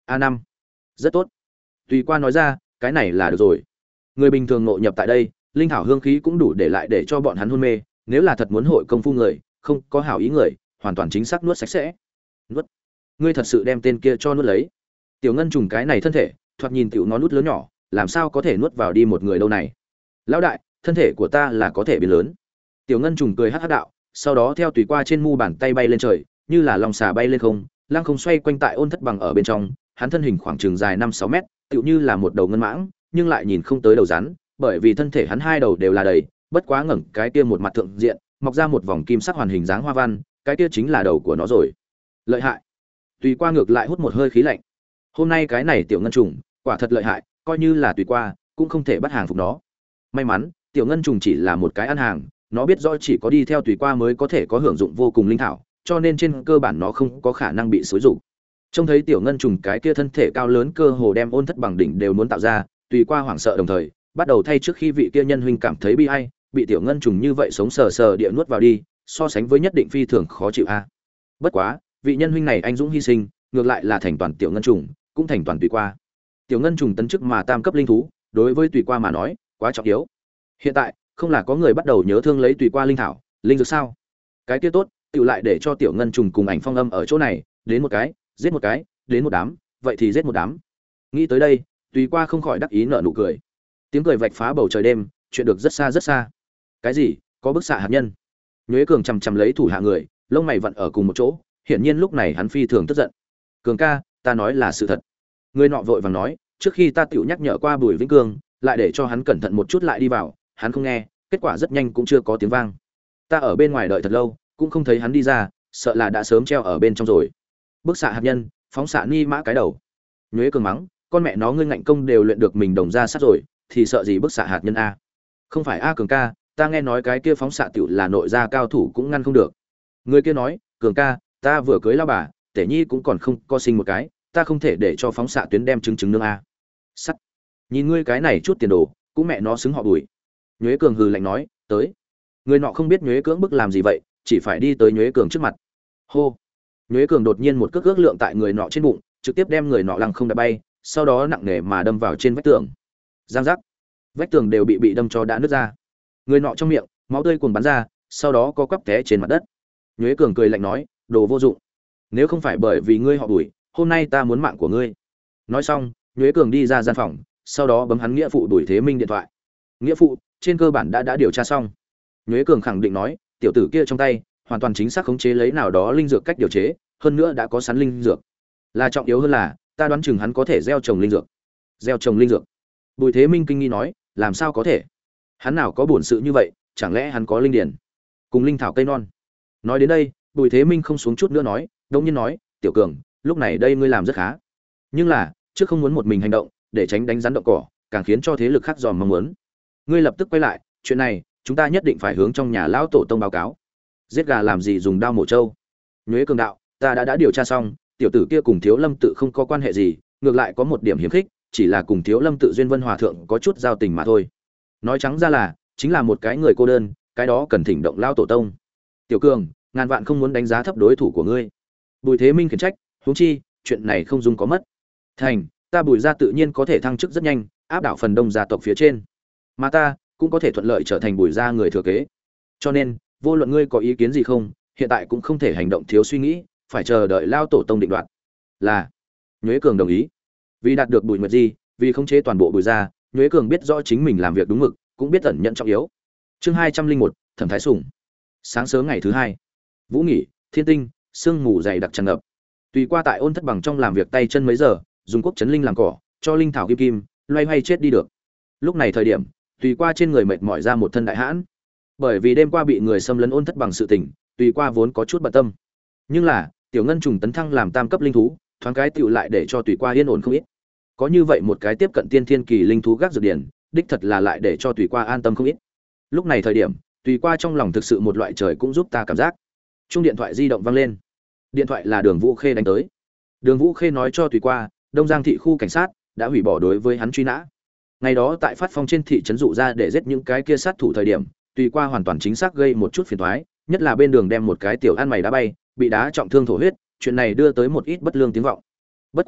A5. Rất tốt. Tùy qua nói ra, cái này là được rồi. Người bình thường ngộ nhập tại đây, linh thảo hương khí cũng đủ để lại để cho bọn hắn hôn mê, nếu là thật muốn hội công phu người, không có hảo ý người, hoàn toàn chính xác nuốt sạch sẽ. Nuốt. Ngươi thật sự đem tên kia cho nuốt lấy. Tiểu Ngân trùng cái này thân thể, thoạt nhìn tiểu nó nút lớn nhỏ, làm sao có thể nuốt vào đi một người đâu này. Lão đại, thân thể của ta là có thể biến lớn. Tiểu Ngân trùng cười hắc hắc đạo, sau đó theo tùy qua trên mu bàn tay bay lên trời, như là lòng xà bay lên không, lăng không xoay quanh tại ôn thất bằng ở bên trong, hắn thân hình khoảng chừng dài 5-6 mét, tựu như là một đầu ngân mãng, nhưng lại nhìn không tới đầu rắn, bởi vì thân thể hắn hai đầu đều là đầy, bất quá ngẩng cái kia một mặt thượng diện, mọc ra một vòng kim sắc hoàn hình dáng hoa văn, cái kia chính là đầu của nó rồi. Lợi hại. Tùy qua ngược lại hút một hơi khí lạnh. Hôm nay cái này tiểu ngân trùng, quả thật lợi hại, coi như là tùy qua, cũng không thể bắt hàng phục nó. May mắn, tiểu ngân trùng chỉ là một cái ăn hàng, nó biết rõ chỉ có đi theo tùy qua mới có thể có hưởng dụng vô cùng linh thảo, cho nên trên cơ bản nó không có khả năng bị xúi rụng. Trông thấy tiểu ngân trùng cái kia thân thể cao lớn cơ hồ đem ôn thất bằng đỉnh đều muốn tạo ra, tùy qua hoảng sợ đồng thời, bắt đầu thay trước khi vị kia nhân huynh cảm thấy bi ai, bị tiểu ngân trùng như vậy sống sờ sờ địa nuốt vào đi, so sánh với nhất định phi thường khó chịu a. Bất quá, vị nhân huynh này anh dũng hy sinh, ngược lại là thành toàn tiểu ngân trùng, cũng thành toàn tùy qua. Tiểu ngân trùng tấn chức mà tam cấp linh thú, đối với tùy qua mà nói, quá trọng yếu. Hiện tại, không là có người bắt đầu nhớ thương lấy tùy qua linh thảo, linh dược sao? Cái kia tốt, tự lại để cho tiểu ngân trùng cùng ảnh phong âm ở chỗ này, đến một cái, giết một cái, đến một đám, vậy thì giết một đám. Nghĩ tới đây, tùy qua không khỏi đắc ý nở nụ cười. Tiếng cười vạch phá bầu trời đêm, chuyện được rất xa rất xa. Cái gì? Có bức xạ hạt nhân? Nhuế Cường chằm chằm lấy thủ hạ người, lông mày vặn ở cùng một chỗ, hiển nhiên lúc này hắn phi thường tức giận. Cường ca, ta nói là sự thật. Người nọ vội vàng nói, trước khi ta tiểu nhắc nhở qua Bùi Vĩnh Cường, lại để cho hắn cẩn thận một chút lại đi vào, hắn không nghe, kết quả rất nhanh cũng chưa có tiếng vang. Ta ở bên ngoài đợi thật lâu, cũng không thấy hắn đi ra, sợ là đã sớm treo ở bên trong rồi. Bức xạ hạt nhân, phóng xạ ni mã cái đầu. Nhuế Cường mắng, con mẹ nó ngươi ngạnh công đều luyện được mình đồng ra sát rồi, thì sợ gì bức xạ hạt nhân a? Không phải a Cường ca, ta nghe nói cái kia phóng xạ tiểu là nội gia cao thủ cũng ngăn không được. Người kia nói, Cường ca, ta vừa cưới lao bà, Tể Nhi cũng còn không có sinh một cái, ta không thể để cho phóng xạ tuyến đem trứng nương a. Sắt. Nhìn ngươi cái này chút tiền đồ, cũng mẹ nó xứng họ Bùi. Nhuế Cường hừ lạnh nói, tới. Người nọ không biết Nhuế Cưỡng bức làm gì vậy, chỉ phải đi tới Nhuế Cường trước mặt. Hô. Nhuế Cường đột nhiên một cước ước lượng tại người nọ trên bụng, trực tiếp đem người nọ lăng không đá bay, sau đó nặng nề mà đâm vào trên vách tường. Giang giác. Vách tường đều bị đâm cho đã nứt ra. Người nọ trong miệng, máu tươi cuồn bắn ra, sau đó có quắp té trên mặt đất. Nhuế Cường cười lạnh nói, đồ vô dụng. Nếu không phải bởi vì ngươi họ Bùi, hôm nay ta muốn mạng của ngươi. Nói xong, Nhuế Cường đi ra gian phòng, sau đó bấm hắn nghĩa phụ Bùi Thế Minh điện thoại. Nghĩa phụ, trên cơ bản đã điều tra xong. Nhuế Cường khẳng định nói, tiểu tử kia trong tay hoàn toàn chính xác khống chế lấy nào đó linh dược cách điều chế, hơn nữa đã có sẵn linh dược. Là trọng yếu hơn là, ta đoán chừng hắn có thể gieo trồng linh dược. Gieo trồng linh dược? Bùi Thế Minh kinh nghi nói, làm sao có thể? Hắn nào có bổn sự như vậy, chẳng lẽ hắn có linh điển cùng linh thảo cây non? Nói đến đây, Bùi Thế Minh không xuống chút nữa nói, đống nhiên nói, tiểu Cường, lúc này đây ngươi làm rất khá. Nhưng là, trước không muốn một mình hành động, để tránh đánh rắn động cỏ, càng khiến cho thế lực khác dòm mong muốn. Ngươi lập tức quay lại, chuyện này, chúng ta nhất định phải hướng trong nhà lão tổ tông báo cáo. Giết gà làm gì dùng đao mổ trâu? Nhuế Cường đạo, ta đã điều tra xong, tiểu tử kia cùng Thiếu Lâm tự không có quan hệ gì, ngược lại có một điểm hiếm khích, chỉ là cùng Thiếu Lâm tự duyên vân hòa thượng có chút giao tình mà thôi. Nói trắng ra là, chính là một cái người cô đơn, cái đó cần thỉnh động lão tổ tông. Tiểu Cường, ngàn vạn không muốn đánh giá thấp đối thủ của ngươi. Bùi Thế Minh khiển trách, huống chi, chuyện này không dung có mất. Thành, ta Bùi gia tự nhiên có thể thăng chức rất nhanh, áp đảo phần đông gia tộc phía trên. Mà ta cũng có thể thuận lợi trở thành Bùi gia người thừa kế. Cho nên, vô luận ngươi có ý kiến gì không, hiện tại cũng không thể hành động thiếu suy nghĩ, phải chờ đợi lao tổ tông định đoạt. Là. Nhuế Cường đồng ý. Vì đạt được Bùi Nguyệt Di, vì khống chế toàn bộ Bùi gia, Nhuế Cường biết rõ chính mình làm việc đúng mực, cũng biết tận nhận trọng yếu. Chương 201, Thẩm Thái Sủng. Sáng sớm ngày thứ hai, Vũ nghỉ, thiên tinh, sương mù dày đặc tràn ngập. Tùy qua tại ôn thất bằng trong làm việc tay chân mấy giờ, dùng quốc chấn linh làm cỏ, cho linh thảo kim kim, loay hoay chết đi được. Lúc này thời điểm, tùy qua trên người mệt mỏi ra một thân đại hãn. Bởi vì đêm qua bị người xâm lấn ôn thất bằng sự tình, tùy qua vốn có chút bận tâm. Nhưng là, tiểu ngân trùng tấn thăng làm tam cấp linh thú, thoáng cái tựu lại để cho tùy qua yên ổn không ít. Có như vậy một cái tiếp cận tiên thiên kỳ linh thú gác dược điển, đích thật là lại để cho tùy qua an tâm không ít. Lúc này thời điểm, tùy qua trong lòng thực sự một loại trời cũng giúp ta cảm giác. Chuông điện thoại di động vang lên. Điện thoại là Đường Vũ Khê đánh tới. Đường Vũ Khê nói cho tùy qua, Đông Giang thị khu cảnh sát đã hủy bỏ đối với hắn truy nã. Ngày đó tại phát phong trên thị trấn dụ ra để giết những cái kia sát thủ thời điểm, tùy qua hoàn toàn chính xác gây một chút phiền toái, nhất là bên đường đem một cái tiểu ăn mày đá bay, bị đá trọng thương thổ huyết, chuyện này đưa tới một ít bất lương tiếng vọng. Bất quá,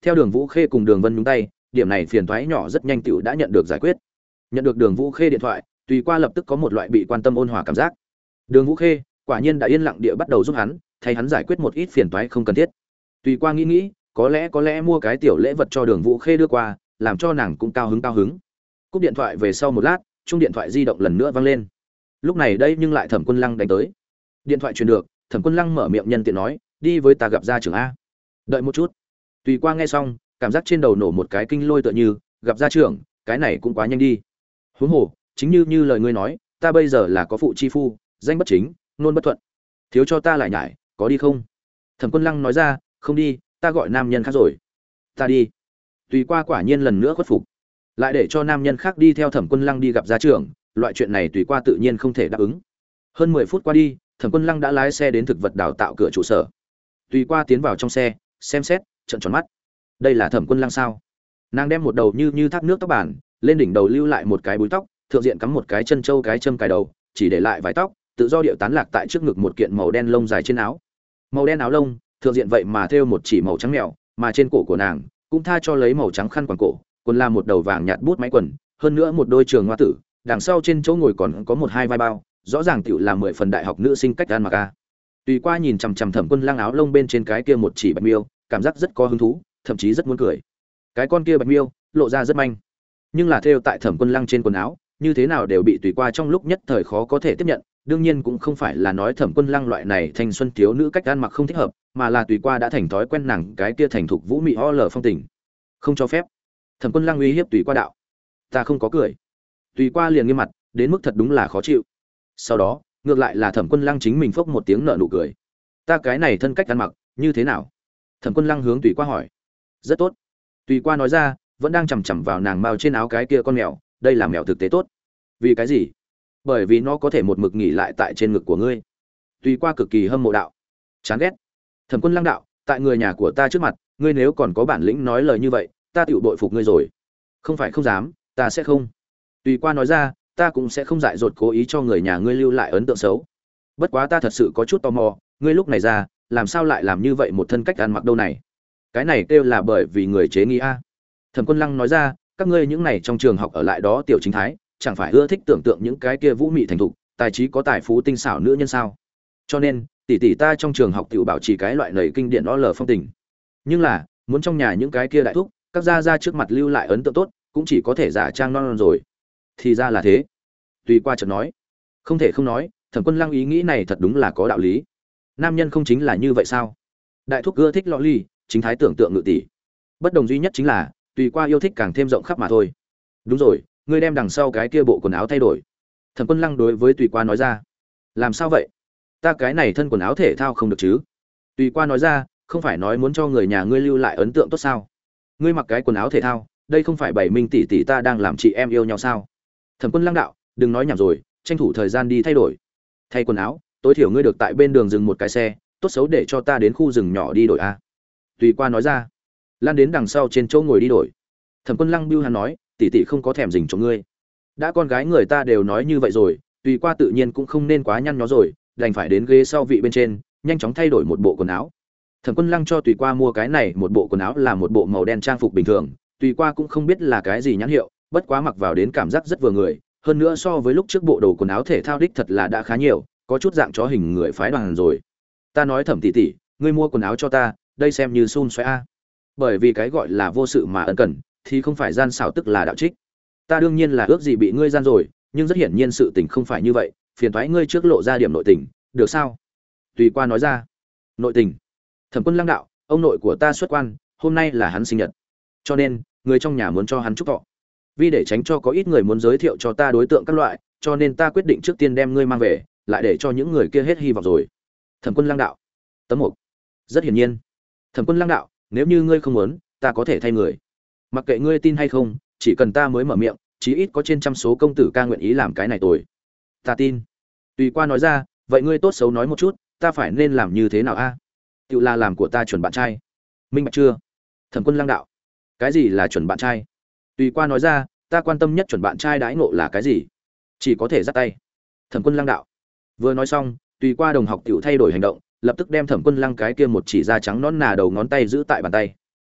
theo Đường Vũ Khê cùng Đường Vân nhúng tay, điểm này phiền toái nhỏ rất nhanh tựu đã nhận được giải quyết. Nhận được Đường Vũ Khê điện thoại, Tùy Qua lập tức có một loại bị quan tâm ôn hòa cảm giác. Đường Vũ Khê quả nhiên đã yên lặng địa bắt đầu giúp hắn, thay hắn giải quyết một ít phiền toái không cần thiết. Tùy Qua nghĩ, có lẽ mua cái tiểu lễ vật cho Đường Vũ Khê đưa qua, làm cho nàng cũng cao hứng. Cúp điện thoại về sau một lát, chuông điện thoại di động lần nữa vang lên. Lúc này đây nhưng lại Thẩm Quân Lăng đánh tới. Điện thoại truyền được, Thẩm Quân Lăng mở miệng nhân tiện nói, đi với ta gặp gia trưởng a. Đợi một chút. Tùy Qua nghe xong, cảm giác trên đầu nổ một cái kinh lôi tựa như, gặp gia trưởng, cái này cũng quá nhanh đi. Huống hồ, chính như lời ngươi nói, ta bây giờ là có phụ chi phu, danh bất chính, nôn bất thuận. Thiếu cho ta lại nhải, có đi không? Thẩm Quân Lăng nói ra, không đi, ta gọi nam nhân khác rồi. Ta đi. Tùy Qua quả nhiên lần nữa khuất phục, lại để cho nam nhân khác đi theo Thẩm Quân Lăng đi gặp gia trưởng, loại chuyện này Tùy Qua tự nhiên không thể đáp ứng. Hơn 10 phút qua đi, Thẩm Quân Lăng đã lái xe đến thực vật đào tạo cửa trụ sở. Tùy Qua tiến vào trong xe, xem xét, trợn tròn mắt. Đây là Thẩm Quân Lăng sao? Nàng đem một đầu như thác nước tóc bản, lên đỉnh đầu lưu lại một cái búi tóc, thượng diện cắm một cái chân châu cái châm cài đầu, chỉ để lại vài tóc, tự do điệu tán lạc tại trước ngực một kiện màu đen lông dài trên áo. Màu đen áo lông, thượng diện vậy mà thêu một chỉ màu trắng mèo, mà trên cổ của nàng cũng tha cho lấy màu trắng khăn quàng cổ, quần là một đầu vàng nhạt bút máy quần, hơn nữa một đôi trường hoa tử, đằng sau trên chỗ ngồi còn có một hai vai bao, rõ ràng tiểu là 10 phần đại học nữ sinh cách ăn mặc a. Tùy Qua nhìn chằm chằm Thẩm Quân Lăng áo lông bên trên cái kia một chỉ bạch miêu, cảm giác rất có hứng thú, thậm chí rất muốn cười. Cái con kia bạch miêu lộ ra rất manh, nhưng là thêu tại Thẩm Quân Lăng trên quần áo, như thế nào đều bị Tùy Qua trong lúc nhất thời khó có thể tiếp nhận. Đương nhiên cũng không phải là nói Thẩm Quân Lăng loại này thanh xuân thiếu nữ cách ăn mặc không thích hợp, mà là Tùy Qua đã thành thói quen nàng cái kia thành thục vũ mị ho lờ phong tình, không cho phép. Thẩm Quân Lăng uy hiếp Tùy Qua đạo, ta không có cười. Tùy Qua liền nghiêm mặt, đến mức thật đúng là khó chịu. Sau đó ngược lại là Thẩm Quân Lăng chính mình phốc một tiếng nở nụ cười. Ta cái này thân cách ăn mặc như thế nào? Thẩm Quân Lăng hướng Tùy Qua hỏi. Rất tốt. Tùy Qua nói ra, vẫn đang chằm chằm vào nàng mao trên áo cái kia con mèo, đây là mèo thực tế tốt. Vì cái gì? Bởi vì nó có thể một mực nghỉ lại tại trên ngực của ngươi. Tùy Qua cực kỳ hâm mộ đạo. Chán ghét. Thẩm Quân Lăng đạo, tại người nhà của ta trước mặt, ngươi nếu còn có bản lĩnh nói lời như vậy, ta tựu bội phục ngươi rồi. Không phải không dám, ta sẽ không. Tùy Qua nói ra, ta cũng sẽ không dại dột cố ý cho người nhà ngươi lưu lại ấn tượng xấu. Bất quá ta thật sự có chút tò mò, ngươi lúc này ra, làm sao lại làm như vậy một thân cách ăn mặc đâu này? Cái này kêu là bởi vì người chế nghi a. Thẩm Quân Lăng nói ra, các ngươi những này trong trường học ở lại đó tiểu chính thái, chẳng phải ưa thích tưởng tượng những cái kia vũ mị thành thục, tài trí có tài phú tinh xảo nữ nhân sao? Cho nên, tỷ tỷ ta trong trường học tiểu bảo trì cái loại nầy kinh điển đó lờ phong tình. Nhưng là, muốn trong nhà những cái kia đại thúc, các gia gia trước mặt lưu lại ấn tượng tốt, cũng chỉ có thể giả trang non rồi. Thì ra là thế. Tùy Qua chợt nói, không thể không nói, Thẩm Quân Lăng ý nghĩ này thật đúng là có đạo lý. Nam nhân không chính là như vậy sao? Đại thúc ưa thích lọ ly, chính thái tưởng tượng ngự tỷ. Bất đồng duy nhất chính là, Tùy Qua yêu thích càng thêm rộng khắp mà thôi. Đúng rồi, ngươi đem đằng sau cái kia bộ quần áo thay đổi. Thẩm Quân Lăng đối với Tùy Qua nói ra. Làm sao vậy? Ta cái này thân quần áo thể thao không được chứ? Tùy Qua nói ra, không phải nói muốn cho người nhà ngươi lưu lại ấn tượng tốt sao? Ngươi mặc cái quần áo thể thao, đây không phải bảy minh tỷ tỷ ta đang làm chị em yêu nhau sao? Thẩm Quân Lăng đạo, đừng nói nhảm rồi, tranh thủ thời gian đi thay đổi. Thay quần áo, tối thiểu ngươi được tại bên đường dừng một cái xe, tốt xấu để cho ta đến khu rừng nhỏ đi đổi a. Tùy Qua nói ra. Lan đến đằng sau trên chỗ ngồi đi đổi. Thẩm Quân Lăng bưu hắn nói, tỷ tỷ không có thèm dình cho ngươi. Đã con gái người ta đều nói như vậy rồi, Tùy Qua tự nhiên cũng không nên quá nhăn nhó rồi, đành phải đến ghế sau vị bên trên, nhanh chóng thay đổi một bộ quần áo. Thẩm Quân Lăng cho Tùy Qua mua cái này một bộ quần áo là một bộ màu đen trang phục bình thường, Tùy Qua cũng không biết là cái gì nhãn hiệu, bất quá mặc vào đến cảm giác rất vừa người, hơn nữa so với lúc trước bộ đồ quần áo thể thao đích thật là đã khá nhiều, có chút dạng chó hình người phái đoàn rồi. Ta nói Thẩm tỷ tỷ, ngươi mua quần áo cho ta, đây xem như xun xoe a. Bởi vì cái gọi là vô sự mà ân cần, thì không phải gian xảo tức là đạo trích. Ta đương nhiên là ước gì bị ngươi gian rồi, nhưng rất hiển nhiên sự tình không phải như vậy, phiền toái ngươi trước lộ ra điểm nội tình, được sao? Tùy Qua nói ra. Nội tình? Thẩm Quân Lăng đạo, ông nội của ta xuất quan, hôm nay là hắn sinh nhật, cho nên người trong nhà muốn cho hắn chúc thọ. Vì để tránh cho có ít người muốn giới thiệu cho ta đối tượng các loại, cho nên ta quyết định trước tiên đem ngươi mang về, lại để cho những người kia hết hy vọng rồi. Thẩm Quân Lăng đạo. Tấm mục. Rất hiển nhiên. Thẩm Quân Lăng đạo, nếu như ngươi không muốn, ta có thể thay người. Mặc kệ ngươi tin hay không, chỉ cần ta mới mở miệng, chí ít có trên trăm số công tử ca nguyện ý làm cái này tôi. Ta tin. Tùy Qua nói ra, vậy ngươi tốt xấu nói một chút, ta phải nên làm như thế nào a? Tự là làm của ta chuẩn bạn trai. Minh bạch chưa? Thẩm Quân Lăng đạo. Cái gì là chuẩn bạn trai? Tùy Qua nói ra, ta quan tâm nhất chuẩn bạn trai đãi ngộ là cái gì? Chỉ có thể dắt tay. Thẩm Quân Lăng đạo. Vừa nói xong, Tùy Qua đồng học tiểu thay đổi hành động, lập tức đem Thẩm Quân Lăng cái kia một chỉ da trắng nõn nà đầu ngón tay giữ tại bàn tay.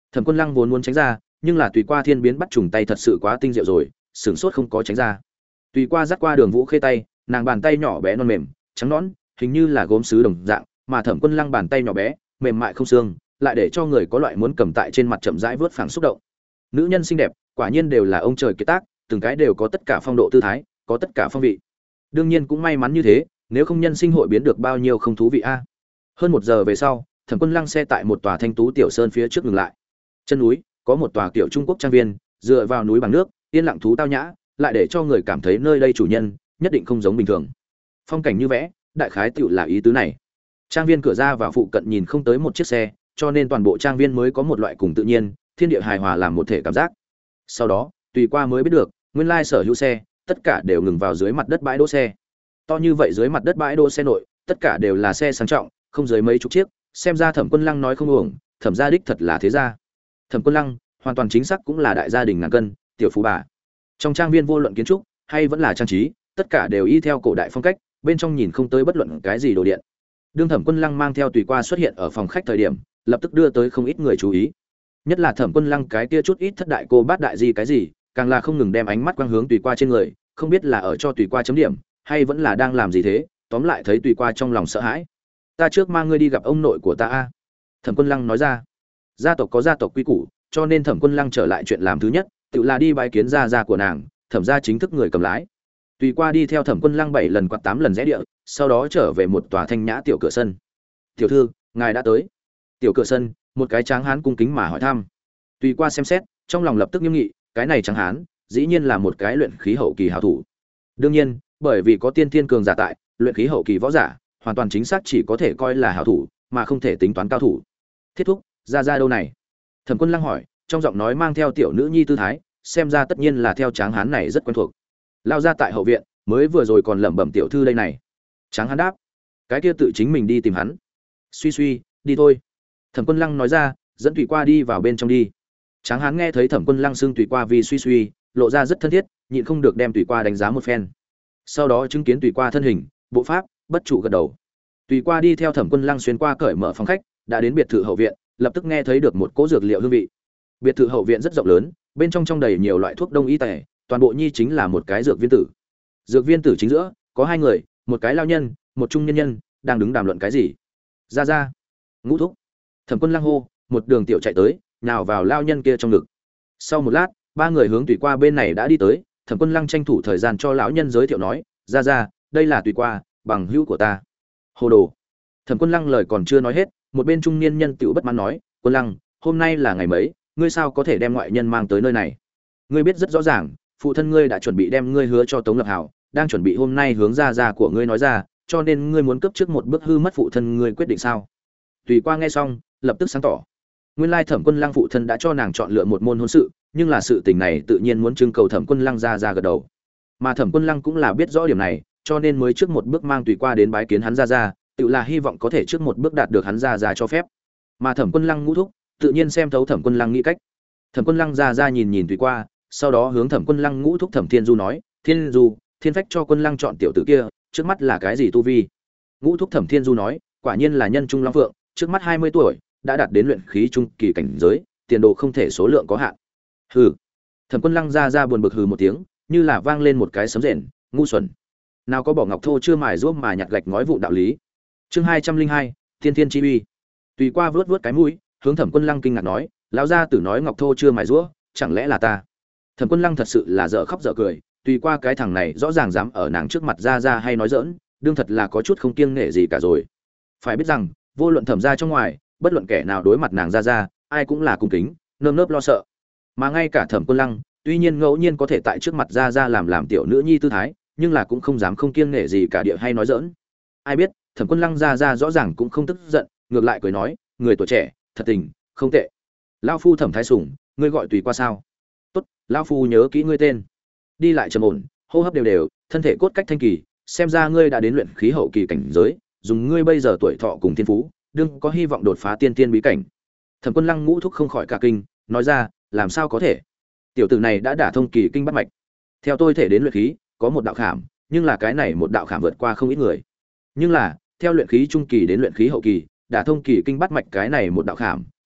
Thẩm Quân Lăng vốn muốn tránh ra, nhưng là tùy qua thiên biến bắt trùng tay thật sự quá tinh diệu rồi, sửng sốt không có tránh ra. Tùy qua dắt qua Đường Vũ Khê tay, nàng bàn tay nhỏ bé non mềm, trắng nõn, hình như là gốm sứ đồng dạng, mà Thẩm Quân Lăng bàn tay nhỏ bé, mềm mại không xương, lại để cho người có loại muốn cầm tại trên mặt chậm rãi vớt phẳng xúc động. Nữ nhân xinh đẹp, quả nhiên đều là ông trời kiệt tác, từng cái đều có tất cả phong độ tư thái, có tất cả phong vị. Đương nhiên cũng may mắn như thế, nếu không nhân sinh hội biến được bao nhiêu không thú vị a. Hơn 1 giờ về sau, Thẩm Quân Lăng xe tại một tòa thanh tú tiểu sơn phía trước ngừng lại. Chân núi có một tòa kiểu Trung Quốc trang viên, dựa vào núi bằng nước, yên lặng thú tao nhã, lại để cho người cảm thấy nơi đây chủ nhân nhất định không giống bình thường. Phong cảnh như vẽ, đại khái tựu là ý tứ này. Trang viên cửa ra vào phụ cận nhìn không tới một chiếc xe, cho nên toàn bộ trang viên mới có một loại cùng tự nhiên, thiên địa hài hòa làm một thể cảm giác. Sau đó, tùy qua mới biết được, nguyên lai sở hữu xe, tất cả đều ngừng vào dưới mặt đất bãi đỗ xe. To như vậy dưới mặt đất bãi đỗ xe nội, tất cả đều là xe sang trọng, không dưới mấy chục chiếc, xem ra Thẩm Quân Lăng nói không uổng, Thẩm gia đích thật là thế gia. Thẩm Quân Lăng, hoàn toàn chính xác cũng là đại gia đình ngàn cân, tiểu phú bà. Trong trang viên vô luận kiến trúc hay vẫn là trang trí, tất cả đều y theo cổ đại phong cách, bên trong nhìn không tới bất luận cái gì đồ điện. Đương Thẩm Quân Lăng mang theo tùy qua xuất hiện ở phòng khách thời điểm, lập tức đưa tới không ít người chú ý. Nhất là Thẩm Quân Lăng cái kia chút ít thất đại cô bát đại gì cái gì, càng là không ngừng đem ánh mắt quang hướng tùy qua trên người, không biết là ở cho tùy qua chấm điểm, hay vẫn là đang làm gì thế, tóm lại thấy tùy qua trong lòng sợ hãi. Ta trước mang ngươi đi gặp ông nội của ta a. Thẩm Quân Lăng nói ra. Gia tộc có gia tộc quy củ, cho nên Thẩm Quân Lăng trở lại chuyện làm thứ nhất, tự là đi bái kiến gia của nàng, Thẩm gia chính thức người cầm lái. Tùy qua đi theo Thẩm Quân Lăng 7 lần quạt 8 lần rẽ địa, sau đó trở về một tòa thanh nhã tiểu cửa sân. "Tiểu thư, ngài đã tới." Tiểu cửa sân, một cái tráng hán cung kính mà hỏi thăm. Tùy qua xem xét, trong lòng lập tức nghiêm nghị, cái này tráng hán, dĩ nhiên là một cái luyện khí hậu kỳ hảo thủ. Đương nhiên, bởi vì có tiên thiên cường giả tại, luyện khí hậu kỳ võ giả, hoàn toàn chính xác chỉ có thể coi là hảo thủ, mà không thể tính toán cao thủ. "Thiết thúc, ra đâu này?" Thẩm Quân Lăng hỏi, trong giọng nói mang theo tiểu nữ nhi tư thái, xem ra tất nhiên là theo tráng hán này rất quen thuộc. Lao ra tại hậu viện, mới vừa rồi còn lẩm bẩm tiểu thư đây này. Tráng hán đáp, cái kia tự chính mình đi tìm hắn. Suy, đi thôi. Thẩm Quân Lăng nói ra, dẫn Tùy qua đi vào bên trong đi. Tráng hán nghe thấy Thẩm Quân Lăng xưng Tùy qua vì suy, lộ ra rất thân thiết, nhịn không được đem Tùy qua đánh giá một phen. Sau đó chứng kiến Tùy qua thân hình, bộ pháp, bất trụ gật đầu. Tùy qua đi theo Thẩm Quân Lăng xuyên qua cởi mở phòng khách, đã đến biệt thự hậu viện, lập tức nghe thấy được một cỗ dược liệu hương vị. Biệt thự hậu viện rất rộng lớn, bên trong đầy nhiều loại thuốc đông y tề, toàn bộ nhi chính là một cái dược viên tử. Dược viên tử chính giữa có 2 người, một cái lao nhân, một trung nhân nhân, đang đứng đàm luận cái gì. Ra, Ngũ thúc. Thẩm Quân Lăng hô, một đường tiểu chạy tới, nhào vào lao nhân kia trong ngực. Sau một lát, 3 người hướng Tùy qua bên này đã đi tới, Thẩm Quân Lăng tranh thủ thời gian cho lão nhân giới thiệu nói, ra, đây là Tùy qua, bằng hữu của ta. Hồ đồ. Thẩm Quân Lăng lời còn chưa nói hết, một bên trung niên nhân tiểu bất mãn nói, Quân Lăng, hôm nay là ngày mấy, ngươi sao có thể đem ngoại nhân mang tới nơi này? Ngươi biết rất rõ ràng, phụ thân ngươi đã chuẩn bị đem ngươi hứa cho Tống Lập Hảo, đang chuẩn bị hôm nay hướng ra của ngươi nói ra, cho nên ngươi muốn cấp trước một bước hư mất phụ thân ngươi quyết định sao? Tùy qua nghe xong, lập tức sáng tỏ. Nguyên lai Thẩm Quân Lăng phụ thân đã cho nàng chọn lựa một môn hôn sự, nhưng là sự tình này tự nhiên muốn trưng cầu Thẩm Quân Lăng ra gật đầu. Mà Thẩm Quân Lăng cũng là biết rõ điểm này, cho nên mới trước một bước mang Tùy qua đến bái kiến hắn ra, tự là hy vọng có thể trước một bước đạt được hắn ra cho phép. Mà Thẩm Quân Lăng ngũ thúc, tự nhiên xem thấu Thẩm Quân Lăng nghĩ cách. Thẩm Quân Lăng ra nhìn Tùy qua, sau đó hướng Thẩm Quân Lăng ngũ thúc Thẩm Thiên Du nói, Thiên Du, Thiên Phách cho Quân Lăng chọn tiểu tử kia, trước mắt là cái gì tu vi? Ngũ thúc Thẩm Thiên Du nói, quả nhiên là nhân trung long phượng, trước mắt 20 tuổi, đã đạt đến luyện khí trung kỳ cảnh giới, tiền đồ không thể số lượng có hạn. Hừ. Thẩm Quân Lăng ra buồn bực hừ một tiếng, như là vang lên một cái sấm rền, ngu xuẩn. Nào có bỏ ngọc thô chưa mài giũa mà nhặt gạch ngói vụn đạo lý. Chương 202, Thiên Thiên chi uy. Tùy qua vuốt cái mũi, hướng Thẩm Quân Lăng kinh ngạc nói, lão gia tử nói ngọc thô chưa mài giũa, chẳng lẽ là ta? Thẩm Quân Lăng thật sự là dở khóc dở cười, tùy qua cái thằng này rõ ràng dám ở nàng trước mặt ra hay nói giỡn, đương thật là có chút không kiêng nể gì cả rồi. Phải biết rằng, vô luận Thẩm gia trong ngoài, bất luận kẻ nào đối mặt nàng ra, ai cũng là cung kính, nơm nớp lo sợ. Mà ngay cả Thẩm Quân Lăng, tuy nhiên ngẫu nhiên có thể tại trước mặt ra làm tiểu nữ nhi tư thái, nhưng là cũng không dám không kiêng nể gì cả địa hay nói giỡn. Ai biết, Thẩm Quân Lăng ra rõ ràng cũng không tức giận, ngược lại cười nói, người tuổi trẻ, thật tình, không tệ. Lão phu Thẩm Thái Sủng, ngươi gọi Tùy qua sao? Tốt, lão phu nhớ kỹ ngươi tên. Đi lại trầm ổn, hô hấp đều, thân thể cốt cách thanh kỳ, xem ra ngươi đã đến luyện khí hậu kỳ cảnh giới, dùng ngươi bây giờ tuổi thọ cùng thiên phú, đương có hy vọng đột phá tiên tiên bí cảnh. Thẩm Quân Lăng ngũ thúc không khỏi cả kinh, nói ra, làm sao có thể? Tiểu tử này đã đả thông kỳ kinh bắt mạch. Theo tôi thể đến luyện khí, có một đạo khảm, nhưng là cái này một đạo khảm vượt qua không ít người. Nhưng là, theo luyện khí trung kỳ đến luyện khí hậu kỳ, đả thông kỳ kinh bắt mạch cái này một đạo khảm,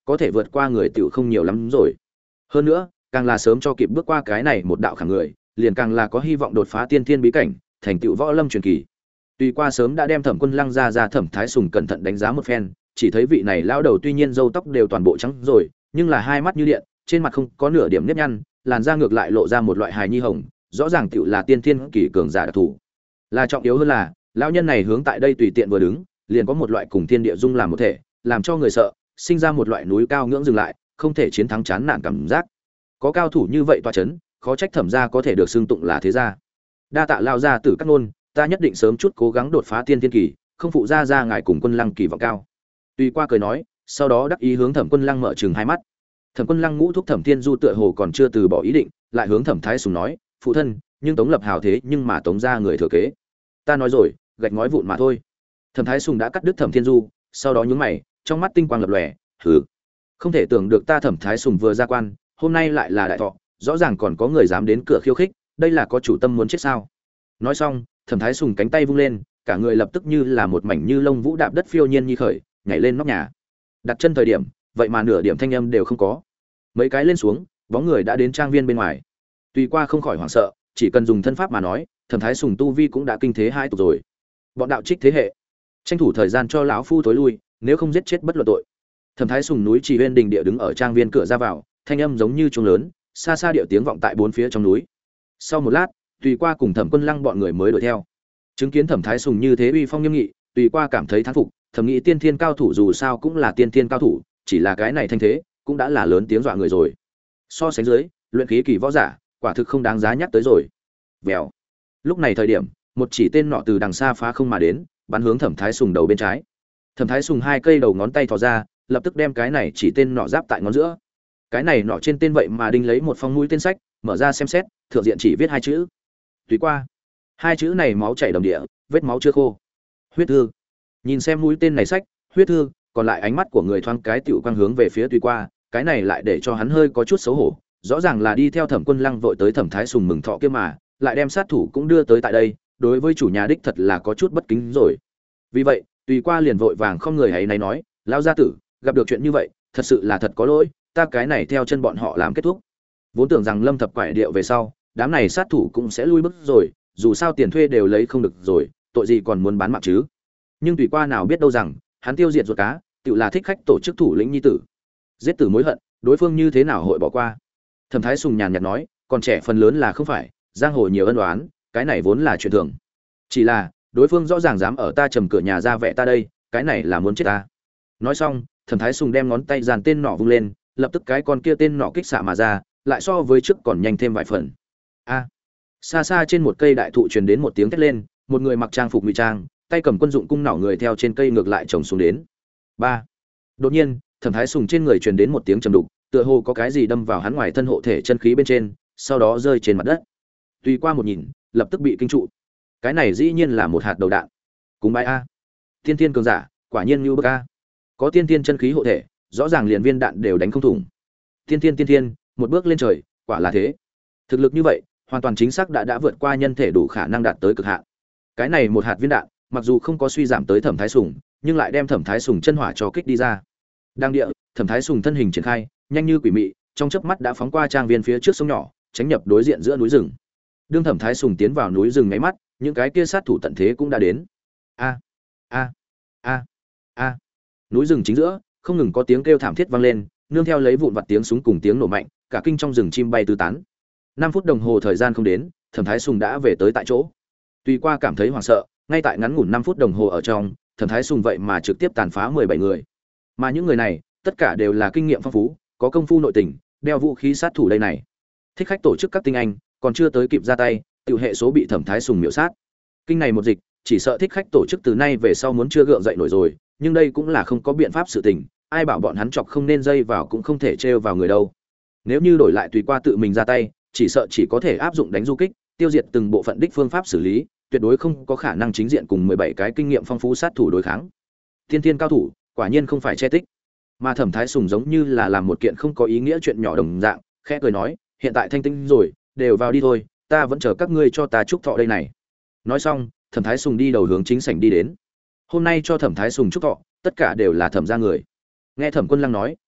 có thể vượt qua người tiểu không nhiều lắm rồi. Hơn nữa, càng là sớm cho kịp bước qua cái này một đạo khảm người, liền càng là có hy vọng đột phá tiên thiên bí cảnh, thành tựu võ lâm truyền kỳ. Tuy qua sớm đã đem Thẩm Quân Lăng ra Thẩm Thái Sùng cẩn thận đánh giá một phen, chỉ thấy vị này lão đầu tuy nhiên râu tóc đều toàn bộ trắng rồi, nhưng là hai mắt như điện, trên mặt không có nửa điểm nếp nhăn, làn da ngược lại lộ ra một loại hài nhi hồng, rõ ràng tựu là tiên thiên kỳ cường giả đặc thù. Là trọng yếu hơn là, lão nhân này hướng tại đây tùy tiện vừa đứng, liền có một loại cùng thiên địa dung làm một thể, làm cho người sợ, sinh ra một loại núi cao ngưỡng dừng lại, không thể chiến thắng chán nản cảm giác. Có cao thủ như vậy tọa chấn, khó trách Thẩm gia có thể được xưng tụng là thế gia. Đa tạ lao gia tử cắt ngôn, ta nhất định sớm chút cố gắng đột phá tiên thiên kỳ, không phụ ra ngài cùng Quân Lăng kỳ vọng cao. Tùy qua cười nói, sau đó đắc ý hướng Thẩm Quân Lăng mở trừng hai mắt. Thẩm Quân Lăng ngũ thúc Thẩm Thiên Du tựa hồ còn chưa từ bỏ ý định, lại hướng Thẩm Thái Sùng nói, phụ thân, nhưng Tống Lập hào thế nhưng mà Tống gia người thừa kế. Ta nói rồi, gạch ngói vụn mà thôi. Thẩm Thái Sùng đã cắt đứt Thẩm Thiên Du, sau đó nhướng mày, trong mắt tinh quang lập lòe, hừ, không thể tưởng được ta Thẩm Thái Sùng vừa ra quan, hôm nay lại là đại thọ, rõ ràng còn có người dám đến cửa khiêu khích, đây là có chủ tâm muốn chết sao? Nói xong, Thẩm Thái Sùng cánh tay vung lên, cả người lập tức như là một mảnh như lông vũ đạp đất phiêu nhiên như khởi, nhảy lên nóc nhà. Đặt chân thời điểm, vậy mà nửa điểm thanh âm đều không có. Mấy cái lên xuống, bóng người đã đến trang viên bên ngoài. Tùy qua không khỏi hoảng sợ, chỉ cần dùng thân pháp mà nói, Thẩm Thái Sùng tu vi cũng đã kinh thế hai tục rồi. Bọn đạo trích thế hệ, tranh thủ thời gian cho lão phu tối lui, nếu không giết chết bất luận tội. Thẩm Thái Sùng núi Trì Uyên đình địa đứng ở trang viên cửa ra vào, thanh âm giống như chuông lớn, xa xa điệu tiếng vọng tại bốn phía trong núi. Sau một lát, Tùy qua cùng Thẩm Quân Lăng bọn người mới đuổi theo. Chứng kiến Thẩm Thái Sùng như thế uy phong nghiêm nghị, Tùy qua cảm thấy thán phục, thầm nghĩ tiên thiên cao thủ dù sao cũng là tiên thiên cao thủ, chỉ là cái này thanh thế, cũng đã là lớn tiếng dọa người rồi. So sánh dưới, luyện khí kỳ võ giả, quả thực không đáng giá nhắc tới rồi. Vèo. Lúc này thời điểm, một chỉ tên nọ từ đằng xa phá không mà đến, bắn hướng Thẩm Thái Sùng đầu bên trái. Thẩm Thái Sùng hai cây đầu ngón tay thò ra, lập tức đem cái này chỉ tên nọ giáp tại ngón giữa. Cái này nọ trên tên vậy mà đinh lấy một phong mũi tên sách, mở ra xem xét, thượng diện chỉ viết hai chữ: Tùy qua. Hai chữ này máu chảy đầm địa, vết máu chưa khô. Huyết thư. Nhìn xem mũi tên này sách, huyết thư, còn lại ánh mắt của người thoáng cái tiểu quang hướng về phía Tùy qua, cái này lại để cho hắn hơi có chút xấu hổ, rõ ràng là đi theo Thẩm Quân Lăng vội tới Thẩm Thái Sùng mừng thọ kia mà, lại đem sát thủ cũng đưa tới tại đây, đối với chủ nhà đích thật là có chút bất kính rồi. Vì vậy, Tùy qua liền vội vàng không người hãy này nói, lão gia tử, gặp được chuyện như vậy, thật sự là thật có lỗi, ta cái này theo chân bọn họ làm kết thúc. Vốn tưởng rằng Lâm Thập quải điệu về sau, đám này sát thủ cũng sẽ lui bước rồi, dù sao tiền thuê đều lấy không được rồi, tội gì còn muốn bán mạng chứ. Nhưng Tùy qua nào biết đâu rằng, hắn tiêu diệt ruột cá, tự là thích khách tổ chức thủ lĩnh nhi tử. Giết tử mối hận, đối phương như thế nào hội bỏ qua. Thẩm Thái Sùng nhàn nhạt nói, còn trẻ phần lớn là không phải, giang hồ nhiều ân oán, cái này vốn là chuyện thường. Chỉ là, đối phương rõ ràng dám ở ta trầm cửa nhà ra vẻ ta đây, cái này là muốn chết ta. Nói xong, Thẩm Thái Sùng đem ngón tay dàn tên nọ vung lên, lập tức cái con kia tên nọ kích xạ mà ra, lại so với trước còn nhanh thêm vài phần. A! Xa xa trên một cây đại thụ truyền đến một tiếng thét lên, một người mặc trang phục ngụy trang, tay cầm quân dụng cung nỏ người theo trên cây ngược lại chồng xuống đến. 3. Đột nhiên, Thẩm Thái Sùng trên người truyền đến một tiếng trầm đục, tựa hồ có cái gì đâm vào hắn ngoài thân hộ thể chân khí bên trên, sau đó rơi trên mặt đất. Tùy qua một nhìn, lập tức bị kinh trụ. Cái này dĩ nhiên là một hạt đầu đạn. Cúng bái a. Tiên thiên cường giả, quả nhiên như bậc a. Có tiên thiên chân khí hộ thể, rõ ràng liền viên đạn đều đánh không thủng. Tiên thiên, một bước lên trời, quả là thế. Thực lực như vậy, hoàn toàn chính xác đã vượt qua nhân thể đủ khả năng đạt tới cực hạn. Cái này một hạt viên đạn, mặc dù không có suy giảm tới Thẩm Thái Sùng, nhưng lại đem Thẩm Thái Sùng chân hỏa cho kích đi ra. Đang địa, Thẩm Thái Sùng thân hình triển khai, nhanh như quỷ mị, trong chớp mắt đã phóng qua trang viên phía trước sông nhỏ, tránh nhập đối diện giữa núi rừng. Đương Thẩm Thái Sùng tiến vào núi rừng mấy mắt, những cái kia sát thủ tận thế cũng đã đến. A a a a. Núi rừng chính giữa, không ngừng có tiếng kêu thảm thiết vang lên, nương theo lấy vụn vặt tiếng súng cùng tiếng nổ mạnh, cả kinh trong rừng chim bay tứ tán. 5 phút đồng hồ thời gian không đến, Thẩm Thái Sùng đã về tới tại chỗ. Tùy qua cảm thấy hoảng sợ, ngay tại ngắn ngủn 5 phút đồng hồ ở trong, Thẩm Thái Sùng vậy mà trực tiếp tàn phá 17 người. Mà những người này, tất cả đều là kinh nghiệm phong phú, có công phu nội tình, đeo vũ khí sát thủ đây này. Thích khách tổ chức các tinh anh, còn chưa tới kịp ra tay, tiểu hệ số bị Thẩm Thái Sùng miểu sát. Kinh này một dịch, chỉ sợ thích khách tổ chức từ nay về sau muốn chưa gượng dậy nổi rồi, nhưng đây cũng là không có biện pháp sự tình, ai bảo bọn hắn chọc không nên dây vào cũng không thể trêu vào người đâu. Nếu như đổi lại Tùy qua tự mình ra tay, chỉ sợ chỉ có thể áp dụng đánh du kích, tiêu diệt từng bộ phận đích phương pháp xử lý, tuyệt đối không có khả năng chính diện cùng 17 cái kinh nghiệm phong phú sát thủ đối kháng. Tiên thiên cao thủ, quả nhiên không phải che tích. Mà Thẩm Thái Sùng giống như là làm một kiện không có ý nghĩa chuyện nhỏ đồng dạng, khẽ cười nói, hiện tại thanh tinh rồi, đều vào đi thôi, ta vẫn chờ các ngươi cho ta chúc thọ đây này. Nói xong, Thẩm Thái Sùng đi đầu hướng chính sảnh đi đến. Hôm nay cho Thẩm Thái Sùng chúc thọ, tất cả đều là Thẩm gia người. Nghe Thẩm Quân Lăng nói,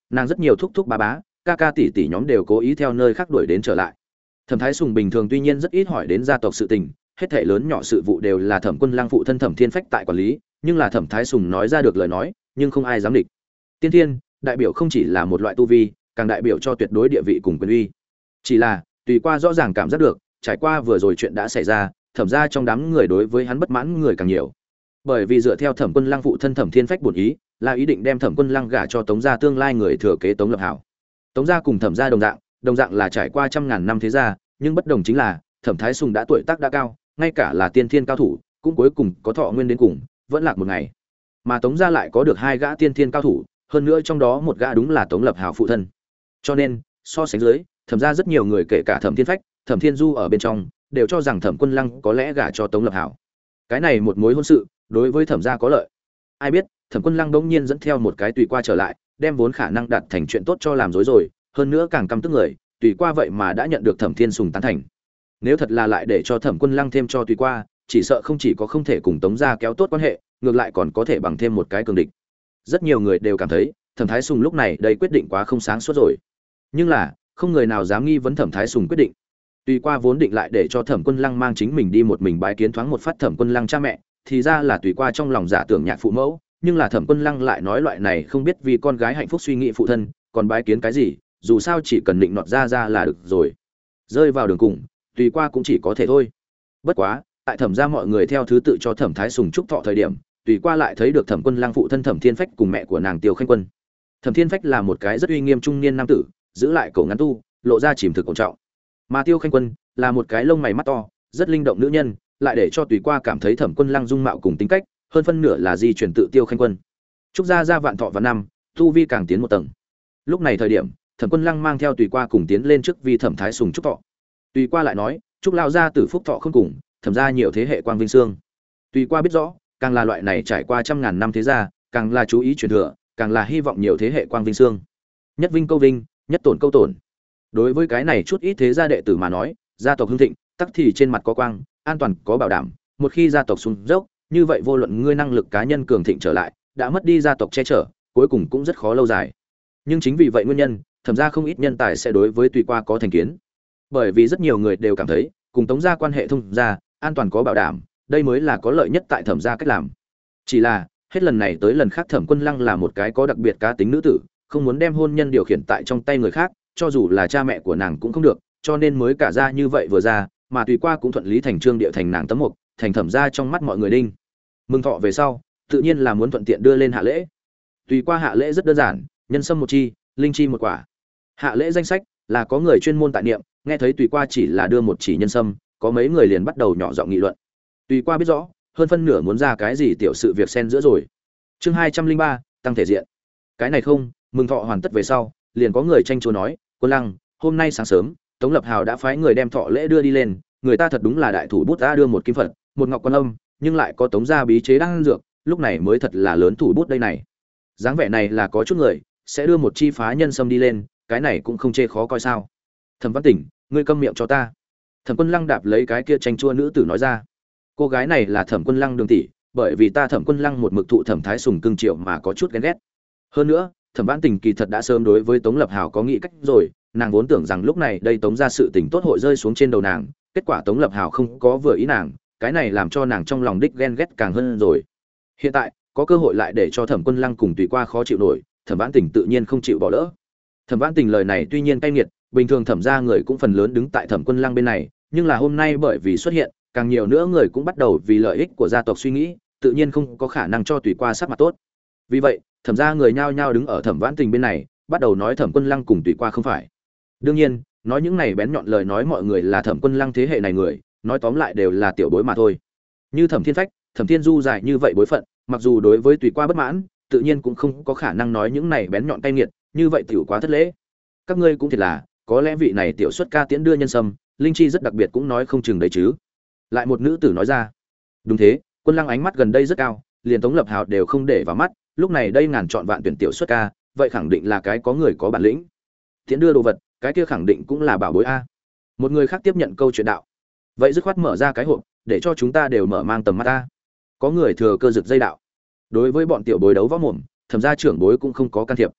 nàng rất nhiều thúc thúc bá bá, ca ca tỷ tỷ nhóm đều cố ý theo nơi khác đuổi đến trở lại. Thẩm Thái Sùng bình thường tuy nhiên rất ít hỏi đến gia tộc sự tình, hết thảy lớn nhỏ sự vụ đều là Thẩm Quân Lăng phụ thân Thẩm Thiên Phách tại quản lý, nhưng là Thẩm Thái Sùng nói ra được lời nói, nhưng không ai dám địch. Tiên thiên, đại biểu không chỉ là một loại tu vi, càng đại biểu cho tuyệt đối địa vị cùng quyền uy. Chỉ là, tùy qua rõ ràng cảm giác được, trải qua vừa rồi chuyện đã xảy ra, Thẩm gia trong đám người đối với hắn bất mãn người càng nhiều. Bởi vì dựa theo Thẩm Quân Lăng phụ thân Thẩm Thiên Phách bổn ý, là ý định đem Thẩm Quân Lăng gả cho Tống gia tương lai người thừa kế Tống Lập Hảo. Tống gia cùng Thẩm gia đồng dạng là trải qua trăm ngàn năm thế gia, nhưng bất đồng chính là Thẩm Thái Sùng đã tuổi tác đã cao, ngay cả là tiên thiên cao thủ, cũng cuối cùng có thọ nguyên đến cùng, vẫn lạc một ngày. Mà Tống gia lại có được hai gã tiên thiên cao thủ, hơn nữa trong đó một gã đúng là Tống Lập Hảo phụ thân. Cho nên, so sánh dưới, Thẩm gia rất nhiều người kể cả Thẩm Thiên Phách, Thẩm Thiên Du ở bên trong, đều cho rằng Thẩm Quân Lăng có lẽ gả cho Tống Lập Hảo. Cái này một mối hôn sự, đối với Thẩm gia có lợi. Ai biết, Thẩm Quân Lăng bỗng nhiên dẫn theo một cái tùy qua trở lại, đem vốn khả năng đạt thành chuyện tốt cho làm dối rồi, hơn nữa càng căm tức người, tùy qua vậy mà đã nhận được Thẩm Thiên Sùng tán thành. Nếu thật là lại để cho Thẩm Quân Lăng thêm cho tùy qua, chỉ sợ không chỉ có không thể cùng Tống gia kéo tốt quan hệ, ngược lại còn có thể bằng thêm một cái cường địch. Rất nhiều người đều cảm thấy, Thẩm Thái Sùng lúc này đây quyết định quá không sáng suốt rồi. Nhưng là, không người nào dám nghi vấn Thẩm Thái Sùng quyết định. Tùy qua vốn định lại để cho Thẩm Quân Lăng mang chính mình đi một mình bái kiến thoáng một phát Thẩm Quân Lăng cha mẹ, thì ra là tùy qua trong lòng giả tưởng nhạc phụ mẫu, nhưng là Thẩm Quân Lăng lại nói loại này không biết vì con gái hạnh phúc suy nghĩ phụ thân, còn bái kiến cái gì, dù sao chỉ cần định nọt ra là được rồi. Rơi vào đường cùng, tùy qua cũng chỉ có thể thôi. Bất quá, tại Thẩm gia mọi người theo thứ tự cho Thẩm Thái Sùng chúc thọ thời điểm, tùy qua lại thấy được Thẩm Quân Lăng phụ thân Thẩm Thiên Phách cùng mẹ của nàng Tiêu Khanh Quân. Thẩm Thiên Phách là một cái rất uy nghiêm trung niên nam tử, giữ lại cổ ngắn tu, lộ ra chìm thực ổn trọng. Mà Tiêu Khanh Quân là một cái lông mày mắt to, rất linh động nữ nhân, lại để cho tùy qua cảm thấy Thẩm Quân Lăng dung mạo cùng tính cách, hơn phân nửa là di truyền tự Tiêu Khanh Quân. Chúc gia vạn thọ và năm, tu vi càng tiến một tầng. Lúc này thời điểm, Thẩm Quân Lăng mang theo tùy qua cùng tiến lên trước vì Thẩm Thái Sùng chúc thọ. Tùy qua lại nói, chúc lão gia tử phúc thọ không cùng, Thẩm gia nhiều thế hệ quang vinh xương. Tùy qua biết rõ, càng là loại này trải qua trăm ngàn năm thế gia, càng là chú ý truyền thừa, càng là hy vọng nhiều thế hệ quang vinh xương. Nhất vinh câu vinh, nhất tổn câu tổn. Đối với cái này chút ít thế gia đệ tử mà nói, gia tộc hưng thịnh, tắc thì trên mặt có quang, an toàn có bảo đảm, một khi gia tộc xuống dốc, như vậy vô luận ngươi năng lực cá nhân cường thịnh trở lại, đã mất đi gia tộc che chở, cuối cùng cũng rất khó lâu dài. Nhưng chính vì vậy nguyên nhân, Thẩm gia không ít nhân tài sẽ đối với tùy qua có thành kiến. Bởi vì rất nhiều người đều cảm thấy, cùng Tống gia quan hệ thông gia, an toàn có bảo đảm, đây mới là có lợi nhất tại Thẩm gia cách làm. Chỉ là, hết lần này tới lần khác Thẩm Quân Lăng là một cái có đặc biệt cá tính nữ tử, không muốn đem hôn nhân điều khiển tại trong tay người khác, cho dù là cha mẹ của nàng cũng không được, cho nên mới cả ra như vậy vừa ra, mà tùy qua cũng thuận lý thành trương địa thành nàng tấm mục, thành Thẩm gia trong mắt mọi người đinh. Mừng thọ về sau, tự nhiên là muốn thuận tiện đưa lên hạ lễ. Tùy qua hạ lễ rất đơn giản, nhân sâm một chi, linh chi một quả. Hạ lễ danh sách là có người chuyên môn tại niệm, nghe thấy tùy qua chỉ là đưa một chỉ nhân sâm, có mấy người liền bắt đầu nhỏ giọng nghị luận. Tùy qua biết rõ, hơn phân nửa muốn ra cái gì tiểu sự việc xen giữa rồi. Chương 203, tăng thể diện. Cái này không, mừng thọ hoàn tất về sau, liền có người tranh chúa nói, "Quân Lăng, hôm nay sáng sớm, Tống Lập Hào đã phái người đem thọ lễ đưa đi lên, người ta thật đúng là đại thủ bút đã đưa một kim Phật, một ngọc quan âm, nhưng lại có Tống gia bí chế đang dược, lúc này mới thật là lớn thủ bút đây này." Dáng vẻ này là có chút người sẽ đưa một chi phá nhân sâm đi lên, cái này cũng không chê khó coi sao? Thẩm Văn Tỉnh, ngươi câm miệng cho ta. Thẩm Quân Lăng đạp lấy cái kia tranh chua nữ tử nói ra. Cô gái này là Thẩm Quân Lăng đường tỷ, bởi vì ta Thẩm Quân Lăng một mực thụ Thẩm Thái Sùng cưng chiều mà có chút ghen ghét. Hơn nữa, Thẩm Văn Tỉnh kỳ thật đã sớm đối với Tống Lập Hào có nghĩ cách rồi, nàng vốn tưởng rằng lúc này đây Tống gia sự tình tốt hội rơi xuống trên đầu nàng, kết quả Tống Lập Hào không có vừa ý nàng, cái này làm cho nàng trong lòng đích ghen ghét càng hơn rồi. Hiện tại, có cơ hội lại để cho Thẩm Quân Lăng cùng tùy qua khó chịu nổi, Thẩm Vãn Tình tự nhiên không chịu bỏ lỡ. Thẩm Vãn Tình lời này tuy nhiên cay nghiệt, bình thường Thẩm gia người cũng phần lớn đứng tại Thẩm Quân Lăng bên này, nhưng là hôm nay bởi vì xuất hiện, càng nhiều nữa người cũng bắt đầu vì lợi ích của gia tộc suy nghĩ, tự nhiên không có khả năng cho tùy qua sắc mặt tốt. Vì vậy, Thẩm gia người nhao nhao đứng ở Thẩm Vãn Tình bên này, bắt đầu nói Thẩm Quân Lăng cùng tùy qua không phải. Đương nhiên, nói những này bén nhọn lời nói mọi người là Thẩm Quân Lăng thế hệ này người, nói tóm lại đều là tiểu bối mà thôi. Như Thẩm Thiên Phách, Thẩm Thiên Du dài như vậy bối phận, mặc dù đối với tùy qua bất mãn, tự nhiên cũng không có khả năng nói những này bén nhọn cay nghiệt, như vậy tiểu quá thất lễ. Các ngươi cũng thiệt là, có lẽ vị này tiểu xuất ca tiễn đưa nhân sâm, linh chi rất đặc biệt cũng nói không chừng đấy chứ. Lại một nữ tử nói ra. Đúng thế, Quân Lăng ánh mắt gần đây rất cao, liền Tống Lập Hào đều không để vào mắt, lúc này đây ngàn chọn vạn tuyển tiểu xuất ca, vậy khẳng định là cái có người có bản lĩnh. Tiễn đưa đồ vật, cái kia khẳng định cũng là bảo bối a. Một người khác tiếp nhận câu chuyện đạo. Vậy dứt khoát mở ra cái hộp, để cho chúng ta đều mở mang tầm mắt ta. Có người thừa cơ rực dây đạo. Đối với bọn tiểu bối đấu võ mồm, Thẩm gia trưởng bối cũng không có can thiệp.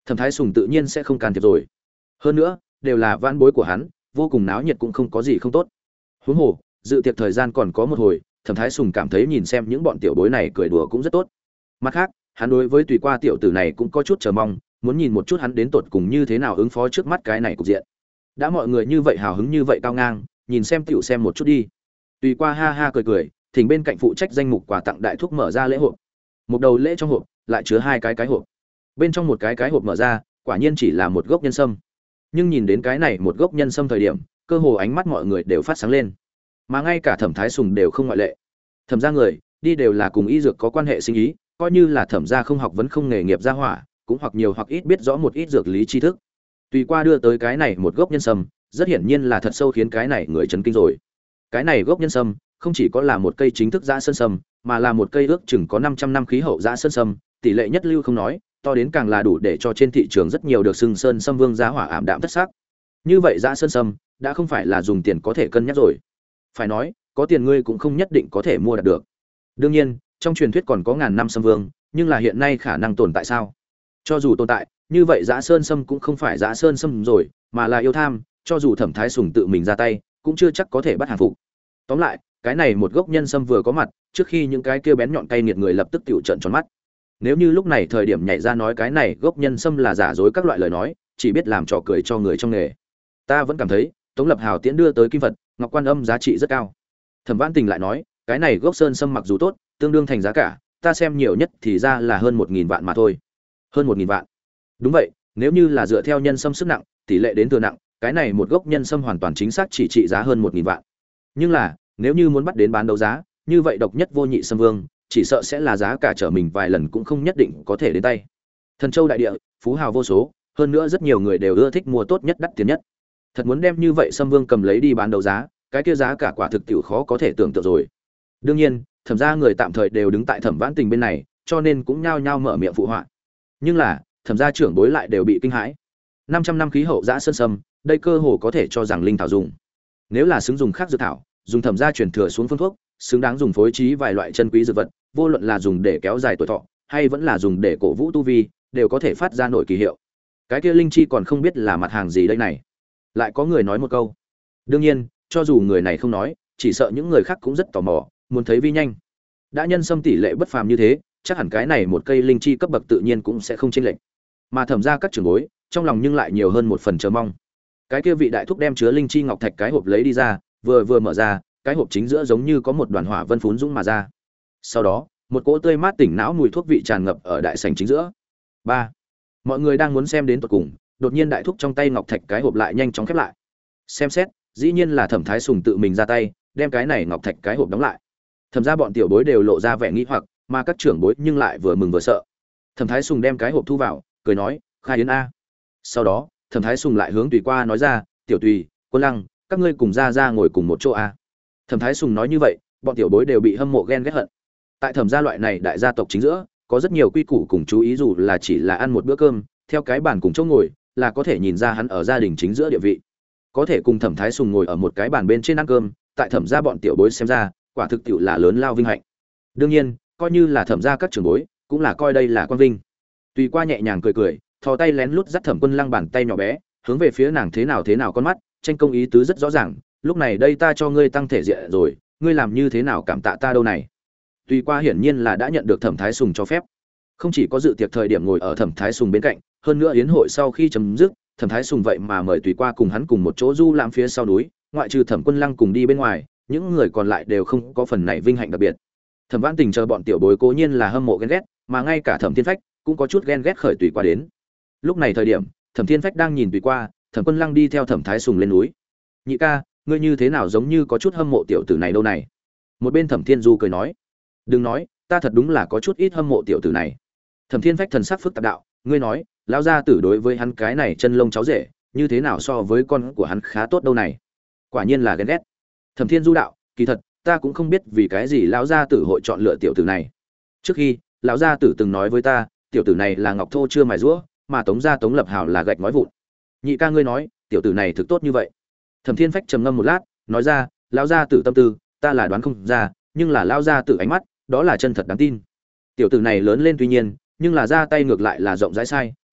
Thẩm Thái Sùng tự nhiên sẽ không can thiệp rồi. Hơn nữa, đều là vãn bối của hắn, vô cùng náo nhiệt cũng không có gì không tốt. Huống hồ, dự tiệc thời gian còn có một hồi, Thẩm Thái Sùng cảm thấy nhìn xem những bọn tiểu bối này cười đùa cũng rất tốt. Mặt khác, hắn đối với tùy qua tiểu tử này cũng có chút chờ mong, muốn nhìn một chút hắn đến tột cùng như thế nào ứng phó trước mắt cái này cục diện. Đã mọi người như vậy hào hứng như vậy cao ngang, nhìn xem tiểu xem một chút đi. Tùy qua ha ha cười cười, thỉnh bên cạnh phụ trách danh mục quà tặng đại thúc mở ra lễ hộp. Một đầu lễ trong hộp lại chứa hai cái hộp. Bên trong một cái hộp mở ra, quả nhiên chỉ là một gốc nhân sâm. Nhưng nhìn đến cái này một gốc nhân sâm thời điểm, cơ hồ ánh mắt mọi người đều phát sáng lên. Mà ngay cả Thẩm Thái Sùng đều không ngoại lệ. Thẩm gia người đi đều là cùng y dược có quan hệ sinh ý, coi như là Thẩm gia không học vấn không nghề nghiệp gia hỏa, cũng hoặc nhiều hoặc ít biết rõ một ít dược lý tri thức. Tùy qua đưa tới cái này một gốc nhân sâm, rất hiển nhiên là thật sâu khiến cái này người chấn kinh rồi. Cái này gốc nhân sâm không chỉ có là một cây chính thức dã sơn sâm, mà là một cây ước chừng có 500 năm khí hậu dã sơn sâm, tỷ lệ nhất lưu không nói, to đến càng là đủ để cho trên thị trường rất nhiều được xưng sơn sâm vương giá hỏa ảm đạm thất sắc. Như vậy dã sơn sâm đã không phải là dùng tiền có thể cân nhắc rồi. Phải nói, có tiền ngươi cũng không nhất định có thể mua được. Đương nhiên, trong truyền thuyết còn có ngàn năm sâm vương, nhưng là hiện nay khả năng tồn tại sao? Cho dù tồn tại, như vậy dã sơn sâm cũng không phải dã sơn sâm rồi, mà là yêu tham, cho dù Thẩm Thái Sùng tự mình ra tay, cũng chưa chắc có thể bắt hàng phục. Tóm lại, cái này một gốc nhân sâm vừa có mặt, trước khi những cái kia bén nhọn cay nghiệt người lập tức tiểu trợn tròn mắt. Nếu như lúc này thời điểm nhảy ra nói cái này gốc nhân sâm là giả dối các loại lời nói, chỉ biết làm trò cười cho người trong nghề. Ta vẫn cảm thấy, Tống Lập Hào tiễn đưa tới kim vật, ngọc quan âm giá trị rất cao. Thẩm Vãn Tình lại nói, cái này gốc sơn sâm mặc dù tốt, tương đương thành giá cả, ta xem nhiều nhất thì ra là hơn 1000 vạn mà thôi. Hơn 1000 vạn. Đúng vậy, nếu như là dựa theo nhân sâm sức nặng, tỷ lệ đến thừa nặng, cái này một gốc nhân sâm hoàn toàn chính xác chỉ trị giá hơn 1000 vạn. Nhưng là, nếu như muốn bắt đến bán đấu giá, như vậy độc nhất vô nhị sâm vương, chỉ sợ sẽ là giá cả trở mình vài lần cũng không nhất định có thể đến tay. Thần Châu đại địa, phú hào vô số, hơn nữa rất nhiều người đều ưa thích mua tốt nhất đắt tiền nhất. Thật muốn đem như vậy sâm vương cầm lấy đi bán đấu giá, cái kia giá cả quả thực tiểu khó có thể tưởng tượng rồi. Đương nhiên, Thẩm gia người tạm thời đều đứng tại Thẩm Vãn Tình bên này, cho nên cũng nhao nhao mở miệng phụ họa. Nhưng là, Thẩm gia trưởng bối lại đều bị kinh hãi. 500 năm khí hậu dã sơn sâm, đây cơ hồ có thể cho rằng linh thảo dùng. Nếu là xứng dùng khác dược thảo, dùng Thẩm gia truyền thừa xuống phương thuốc, xứng đáng dùng phối trí vài loại chân quý dược vật, vô luận là dùng để kéo dài tuổi thọ, hay vẫn là dùng để cổ vũ tu vi, đều có thể phát ra nổi kỳ hiệu. Cái kia linh chi còn không biết là mặt hàng gì đây này. Lại có người nói một câu. Đương nhiên, cho dù người này không nói, chỉ sợ những người khác cũng rất tò mò, muốn thấy vi nhanh. Đã nhân sâm tỷ lệ bất phàm như thế, chắc hẳn cái này một cây linh chi cấp bậc tự nhiên cũng sẽ không chênh lệch. Mà Thẩm gia các trưởng bối, trong lòng nhưng lại nhiều hơn một phần chờ mong. Cái kia vị đại thúc đem chứa linh chi ngọc thạch cái hộp lấy đi ra, vừa mở ra, cái hộp chính giữa giống như có một đoàn hỏa vân phún dũng mà ra. Sau đó, một cỗ tươi mát tỉnh não mùi thuốc vị tràn ngập ở đại sảnh chính giữa. 3. Mọi người đang muốn xem đến tận cùng, đột nhiên đại thúc trong tay ngọc thạch cái hộp lại nhanh chóng khép lại. Xem xét, dĩ nhiên là Thẩm Thái Sùng tự mình ra tay, đem cái này ngọc thạch cái hộp đóng lại. Thẩm gia bọn tiểu bối đều lộ ra vẻ nghi hoặc, mà các trưởng bối nhưng lại vừa mừng vừa sợ. Thẩm Thái Sùng đem cái hộp thu vào, cười nói, "Khai yến a." Sau đó, Thẩm Thái Sùng lại hướng Tùy qua nói ra, "Tiểu Tùy, Quân Lăng, các ngươi cùng ra ngồi cùng một chỗ a." Thẩm Thái Sùng nói như vậy, bọn tiểu bối đều bị hâm mộ ghen ghét hận. Tại Thẩm gia loại này đại gia tộc chính giữa, có rất nhiều quy củ cùng chú ý, dù là chỉ là ăn một bữa cơm, theo cái bàn cùng chỗ ngồi, là có thể nhìn ra hắn ở gia đình chính giữa địa vị. Có thể cùng Thẩm Thái Sùng ngồi ở một cái bàn bên trên ăn cơm, tại Thẩm gia bọn tiểu bối xem ra, quả thực tiệu là lớn lao vinh hạnh. Đương nhiên, coi như là Thẩm gia các trưởng bối, cũng là coi đây là quan vinh. Tùy qua nhẹ nhàng cười cười, thò tay lén lút dắt Thẩm Quân Lăng bàn tay nhỏ bé, hướng về phía nàng thế nào con mắt, tranh công ý tứ rất rõ ràng, lúc này đây ta cho ngươi tăng thể diện rồi, ngươi làm như thế nào cảm tạ ta đâu này. Tùy qua hiển nhiên là đã nhận được Thẩm Thái Sùng cho phép, không chỉ có dự tiệc thời điểm ngồi ở Thẩm Thái Sùng bên cạnh, hơn nữa yến hội sau khi chấm dứt, Thẩm Thái Sùng vậy mà mời Tùy qua cùng hắn cùng một chỗ du lãm phía sau núi, ngoại trừ Thẩm Quân Lăng cùng đi bên ngoài, những người còn lại đều không có phần này vinh hạnh đặc biệt. Thẩm Vãn Tình chờ bọn tiểu bối cố nhiên là hâm mộ ghen ghét, mà ngay cả Thẩm Thiên Phách cũng có chút ghen ghét khởi Tùy qua đến. Lúc này thời điểm, Thẩm Thiên Phách đang nhìn Tùy qua, Thẩm Quân Lăng đi theo Thẩm Thái Sùng lên núi. "Nhị ca, ngươi như thế nào giống như có chút hâm mộ tiểu tử này đâu này?" Một bên Thẩm Thiên Du cười nói. "Đừng nói, ta thật đúng là có chút ít hâm mộ tiểu tử này." Thẩm Thiên Phách thần sắc phức tạp đạo, "Ngươi nói, lão gia tử đối với hắn cái này chân lông cháu rể, như thế nào so với con của hắn khá tốt đâu này?" Quả nhiên là ghen ghét. Thẩm Thiên Du đạo, "Kỳ thật, ta cũng không biết vì cái gì lão gia tử hội chọn lựa tiểu tử này. Trước khi, lão gia tử từng nói với ta, tiểu tử này là ngọc thô chưa mài rũa, mà Tống gia Tống Lập Hào là gạch ngói vụn. Nhị ca ngươi nói, tiểu tử này thực tốt như vậy." Thẩm Thiên Phách trầm ngâm một lát, nói ra, "Lão gia tử tâm tư, ta là đoán không ra, nhưng là lão gia tử ánh mắt, đó là chân thật đáng tin. Tiểu tử này lớn lên tuy nhiên, nhưng là ra tay ngược lại là rộng rãi sai,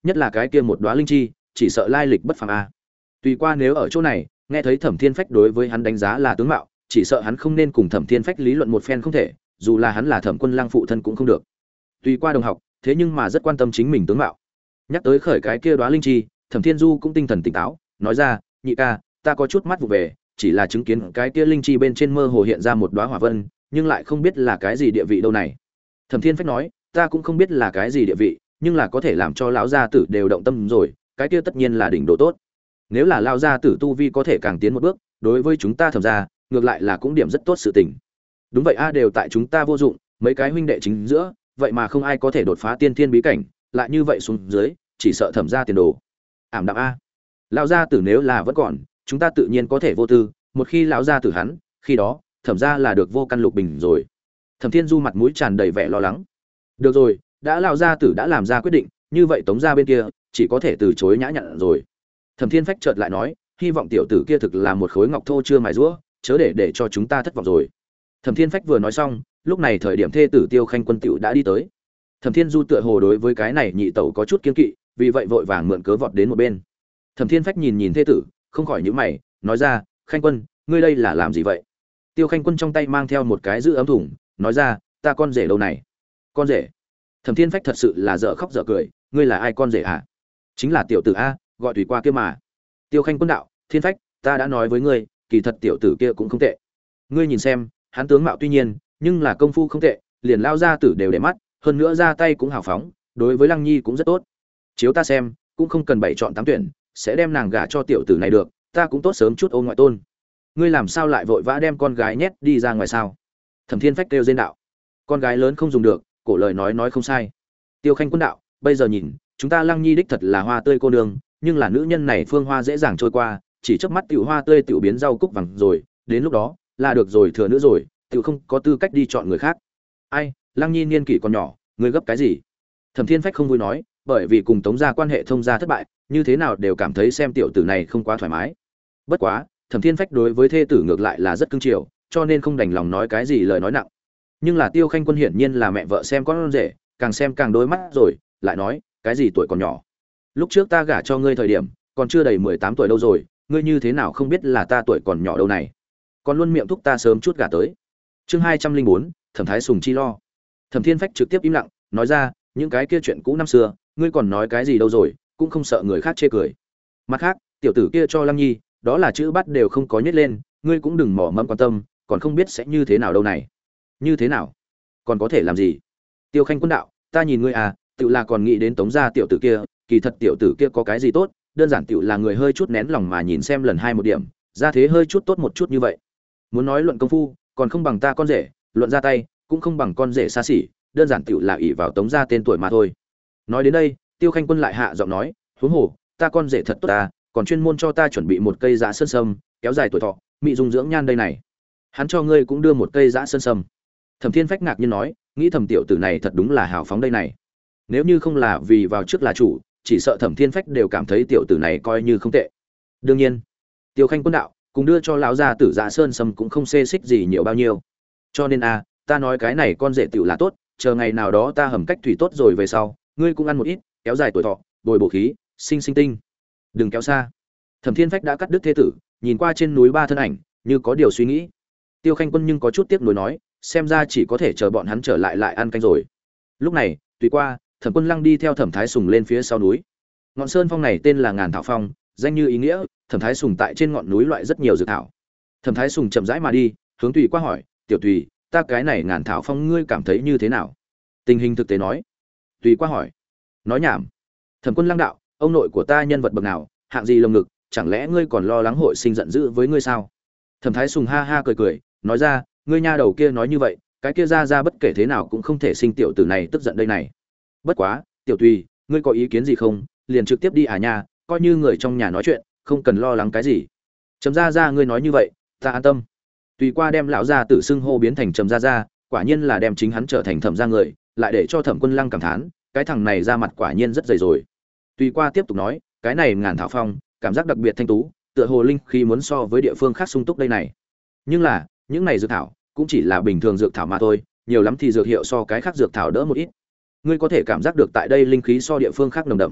nhất là cái kia một đóa linh chi, chỉ sợ lai lịch bất phàm a. Tùy qua nếu ở chỗ này, nghe thấy Thẩm Thiên Phách đối với hắn đánh giá là tướng mạo, chỉ sợ hắn không nên cùng Thẩm Thiên Phách lý luận một phen không thể, dù là hắn là Thẩm Quân Lăng phụ thân cũng không được. Tùy qua đồng học, thế nhưng mà rất quan tâm chính mình tướng mạo. Nhắc tới khởi cái kia đóa linh chi, Thẩm Thiên Du cũng tinh thần tỉnh táo, nói ra, nhị ca, ta có chút mắt vụ về, chỉ là chứng kiến cái kia linh chi bên trên mơ hồ hiện ra một đóa hỏa vân, nhưng lại không biết là cái gì địa vị đâu này. Thẩm Thiên Phách nói, ta cũng không biết là cái gì địa vị, nhưng là có thể làm cho lão gia tử đều động tâm rồi, cái kia tất nhiên là đỉnh độ tốt. Nếu là lão gia tử tu vi có thể càng tiến một bước, đối với chúng ta Thẩm gia, ngược lại là cũng điểm rất tốt sự tình. Đúng vậy a, đều tại chúng ta vô dụng, mấy cái huynh đệ chính giữa, vậy mà không ai có thể đột phá tiên thiên bí cảnh, lại như vậy xuống dưới, chỉ sợ Thẩm gia tiền đồ ảm đạm a. Lão gia tử nếu là vẫn còn, chúng ta tự nhiên có thể vô tư, một khi lão gia tử hắn, khi đó, Thẩm gia là được vô căn lục bình rồi. Thẩm Thiên Du mặt mũi tràn đầy vẻ lo lắng. Được rồi, đã lão gia tử đã làm ra quyết định, như vậy Tống gia bên kia chỉ có thể từ chối nhã nhặn rồi. Thẩm Thiên Phách chợt lại nói, hy vọng tiểu tử kia thực là một khối ngọc thô chưa mài rũa, chớ để cho chúng ta thất vọng rồi. Thẩm Thiên Phách vừa nói xong, lúc này thời điểm thê tử Tiêu Khanh Quân tiểu đã đi tới. Thẩm Thiên Du tựa hồ đối với cái này nhị tẩu có chút kiêng kỵ, vì vậy vội vàng mượn cớ vọt đến một bên. Thẩm Thiên Phách nhìn nhìn thê tử, không khỏi nhíu mày, nói ra, Khanh Quân, ngươi đây là làm gì vậy? Tiêu Khanh Quân trong tay mang theo một cái giữ ấm thùng, nói ra, ta con rể đâu này? Con rể? Thẩm Thiên Phách thật sự là dở khóc dở cười, ngươi là ai con rể à? Chính là tiểu tử a, gọi Tùy Qua kia mà. Tiêu Khanh Quân đạo, Thiên Phách, ta đã nói với ngươi, kỳ thật tiểu tử kia cũng không tệ. Ngươi nhìn xem, hắn tướng mạo tuy nhiên, nhưng là công phu không tệ, liền lao ra tử đều để mắt, hơn nữa ra tay cũng hào phóng, đối với Lăng Nhi cũng rất tốt. Chiếu ta xem, cũng không cần bảy chọn tám tuyển, sẽ đem nàng gả cho tiểu tử này được, ta cũng tốt sớm chút ôn ngoại tôn. Ngươi làm sao lại vội vã đem con gái nhét đi ra ngoài sao? Thẩm Thiên Phách kêu rên đạo, con gái lớn không dùng được, cổ lời nói không sai. Tiêu Khanh Quân đạo, bây giờ nhìn, chúng ta Lăng Nhi đích thật là hoa tươi cô nương, nhưng là nữ nhân này phương hoa dễ dàng trôi qua, chỉ chớp mắt tiểu hoa tươi tiểu biến rau cúc vàng rồi, đến lúc đó, là được rồi thừa nữa rồi, tiểu không có tư cách đi chọn người khác. Ai, Lăng Nhi niên kỷ còn nhỏ, ngươi gấp cái gì? Thẩm Thiên Phách không vui nói, bởi vì cùng Tống gia quan hệ thông gia thất bại, như thế nào đều cảm thấy xem tiểu tử này không quá thoải mái. Bất quá, Thẩm Thiên Phách đối với thê tử ngược lại là rất cưng chiều, cho nên không đành lòng nói cái gì lời nói nặng. Nhưng là Tiêu Khanh Quân hiển nhiên là mẹ vợ xem con rể, càng xem càng đôi mắt rồi, lại nói, cái gì tuổi còn nhỏ? Lúc trước ta gả cho ngươi thời điểm, còn chưa đầy 18 tuổi đâu rồi, ngươi như thế nào không biết là ta tuổi còn nhỏ đâu này? Còn luôn miệng thúc ta sớm chút gả tới. Chương 204, Thẩm Thái Sùng chi lo. Thẩm Thiên Phách trực tiếp im lặng, nói ra, những cái kia chuyện cũ năm xưa, ngươi còn nói cái gì đâu rồi, cũng không sợ người khác chê cười. Mặt khác, tiểu tử kia cho Lăng Nhi, đó là chữ bắt đều không có nhét lên, ngươi cũng đừng mỏ mẫm quan tâm, còn không biết sẽ như thế nào đâu này. Như thế nào? Còn có thể làm gì? Tiêu Khanh Quân đạo, ta nhìn ngươi à, tự là còn nghĩ đến Tống gia tiểu tử kia, kỳ thật tiểu tử kia có cái gì tốt, đơn giản tiểu là người hơi chút nén lòng mà nhìn xem lần hai một điểm, ra thế hơi chút tốt một chút như vậy. Muốn nói luận công phu, còn không bằng ta con rể, luận ra tay, cũng không bằng con rể xa xỉ, đơn giản tiểu là ỷ vào Tống gia tên tuổi mà thôi. Nói đến đây, Tiêu Khanh Quân lại hạ giọng nói, huống hồ, ta con rể thật tốt ta, còn chuyên môn cho ta chuẩn bị một cây dã sơn sâm, kéo dài tuổi thọ, mị dung dưỡng nhan đây này. Hắn cho ngươi cũng đưa một cây dã sơn sâm. Thẩm Thiên Phách ngạc nhiên nói, nghĩ thẩm tiểu tử này thật đúng là hào phóng đây này. Nếu như không là vì vào trước là chủ, chỉ sợ Thẩm Thiên Phách đều cảm thấy tiểu tử này coi như không tệ. Đương nhiên, Tiêu Khanh Quân đạo, cùng đưa cho lão gia tử Dã Sơn Sâm cũng không xê xích gì nhiều bao nhiêu. Cho nên a, ta nói cái này con rể tiểu là tốt, chờ ngày nào đó ta hầm cách thủy tốt rồi về sau, ngươi cũng ăn một ít, kéo dài tuổi thọ, bồi bổ khí, sinh sinh tinh. Đừng kéo xa. Thẩm Thiên Phách đã cắt đứt thế tử, nhìn qua trên núi ba thân ảnh, như có điều suy nghĩ. Tiêu Khanh Quân nhưng có chút tiếc nuối nói, xem ra chỉ có thể chờ bọn hắn trở lại lại ăn canh rồi. Lúc này, Tùy Qua, Thẩm Quân Lăng đi theo Thẩm Thái Sùng lên phía sau núi. Ngọn sơn phong này tên là Ngàn Thảo Phong, danh như ý nghĩa, Thẩm Thái Sùng tại trên ngọn núi loại rất nhiều dược thảo. Thẩm Thái Sùng chậm rãi mà đi, hướng Tùy Qua hỏi, "Tiểu Tùy, ta cái này Ngàn Thảo Phong ngươi cảm thấy như thế nào?" Tình hình thực tế nói. Tùy Qua hỏi. Nói nhảm. Thẩm Quân Lăng đạo, "Ông nội của ta nhân vật bậc nào, hạng gì lồng ngực, chẳng lẽ ngươi còn lo lắng hội sinh giận dữ với ngươi sao?" Thẩm Thái Sùng ha ha cười cười, nói ra, "Ngươi nha đầu kia nói như vậy, cái kia ra bất kể thế nào cũng không thể sinh tiểu tử này tức giận đây này. Bất quá, Tiểu Tùy, ngươi có ý kiến gì không, liền trực tiếp đi à nha, coi như người trong nhà nói chuyện, không cần lo lắng cái gì." Trầm ra ngươi nói như vậy, ta an tâm. Tùy Qua đem lão gia tử xưng hô biến thành Trầm ra, quả nhiên là đem chính hắn trở thành Thẩm gia người, lại để cho Thẩm Quân Lăng cảm thán, cái thằng này ra mặt quả nhiên rất dày rồi. Tùy Qua tiếp tục nói, cái này Ngàn Thảo Phong, cảm giác đặc biệt thanh tú, tựa hồ linh khí muốn so với địa phương khác sung túc đây này. Nhưng là, những này dược thảo cũng chỉ là bình thường dược thảo mà thôi, nhiều lắm thì dược hiệu so cái khác dược thảo đỡ một ít. Ngươi có thể cảm giác được tại đây linh khí so địa phương khác nồng đậm.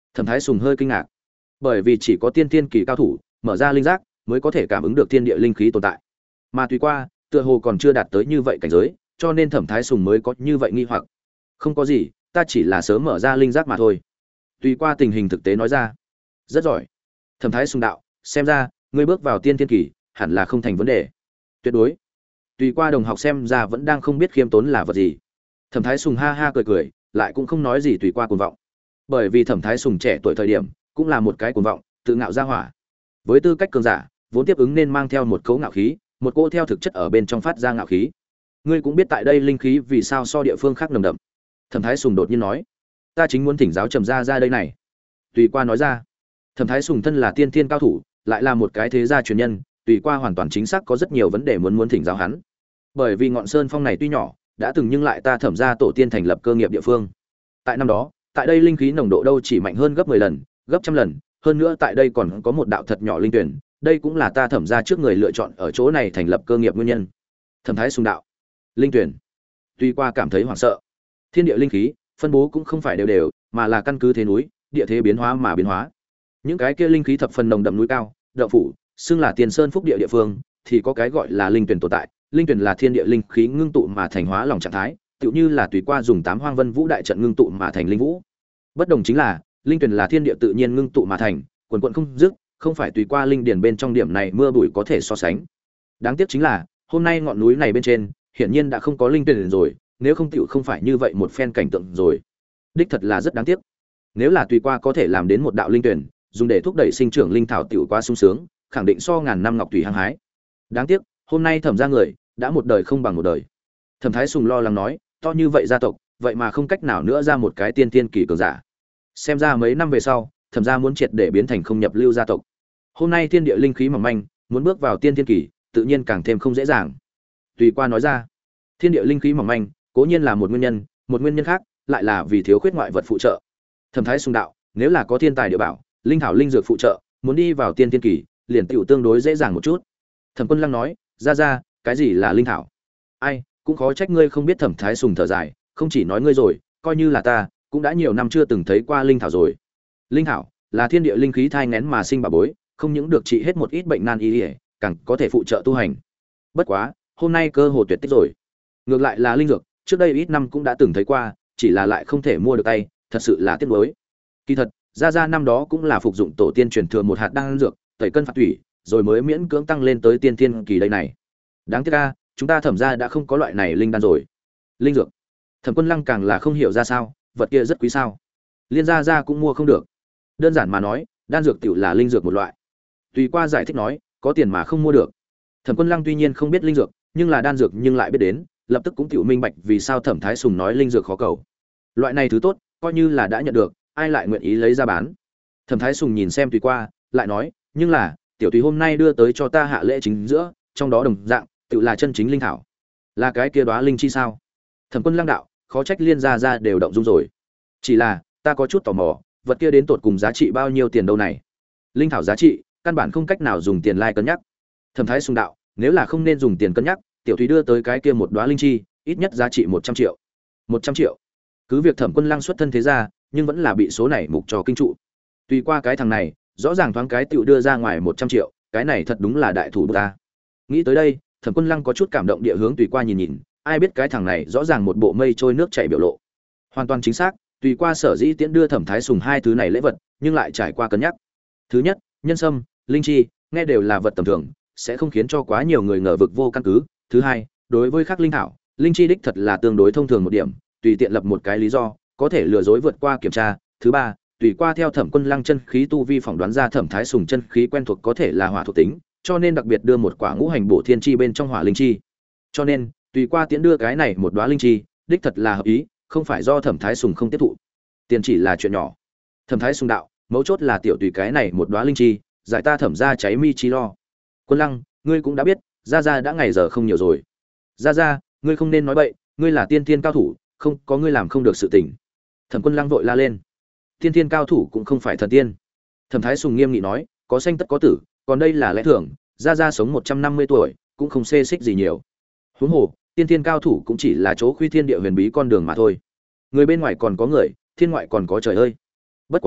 Thẩm Thái Sùng hơi kinh ngạc, bởi vì chỉ có tiên tiên kỳ cao thủ mở ra linh giác mới có thể cảm ứng được thiên địa linh khí tồn tại, mà tùy qua tựa hồ còn chưa đạt tới như vậy cảnh giới, cho nên Thẩm Thái Sùng mới có như vậy nghi hoặc. Không có gì, ta chỉ là sớm mở ra linh giác mà thôi. Tùy qua tình hình thực tế nói ra. Rất giỏi. Thẩm Thái Sùng đạo, xem ra ngươi bước vào tiên thiên kỳ hẳn là không thành vấn đề. Tuyệt đối. Tùy qua đồng học xem ra vẫn đang không biết khiêm tốn là vật gì. Thẩm Thái Sùng ha ha cười cười, lại cũng không nói gì tùy qua cuồng vọng. Bởi vì Thẩm Thái Sùng trẻ tuổi thời điểm cũng là một cái cuồng vọng, tự ngạo ra hỏa. Với tư cách cường giả, vốn tiếp ứng nên mang theo một cấu ngạo khí, một cỗ theo thực chất ở bên trong phát ra ngạo khí. Ngươi cũng biết tại đây linh khí vì sao so địa phương khác nồng đậm. Thẩm Thái Sùng đột nhiên nói, ta chính muốn thỉnh giáo Trầm gia ra đây này. Tùy qua nói ra. Thẩm Thái Sùng thân là tiên thiên cao thủ, lại là một cái thế gia truyền nhân, tùy qua hoàn toàn chính xác có rất nhiều vấn đề muốn thỉnh giáo hắn. Bởi vì ngọn sơn phong này tuy nhỏ, đã từng nhưng lại ta Thẩm gia tổ tiên thành lập cơ nghiệp địa phương. Tại năm đó, tại đây linh khí nồng độ đâu chỉ mạnh hơn gấp 10 lần, gấp trăm lần, hơn nữa tại đây còn có một đạo thật nhỏ linh tuyển, đây cũng là ta Thẩm gia trước người lựa chọn ở chỗ này thành lập cơ nghiệp nguyên nhân. Thẩm Thái Sùng đạo, linh tuyển. Tùy qua cảm thấy hoảng sợ. Thiên địa linh khí phân bố cũng không phải đều đều, mà là căn cứ thế núi, địa thế biến hóa mà biến hóa. Những cái kia linh khí thập phần nồng đậm núi cao, động phủ, xưng là tiền sơn phúc địa địa phương, thì có cái gọi là linh tuyển tồn tại. Linh tuyển là thiên địa linh khí ngưng tụ mà thành hóa lòng trạng thái, tựu như là tùy qua dùng 8 hoang vân vũ đại trận ngưng tụ mà thành linh vũ. Bất đồng chính là, linh tuyển là thiên địa tự nhiên ngưng tụ mà thành, quần quần không dứt, không phải tùy qua linh điển bên trong điểm này mưa bụi có thể so sánh. Đáng tiếc chính là, hôm nay ngọn núi này bên trên, hiển nhiên đã không có linh tuyển rồi, nếu không tựu không phải như vậy một phen cảnh tượng rồi. Đích thật là rất đáng tiếc. Nếu là tùy qua có thể làm đến một đạo linh tuyển, dùng để thúc đẩy sinh trưởng linh thảo tiểu quá sung sướng, khẳng định so ngàn năm ngọc tùy hăng hái. Đáng tiếc, hôm nay Thẩm gia người đã một đời không bằng một đời. Thẩm Thái Sùng lo lắng nói, to như vậy gia tộc, vậy mà không cách nào nữa ra một cái tiên tiên kỳ cường giả. Xem ra mấy năm về sau, Thẩm gia muốn triệt để biến thành không nhập lưu gia tộc. Hôm nay thiên địa linh khí mỏng manh, muốn bước vào tiên tiên kỳ, tự nhiên càng thêm không dễ dàng. Tùy qua nói ra, thiên địa linh khí mỏng manh, cố nhiên là một nguyên nhân khác, lại là vì thiếu khuyết ngoại vật phụ trợ. Thẩm Thái Sùng đạo, nếu là có thiên tài địa bảo, linh thảo linh dược phụ trợ, muốn đi vào tiên tiên kỳ, liền tiểu tương đối dễ dàng một chút. Thẩm Quân Lăng nói, ra, cái gì là linh thảo? Ai, cũng khó trách ngươi không biết. Thẩm Thái Sùng thở dài, không chỉ nói ngươi rồi, coi như là ta, cũng đã nhiều năm chưa từng thấy qua linh thảo rồi. Linh thảo là thiên địa linh khí thai nghén mà sinh bà bối, không những được trị hết một ít bệnh nan y, càng có thể phụ trợ tu hành. Bất quá, hôm nay cơ hội tuyệt tích rồi. Ngược lại là linh dược, trước đây ít năm cũng đã từng thấy qua, chỉ là lại không thể mua được tay, thật sự là tiếc nuối. Kỳ thật, gia năm đó cũng là phục dụng tổ tiên truyền thừa một hạt đan dược, tẩy cân phạt thủy, rồi mới miễn cưỡng tăng lên tới tiên tiên kỳ đây này. Đáng tiếc a, chúng ta Thẩm gia đã không có loại này linh đan rồi. Linh dược. Thẩm Quân Lăng càng là không hiểu ra sao, vật kia rất quý sao? Liên gia cũng mua không được. Đơn giản mà nói, đan dược tiểu là linh dược một loại. Tùy qua giải thích nói, có tiền mà không mua được. Thẩm Quân Lăng tuy nhiên không biết linh dược, nhưng là đan dược nhưng lại biết đến, lập tức cũng tiểu minh bạch vì sao Thẩm Thái Sùng nói linh dược khó cầu. Loại này thứ tốt, coi như là đã nhận được, ai lại nguyện ý lấy ra bán. Thẩm Thái Sùng nhìn xem Tùy qua, lại nói, nhưng là tiểu Tùy hôm nay đưa tới cho ta hạ lễ chính giữa, trong đó đồng dạng tự là chân chính linh thảo, là cái kia đóa linh chi sao? Thẩm Quân Lăng đạo, khó trách Liên gia đều động dung rồi. Chỉ là ta có chút tò mò, vật kia đến tột cùng giá trị bao nhiêu tiền đâu này? Linh thảo giá trị căn bản không cách nào dùng tiền lai cân nhắc. Thẩm Thái Sùng đạo, nếu là không nên dùng tiền cân nhắc, tiểu Thúy đưa tới cái kia một đóa linh chi, ít nhất giá trị 100 triệu. 100 triệu. Cứ việc Thẩm Quân Lăng xuất thân thế gia, nhưng vẫn là bị số này mục cho kinh trụ. Tùy qua cái thằng này, rõ ràng thoáng cái tiểu đưa ra ngoài 100 triệu, cái này thật đúng là đại thủ bút ta. Nghĩ tới đây, Thẩm Quân Lăng có chút cảm động địa hướng Tùy qua nhìn, ai biết cái thằng này rõ ràng một bộ mây trôi nước chảy biểu lộ. Hoàn toàn chính xác, Tùy qua sở dĩ tiễn đưa Thẩm Thái Sùng hai thứ này lễ vật, nhưng lại trải qua cân nhắc. Thứ nhất, nhân sâm, linh chi, nghe đều là vật tầm thường, sẽ không khiến cho quá nhiều người ngờ vực vô căn cứ. Thứ hai, đối với các linh thảo, linh chi đích thật là tương đối thông thường một điểm, tùy tiện lập một cái lý do, có thể lừa dối vượt qua kiểm tra. Thứ ba, tùy qua theo Thẩm Quân Lăng chân khí tu vi phỏng đoán ra Thẩm Thái Sùng chân khí quen thuộc có thể là hỏa thuộc tính, cho nên đặc biệt đưa một quả ngũ hành bổ thiên chi bên trong hỏa linh chi. Cho nên, tùy qua tiễn đưa cái này một đóa linh chi, đích thật là hợp ý, không phải do Thẩm Thái Sùng không tiếp thụ. Tiền chỉ là chuyện nhỏ. Thẩm Thái Sùng đạo, mấu chốt là tiểu tùy cái này một đóa linh chi, giải ta Thẩm gia cháy mi chi lo. Quân Lăng, ngươi cũng đã biết, gia đã ngày giờ không nhiều rồi. Gia, ngươi không nên nói bậy, ngươi là tiên tiên cao thủ, không có ngươi làm không được sự tình. Thẩm Quân Lăng vội la lên. Tiên tiên cao thủ cũng không phải thần tiên. Thẩm Thái Sùng nghiêm nghị nói, có sanh tất có tử, còn đây là lẽ thường, gia sống 150 tuổi, cũng không xê xích gì nhiều. Huống hồ, tiên tiên cao thủ cũng chỉ là chỗ khuy thiên địa huyền bí con đường mà thôi. Người bên ngoài còn có người, thiên ngoại còn có trời ơi. Bất quá,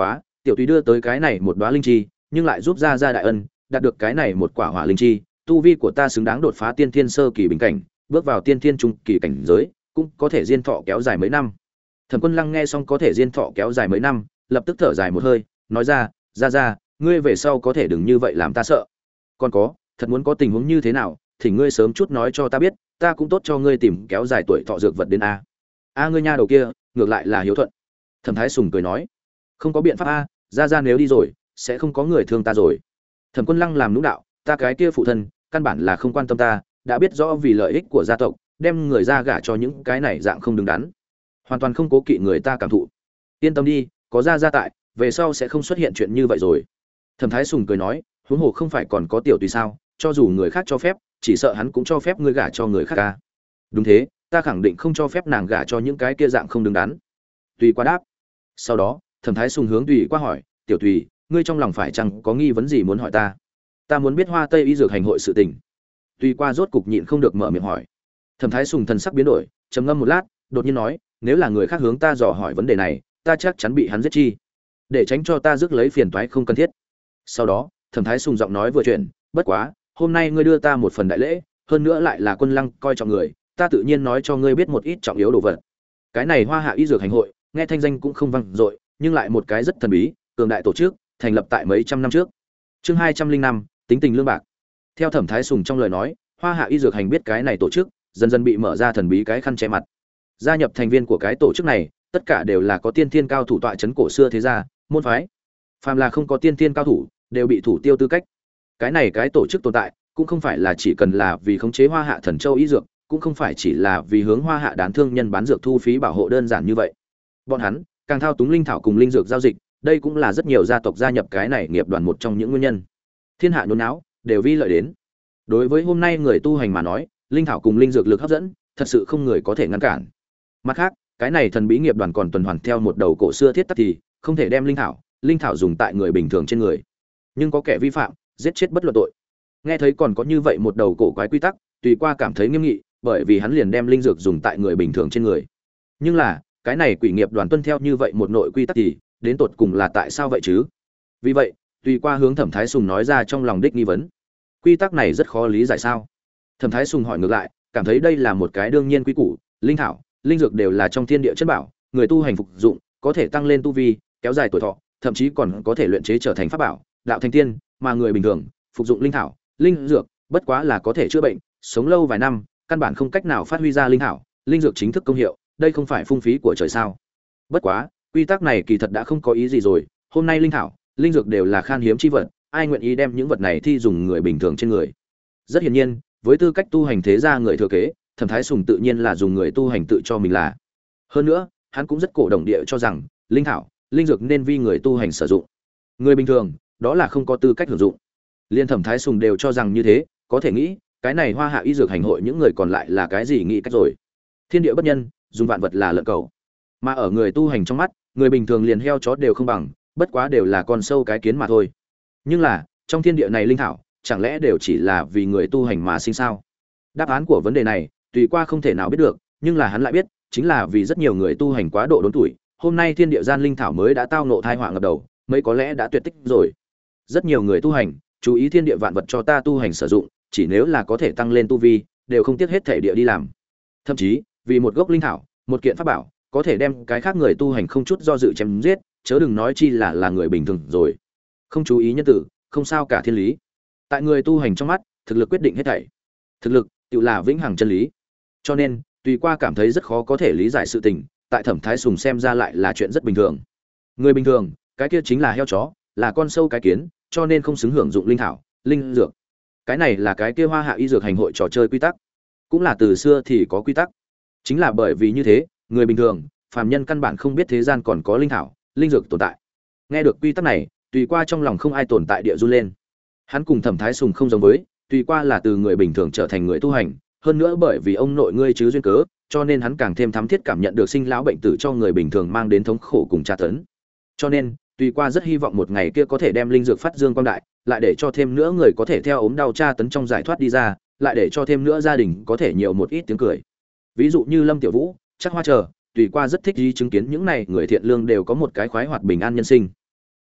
Tiểu Tùy đưa tới cái này một đóa linh chi, nhưng lại giúp ra đại ân, đạt được cái này một quả hỏa linh chi, tu vi của ta xứng đáng đột phá tiên thiên sơ kỳ bình cảnh, bước vào tiên thiên trung kỳ cảnh giới, cũng có thể diên thọ kéo dài mấy năm. Thẩm Quân Lăng nghe xong có thể diên thọ kéo dài mấy năm, lập tức thở dài một hơi, nói ra, ngươi về sau có thể đừng như vậy làm ta sợ. Còn có, thật muốn có tình huống như thế nào, thì ngươi sớm chút nói cho ta biết, ta cũng tốt cho ngươi tìm kéo dài tuổi thọ dược vật đến a. A ngươi nha đầu kia, ngược lại là hiếu thuận. Thẩm Thái Sùng cười nói, không có biện pháp a, ra nếu đi rồi, sẽ không có người thương ta rồi. Thẩm Quân Lăng làm nũng đạo, ta cái kia phụ thân, căn bản là không quan tâm ta, đã biết rõ vì lợi ích của gia tộc, đem người ra gả cho những cái này dạng không đứng đắn, hoàn toàn không cố kỵ người ta cảm thụ. Yên tâm đi, có gia tại, về sau sẽ không xuất hiện chuyện như vậy rồi. Thẩm Thái Sùng cười nói, huống hồ không phải còn có Tiểu Tùy sao, cho dù người khác cho phép, chỉ sợ hắn cũng cho phép ngươi gả cho người khác ca. Đúng thế, ta khẳng định không cho phép nàng gả cho những cái kia dạng không đứng đắn. Tùy qua đáp. Sau đó, Thẩm Thái Sùng hướng Tùy qua hỏi, Tiểu Tùy, ngươi trong lòng phải chăng có nghi vấn gì muốn hỏi ta? Ta muốn biết Hoa Tây y dược hành hội sự tình. Tùy qua rốt cục nhịn không được mở miệng hỏi. Thẩm Thái Sùng thần sắc biến đổi, trầm ngâm một lát, đột nhiên nói, nếu là người khác hướng ta dò hỏi vấn đề này, ta chắc chắn bị hắn giết chi, để tránh cho ta rước lấy phiền toái không cần thiết. Sau đó, Thẩm Thái Sùng giọng nói vừa chuyển, bất quá, hôm nay ngươi đưa ta một phần đại lễ, hơn nữa lại là Quân Lăng coi trọng người, ta tự nhiên nói cho ngươi biết một ít trọng yếu đồ vật. Cái này Hoa Hạ y dược hành hội, nghe thanh danh cũng không vang dội, nhưng lại một cái rất thần bí, cường đại tổ chức, thành lập tại mấy trăm năm trước. Chương 205, tính tình lương bạc. Theo Thẩm Thái Sùng trong lời nói, Hoa Hạ y dược hành biết cái này tổ chức, dần dần bị mở ra thần bí cái khăn che mặt. Gia nhập thành viên của cái tổ chức này, tất cả đều là có tiên thiên cao thủ tọa trấn cổ xưa thế gia, môn phái. Phàm là không có tiên thiên cao thủ, đều bị thủ tiêu tư cách. Cái này cái tổ chức tồn tại, cũng không phải là chỉ cần là vì khống chế Hoa Hạ Thần Châu y dược, cũng không phải chỉ là vì hướng Hoa Hạ đán thương nhân bán dược thu phí bảo hộ đơn giản như vậy. Bọn hắn càng thao túng linh thảo cùng linh dược giao dịch, đây cũng là rất nhiều gia tộc gia nhập cái này nghiệp đoàn một trong những nguyên nhân. Thiên hạ nhốn náo, đều vi lợi đến. Đối với hôm nay người tu hành mà nói, linh thảo cùng linh dược lực hấp dẫn, thật sự không người có thể ngăn cản. Mặt khác, cái này thần bí nghiệp đoàn còn tuần hoàn theo một đầu cổ xưa thiết tắc thì không thể đem linh thảo dùng tại người bình thường trên người. Nhưng có kẻ vi phạm, giết chết bất luận tội. Nghe thấy còn có như vậy một đầu cổ quái quy tắc, tùy qua cảm thấy nghiêm nghị, bởi vì hắn liền đem linh dược dùng tại người bình thường trên người. Nhưng là, cái này quỷ nghiệp đoàn tuân theo như vậy một nội quy tắc thì đến tột cùng là tại sao vậy chứ? Vì vậy, tùy qua hướng Thẩm Thái Sùng nói ra trong lòng đích nghi vấn. Quy tắc này rất khó lý giải sao? Thẩm Thái Sùng hỏi ngược lại, cảm thấy đây là một cái đương nhiên quy củ, linh thảo, linh dược đều là trong thiên địa chất bảo, người tu hành phục dụng, có thể tăng lên tu vi, kéo dài tuổi thọ, thậm chí còn có thể luyện chế trở thành pháp bảo, đạo thành tiên, mà người bình thường phục dụng linh thảo, linh dược, bất quá là có thể chữa bệnh, sống lâu vài năm, căn bản không cách nào phát huy ra linh thảo, linh dược chính thức công hiệu, đây không phải phung phí của trời sao? Bất quá, quy tắc này kỳ thật đã không có ý gì rồi, hôm nay linh thảo, linh dược đều là khan hiếm chi vật, ai nguyện ý đem những vật này thi dùng người bình thường trên người? Rất hiển nhiên, với tư cách tu hành thế gia người thừa kế, Thẩm Thái Sùng tự nhiên là dùng người tu hành tự cho mình là. Hơn nữa, hắn cũng rất cổ động địa cho rằng, linh thảo, linh dược nên vi người tu hành sử dụng. Người bình thường, đó là không có tư cách hưởng dụng. Liên Thẩm Thái Sùng đều cho rằng như thế, có thể nghĩ, cái này Hoa Hạ y dược hành hội những người còn lại là cái gì nghĩ cách rồi? Thiên địa bất nhân, dùng vạn vật là lợn cầu. Mà ở người tu hành trong mắt, người bình thường liền heo chó đều không bằng, bất quá đều là con sâu cái kiến mà thôi. Nhưng là, trong thiên địa này linh thảo, chẳng lẽ đều chỉ là vì người tu hành mà sinh sao? Đáp án của vấn đề này, tùy qua không thể nào biết được, nhưng là hắn lại biết, chính là vì rất nhiều người tu hành quá độ đốn tuổi, hôm nay thiên địa gian linh thảo mới đã tao ngộ tai họa ngập đầu, mấy có lẽ đã tuyệt tích rồi. Rất nhiều người tu hành, chú ý thiên địa vạn vật cho ta tu hành sử dụng, chỉ nếu là có thể tăng lên tu vi, đều không tiếc hết thể địa đi làm. Thậm chí, vì một gốc linh thảo, một kiện pháp bảo, có thể đem cái khác người tu hành không chút do dự chém giết, chớ đừng nói chi là người bình thường rồi. Không chú ý nhân tử, không sao cả thiên lý. Tại người tu hành trong mắt, thực lực quyết định hết thảy. Thực lực tự là vĩnh hằng chân lý. Cho nên, tùy qua cảm thấy rất khó có thể lý giải sự tình, tại Thẩm Thái Sùng xem ra lại là chuyện rất bình thường. Người bình thường, cái kia chính là heo chó, là con sâu cái kiến, cho nên không xứng hưởng dụng linh thảo, linh dược. Cái này là cái kia Hoa Hạ y dược hành hội trò chơi quy tắc, cũng là từ xưa thì có quy tắc. Chính là bởi vì như thế, người bình thường, phàm nhân căn bản không biết thế gian còn có linh thảo, linh dược tồn tại. Nghe được quy tắc này, tùy qua trong lòng không ai tồn tại địa run lên. Hắn cùng Thẩm Thái Sùng không giống với, tùy qua là từ người bình thường trở thành người tu hành, hơn nữa bởi vì ông nội ngươi chứ duyên cớ, cho nên hắn càng thêm thấm thiết cảm nhận được sinh lão bệnh tử cho người bình thường mang đến thống khổ cùng tra tấn. Cho nên, tùy qua rất hy vọng một ngày kia có thể đem linh dược phát dương quang đại, lại để cho thêm nữa người có thể theo ốm đau tra tấn trong giải thoát đi ra, lại để cho thêm nữa gia đình có thể nhiều một ít tiếng cười. Ví dụ như Lâm Tiểu Vũ, Chắc Hoa chờ, tùy qua rất thích đi chứng kiến những này người thiện lương đều có một cái khoái hoạt bình an nhân sinh.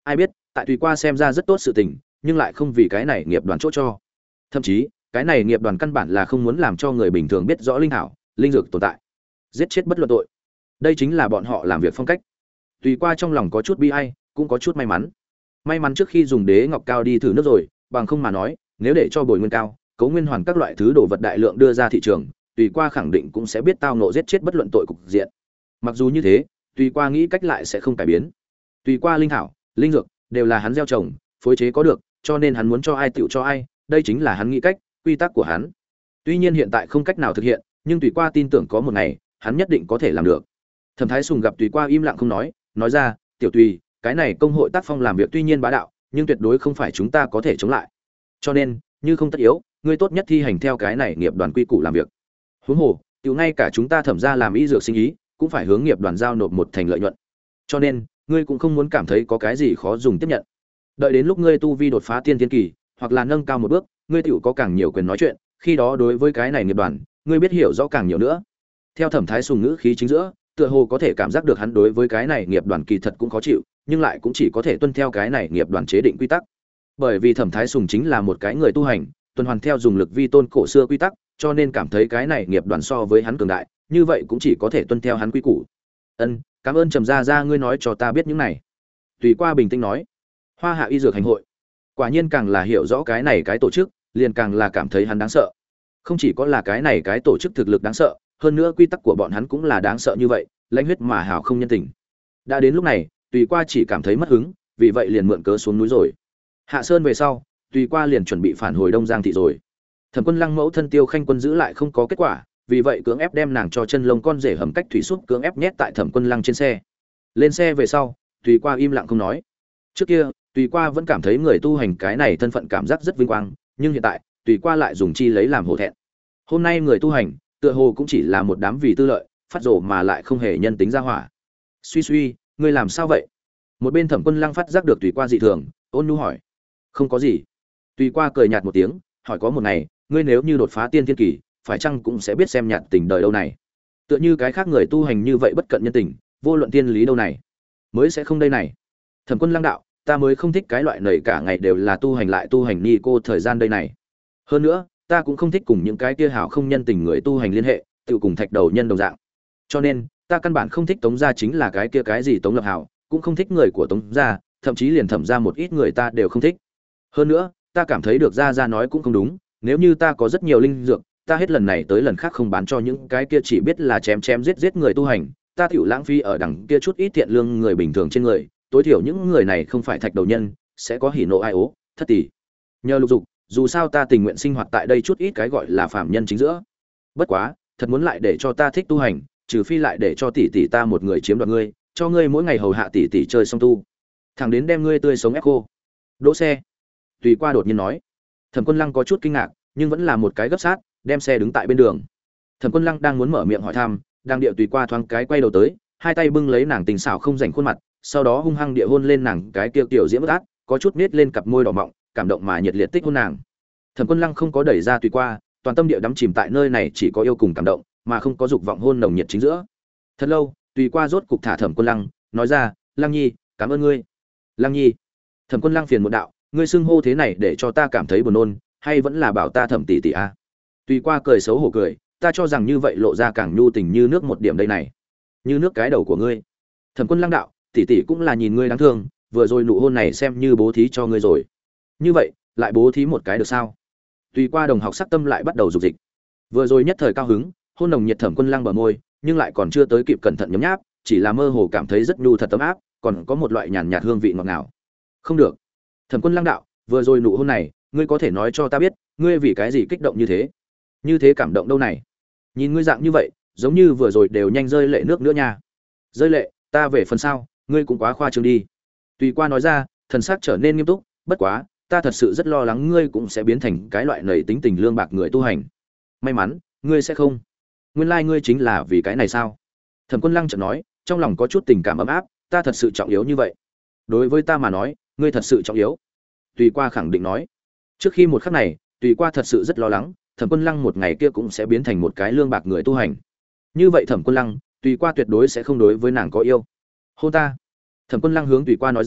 ai biết tại tùy qua xem ra rất tốt sự tình, nhưng lại không vì cái này nghiệp đoàn chỗ cho. Thậm chí cái này nghiệp đoàn căn bản là không muốn làm cho người bình thường biết rõ linh thảo linh dược tồn tại, giết chết bất luận tội. Đây chính là bọn họ làm việc phong cách. Tùy qua trong lòng có chút bi ai, cũng có chút may mắn. May mắn trước khi dùng đế ngọc cao đi thử nước rồi, bằng không mà nói, nếu để cho bồi nguyên cao, cấu nguyên hoàn các loại thứ đồ vật đại lượng đưa ra thị trường, tùy qua khẳng định cũng sẽ biết tao nộ giết chết bất luận tội cục diện. Mặc dù như thế, tùy qua nghĩ cách lại sẽ không cải biến. Tùy qua linh thảo, linh dược đều là hắn gieo trồng, phối chế có được, cho nên hắn muốn cho ai tựu cho ai, đây chính là hắn nghĩ cách, quy tắc của hắn. Tuy nhiên hiện tại không cách nào thực hiện, nhưng tùy qua tin tưởng có một ngày, hắn nhất định có thể làm được. Thẩm Thái Sùng gặp tùy qua im lặng không nói ra, "Tiểu Tùy, cái này công hội tác phong làm việc tuy nhiên bá đạo, nhưng tuyệt đối không phải chúng ta có thể chống lại. Cho nên, như không tất yếu, ngươi tốt nhất thi hành theo cái này nghiệp đoàn quy củ làm việc. Huống hồ, tiểu ngay cả chúng ta Thẩm gia làm y dược sinh ý, cũng phải hướng nghiệp đoàn giao nộp một thành lợi nhuận. Cho nên, ngươi cũng không muốn cảm thấy có cái gì khó dùng tiếp nhận. Đợi đến lúc ngươi tu vi đột phá tiên thiên kỳ, hoặc là nâng cao một bước, ngươi tiểu có càng nhiều quyền nói chuyện, khi đó đối với cái này nghiệp đoàn, ngươi biết hiểu rõ càng nhiều nữa." Theo Thẩm Thái Sùng ngữ khí chính giữa, tựa hồ có thể cảm giác được hắn đối với cái này nghiệp đoàn kỳ thật cũng khó chịu, nhưng lại cũng chỉ có thể tuân theo cái này nghiệp đoàn chế định quy tắc. Bởi vì Thẩm Thái Sùng chính là một cái người tu hành, tuần hoàn theo dùng lực vi tôn cổ xưa quy tắc, cho nên cảm thấy cái này nghiệp đoàn so với hắn cường đại, như vậy cũng chỉ có thể tuân theo hắn quy củ. "Ân, cảm ơn Trầm gia gia ngươi nói cho ta biết những này." Tùy qua bình tĩnh nói. Hoa Hạ Y Dược Hành hội, quả nhiên càng là hiểu rõ cái này cái tổ chức, liền càng là cảm thấy hắn đáng sợ. Không chỉ có là cái này cái tổ chức thực lực đáng sợ, hơn nữa quy tắc của bọn hắn cũng là đáng sợ như vậy, lãnh huyết mà hào không nhân tình. Đã đến lúc này, Tùy qua chỉ cảm thấy mất hứng, vì vậy liền mượn cớ xuống núi rồi. Hạ sơn về sau, Tùy qua liền chuẩn bị phản hồi Đông Giang thị rồi. Thẩm Quân Lăng mẫu thân Tiêu Khanh Quân giữ lại không có kết quả, vì vậy cưỡng ép đem nàng cho chân lông con rể hầm cách thủy xúc cưỡng ép nhét tại Thẩm Quân Lăng trên xe. Lên xe về sau, Tùy qua im lặng không nói. Trước kia, Tùy qua vẫn cảm thấy người tu hành cái này thân phận cảm giác rất vinh quang, nhưng hiện tại, Tùy qua lại dùng chi lấy làm hổ thẹn. Hôm nay người tu hành, tựa hồ cũng chỉ là một đám vì tư lợi, phát rồ mà lại không hề nhân tính ra hỏa. Suy, ngươi làm sao vậy? Một bên Thẩm Quân Lăng phát giác được Tùy qua dị thường, ôn nhu hỏi. Không có gì. Tùy qua cười nhạt một tiếng, hỏi có một ngày, ngươi nếu như đột phá tiên thiên kỳ, phải chăng cũng sẽ biết xem nhạt tình đời đâu này? Tựa như cái khác người tu hành như vậy bất cận nhân tình, vô luận tiên lý đâu này, mới sẽ không đây này. Thẩm Quân Lăng đạo, ta mới không thích cái loại nầy cả ngày đều là tu hành lại tu hành ni cô thời gian đây này. Hơn nữa, ta cũng không thích cùng những cái kia hảo không nhân tình người tu hành liên hệ, tự cùng thạch đầu nhân đồng dạng. Cho nên, ta căn bản không thích Tống gia chính là cái kia cái gì Tống Lập Hảo, cũng không thích người của Tống gia, thậm chí liền Thẩm gia một ít người ta đều không thích. Hơn nữa, ta cảm thấy được gia nói cũng không đúng, nếu như ta có rất nhiều linh dược, ta hết lần này tới lần khác không bán cho những cái kia chỉ biết là chém giết người tu hành, ta tiểu lãng phí ở đằng kia chút ít thiện lương người bình thường trên người, tối thiểu những người này không phải thạch đầu nhân, sẽ có hỉ nộ ai ố, thất tỷ. Nhờ lục dục, dù sao ta tình nguyện sinh hoạt tại đây chút ít cái gọi là phàm nhân chính giữa. Bất quá, thật muốn lại để cho ta thích tu hành, trừ phi lại để cho tỷ tỷ ta một người chiếm đoạt ngươi, cho ngươi mỗi ngày hầu hạ tỷ tỷ chơi xong tu, thẳng đến đem ngươi tươi sống ép khô. Đỗ xe. Tùy qua đột nhiên nói. Thẩm Quân Lăng có chút kinh ngạc, nhưng vẫn là một cái gấp sát, đem xe đứng tại bên đường. Thẩm Quân Lăng đang muốn mở miệng hỏi thăm, đang điệu Tùy qua thoáng cái quay đầu tới, hai tay bưng lấy nàng tình xảo không rảnh khuôn mặt, sau đó hung hăng địa hôn lên nàng cái kia tiểu diễm bất át, có chút nết lên cặp môi đỏ mọng, cảm động mà nhiệt liệt tích hôn nàng. Thẩm Quân Lăng không có đẩy ra Tùy qua, toàn tâm địa đắm chìm tại nơi này chỉ có yêu cùng cảm động, mà không có dục vọng hôn nồng nhiệt chính giữa. Thật lâu, Tùy qua rốt cục thả Thẩm Quân Lăng, nói ra, "Lăng Nhi, cảm ơn ngươi." "Lăng Nhi." Thẩm Quân Lăng phiền một đạo, "Ngươi xưng hô thế này để cho ta cảm thấy buồn nôn, hay vẫn là bảo ta Thẩm tỷ tỷ a?" Tùy qua cười xấu hổ cười, "Ta cho rằng như vậy lộ ra càng nhu tình như nước một điểm đây này." "Như nước cái đầu của ngươi." Thẩm Quân Lăng đạo, "Tỷ tỷ cũng là nhìn ngươi đáng thương, vừa rồi nụ hôn này xem như bố thí cho ngươi rồi." "Như vậy, lại bố thí một cái được sao?" Tùy qua đồng học sắc tâm lại bắt đầu dục dịch. Vừa rồi nhất thời cao hứng, hôn nồng nhiệt Thẩm Quân Lăng bờ môi, nhưng lại còn chưa tới kịp cẩn thận nhấm nháp, chỉ là mơ hồ cảm thấy rất nhu thật ấm áp, còn có một loại nhàn nhạt hương vị ngọt ngào. "Không được." Thẩm Quân Lăng đạo, "Vừa rồi nụ hôn này, ngươi có thể nói cho ta biết, ngươi vì cái gì kích động như thế? Như thế cảm động đâu này? Nhìn ngươi dạng như vậy, giống như vừa rồi đều nhanh rơi lệ nước nữa nha." "Rơi lệ, ta về phần sau, ngươi cũng quá khoa trương đi." Tùy qua nói ra, thần sắc trở nên nghiêm túc, "Bất quá, ta thật sự rất lo lắng ngươi cũng sẽ biến thành cái loại nảy tính tình lương bạc người tu hành." "May mắn, ngươi sẽ không. Nguyên lai ngươi chính là vì cái này sao?" Thẩm Quân Lăng chợt nói, trong lòng có chút tình cảm ấm áp, "Ta thật sự trọng yếu như vậy." "Đối với ta mà nói, ngươi thật sự trọng yếu." Tùy qua khẳng định nói. Trước khi một khắc này, Tùy qua thật sự rất lo lắng, Thẩm Quân Lăng một ngày kia cũng sẽ biến thành một cái lương bạc người tu hành. Như vậy Thẩm Quân Lăng, Tùy qua tuyệt đối sẽ không đối với nàng có yêu. "Hôn ta." Thẩm Quân Lăng hướng Tùy qua nói ra,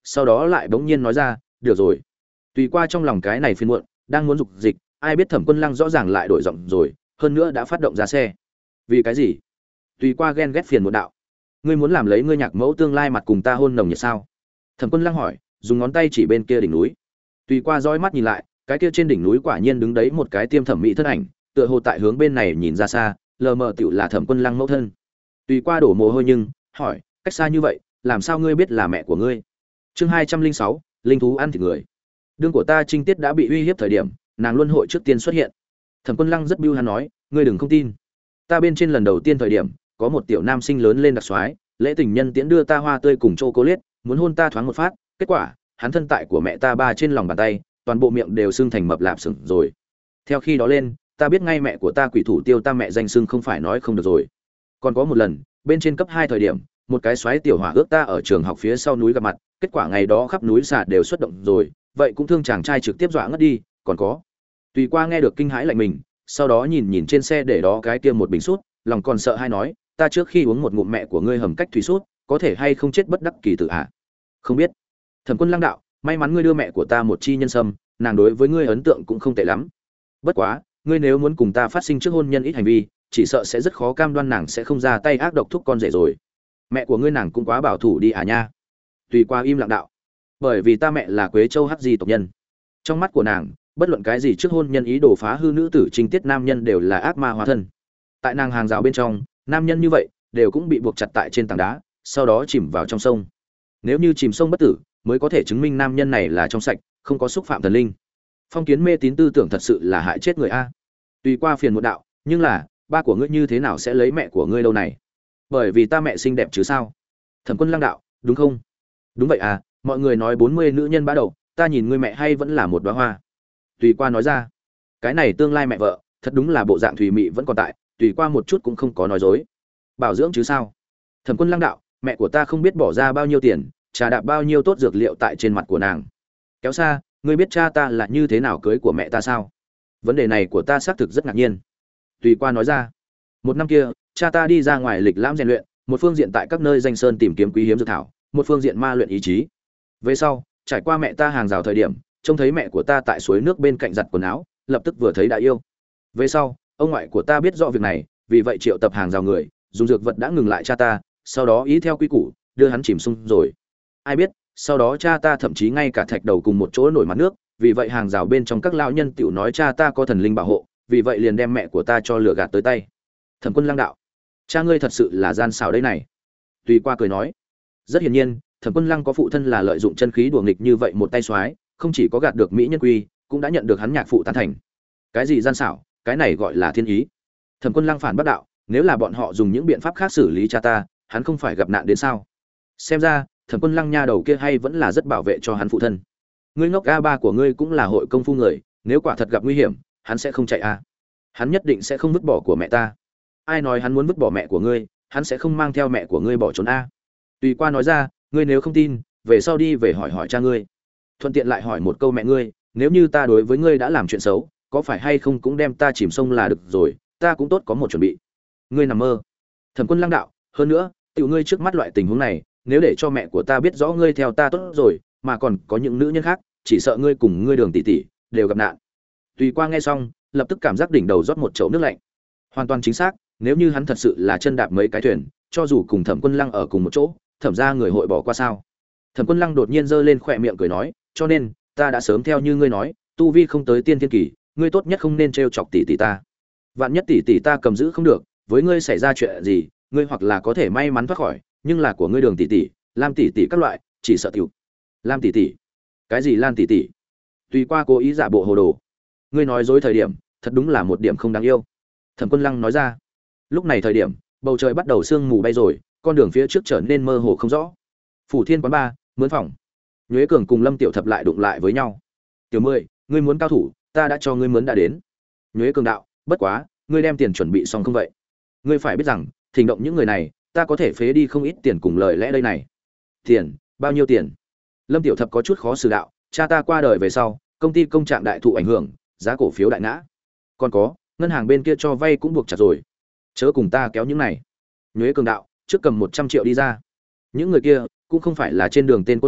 sau đó lại bỗng nhiên nói ra được rồi. Tùy qua trong lòng cái này phiền muộn đang muốn dục dịch, ai biết Thẩm Quân Lăng rõ ràng lại đổi giọng rồi, hơn nữa đã phát động ra xe. Vì cái gì? Tùy qua ghen ghét phiền muộn đạo. Ngươi muốn làm lấy ngươi nhạc mẫu tương lai mặt cùng ta hôn nồng nhiệt sao? Thẩm Quân Lăng hỏi, dùng ngón tay chỉ bên kia đỉnh núi. Tùy qua dõi mắt nhìn lại, cái kia trên đỉnh núi quả nhiên đứng đấy một cái tiêm thẩm mỹ thân ảnh, tựa hồ tại hướng bên này nhìn ra xa, lờ mờ tựu là Thẩm Quân Lăng mẫu thân. Tùy qua đổ mồ hôi nhưng hỏi, cách xa như vậy, làm sao ngươi biết là mẹ của ngươi? Chương 206, linh thú ăn thịt người. Đương của ta trinh tiết đã bị uy hiếp thời điểm, nàng luân hội trước tiên xuất hiện. Thẩm Quân Lăng rất bưu hắn nói, ngươi đừng không tin. Ta bên trên lần đầu tiên thời điểm, có một tiểu nam sinh lớn lên đặc soái, lễ tình nhân tiễn đưa ta hoa tươi cùng chocolate, muốn hôn ta thoáng một phát, kết quả, hắn thân tại của mẹ ta ba trên lòng bàn tay, toàn bộ miệng đều sưng thành mập lạp sừng rồi. Theo khi đó lên, ta biết ngay mẹ của ta quỷ thủ tiêu ta mẹ danh sưng không phải nói không được rồi. Còn có một lần, bên trên cấp 2 thời điểm, một cái xoáy tiểu hỏa ước ta ở trường học phía sau núi gặp mặt, kết quả ngày đó khắp núi xà đều xuất động rồi, vậy cũng thương chàng trai trực tiếp dọa ngất đi, còn có. Tùy qua nghe được kinh hãi lạnh mình, sau đó nhìn nhìn trên xe để đó cái kia một bình sút, lòng còn sợ hay nói, ta trước khi uống một ngụm mẹ của ngươi hầm cách thủy sút, có thể hay không chết bất đắc kỳ tử ạ? Không biết. Thẩm Quân Lăng đạo, may mắn ngươi đưa mẹ của ta một chi nhân sâm, nàng đối với ngươi ấn tượng cũng không tệ lắm. Bất quá, ngươi nếu muốn cùng ta phát sinh trước hôn nhân ít hành vi, chỉ sợ sẽ rất khó cam đoan nàng sẽ không ra tay ác độc thúc con rể rồi. Mẹ của ngươi nàng cũng quá bảo thủ đi à nha. Tùy qua im lặng đạo, bởi vì ta mẹ là Quế Châu Hắc Di tộc nhân. Trong mắt của nàng, bất luận cái gì trước hôn nhân ý đồ phá hư nữ tử trinh tiết nam nhân đều là ác ma hóa thân. Tại nàng hàng rào bên trong, nam nhân như vậy đều cũng bị buộc chặt tại trên tảng đá, sau đó chìm vào trong sông. Nếu như chìm sông bất tử, mới có thể chứng minh nam nhân này là trong sạch, không có xúc phạm thần linh. Phong kiến mê tín tư tưởng thật sự là hại chết người a. Tùy qua phiền một đạo, nhưng là ba của ngươi như thế nào sẽ lấy mẹ của ngươi đâu này? Bởi vì ta mẹ xinh đẹp chứ sao? Thẩm Quân Lăng đạo, đúng không? Đúng vậy à, mọi người nói 40 nữ nhân bá đầu, ta nhìn ngươi mẹ hay vẫn là một đóa hoa. Tùy qua nói ra, cái này tương lai mẹ vợ, thật đúng là bộ dạng thùy mị vẫn còn tại, tùy qua một chút cũng không có nói dối. Bảo dưỡng chứ sao? Thẩm Quân Lăng đạo, mẹ của ta không biết bỏ ra bao nhiêu tiền, trà đạp bao nhiêu tốt dược liệu tại trên mặt của nàng. Kéo xa, ngươi biết cha ta là như thế nào cưới của mẹ ta sao? Vấn đề này của ta xác thực rất ngạc nhiên. Tùy qua nói ra, một năm kia, cha ta đi ra ngoài lịch lãm rèn luyện, một phương diện tại các nơi danh sơn tìm kiếm quý hiếm dược thảo, một phương diện ma luyện ý chí. Về sau, trải qua mẹ ta hàng rào thời điểm, trông thấy mẹ của ta tại suối nước bên cạnh giặt quần áo, lập tức vừa thấy đã yêu. Về sau, ông ngoại của ta biết rõ việc này, vì vậy triệu tập hàng rào người, dùng dược vật đã ngừng lại cha ta, sau đó ý theo quy củ, đưa hắn chìm sông rồi. Ai biết, sau đó cha ta thậm chí ngay cả thạch đầu cùng một chỗ nổi mặt nước, vì vậy hàng rào bên trong các lão nhân tiểu nói cha ta có thần linh bảo hộ, vì vậy liền đem mẹ của ta cho lừa gạt tới tay. Thẩm Quân Lăng đạo, cha ngươi thật sự là gian xảo đây này. Tùy qua cười nói, rất hiển nhiên, Thẩm Quân Lăng có phụ thân là lợi dụng chân khí đùa nghịch như vậy một tay xoái, không chỉ có gạt được mỹ nhân quy, cũng đã nhận được hắn nhạc phụ tán thành. Cái gì gian xảo, cái này gọi là thiên ý. Thẩm Quân Lăng phản bác đạo, nếu là bọn họ dùng những biện pháp khác xử lý cha ta, hắn không phải gặp nạn đến sao? Xem ra, Thẩm Quân Lăng nha đầu kia hay vẫn là rất bảo vệ cho hắn phụ thân. Ngươi ngốc a, ba của ngươi cũng là hội công phu người, nếu quả thật gặp nguy hiểm, hắn sẽ không chạy a. Hắn nhất định sẽ không vứt bỏ của mẹ ta. Ai nói hắn muốn vứt bỏ mẹ của ngươi, hắn sẽ không mang theo mẹ của ngươi bỏ trốn a. Tùy qua nói ra, ngươi nếu không tin, về sau đi về hỏi hỏi cha ngươi. Thuận tiện lại hỏi một câu mẹ ngươi, nếu như ta đối với ngươi đã làm chuyện xấu, có phải hay không cũng đem ta chìm sông là được rồi, ta cũng tốt có một chuẩn bị. Ngươi nằm mơ. Thẩm Quân Lăng đạo, hơn nữa, tiểu ngươi trước mắt loại tình huống này, nếu để cho mẹ của ta biết rõ ngươi theo ta tốt rồi, mà còn có những nữ nhân khác, chỉ sợ ngươi cùng ngươi Đường tỷ tỷ đều gặp nạn. Tùy qua nghe xong, lập tức cảm giác đỉnh đầu rót một chậu nước lạnh. Hoàn toàn chính xác, nếu như hắn thật sự là chân đạp mấy cái thuyền, cho dù cùng Thẩm Quân Lăng ở cùng một chỗ, thẩm ra người hội bỏ qua sao? Thẩm Quân Lăng đột nhiên giơ lên khóe miệng cười nói, cho nên ta đã sớm theo như ngươi nói, tu vi không tới tiên thiên kỳ, ngươi tốt nhất không nên trêu chọc tỷ tỷ ta. Vạn nhất tỷ tỷ ta cầm giữ không được, với ngươi xảy ra chuyện gì, ngươi hoặc là có thể may mắn thoát khỏi, nhưng là của ngươi Đường tỷ tỷ, Lam tỷ tỷ các loại, chỉ sợ tiểu. Lam tỷ tỷ? Cái gì Lam tỷ tỷ? Tùy qua cố ý giả bộ hồ đồ. Ngươi nói dối thời điểm, thật đúng là một điểm không đáng yêu. Thẩm Quân Lăng nói ra. Lúc này thời điểm, bầu trời bắt đầu sương mù bay rồi, con đường phía trước trở nên mơ hồ không rõ. Phủ Thiên quán ba, mướn phòng. Nhuế Cường cùng Lâm Tiểu Thập lại đụng lại với nhau. Tiểu Mười, ngươi muốn cao thủ, ta đã cho ngươi mướn đã đến. Nhuế Cường đạo, bất quá, ngươi đem tiền chuẩn bị xong không vậy? Ngươi phải biết rằng, thỉnh động những người này, ta có thể phế đi không ít tiền cùng lời lẽ đây này. Tiền, bao nhiêu tiền? Lâm Tiểu Thập có chút khó xử đạo, cha ta qua đời về sau, công ty công trạng đại thụ ảnh hưởng, giá cổ phiếu đại ngã. Còn có, ngân hàng bên kia cho vay cũng buộc chặt rồi. Chớ cùng ta kéo những này. Nhuế Cường đạo, trước cầm 100 triệu đi ra. Những người kia cũng không phải là trên đường tên côn đồ,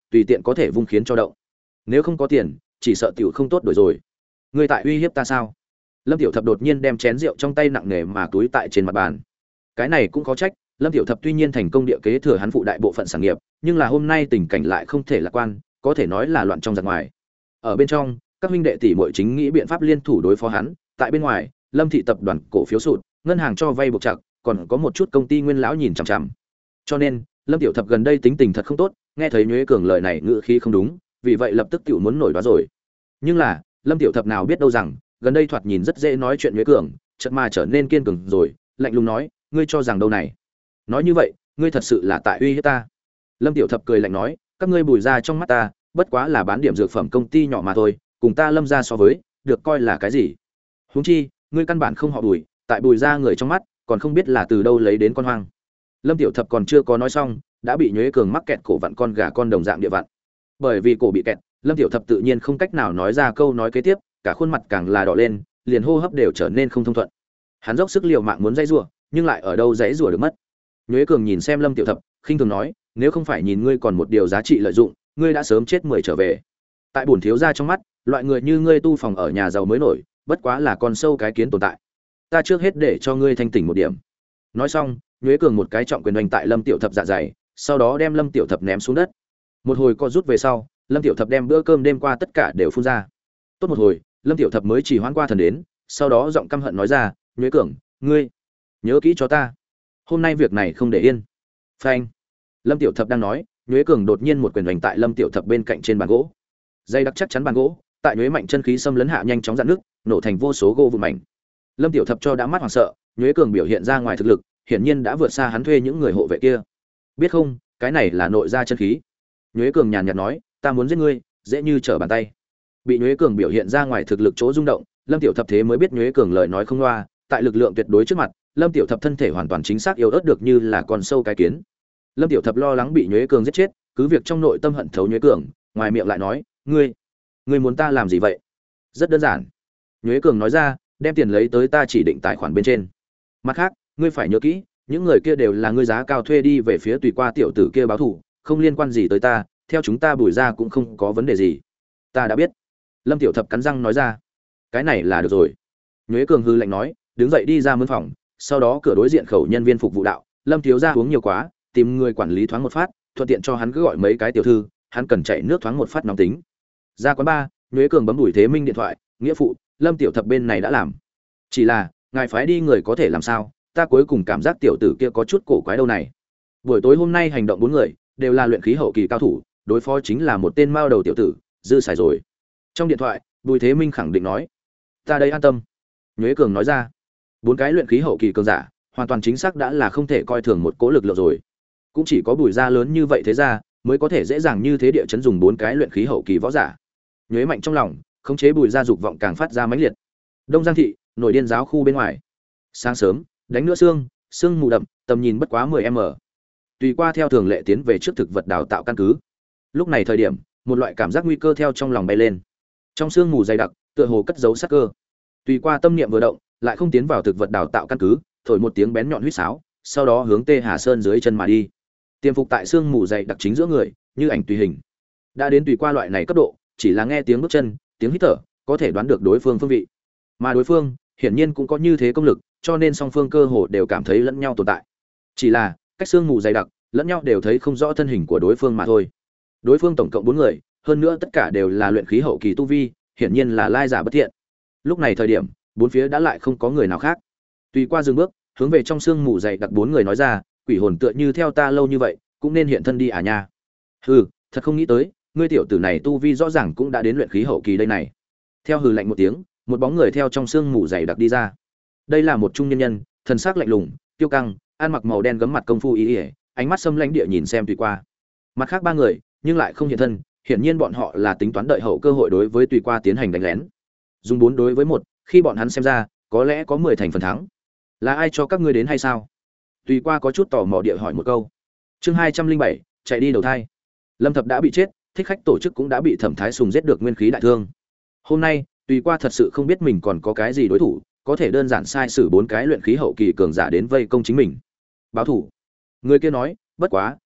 tùy tiện có thể vung khiến cho động. Nếu không có tiền, chỉ sợ tiểu không tốt đổi rồi. Ngươi tại uy hiếp ta sao? Lâm Tiểu Thập đột nhiên đem chén rượu trong tay nặng nề mà túi tại trên mặt bàn. Cái này cũng có trách, Lâm Tiểu Thập tuy nhiên thành công địa kế thừa hắn phụ đại bộ phận sản nghiệp, nhưng là hôm nay tình cảnh lại không thể lạc quan, có thể nói là loạn trong giặc ngoài. Ở bên trong, các huynh đệ tỷ muội chính nghĩ biện pháp liên thủ đối phó hắn, tại bên ngoài, Lâm thị tập đoàn cổ phiếu sụt, ngân hàng cho vay buộc chặt, còn có một chút công ty nguyên lão nhìn chằm chằm. Cho nên, Lâm Tiểu Thập gần đây tính tình thật không tốt, nghe thấy Nhuế Cường lời này ngữ khí không đúng, vì vậy lập tức tiểu muốn nổi đoá rồi. Nhưng là, Lâm Tiểu Thập nào biết đâu rằng, gần đây thoạt nhìn rất dễ nói chuyện Nhuế Cường, chợt mà trở nên kiên cường rồi, lạnh lùng nói, ngươi cho rằng đâu này? Nói như vậy, ngươi thật sự là tại uy hiếp ta. Lâm Tiểu Thập cười lạnh nói, các ngươi Bùi gia trong mắt ta, bất quá là bán điểm dược phẩm công ty nhỏ mà thôi, cùng ta Lâm gia so với, được coi là cái gì? Huống chi, ngươi căn bản không họ Bùi, tại Bùi gia người trong mắt, còn không biết là từ đâu lấy đến con hoang. Lâm Tiểu Thập còn chưa có nói xong, đã bị Nhuế Cường mắc kẹt cổ vặn con gà con đồng dạng địa vặn. Bởi vì cổ bị kẹt, Lâm Tiểu Thập tự nhiên không cách nào nói ra câu nói kế tiếp, cả khuôn mặt càng là đỏ lên, liền hô hấp đều trở nên không thông thuận. Hắn dốc sức liều mạng muốn dãy rủa, nhưng lại ở đâu dãy rủa được mất. Nhuế Cường nhìn xem Lâm Tiểu Thập, khinh thường nói, nếu không phải nhìn ngươi còn một điều giá trị lợi dụng, ngươi đã sớm chết 10 trở về. Tại bổn thiếu gia trong mắt, loại người như ngươi tu phòng ở nhà giàu mới nổi, bất quá là con sâu cái kiến tồn tại. Ta trước hết để cho ngươi thanh tỉnh một điểm. Nói xong, Nhuế Cường một cái trọng quyền đánh tại Lâm Tiểu Thập dạ dày, sau đó đem Lâm Tiểu Thập ném xuống đất. Một hồi co rút về sau, Lâm Tiểu Thập đem bữa cơm đêm qua tất cả đều phun ra. Tốt một hồi, Lâm Tiểu Thập mới chỉ hoãn qua thần đến, sau đó giọng căm hận nói ra, Nhuế Cường, ngươi nhớ kỹ cho ta, hôm nay việc này không để yên. Phanh. Lâm Tiểu Thập đang nói, Nhuế Cường đột nhiên một quyền đánh tại Lâm Tiểu Thập bên cạnh trên bàn gỗ. Dây đặc chắc chắn bàn gỗ, tại Nhuế Mạnh chân khí xâm lấn hạ nhanh chóng dạn nước, nổ thành vô số gỗ vụn mảnh. Lâm Tiểu Thập cho đã mắt hoảng sợ, Nhuế Cường biểu hiện ra ngoài thực lực, hiển nhiên đã vượt xa hắn thuê những người hộ vệ kia. Biết không, cái này là nội gia chân khí. Nhuế Cường nhàn nhạt nói, ta muốn giết ngươi, dễ như trở bàn tay. Bị Nhuế Cường biểu hiện ra ngoài thực lực chỗ rung động, Lâm Tiểu Thập thế mới biết Nhuế Cường lời nói không loa, tại lực lượng tuyệt đối trước mặt, Lâm Tiểu Thập thân thể hoàn toàn chính xác yếu ớt được như là con sâu cái kiến. Lâm Tiểu Thập lo lắng bị Nhuế Cường giết chết, cứ việc trong nội tâm hận thấu Nhuế Cường, ngoài miệng lại nói, ngươi muốn ta làm gì vậy? Rất đơn giản. Nhuế Cường nói ra, đem tiền lấy tới ta chỉ định tài khoản bên trên. Mặt khác, ngươi phải nhớ kỹ, những người kia đều là ngươi giá cao thuê đi về phía tùy qua tiểu tử kia báo thù, không liên quan gì tới ta, theo chúng ta Bùi gia cũng không có vấn đề gì. Ta đã biết. Lâm Tiểu Thập cắn răng nói ra. Cái này là được rồi. Nhuế Cường hư lạnh nói, đứng dậy đi ra mướn phòng, sau đó cửa đối diện khẩu nhân viên phục vụ đạo, Lâm thiếu gia uống nhiều quá, tìm người quản lý thoáng một phát, thuận tiện cho hắn cứ gọi mấy cái tiểu thư, hắn cần chạy nước thoáng một phát nóng tính. Ra quán ba, Nhuế Cường bấm Bùi Thế Minh điện thoại, nghĩa phụ, Lâm Tiểu Thập bên này đã làm. Chỉ là, ngài phái đi người có thể làm sao, ta cuối cùng cảm giác tiểu tử kia có chút cổ quái đâu này. Buổi tối hôm nay hành động 4 người, đều là luyện khí hậu kỳ cao thủ, đối phó chính là một tên mao đầu tiểu tử, dư xài rồi. Trong điện thoại, Bùi Thế Minh khẳng định nói, ta đây an tâm. Nhuế Cường nói ra, 4 cái luyện khí hậu kỳ cường giả, hoàn toàn chính xác đã là không thể coi thường một cố lực lượng rồi. Cũng chỉ có Bùi gia lớn như vậy thế ra, mới có thể dễ dàng như thế địa chấn dùng 4 cái luyện khí hậu kỳ võ giả. Nhuế Mạnh trong lòng, khống chế Bùi gia dục vọng càng phát ra mãnh liệt. Đông Giang thị, nội điên giáo khu bên ngoài. Sáng sớm, đánh nữa sương mù đậm, tầm nhìn bất quá 10m. Tùy qua theo thường lệ tiến về trước thực vật đào tạo căn cứ. Lúc này thời điểm, một loại cảm giác nguy cơ theo trong lòng bay lên. Trong sương mù dày đặc, tựa hồ cất giấu sát cơ. Tùy qua tâm niệm vừa động, lại không tiến vào thực vật đào tạo căn cứ, thổi một tiếng bén nhọn huýt sáo, sau đó hướng Tê Hà Sơn dưới chân mà đi. Tiềm phục tại sương mù dày đặc chính giữa người, như ảnh tùy hình. Đã đến tùy qua loại này cấp độ, chỉ là nghe tiếng bước chân, tiếng hít thở, có thể đoán được đối phương phương vị. Mà đối phương, hiển nhiên cũng có như thế công lực, cho nên song phương cơ hồ đều cảm thấy lẫn nhau tồn tại. Chỉ là, cách sương mù dày đặc, lẫn nhau đều thấy không rõ thân hình của đối phương mà thôi. Đối phương tổng cộng 4 người, hơn nữa tất cả đều là luyện khí hậu kỳ tu vi, hiển nhiên là lai giả bất thiện. Lúc này thời điểm, bốn phía đã lại không có người nào khác. Tùy qua dừng bước, hướng về trong sương mù dày đặc 4 người nói ra, quỷ hồn tựa như theo ta lâu như vậy, cũng nên hiện thân đi à nha. Hừ, thật không nghĩ tới, ngươi tiểu tử này tu vi rõ ràng cũng đã đến luyện khí hậu kỳ đây này. Theo hừ lạnh một tiếng, một bóng người theo trong sương mù dày đặc đi ra. Đây là một trung nhân nhân, thần sắc lạnh lùng, tiêu căng, ăn mặc màu đen gấm mặt công phu ý, ánh mắt xâm lãnh địa nhìn xem Tùy qua. Mặt khác 3 người, nhưng lại không hiện thân, hiển nhiên bọn họ là tính toán đợi hậu cơ hội đối với Tùy qua tiến hành đánh lén. Dùng 4 đối với 1, khi bọn hắn xem ra, có lẽ có 10 thành phần thắng. Là ai cho các ngươi đến hay sao? Tùy qua có chút tò mò địa hỏi một câu. Chương 207, chạy đi đầu thai. Lâm Thập đã bị chết, thích khách tổ chức cũng đã bị Thẩm Thái Sùng giết được nguyên khí đại thương. Hôm nay, Tùy qua thật sự không biết mình còn có cái gì đối thủ, có thể đơn giản sai sử 4 cái luyện khí hậu kỳ cường giả đến vây công chính mình. Báo thủ. Người kia nói, bất quá,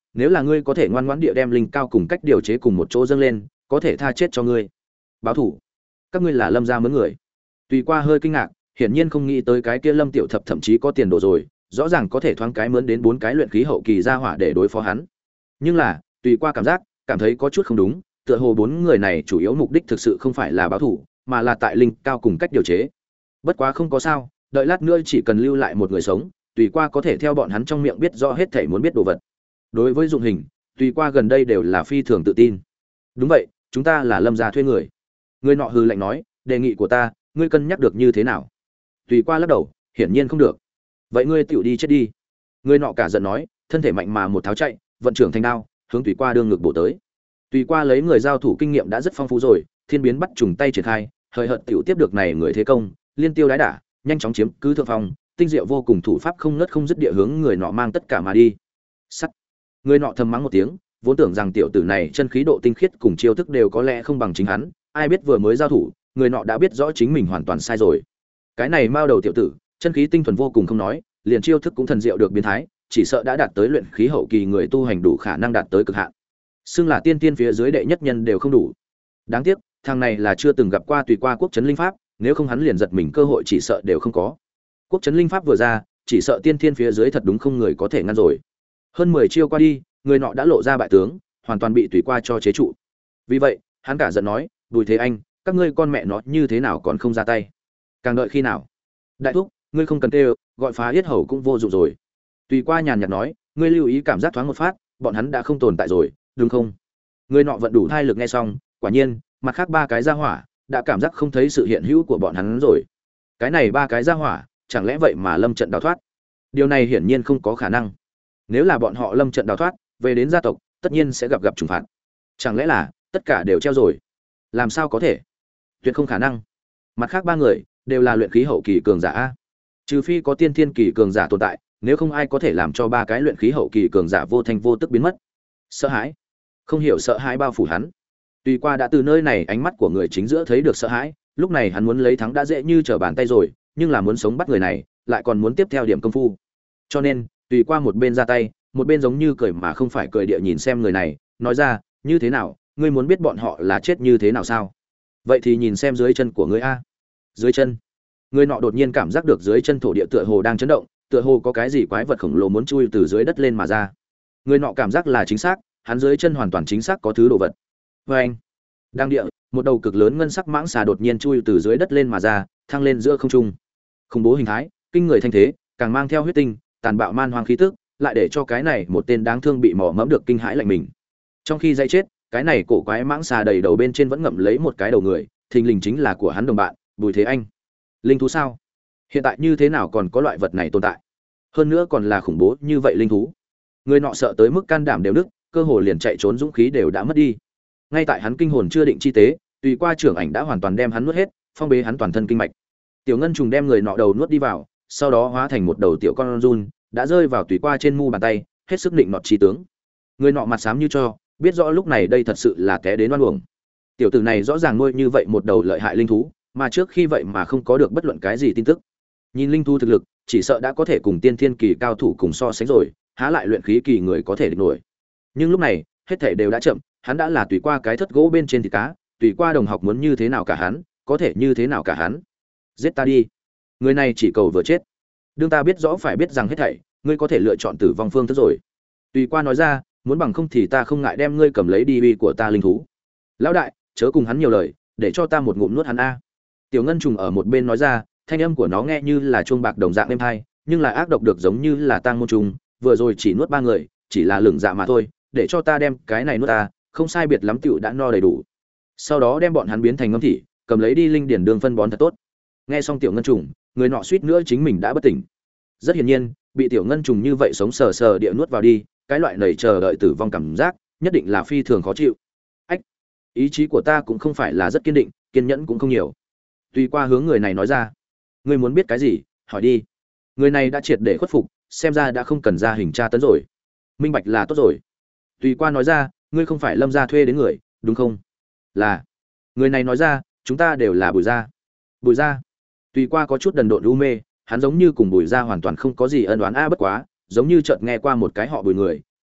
nếu là ngươi có thể ngoan ngoãn địa đem linh cao cùng cách điều chế cùng một chỗ dâng lên, có thể tha chết cho ngươi. Báo thủ. Các ngươi là Lâm gia mướn người. Tùy Qua hơi kinh ngạc, hiển nhiên không nghĩ tới cái kia Lâm Tiểu Thập thậm chí có tiền đồ rồi, rõ ràng có thể thoáng cái mướn đến 4 cái luyện khí hậu kỳ gia hỏa để đối phó hắn. Nhưng là, Tùy Qua cảm thấy có chút không đúng, tựa hồ 4 người này chủ yếu mục đích thực sự không phải là báo thủ, mà là tại linh cao cùng cách điều chế. Bất quá không có sao, đợi lát nữa chỉ cần lưu lại một người sống, Tùy Qua có thể theo bọn hắn trong miệng biết rõ hết thảy muốn biết đồ vật. Đối với dụng hình, Tùy Qua gần đây đều là phi thường tự tin. Đúng vậy, chúng ta là Lâm gia thuê người. Người nọ hừ lạnh nói, đề nghị của ta, ngươi cân nhắc được như thế nào? Tùy Qua lắc đầu, hiển nhiên không được. Vậy ngươi tựu đi chết đi. Người nọ cả giận nói, thân thể mạnh mà một tháo chạy, vận trưởng thành đao, hướng Tùy Qua đương ngực bổ tới. Tùy Qua lấy người giao thủ kinh nghiệm đã rất phong phú rồi, thiên biến bắt trùng tay triển khai, hời hợt tiểu tiếp được này người thế công, liên tiêu đái đả, nhanh chóng chiếm cứ thượng phong, tinh diệu vô cùng thủ pháp không ngớt không dứt địa hướng người nọ mang tất cả mà đi. Sắt. Người nọ thầm mắng một tiếng, vốn tưởng rằng tiểu tử này chân khí độ tinh khiết cùng chiêu thức đều có lẽ không bằng chính hắn, ai biết vừa mới giao thủ, người nọ đã biết rõ chính mình hoàn toàn sai rồi. Cái này mao đầu tiểu tử, chân khí tinh thuần vô cùng không nói, liền chiêu thức cũng thần diệu được biến thái, chỉ sợ đã đạt tới luyện khí hậu kỳ người tu hành đủ khả năng đạt tới cực hạn. Xưng là tiên tiên phía dưới đệ nhất nhân đều không đủ. Đáng tiếc, thằng này là chưa từng gặp qua Tùy Qua quốc trấn linh pháp, nếu không hắn liền giật mình cơ hội chỉ sợ đều không có. Quốc trấn linh pháp vừa ra, chỉ sợ tiên thiên phía dưới thật đúng không người có thể ngăn rồi. Hơn 10 chiêu qua đi, người nọ đã lộ ra bại tướng, hoàn toàn bị Tùy Qua cho chế trụ. Vì vậy, hắn cả giận nói, "Bùi Thế Anh, các ngươi con mẹ nó như thế nào còn không ra tay? Càng đợi khi nào? Đại thúc, ngươi không cần kêu, gọi phá yết hầu cũng vô dụng rồi." Tùy Qua nhàn nhạt nói, "Ngươi lưu ý cảm giác thoáng một phát, bọn hắn đã không tồn tại rồi, đúng không?" Người nọ vận đủ thai lực nghe xong, quả nhiên, mặt khác 3 cái gia hỏa đã cảm giác không thấy sự hiện hữu của bọn hắn rồi. Cái này 3 cái gia hỏa, chẳng lẽ vậy mà lâm trận đào thoát? Điều này hiển nhiên không có khả năng. Nếu là bọn họ lâm trận đào thoát, về đến gia tộc, tất nhiên sẽ gặp trừng phạt. Chẳng lẽ là tất cả đều treo rồi? Làm sao có thể? Tuyệt không khả năng. Mặt khác 3 người đều là luyện khí hậu kỳ cường giả a. Trừ phi có tiên thiên kỳ cường giả tồn tại, nếu không ai có thể làm cho 3 cái luyện khí hậu kỳ cường giả vô thanh vô tức biến mất. Sợ hãi, không hiểu sợ hãi bao phủ hắn. Tùy Qua đã từ nơi này ánh mắt của người chính giữa thấy được sợ hãi, lúc này hắn muốn lấy thắng đã dễ như trở bàn tay rồi, nhưng là muốn sống bắt người này, lại còn muốn tiếp theo điểm công phu. Cho nên, Tùy Qua một bên ra tay, một bên giống như cười mà không phải cười địa nhìn xem người này, nói ra, "Như thế nào, ngươi muốn biết bọn họ là chết như thế nào sao? Vậy thì nhìn xem dưới chân của ngươi a." Dưới chân. Người nọ đột nhiên cảm giác được dưới chân thổ địa tựa hồ đang chấn động, tựa hồ có cái gì quái vật khổng lồ muốn chui từ dưới đất lên mà ra. Người nọ cảm giác là chính xác, hắn dưới chân hoàn toàn chính xác có thứ đồ vật. Anh, đang địa, một đầu cực lớn ngân sắc mãng xà đột nhiên chui từ dưới đất lên mà ra, thăng lên giữa không trung. Khủng bố hình thái, kinh người thanh thế, càng mang theo huyết tinh, tàn bạo man hoang khí tức, lại để cho cái này một tên đáng thương bị mỏ mẫm được kinh hãi lạnh mình. Trong khi dây chết, cái này cổ quái mãng xà đầy đầu bên trên vẫn ngậm lấy một cái đầu người, thình lình chính là của hắn đồng bạn, Bùi Thế Anh. Linh thú sao? Hiện tại như thế nào còn có loại vật này tồn tại? Hơn nữa còn là khủng bố như vậy linh thú. Người nọ sợ tới mức can đảm đều nứt, cơ hồ liền chạy trốn dũng khí đều đã mất đi. Ngay tại hắn kinh hồn chưa định chi tế, Tùy Qua trưởng ảnh đã hoàn toàn đem hắn nuốt hết, phong bế hắn toàn thân kinh mạch. Tiểu ngân trùng đem người nọ đầu nuốt đi vào, sau đó hóa thành một đầu tiểu con run, đã rơi vào Tùy Qua trên mu bàn tay, hết sức định nọt chi tướng. Người nọ mặt xám như cho, biết rõ lúc này đây thật sự là té đến oan uổng. Tiểu tử này rõ ràng nuôi như vậy một đầu lợi hại linh thú, mà trước khi vậy mà không có được bất luận cái gì tin tức. Nhìn linh thú thực lực, chỉ sợ đã có thể cùng tiên thiên kỳ cao thủ cùng so sánh rồi, há lại luyện khí kỳ người có thể địch nổi. Nhưng lúc này, hết thảy đều đã chậm, hắn đã là Tùy Qua cái thất gỗ bên trên thịt cá, Tùy Qua đồng học muốn như thế nào cả hắn, có thể như thế nào cả hắn. Giết ta đi. Người này chỉ cầu vừa chết. Đương ta biết rõ phải biết rằng hết thảy, ngươi có thể lựa chọn tử vong phương thức rồi. Tùy Qua nói ra, muốn bằng không thì ta không ngại đem ngươi cầm lấy đi uy của ta linh thú. Lão đại, chớ cùng hắn nhiều lời, để cho ta một ngụm nuốt hắn a. Tiểu ngân trùng ở một bên nói ra, thanh âm của nó nghe như là chuông bạc đồng dạng êm tai, nhưng là ác độc được giống như là tang môn trùng, vừa rồi chỉ nuốt 3 người, chỉ là lửng dạ mà thôi, để cho ta đem cái này nuốt ta, không sai biệt lắm tiểu đã no đầy đủ. Sau đó đem bọn hắn biến thành ngâm thị, cầm lấy đi linh điển đường phân bón thật tốt. Nghe xong tiểu ngân trùng, người nọ suýt nữa chính mình đã bất tỉnh. Rất hiển nhiên, bị tiểu ngân trùng như vậy sống sờ sờ địa nuốt vào đi, cái loại nảy chờ đợi tử vong cảm giác, nhất định là phi thường khó chịu. Ách, ý chí của ta cũng không phải là rất kiên định, kiên nhẫn cũng không nhiều. Tùy Qua hướng người này nói ra, ngươi muốn biết cái gì, hỏi đi. Người này đã triệt để khuất phục, xem ra đã không cần ra hình tra tấn rồi. Minh bạch là tốt rồi. Tùy Qua nói ra, ngươi không phải Lâm gia thuê đến người, đúng không? Là. Người này nói ra, chúng ta đều là Bùi gia. Bùi gia. Tùy Qua có chút đần độn u mê, hắn giống như cùng Bùi gia hoàn toàn không có gì ân oán a, bất quá, giống như chợt nghe qua một cái họ Bùi người,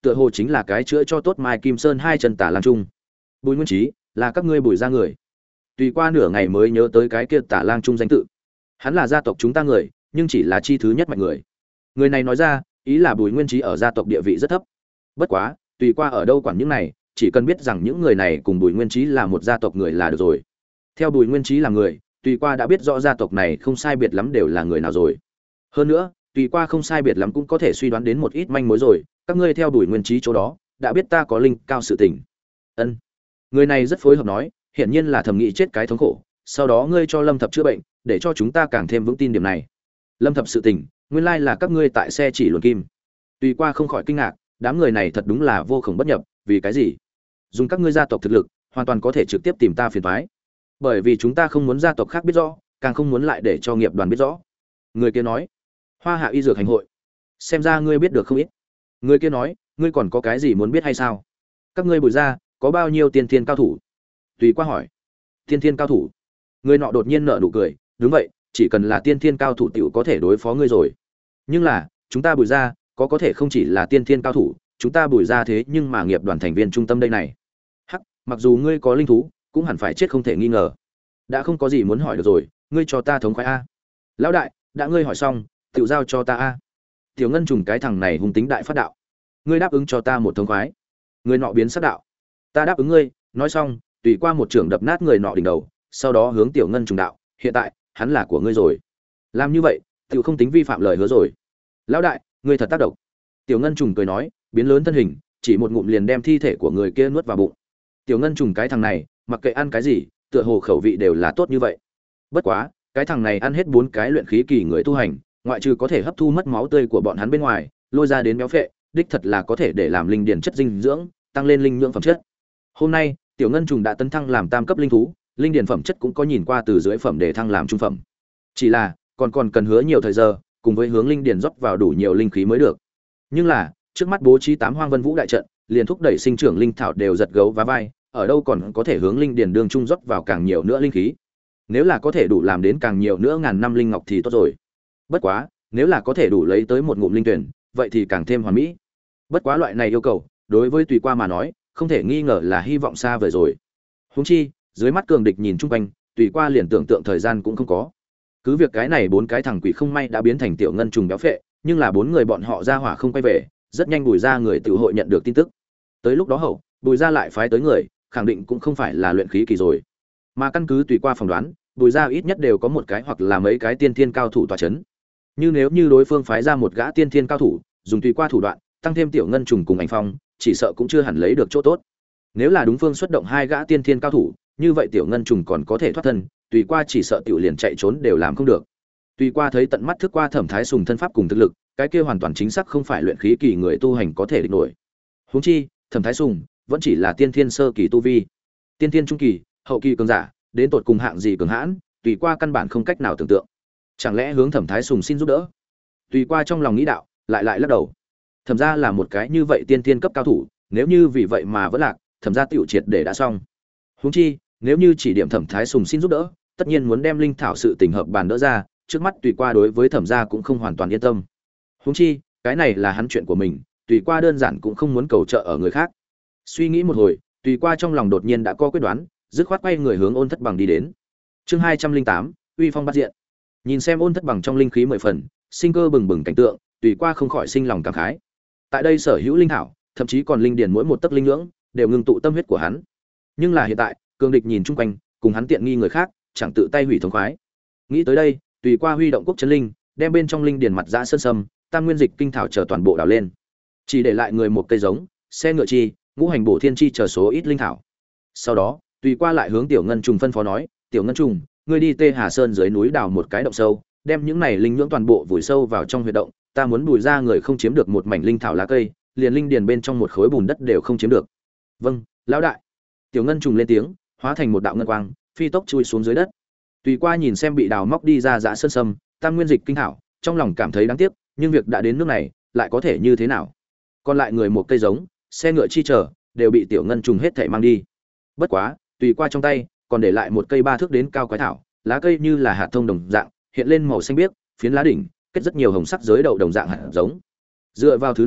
tựa hồ chính là cái chữa cho tốt Mai Kim Sơn hai chân Tả Lang Trung. Bùi Nguyên Chí, là các ngươi Bùi gia người. Tùy qua nửa ngày mới nhớ tới cái kia Tả Lang Trung danh tự. Hắn là gia tộc chúng ta người, nhưng chỉ là chi thứ nhất mạnh người. Người này nói ra, ý là Bùi Nguyên Chí ở gia tộc địa vị rất thấp. Bất quá, tùy qua ở đâu quản những này, chỉ cần biết rằng những người này cùng Bùi Nguyên Chí là một gia tộc người là được rồi. Theo Bùi Nguyên Chí là người, tùy qua đã biết rõ gia tộc này không sai biệt lắm đều là người nào rồi. Hơn nữa, tùy qua không sai biệt lắm cũng có thể suy đoán đến một ít manh mối rồi, các ngươi theo Bùi Nguyên Chí chỗ đó, đã biết ta có linh cao sự tình. Ân. Người này rất phối hợp nói, hiển nhiên là thầm nghĩ chết cái thống khổ, sau đó ngươi cho Lâm Thập chữa bệnh, để cho chúng ta càng thêm vững tin điểm này. Lâm Thập sự tình, nguyên lai là các ngươi tại xe chỉ luồn kim. Tùy qua không khỏi kinh ngạc, đám người này thật đúng là vô cùng bất nhập, vì cái gì? Dùng các ngươi gia tộc thực lực, hoàn toàn có thể trực tiếp tìm ta phiền toái. Bởi vì chúng ta không muốn gia tộc khác biết rõ, càng không muốn lại để cho nghiệp đoàn biết rõ. Người kia nói, Hoa Hạ y dược hành hội, xem ra ngươi biết được không ít. Người kia nói, ngươi còn có cái gì muốn biết hay sao? Các ngươi Bùi gia có bao nhiêu tiên thiên cao thủ? Tùy qua hỏi. Tiên thiên cao thủ? Người nọ đột nhiên nở nụ cười, đúng vậy, chỉ cần là tiên thiên cao thủ tiểu có thể đối phó ngươi rồi. Nhưng là, chúng ta Bùi gia có thể không chỉ là tiên thiên cao thủ, chúng ta Bùi gia thế nhưng mà nghiệp đoàn thành viên trung tâm đây này. Hắc, mặc dù ngươi có linh thú, cũng hẳn phải chết không thể nghi ngờ. Đã không có gì muốn hỏi được rồi, ngươi cho ta thống khoái a. Lão đại, đã ngươi hỏi xong, tiểu giao cho ta a. Tiểu Ngân trùng cái thằng này hung tính đại phát đạo. Ngươi đáp ứng cho ta một thống khoái. Người nọ biến sắc đạo. Ta đáp ứng ngươi, nói xong, tùy qua một trường đập nát người nọ đỉnh đầu, sau đó hướng Tiểu Ngân trùng đạo, hiện tại, hắn là của ngươi rồi. Làm như vậy, tiểu không tính vi phạm lời hứa rồi. Lão đại, ngươi thật tác động. Tiểu Ngân trùng cười nói, biến lớn thân hình, chỉ một ngụm liền đem thi thể của người kia nuốt vào bụng. Tiểu Ngân trùng cái thằng này, mặc kệ ăn cái gì, tựa hồ khẩu vị đều là tốt như vậy. Bất quá, cái thằng này ăn hết 4 cái luyện khí kỳ người tu hành, ngoại trừ có thể hấp thu mất máu tươi của bọn hắn bên ngoài, lôi ra đến béo phệ, đích thật là có thể để làm linh điển chất dinh dưỡng, tăng lên linh nhưỡng phẩm chất. Hôm nay, Tiểu Ngân trùng đã tấn thăng làm tam cấp linh thú, linh điển phẩm chất cũng có nhìn qua từ dưới phẩm để thăng làm trung phẩm. Chỉ là, còn cần hứa nhiều thời giờ, cùng với hướng linh điển rót vào đủ nhiều linh khí mới được. Nhưng là, trước mắt bố trí 8 Hoang Vân Vũ đại trận, liền thúc đẩy sinh trưởng linh thảo đều giật gấu và vai, ở đâu còn có thể hướng linh điển đường trung rót vào càng nhiều nữa linh khí. Nếu là có thể đủ làm đến càng nhiều nữa ngàn năm linh ngọc thì tốt rồi. Bất quá, nếu là có thể đủ lấy tới một ngụm linh tuyển, vậy thì càng thêm hoàn mỹ. Bất quá loại này yêu cầu, đối với tùy qua mà nói, không thể nghi ngờ là hy vọng xa vời rồi. Huống chi, dưới mắt cường địch nhìn chung quanh, tùy qua liền tưởng tượng thời gian cũng không có. Cứ việc cái này 4 cái thằng quỷ không may đã biến thành Tiểu Ngân trùng béo phệ, nhưng là 4 người bọn họ ra hỏa không quay về, rất nhanh Bùi gia người tự hội nhận được tin tức. Tới lúc đó hậu, Bùi gia lại phái tới người, khẳng định cũng không phải là luyện khí kỳ rồi. Mà căn cứ tùy qua phỏng đoán, Bùi gia ít nhất đều có một cái hoặc là mấy cái tiên thiên cao thủ tọa chấn. Nhưng nếu như đối phương phái ra một gã tiên thiên cao thủ, dùng tùy qua thủ đoạn, tăng thêm Tiểu Ngân trùng cùng Ảnh Phong, chỉ sợ cũng chưa hẳn lấy được chỗ tốt. Nếu là đúng phương xuất động 2 gã tiên thiên cao thủ, như vậy Tiểu Ngân trùng còn có thể thoát thân, tùy qua chỉ sợ tiểu liền chạy trốn đều làm không được. Tùy qua thấy tận mắt thức qua Thẩm Thái Sùng thân pháp cùng thực lực, cái kia hoàn toàn chính xác không phải luyện khí kỳ người tu hành có thể địch nổi. Huống chi, Thẩm Thái Sùng vẫn chỉ là tiên thiên sơ kỳ tu vi. Tiên thiên trung kỳ, hậu kỳ cường giả, đến tột cùng hạng gì cường hãn, tùy qua căn bản không cách nào tưởng tượng. Chẳng lẽ hướng Thẩm Thái Sùng xin giúp đỡ? Tùy qua trong lòng nghĩ đạo, lại lắc đầu. Thẩm gia là một cái như vậy tiên thiên cấp cao thủ, nếu như vì vậy mà vẫn lạc, Thẩm gia tiểu triệt để đã xong. Huống chi, nếu như chỉ điểm Thẩm Thái Sùng xin giúp đỡ, tất nhiên muốn đem linh thảo sự tình hợp bàn đỡ ra, trước mắt tùy qua đối với Thẩm gia cũng không hoàn toàn yên tâm. Huống chi, cái này là hắn chuyện của mình, tùy qua đơn giản cũng không muốn cầu trợ ở người khác. Suy nghĩ một hồi, tùy qua trong lòng đột nhiên đã có quyết đoán, dứt khoát quay người hướng Ôn Thất Bằng đi đến. Chương 208, uy phong bắt diện. Nhìn xem Ôn Thất Bằng trong linh khí 10 phần, sinh cơ bừng bừng cảnh tượng, tùy qua không khỏi sinh lòng cảm khái. Tại đây sở hữu linh thảo, thậm chí còn linh điển mỗi một tấc linh nhưỡng, đều ngưng tụ tâm huyết của hắn. Nhưng là hiện tại, cường địch nhìn chung quanh, cùng hắn tiện nghi người khác, chẳng tự tay hủy thống khoái. Nghĩ tới đây, tùy qua huy động quốc trấn linh, đem bên trong linh điển mặt dã sơn sâm, tam nguyên dịch kinh thảo chờ toàn bộ đào lên. Chỉ để lại người một cây giống, xe ngựa chi, ngũ hành bổ thiên chi chờ số ít linh thảo. Sau đó, tùy qua lại hướng Tiểu Ngân trùng phân phó nói, Tiểu Ngân trùng, ngươi đi Tê Hà Sơn dưới núi đào một cái động sâu, đem những này linh nhưỡng toàn bộ vùi sâu vào trong huyệt động, ta muốn Bùi ra người không chiếm được một mảnh linh thảo lá cây, liền linh điền bên trong một khối bùn đất đều không chiếm được. Vâng, lão đại. Tiểu Ngân trùng lên tiếng, hóa thành một đạo ngân quang, phi tốc chui xuống dưới đất. Tùy qua nhìn xem bị đào móc đi ra dã sơn sâm, tam nguyên dịch kinh thảo, trong lòng cảm thấy đáng tiếc, nhưng việc đã đến nước này, lại có thể như thế nào? Còn lại người một cây giống, xe ngựa chi chờ, đều bị Tiểu Ngân trùng hết thảy mang đi. Bất quá, tùy qua trong tay, còn để lại một cây 3 thước đến cao quái thảo, lá cây như là hạt thông đồng dạng, hiện lên màu xanh biếc, phiến lá đỉnh, kết rất nhiều hồng sắc giới đậu đồng dạng hạt giống. Dựa vào thứ này,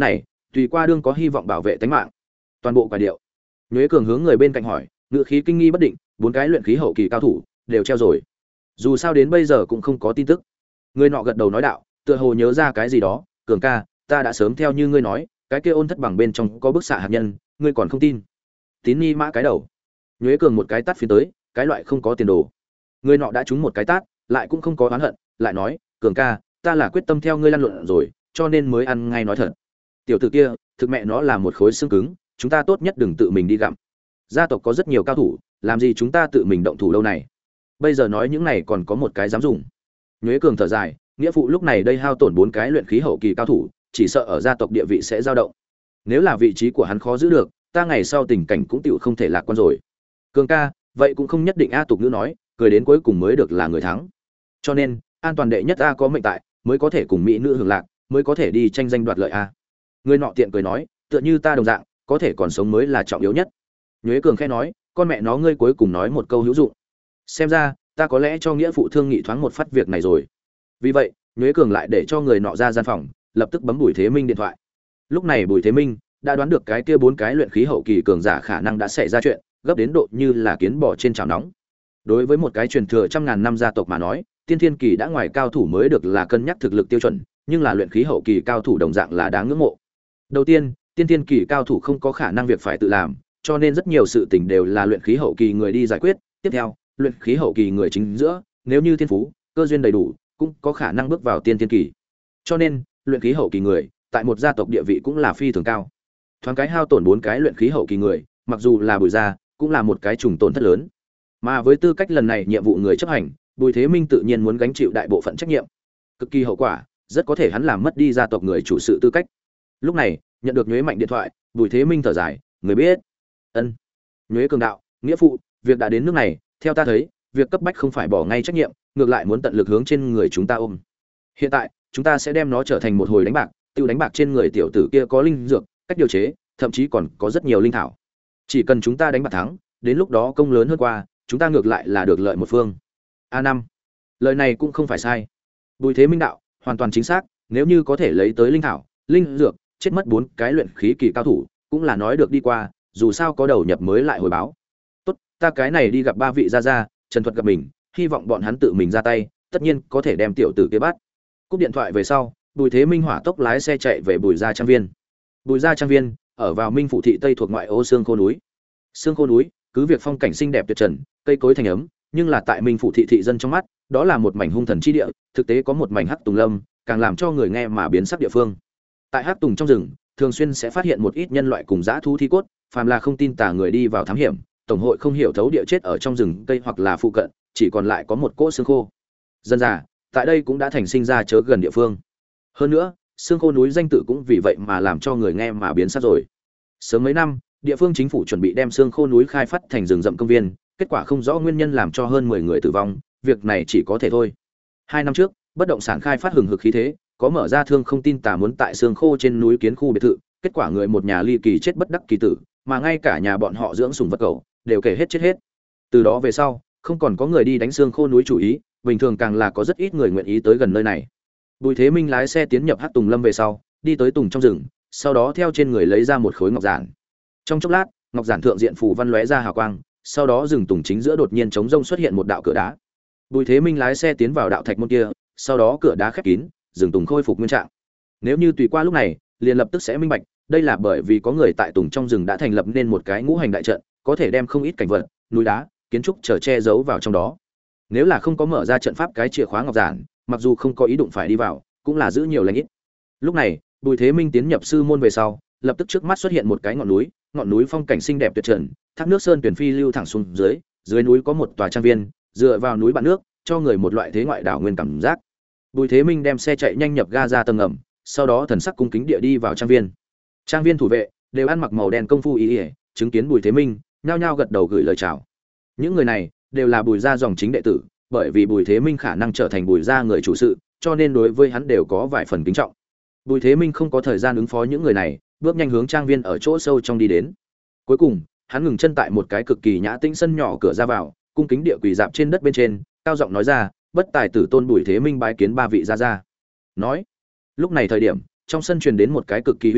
tùy qua đương có hy vọng bảo vệ tính mạng. Toàn bộ quả điệu. Nhuế Cường hướng người bên cạnh hỏi, ngựa khí kinh nghi bất định, 4 cái luyện khí hậu kỳ cao thủ đều treo rồi. Dù sao đến bây giờ cũng không có tin tức. Người nọ gật đầu nói đạo, tựa hồ nhớ ra cái gì đó, Cường ca, ta đã sớm theo như ngươi nói, cái kia ôn thất bằng bên trong có bức xạ hạt nhân, ngươi còn không tin. Tín Nhi mã cái đầu. Nhuế Cường một cái tát phía tới, cái loại không có tiền đồ. Người nọ đã trúng một cái tát, lại cũng không có oán hận, lại nói, Cường ca, ta là quyết tâm theo ngươi lăn lộn rồi, cho nên mới ăn ngay nói thật. Tiểu tử kia, thực mẹ nó là một khối xương cứng, chúng ta tốt nhất đừng tự mình đi gặm. Gia tộc có rất nhiều cao thủ, làm gì chúng ta tự mình động thủ đâu này. Bây giờ nói những này còn có một cái dám dùng. Nhuế Cường thở dài, nghĩa phụ lúc này đây hao tổn 4 cái luyện khí hậu kỳ cao thủ, chỉ sợ ở gia tộc địa vị sẽ dao động. Nếu là vị trí của hắn khó giữ được, ta ngày sau tình cảnh cũng tựu không thể lạc quan rồi. Cường ca, vậy cũng không nhất định a, tục ngữ nói, cười đến cuối cùng mới được là người thắng. Cho nên, an toàn đệ nhất a, có mệnh tại, mới có thể cùng mỹ nữ hưởng lạc, mới có thể đi tranh danh đoạt lợi a. Người nọ tiện cười nói, tựa như ta đồng dạng, có thể còn sống mới là trọng yếu nhất. Nhuế Cường khẽ nói, con mẹ nó ngươi cuối cùng nói một câu hữu dụng. Xem ra, ta có lẽ cho nghĩa phụ thương nghị thoáng một phát việc này rồi. Vì vậy, Nhuế Cường lại để cho người nọ ra gian phòng, lập tức bấm Bùi Thế Minh điện thoại. Lúc này Bùi Thế Minh đã đoán được cái kia 4 cái luyện khí hậu kỳ cường giả khả năng đã xảy ra chuyện, gấp đến độ như là kiến bò trên chảo nóng. Đối với một cái truyền thừa trăm ngàn năm gia tộc mà nói, tiên thiên kỳ đã ngoài cao thủ mới được là cân nhắc thực lực tiêu chuẩn, nhưng là luyện khí hậu kỳ cao thủ đồng dạng là đáng ngưỡng mộ. Đầu tiên, tiên thiên kỳ cao thủ không có khả năng việc phải tự làm, cho nên rất nhiều sự tình đều là luyện khí hậu kỳ người đi giải quyết. Tiếp theo, luyện khí hậu kỳ người chính giữa, nếu như thiên phú, cơ duyên đầy đủ, cũng có khả năng bước vào tiên thiên kỳ. Cho nên, luyện khí hậu kỳ người, tại một gia tộc địa vị cũng là phi thường cao. Thoáng cái hao tổn 4 cái luyện khí hậu kỳ người, mặc dù là Bùi gia, cũng là một cái trùng tổn thất lớn. Mà với tư cách lần này nhiệm vụ người chấp hành, Bùi Thế Minh tự nhiên muốn gánh chịu đại bộ phận trách nhiệm. Cực kỳ hậu quả, rất có thể hắn làm mất đi gia tộc người chủ sự tư cách. Lúc này, nhận được Nhuế Mạnh điện thoại, Bùi Thế Minh thở dài, người biết. Ân. Nhuế Cường đạo, nghĩa phụ, việc đã đến nước này, theo ta thấy, việc cấp bách không phải bỏ ngay trách nhiệm, ngược lại muốn tận lực hướng trên người chúng ta ôm. Hiện tại, chúng ta sẽ đem nó trở thành một hồi đánh bạc, tiêu đánh bạc trên người tiểu tử kia có linh dược, cách điều chế, thậm chí còn có rất nhiều linh thảo. Chỉ cần chúng ta đánh bạc thắng, đến lúc đó công lớn hơn qua, chúng ta ngược lại là được lợi một phương. A5. Lời này cũng không phải sai. Bùi Thế Minh đạo, hoàn toàn chính xác, nếu như có thể lấy tới linh thảo, linh dược, chết mất 4 cái luyện khí kỳ cao thủ, cũng là nói được đi qua, dù sao có đầu nhập mới lại hồi báo. Tốt, ta cái này đi gặp 3 vị gia gia, Trần Thuật gặp mình, hy vọng bọn hắn tự mình ra tay, tất nhiên có thể đem tiểu tử kia bắt. Cúp điện thoại về sau, Bùi Thế Minh hỏa tốc lái xe chạy về Bùi gia trang viên. Bùi gia trang viên ở vào Minh Phủ thị Tây thuộc ngoại ô Sương Khô núi. Sương Khô núi, cứ việc phong cảnh xinh đẹp tuyệt trần, cây cối thành ấm, nhưng là tại Minh Phủ thị thị dân trong mắt, đó là một mảnh hung thần chi địa, thực tế có một mảnh hắc tùng lâm, càng làm cho người nghe mà biến sắc địa phương. Tại hắc tùng trong rừng, thường xuyên sẽ phát hiện một ít nhân loại cùng dã thú thi cốt, phàm là không tin tà người đi vào thám hiểm, tổng hội không hiểu thấu địa chết ở trong rừng cây hoặc là phụ cận, chỉ còn lại có một cỗ xương khô. Dân già, tại đây cũng đã thành sinh ra chớ gần địa phương. Hơn nữa, Sương Khô núi danh tự cũng vì vậy mà làm cho người nghe mà biến sắc rồi. Sớm mấy năm, địa phương chính phủ chuẩn bị đem Sương Khô núi khai phát thành rừng rậm công viên, kết quả không rõ nguyên nhân làm cho hơn 10 người tử vong, việc này chỉ có thể thôi. 2 năm trước, bất động sản khai phát hừng hực khí thế, có mở ra thương không tin tà muốn tại Sương Khô trên núi kiến khu biệt thự, kết quả người một nhà ly kỳ chết bất đắc kỳ tử, mà ngay cả nhà bọn họ dưỡng sủng vật cẩu đều kể hết chết hết. Từ đó về sau, không còn có người đi đánh Sương Khô núi chủ ý, bình thường càng là có rất ít người nguyện ý tới gần nơi này. Bùi Thế Minh lái xe tiến nhập Hắc Tùng Lâm về sau, đi tới tùng trong rừng, sau đó theo trên người lấy ra một khối ngọc giản. Trong chốc lát, ngọc giản thượng diện phù văn lóe ra hào quang, sau đó rừng tùng chính giữa đột nhiên trống rông xuất hiện một đạo cửa đá. Bùi Thế Minh lái xe tiến vào đạo thạch môn kia, sau đó cửa đá khép kín, rừng tùng khôi phục nguyên trạng. Nếu như tùy qua lúc này, liền lập tức sẽ minh bạch, đây là bởi vì có người tại tùng trong rừng đã thành lập nên một cái ngũ hành đại trận, có thể đem không ít cảnh vật, núi đá, kiến trúc trở che giấu vào trong đó. Nếu là không có mở ra trận pháp cái chìa khóa ngọc giản, mặc dù không có ý đụng phải đi vào, cũng là giữ nhiều lành ít. Lúc này, Bùi Thế Minh tiến nhập sư môn về sau, lập tức trước mắt xuất hiện một cái ngọn núi phong cảnh xinh đẹp tuyệt trần, thác nước sơn tuyển phi lưu thẳng xuống dưới núi có một tòa trang viên, dựa vào núi bạn nước, cho người một loại thế ngoại đảo nguyên cảm giác. Bùi Thế Minh đem xe chạy nhanh nhập ga ra tầng ngầm, sau đó thần sắc cung kính địa đi vào trang viên. Trang viên thủ vệ đều ăn mặc màu đen công phu y, chứng kiến Bùi Thế Minh, nhao nhao gật đầu gửi lời chào. Những người này đều là Bùi gia dòng chính đệ tử, bởi vì Bùi Thế Minh khả năng trở thành Bùi gia người chủ sự, cho nên đối với hắn đều có vài phần kính trọng. Bùi Thế Minh không có thời gian ứng phó những người này, bước nhanh hướng trang viên ở chỗ sâu trong đi đến. Cuối cùng, hắn ngừng chân tại một cái cực kỳ nhã tĩnh sân nhỏ cửa ra vào, cung kính địa quỳ dạp trên đất bên trên, cao giọng nói ra, "Bất tài tử tôn Bùi Thế Minh bái kiến 3 vị gia gia." Nói, lúc này thời điểm, trong sân truyền đến một cái cực kỳ uy nghiêm,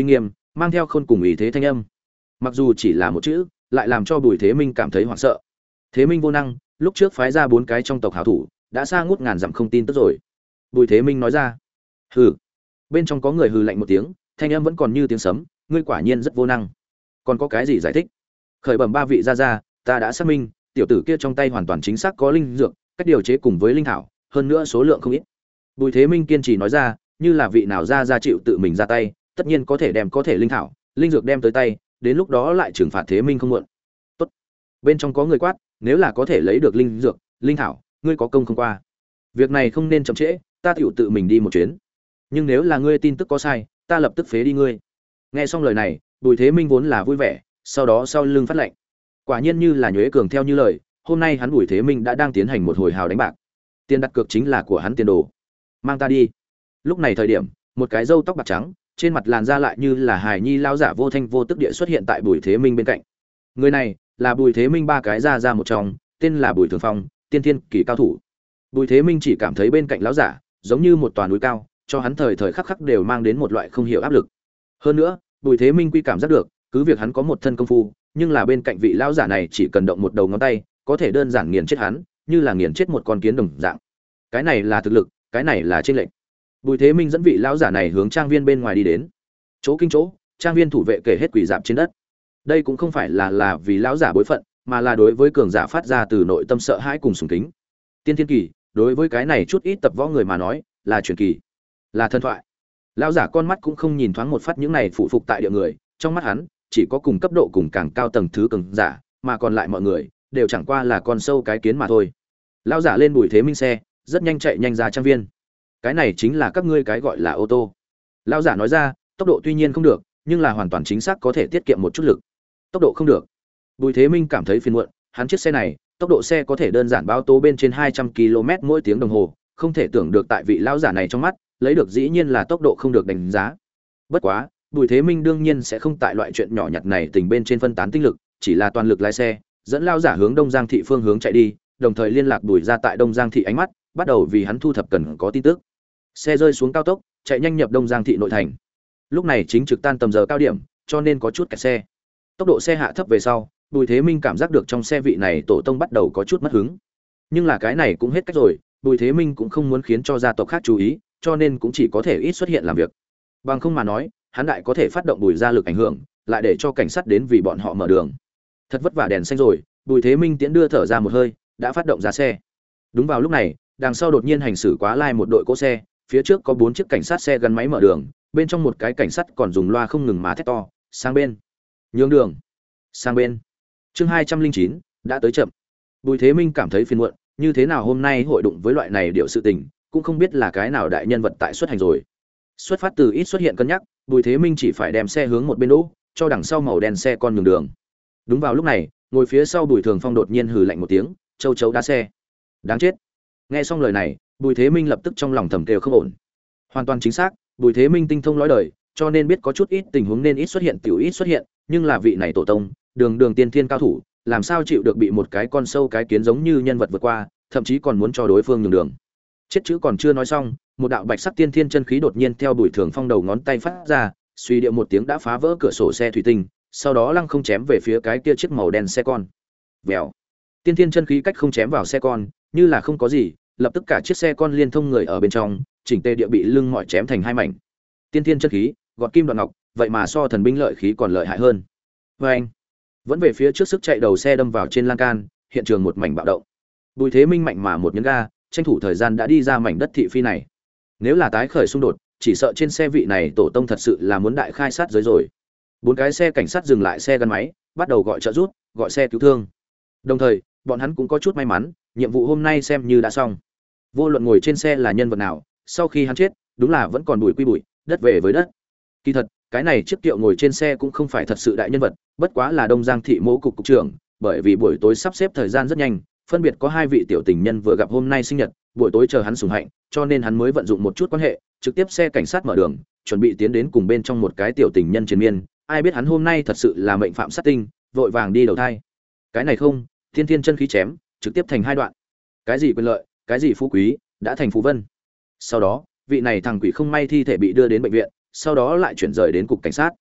mang theo khôn cùng ý thế thanh âm. Mặc dù chỉ là một chữ, lại làm cho Bùi Thế Minh cảm thấy hoảng sợ. Thế Minh vô năng, lúc trước phái ra 4 cái trong tộc hảo thủ, đã xa ngút ngàn dặm không tin tức rồi. Bùi Thế Minh nói ra. Hừ. Bên trong có người hừ lạnh một tiếng, thanh âm vẫn còn như tiếng sấm, ngươi quả nhiên rất vô năng. Còn có cái gì giải thích? Khởi bẩm 3 vị gia gia, ta đã xác minh, tiểu tử kia trong tay hoàn toàn chính xác có linh dược, cách điều chế cùng với linh thảo, hơn nữa số lượng không ít. Bùi Thế Minh kiên trì nói ra, như là vị nào gia gia chịu tự mình ra tay, tất nhiên có thể đem có thể linh thảo, linh dược đem tới tay, đến lúc đó lại trừng phạt Thế Minh không muộn. Tốt. Bên trong có người quát, nếu là có thể lấy được linh dược, linh thảo, ngươi có công không qua. Việc này không nên chậm trễ, ta tiểu tự mình đi một chuyến. Nhưng nếu là ngươi tin tức có sai, ta lập tức phế đi ngươi. Nghe xong lời này, Bùi Thế Minh vốn là vui vẻ, sau đó sau lưng phát lệnh. Quả nhiên như là Nhuế Cường theo như lời, hôm nay hắn Bùi Thế Minh đã đang tiến hành một hồi hào đánh bạc. Tiền đặt cược chính là của hắn tiền đồ. Mang ta đi. Lúc này thời điểm, một cái râu tóc bạc trắng, trên mặt làn da lại như là hài nhi lao giả vô thanh vô tức địa xuất hiện tại Bùi Thế Minh bên cạnh. Người này là Bùi Thế Minh 3 cái ra một trong, tên là Bùi Thường Phong, tiên thiên kỳ cao thủ. Bùi Thế Minh chỉ cảm thấy bên cạnh lão giả giống như một tòa núi cao, cho hắn thời thời khắc khắc đều mang đến một loại không hiểu áp lực. Hơn nữa, Bùi Thế Minh quy cảm giác được, cứ việc hắn có một thân công phu, nhưng là bên cạnh vị lão giả này chỉ cần động một đầu ngón tay, có thể đơn giản nghiền chết hắn, như là nghiền chết một con kiến đồng dạng. Cái này là thực lực, cái này là chênh lệch. Bùi Thế Minh dẫn vị lão giả này hướng trang viên bên ngoài đi đến. Chỗ kinh chỗ, trang viên thủ vệ kể hết quỳ rạp trên đất. Đây cũng không phải là vì lão giả bối phận, mà là đối với cường giả phát ra từ nội tâm sợ hãi cùng sùng kính. Tiên thiên kỳ, đối với cái này chút ít tập võ người mà nói, là truyền kỳ, là thần thoại. Lão giả con mắt cũng không nhìn thoáng một phát những này phụ phục tại địa người, trong mắt hắn chỉ có cùng cấp độ cùng càng cao tầng thứ cường giả, mà còn lại mọi người đều chẳng qua là con sâu cái kiến mà thôi. Lão giả lên Bùi Thế Minh xe, rất nhanh chạy nhanh ra trang viên. Cái này chính là các ngươi cái gọi là ô tô. Lão giả nói ra, tốc độ tuy nhiên không được, nhưng là hoàn toàn chính xác có thể tiết kiệm một chút lực. Tốc độ không được. Bùi Thế Minh cảm thấy phiền muộn, hắn chiếc xe này, tốc độ xe có thể đơn giản báo tố bên trên 200 km mỗi tiếng đồng hồ, không thể tưởng được tại vị lão giả này trong mắt, lấy được dĩ nhiên là tốc độ không được đánh giá. Bất quá, Bùi Thế Minh đương nhiên sẽ không tại loại chuyện nhỏ nhặt này tình bên trên phân tán tinh lực, chỉ là toàn lực lái xe, dẫn lão giả hướng Đông Giang thị phương hướng chạy đi, đồng thời liên lạc Bùi ra tại Đông Giang thị ánh mắt, bắt đầu vì hắn thu thập cần có tin tức. Xe rơi xuống cao tốc, chạy nhanh nhập Đông Giang thị nội thành. Lúc này chính trực tan tầm giờ cao điểm, cho nên có chút kẹt xe. Tốc độ xe hạ thấp về sau, Bùi Thế Minh cảm giác được trong xe vị này tổ tông bắt đầu có chút mất hứng. Nhưng là cái này cũng hết cách rồi, Bùi Thế Minh cũng không muốn khiến cho gia tộc khác chú ý, cho nên cũng chỉ có thể ít xuất hiện làm việc. Bằng không mà nói, hắn đại có thể phát động Bùi gia lực ảnh hưởng, lại để cho cảnh sát đến vì bọn họ mở đường. Thật vất vả đèn xanh rồi, Bùi Thế Minh tiễn đưa thở ra một hơi, đã phát động ra xe. Đúng vào lúc này, đằng sau đột nhiên hành xử quá lai một đội cỗ xe, phía trước có 4 chiếc cảnh sát xe gắn máy mở đường, bên trong một cái cảnh sát còn dùng loa không ngừng má thét to, sang bên, nhường đường, sang bên. Chương 209 đã tới chậm. Bùi Thế Minh cảm thấy phiền muộn, như thế nào hôm nay hội đụng với loại này điều sự tình, cũng không biết là cái nào đại nhân vật tại xuất hành rồi. Xuất phát từ ít xuất hiện cân nhắc, Bùi Thế Minh chỉ phải đem xe hướng một bên đỗ, cho đằng sau màu đen xe con nhường đường. Đúng vào lúc này, ngồi phía sau Bùi Thường Phong đột nhiên hừ lạnh một tiếng, châu chấu đá xe. Đáng chết. Nghe xong lời này, Bùi Thế Minh lập tức trong lòng thầm kêu không ổn. Hoàn toàn chính xác, Bùi Thế Minh tinh thông lõi đời, cho nên biết có chút ít tình huống nên ít xuất hiện tiểu ít xuất hiện, nhưng là vị này tổ tông, đường tiên thiên cao thủ, làm sao chịu được bị một cái con sâu cái kiến giống như nhân vật vượt qua, thậm chí còn muốn cho đối phương nhường đường. Chết chữ còn chưa nói xong, một đạo bạch sắc tiên thiên chân khí đột nhiên theo Bùi Thường Phong đầu ngón tay phát ra, suy điệu một tiếng đã phá vỡ cửa sổ xe thủy tinh, sau đó lăng không chém về phía cái kia chiếc màu đen xe con. Vèo. Tiên thiên chân khí cách không chém vào xe con, như là không có gì, lập tức cả chiếc xe con liên thông người ở bên trong, chỉnh tề địa bị lưng mỏi chém thành 2 mảnh. Tiên thiên chân khí, gọt kim đoạn ngọc, vậy mà so thần binh lợi khí còn lợi hại hơn. Anh vẫn về phía trước sức chạy đầu xe đâm vào trên lan can, hiện trường một mảnh bạo động. Bùi Thế Minh mạnh mà một nhấn ga, tranh thủ thời gian đã đi ra mảnh đất thị phi này. Nếu là tái khởi xung đột, chỉ sợ trên xe vị này tổ tông thật sự là muốn đại khai sát giới rồi. 4 cái xe cảnh sát dừng lại xe gắn máy, bắt đầu gọi trợ giúp, gọi xe cứu thương. Đồng thời, bọn hắn cũng có chút may mắn, nhiệm vụ hôm nay xem như đã xong. Vô luận ngồi trên xe là nhân vật nào, sau khi hắn chết, đúng là vẫn còn bụi quy bụi, đất về với đất. Kỳ thật, cái này chiếc kiệu ngồi trên xe cũng không phải thật sự đại nhân vật, bất quá là Đông Giang thị mỗ cục cục trưởng, bởi vì buổi tối sắp xếp thời gian rất nhanh, phân biệt có 2 vị tiểu tình nhân vừa gặp hôm nay sinh nhật, buổi tối chờ hắn sủng hạnh, cho nên hắn mới vận dụng một chút quan hệ, trực tiếp xe cảnh sát mở đường, chuẩn bị tiến đến cùng bên trong một cái tiểu tình nhân triền miên, ai biết hắn hôm nay thật sự là mệnh phạm sát tinh, vội vàng đi đầu thai. Cái này không, thiên thiên chân khí chém, trực tiếp thành 2 đoạn. Cái gì quyền lợi, cái gì phú quý, đã thành phú vân. Sau đó, vị này thằng quỷ không may thi thể bị đưa đến bệnh viện, sau đó lại chuyển rời đến cục cảnh sát.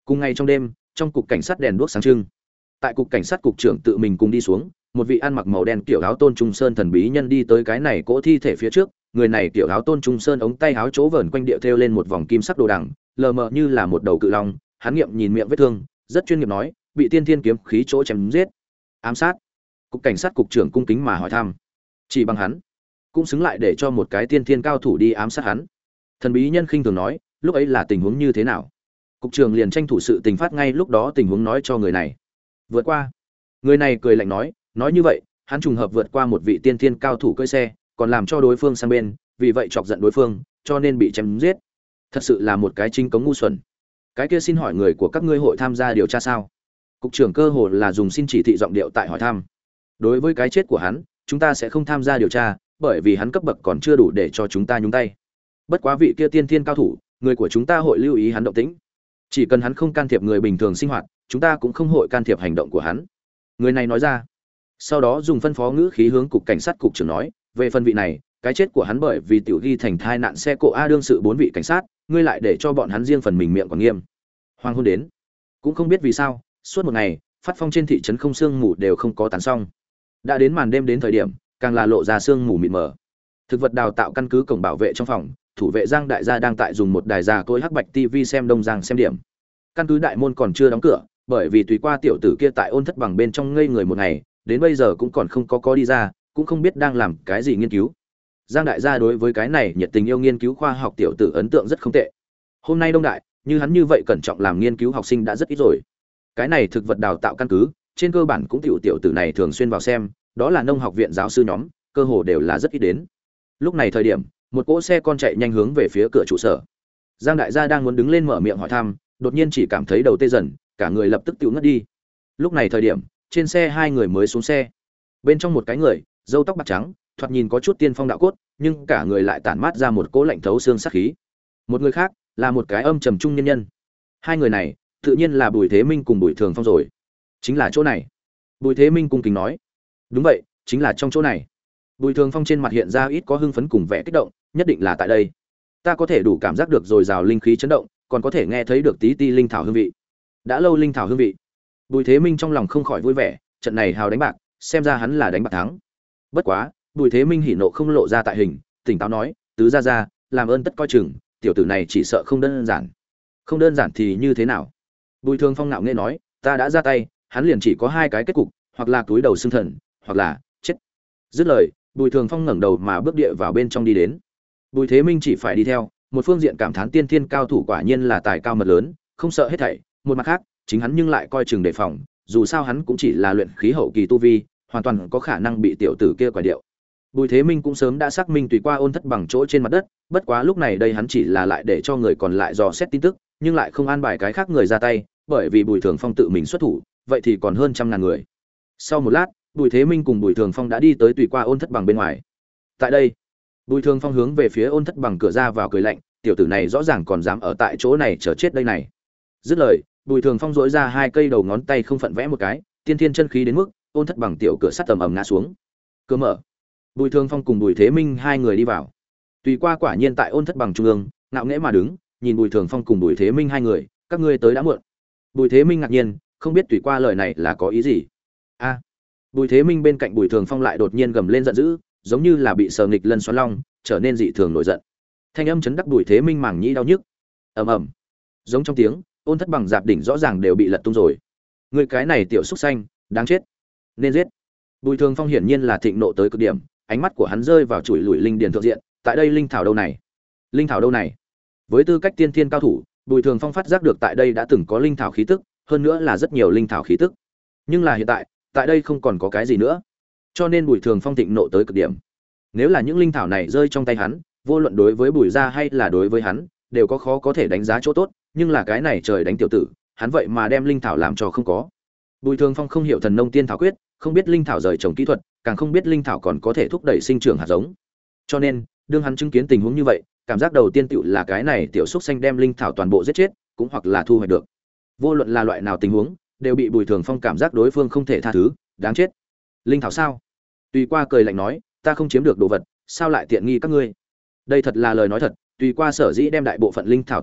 Cùng ngày trong đêm, trong cục cảnh sát đèn đuốc sáng trưng. Tại cục cảnh sát cục trưởng tự mình cùng đi xuống, một vị ăn mặc màu đen kiểu áo tôn trung sơn thần bí nhân đi tới cái này cỗ thi thể phía trước. Người này kiểu áo tôn trung sơn ống tay áo chỗ vờn quanh điệu thêu lên một vòng kim sắc đồ đằng, lờ mờ như là một đầu cự long. Hắn nghiệm nhìn miệng vết thương, rất chuyên nghiệp nói, bị tiên thiên kiếm khí chỗ chém giết. Ám sát. Cục cảnh sát cục trưởng cung kính mà hỏi thăm. Chỉ bằng hắn, cũng xứng lại để cho một cái tiên thiên cao thủ đi ám sát hắn. Thần bí nhân khinh thường nói, lúc ấy là tình huống như thế nào? Cục trưởng liền tranh thủ sự tình phát ngay lúc đó tình huống nói cho người này. Vượt qua. Người này cười lạnh nói như vậy, hắn trùng hợp vượt qua một vị tiên thiên cao thủ cưỡi xe, còn làm cho đối phương sang bên, vì vậy chọc giận đối phương, cho nên bị chém giết. Thật sự là một cái chính cống ngu xuẩn. Cái kia xin hỏi người của các ngươi hội tham gia điều tra sao? Cục trưởng cơ hồ là dùng xin chỉ thị giọng điệu tại hỏi thăm. Đối với cái chết của hắn, chúng ta sẽ không tham gia điều tra, bởi vì hắn cấp bậc còn chưa đủ để cho chúng ta nhúng tay. Bất quá vị kia tiên thiên cao thủ, người của chúng ta hội lưu ý hắn động tĩnh. Chỉ cần hắn không can thiệp người bình thường sinh hoạt, chúng ta cũng không hội can thiệp hành động của hắn. Người này nói ra. Sau đó dùng phân phó ngữ khí hướng cục cảnh sát cục trưởng nói, về phần vị này, cái chết của hắn bởi vì tiểu ghi thành thai nạn xe cộ a đương sự 4 vị cảnh sát, ngươi lại để cho bọn hắn riêng phần mình miệng còn nghiêm. Hoàng hôn đến, cũng không biết vì sao, suốt một ngày, phát phong trên thị trấn không sương mù đều không có tán xong. Đã đến màn đêm đến thời điểm, càng là lộ ra sương mù mịt mờ. Thực vật đào tạo căn cứ cổng bảo vệ trong phòng, thủ vệ Giang đại gia đang tại dùng một đài già cối hắc bạch TV xem Đông Giang xem điểm. Căn cứ đại môn còn chưa đóng cửa, bởi vì tùy qua tiểu tử kia tại ôn thất bằng bên trong ngây người một ngày, đến bây giờ cũng còn không có đi ra, cũng không biết đang làm cái gì nghiên cứu. Giang đại gia đối với cái này nhiệt tình yêu nghiên cứu khoa học tiểu tử ấn tượng rất không tệ. Hôm nay Đông đại, như hắn như vậy cẩn trọng làm nghiên cứu học sinh đã rất ít rồi. Cái này thực vật đào tạo căn cứ, trên cơ bản cũng tiểu tử này thường xuyên vào xem, đó là nông học viện giáo sư nhóm, cơ hồ đều là rất ít đến. Lúc này thời điểm, một cỗ xe con chạy nhanh hướng về phía cửa trụ sở. Giang đại gia đang muốn đứng lên mở miệng hỏi thăm, đột nhiên chỉ cảm thấy đầu tê dần, cả người lập tức tiêu ngất đi. Lúc này thời điểm, trên xe hai người mới xuống xe. Bên trong một cái người, râu tóc bạc trắng, thoạt nhìn có chút tiên phong đạo cốt, nhưng cả người lại tản mát ra một cỗ lạnh thấu xương sát khí. Một người khác, là một cái âm trầm trung nhân nhân. Hai người này, tự nhiên là Bùi Thế Minh cùng Bùi Thường Phong rồi. Chính là chỗ này. Bùi Thế Minh cung kính nói. Đúng vậy, chính là trong chỗ này. Bùi Thường Phong trên mặt hiện ra ít có hưng phấn cùng vẻ kích động, nhất định là tại đây. Ta có thể đủ cảm giác được dồi dào linh khí chấn động, còn có thể nghe thấy được tí ti linh thảo hương vị. Đã lâu linh thảo hương vị. Bùi Thế Minh trong lòng không khỏi vui vẻ, trận này hào đánh bạc, xem ra hắn là đánh bạc thắng. Bất quá, Bùi Thế Minh hỉ nộ không lộ ra tại hình, tỉnh táo nói, tứ gia gia, làm ơn tất coi chừng, tiểu tử này chỉ sợ không đơn giản. Không đơn giản thì như thế nào? Bùi Thường Phong ngạo nghễ nói, ta đã ra tay, hắn liền chỉ có hai cái kết cục, hoặc là túi đầu xương thần, hoặc là chết. Dứt lời, Bùi Thường Phong ngẩng đầu mà bước địa vào bên trong đi đến. Bùi Thế Minh chỉ phải đi theo, một phương diện cảm thán tiên thiên cao thủ quả nhiên là tài cao mật lớn, không sợ hết thảy, một mặt khác, chính hắn nhưng lại coi chừng đề phòng, dù sao hắn cũng chỉ là luyện khí hậu kỳ tu vi, hoàn toàn có khả năng bị tiểu tử kia quả điệu. Bùi Thế Minh cũng sớm đã xác minh tùy qua ôn thất bằng chỗ trên mặt đất, bất quá lúc này đây hắn chỉ là lại để cho người còn lại dò xét tin tức, nhưng lại không an bài cái khác người ra tay, bởi vì Bùi Thường Phong tự mình xuất thủ, vậy thì còn hơn 100.000 người. Sau một lát, Bùi Thế Minh cùng Bùi Thường Phong đã đi tới tùy qua ôn thất bằng bên ngoài. Tại đây, Bùi Thường Phong hướng về phía ôn thất bằng cửa ra vào cười lạnh, tiểu tử này rõ ràng còn dám ở tại chỗ này chờ chết đây này. Dứt lời, Bùi Thường Phong duỗi ra hai cây đầu ngón tay không phận vẽ một cái, tiên thiên chân khí đến mức ôn thất bằng tiểu cửa sắt tầm ầm ngã xuống. Cửa mở. Bùi Thường Phong cùng Bùi Thế Minh hai người đi vào. Tùy qua quả nhiên tại ôn thất bằng trung ương, ngạo nghễ mà đứng, nhìn Bùi Thường Phong cùng Bùi Thế Minh hai người, các ngươi tới đã muộn. Bùi Thế Minh ngạc nhiên, không biết tùy qua lời này là có ý gì. A. Bùi Thế Minh bên cạnh Bùi Thường Phong lại đột nhiên gầm lên giận dữ, giống như là bị sờ nghịch lân xoắn long, trở nên dị thường nổi giận. Thanh âm chấn đắc Bùi Thế Minh màng nhĩ đau nhức. Ầm ầm. Giống trong tiếng, ôn thất bằng giạp đỉnh rõ ràng đều bị lật tung rồi. Người cái này tiểu xúc xanh, đáng chết, nên giết. Bùi Thường Phong hiển nhiên là thịnh nộ tới cực điểm, ánh mắt của hắn rơi vào chuỗi lùi linh điền thượng diện, tại đây linh thảo đâu này? Linh thảo đâu này? Với tư cách tiên thiên cao thủ, Bùi Thường Phong phát giác được tại đây đã từng có linh thảo khí tức, hơn nữa là rất nhiều linh thảo khí tức. Nhưng là hiện tại đây không còn có cái gì nữa. Cho nên Bùi Thường Phong thịnh nộ tới cực điểm. Nếu là những linh thảo này rơi trong tay hắn, vô luận đối với Bùi gia hay là đối với hắn, đều có khó có thể đánh giá chỗ tốt, nhưng là cái này trời đánh tiểu tử, hắn vậy mà đem linh thảo làm cho không có. Bùi Thường Phong không hiểu thần nông tiên thảo quyết, không biết linh thảo rời trồng kỹ thuật, càng không biết linh thảo còn có thể thúc đẩy sinh trưởng hạt giống. Cho nên, đương hắn chứng kiến tình huống như vậy, cảm giác đầu tiên tựu là cái này tiểu xúc xanh đem linh thảo toàn bộ giết chết, cũng hoặc là thu hoạch được. Vô luận là loại nào tình huống, đều bị Bùi Thường Phong cảm giác đối phương không thể tha thứ, đáng chết. Linh thảo sao? Tùy qua cười lạnh nói, ta không chiếm được đồ vật, sao lại tiện nghi các ngươi? Đây thật là lời nói thật, tùy qua sở dĩ đem đại bộ phận linh thảo thu hoạch,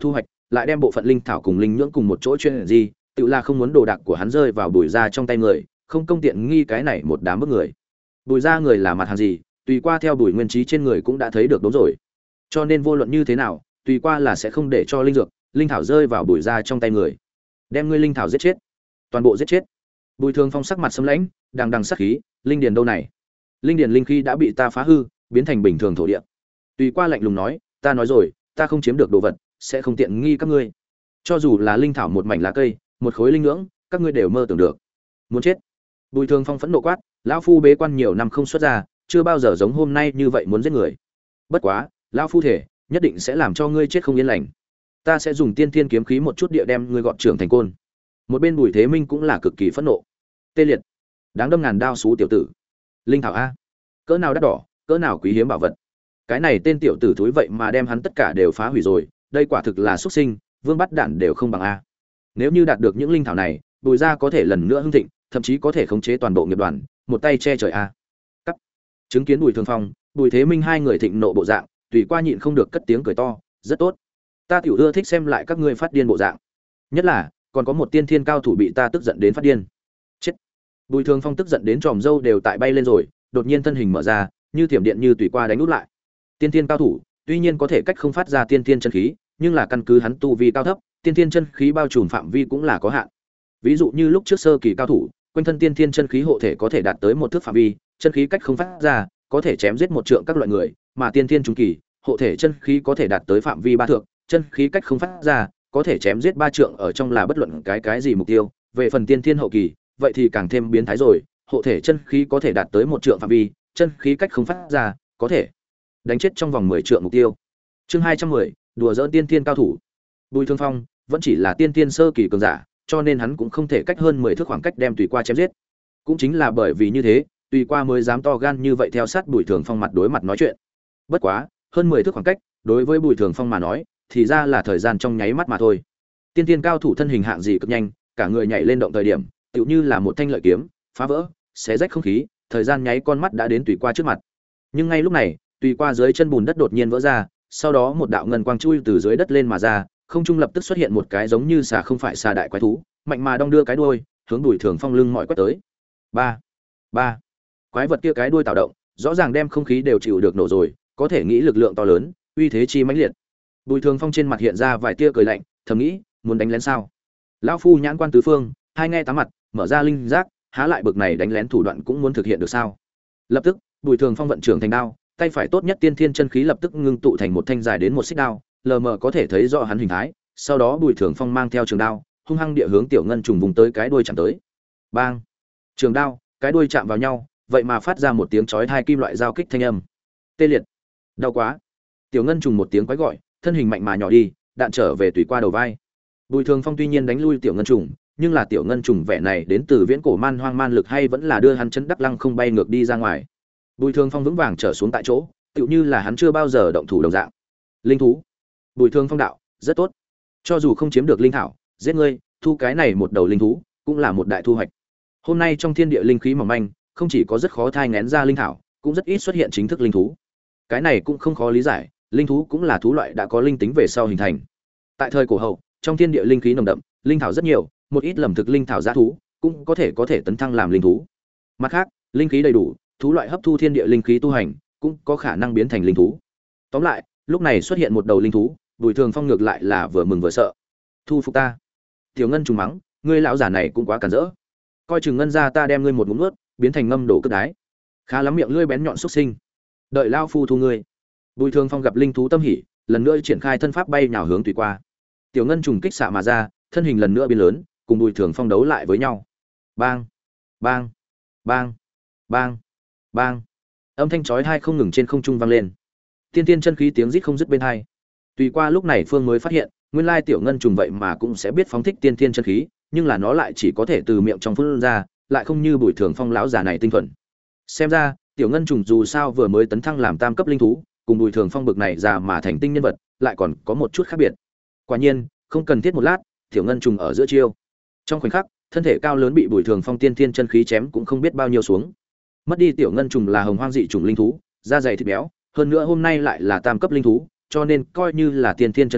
lại đem bộ phận linh thảo cùng linh nhưỡng cùng một chỗ chuyên gì, tự là không muốn đồ đạc của hắn rơi vào Bùi gia trong tay người, không công tiện nghi cái này một đám bức người. Bùi gia người là mặt hàng gì, tùy qua theo Bùi Nguyên Trí trên người cũng đã thấy được đúng rồi. Cho nên vô luận như thế nào, tùy qua là sẽ không để cho linh dược, linh thảo rơi vào Bùi gia trong tay người. Đem ngươi linh thảo giết chết, toàn bộ giết chết. Bùi Thường Phong sắc mặt sấm lãnh, đằng đằng sát khí, linh điền đâu này? Linh điền linh khí đã bị ta phá hư, biến thành bình thường thổ địa. Tùy qua lạnh lùng nói, ta nói rồi, ta không chiếm được đồ vật, sẽ không tiện nghi các ngươi. Cho dù là linh thảo một mảnh lá cây, một khối linh nhưỡng, các ngươi đều mơ tưởng được. Muốn chết. Bùi Thường Phong phẫn nộ quát, lão phu bế quan nhiều năm không xuất ra, chưa bao giờ giống hôm nay như vậy muốn giết người. Bất quá, lão phu thể, nhất định sẽ làm cho ngươi chết không yên lành. Ta sẽ dùng tiên thiên kiếm khí một chút địa đem ngươi gọt trưởng thành côn. Một bên Bùi Thế Minh cũng là cực kỳ phẫn nộ. Tê liệt, đáng đâm ngàn đao xú tiểu tử. Linh thảo a, cỡ nào đắt đỏ, cỡ nào quý hiếm bảo vật. Cái này tên tiểu tử thúi vậy mà đem hắn tất cả đều phá hủy rồi, đây quả thực là xuất sinh, vương bắt đạn đều không bằng a. Nếu như đạt được những linh thảo này, Bùi gia có thể lần nữa hưng thịnh, thậm chí có thể khống chế toàn bộ nghiệp đoàn, một tay che trời a. Cắt. Chứng kiến Bùi Thường Phong, Bùi Thế Minh hai người thịnh nộ bộ dạng, tùy qua nhịn không được cất tiếng cười to, rất tốt. Ta tiểu ưa thích xem lại các ngươi phát điên bộ dạng. Nhất là, còn có một tiên thiên cao thủ bị ta tức giận đến phát điên. Chết. Bùi Thường Phong tức giận đến tròm râu đều tại bay lên rồi, đột nhiên thân hình mở ra, như thiểm điện như tùy qua đánh úp lại. Tiên thiên cao thủ, tuy nhiên có thể cách không phát ra tiên thiên chân khí, nhưng là căn cứ hắn tu vi cao thấp, tiên thiên chân khí bao trùm phạm vi cũng là có hạn. Ví dụ như lúc trước sơ kỳ cao thủ, quanh thân tiên thiên chân khí hộ thể có thể đạt tới một thước phạm vi, chân khí cách không phát ra, có thể chém giết một trượng các loại người, mà tiên thiên trung kỳ, hộ thể chân khí có thể đạt tới phạm vi ba thước, chân khí cách không phát ra, có thể chém giết ba trượng ở trong là bất luận cái gì mục tiêu. Về phần tiên thiên hậu kỳ, vậy thì càng thêm biến thái rồi, hộ thể chân khí có thể đạt tới một trượng phạm vi, chân khí cách không phát ra, có thể đánh chết trong vòng 10 trượng mục tiêu. Chương 210, đùa giỡn tiên thiên cao thủ. Bùi Thương Phong vẫn chỉ là tiên thiên sơ kỳ cường giả, cho nên hắn cũng không thể cách hơn 10 thước khoảng cách đem tùy qua chém giết. Cũng chính là bởi vì như thế, tùy qua mới dám to gan như vậy theo sát Bùi Thường Phong mặt đối mặt nói chuyện. Bất quá, hơn 10 thước khoảng cách, đối với Bùi Thường Phong mà nói, thì ra là thời gian trong nháy mắt mà thôi. Tiên thiên cao thủ thân hình hạng gì cực nhanh, cả người nhảy lên động thời điểm, tựu như là một thanh lợi kiếm, phá vỡ, xé rách không khí, thời gian nháy con mắt đã đến tùy qua trước mặt. Nhưng ngay lúc này, tùy qua dưới chân bùn đất đột nhiên vỡ ra, sau đó một đạo ngân quang chui từ dưới đất lên mà ra, không trung lập tức xuất hiện một cái giống như xà không phải xà đại quái thú, mạnh mà đong đưa cái đuôi, hướng Bùi Thường Phong lưng mỏi quét tới. Ba, ba. Quái vật kia cái đuôi tạo động, rõ ràng đem không khí đều chịu được nổ rồi, có thể nghĩ lực lượng to lớn, uy thế chi mãnh liệt. Bùi Thường Phong trên mặt hiện ra vài tia cười lạnh, thầm nghĩ, muốn đánh lén sao? Lão phu nhãn quan tứ phương, hai nghe tám mặt, mở ra linh giác, há lại bực này đánh lén thủ đoạn cũng muốn thực hiện được sao? Lập tức, Bùi Thường Phong vận trưởng thành đao, tay phải tốt nhất tiên thiên chân khí lập tức ngưng tụ thành một thanh dài đến một xích đao, lờ mờ có thể thấy rõ hắn hình thái. Sau đó Bùi Thường Phong mang theo trường đao, hung hăng địa hướng tiểu ngân trùng vùng tới cái đuôi chạm tới. Bang! Trường đao, cái đuôi chạm vào nhau, vậy mà phát ra một tiếng chói tai kim loại giao kích thanh âm. Tê liệt! Đau quá! Tiểu ngân trùng một tiếng quái gọi, thân hình mạnh mà nhỏ đi, đạn trở về tùy qua đầu vai. Bùi Thường Phong tuy nhiên đánh lui tiểu ngân trùng, nhưng là tiểu ngân trùng vẻ này đến từ viễn cổ man hoang man lực hay vẫn là đưa hắn chấn đắc lăng không bay ngược đi ra ngoài. Bùi Thường Phong vững vàng trở xuống tại chỗ, tựu như là hắn chưa bao giờ động thủ đồng dạng. Linh thú. Bùi Thường Phong đạo, rất tốt. Cho dù không chiếm được linh thảo, giết ngươi, thu cái này một đầu linh thú, cũng là một đại thu hoạch. Hôm nay trong thiên địa linh khí mỏng manh, không chỉ có rất khó thai nghén ra linh thảo, cũng rất ít xuất hiện chính thức linh thú. Cái này cũng không khó lý giải, linh thú cũng là thú loại đã có linh tính về sau hình thành. Tại thời cổ hậu, trong thiên địa linh khí nồng đậm, linh thảo rất nhiều, một ít lầm thực linh thảo giá thú, cũng có thể tấn thăng làm linh thú. Mặt khác, linh khí đầy đủ, thú loại hấp thu thiên địa linh khí tu hành, cũng có khả năng biến thành linh thú. Tóm lại, lúc này xuất hiện một đầu linh thú, Bùi Thường Phong ngược lại là vừa mừng vừa sợ. Thu phục ta. Tiểu Ngân trùng mắng, ngươi lão giả này cũng quá cản rỡ. Coi chừng ngân ra ta đem ngươi một ngụm nuốt, biến thành ngâm đổ cất đái. Khá lắm miệng lưỡi bén nhọn xúc sinh. Đợi lao phu thu ngươi. Bùi Thường Phong gặp linh thú tâm hỉ, lần nữa triển khai thân pháp bay nhào hướng tùy qua. Tiểu Ngân trùng kích xạ mà ra, thân hình lần nữa biến lớn, cùng Bùi Thường Phong đấu lại với nhau. Bang, bang, bang, bang, bang. Âm thanh chói tai không ngừng trên không trung vang lên. Tiên tiên chân khí tiếng rít không dứt bên tai. Tùy qua lúc này Phương mới phát hiện, nguyên lai tiểu ngân trùng vậy mà cũng sẽ biết phóng thích tiên tiên chân khí, nhưng là nó lại chỉ có thể từ miệng trong phun ra, lại không như Bùi Thường Phong lão già này tinh thuần. Xem ra, tiểu ngân trùng dù sao vừa mới tấn thăng làm tam cấp linh thú, cùng Bùi Thường Phong bực này già mà thành tinh nhân vật, lại còn có một chút khác biệt. Quả nhiên, không cần thiết một lát, tiểu ngân trùng ở giữa chiêu. Trong khoảnh khắc, thân thể cao lớn bị Bùi Thường Phong tiên tiên chân khí chém cũng không biết bao nhiêu xuống. Mất đi tiểu ngân trùng là hồng hoang dị trùng linh thú, da dày thịt béo, hơn nữa hôm nay lại là tam cấp linh thú, cho nên coi như là tiên tiên chân khí,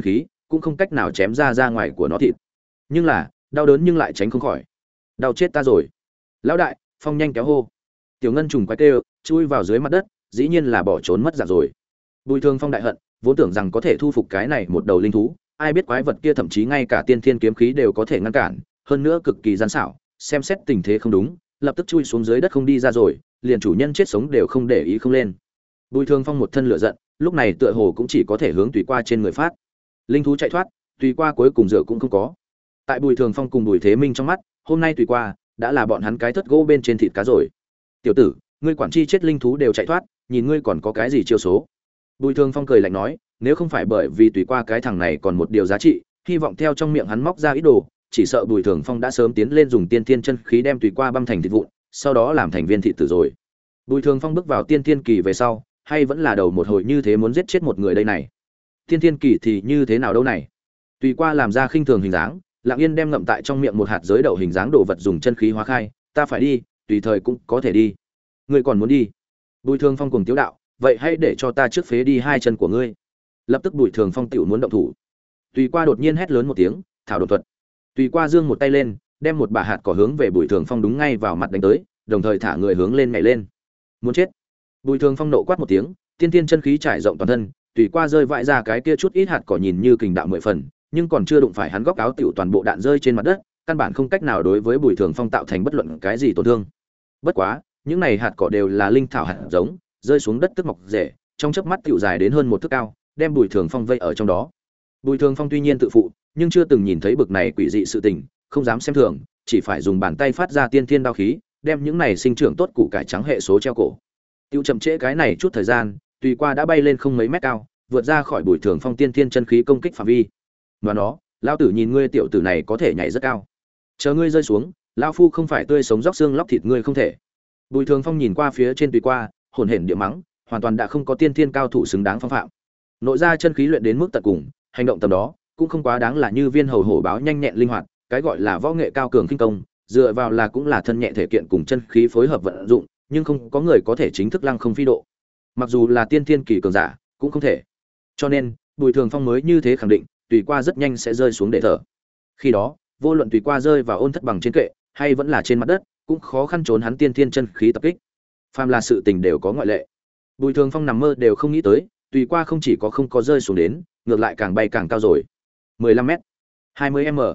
cũng không cách nào chém ra ngoài của nó thịt. Nhưng là đau đớn nhưng lại tránh không khỏi. Đau chết ta rồi. Lão đại, Phong nhanh kéo hô. Tiểu ngân trùng quái kêu, chui vào dưới mặt đất, dĩ nhiên là bỏ trốn mất dạng rồi. Bùi Thường Phong đại hận, vốn tưởng rằng có thể thu phục cái này một đầu linh thú, ai biết quái vật kia thậm chí ngay cả tiên thiên kiếm khí đều có thể ngăn cản, hơn nữa cực kỳ gian xảo, xem xét tình thế không đúng, lập tức chui xuống dưới đất không đi ra rồi, liền chủ nhân chết sống đều không để ý không lên. Bùi Thường Phong một thân lửa giận, lúc này tựa hồ cũng chỉ có thể hướng tùy qua trên người phát. Linh thú chạy thoát, tùy qua cuối cùng dựa cũng không có. Tại Bùi Thường Phong cùng Bùi Thế Minh trong mắt, hôm nay tùy qua đã là bọn hắn cái thất gỗ bên trên thịt cá rồi. Tiểu tử, ngươi quản chi chết linh thú đều chạy thoát, nhìn ngươi còn có cái gì chiêu số? Bùi Thường Phong cười lạnh nói, nếu không phải bởi vì tùy qua cái thằng này còn một điều giá trị, hy vọng theo trong miệng hắn móc ra ít đồ, chỉ sợ Bùi Thường Phong đã sớm tiến lên dùng tiên tiên chân khí đem tùy qua băm thành thịt vụn, sau đó làm thành viên thịt tử rồi. Bùi Thường Phong bước vào tiên tiên kỳ về sau, hay vẫn là đầu một hồi như thế muốn giết chết một người đây này. Tiên tiên kỳ thì như thế nào đâu này? Tùy qua làm ra khinh thường hình dáng, Lặng Yên đem ngậm tại trong miệng một hạt giới đậu hình dáng đồ vật dùng chân khí hóa khai, ta phải đi, tùy thời cũng có thể đi. Ngươi còn muốn đi? Bùi Thường Phong cùng tiếu đạo, vậy hãy để cho ta trước phế đi hai chân của ngươi. Lập tức Bùi Thường Phong tiểu muốn động thủ. Tùy qua đột nhiên hét lớn một tiếng, thảo đột thuật. Tùy qua giương một tay lên, đem một bả hạt cỏ hướng về Bùi Thường Phong đúng ngay vào mặt đánh tới, đồng thời thả người hướng lên nhảy lên. Muốn chết. Bùi Thường Phong nộ quát một tiếng, tiên tiên chân khí trải rộng toàn thân, tùy qua rơi vãi ra cái kia chút ít hạt cỏ nhìn như kình đạo 10 phần, nhưng còn chưa đụng phải hắn góc áo tiểu toàn bộ đạn rơi trên mặt đất, căn bản không cách nào đối với Bùi Thường Phong tạo thành bất luận cái gì tổn thương. Bất quá, những này hạt cỏ đều là linh thảo hạt giống, rơi xuống đất tức mọc rễ, trong chớp mắt tiểu dài đến hơn một thước cao, đem Bùi Thường Phong vây ở trong đó. Bùi Thường Phong tuy nhiên tự phụ, nhưng chưa từng nhìn thấy bực này quỷ dị sự tình, không dám xem thường, chỉ phải dùng bàn tay phát ra tiên thiên đao khí, đem những này sinh trưởng tốt củ cải trắng hệ số treo cổ. Tiêu chậm trễ cái này chút thời gian, tùy qua đã bay lên không mấy mét cao, vượt ra khỏi Bùi Thường Phong tiên thiên chân khí công kích phạm vi. Mà nó, lão tử nhìn ngươi tiểu tử này có thể nhảy rất cao. Chờ ngươi rơi xuống, lão phu không phải tươi sống róc xương lóc thịt ngươi không thể. Bùi Thường Phong nhìn qua phía trên tùy qua, hồn hển địa mắng, hoàn toàn đã không có tiên thiên cao thủ xứng đáng phong phạm. Nội ra chân khí luyện đến mức tận cùng, hành động tầm đó cũng không quá đáng là như viên hầu hổ báo nhanh nhẹn linh hoạt, cái gọi là võ nghệ cao cường kinh công, dựa vào là cũng là thân nhẹ thể kiện cùng chân khí phối hợp vận dụng, nhưng không có người có thể chính thức lăng không phi độ. Mặc dù là tiên thiên kỳ cường giả, cũng không thể. Cho nên, Bùi Thường Phong mới như thế khẳng định, tùy qua rất nhanh sẽ rơi xuống để thở. Khi đó, vô luận tùy qua rơi vào ôn thất bằng trên kệ, hay vẫn là trên mặt đất, cũng khó khăn trốn hắn tiên thiên chân khí tập kích. Phàm là sự tình đều có ngoại lệ. Bùi Thường Phong nằm mơ đều không nghĩ tới, tùy qua không chỉ có không có rơi xuống đến, ngược lại càng bay càng cao rồi. 15m, 20m,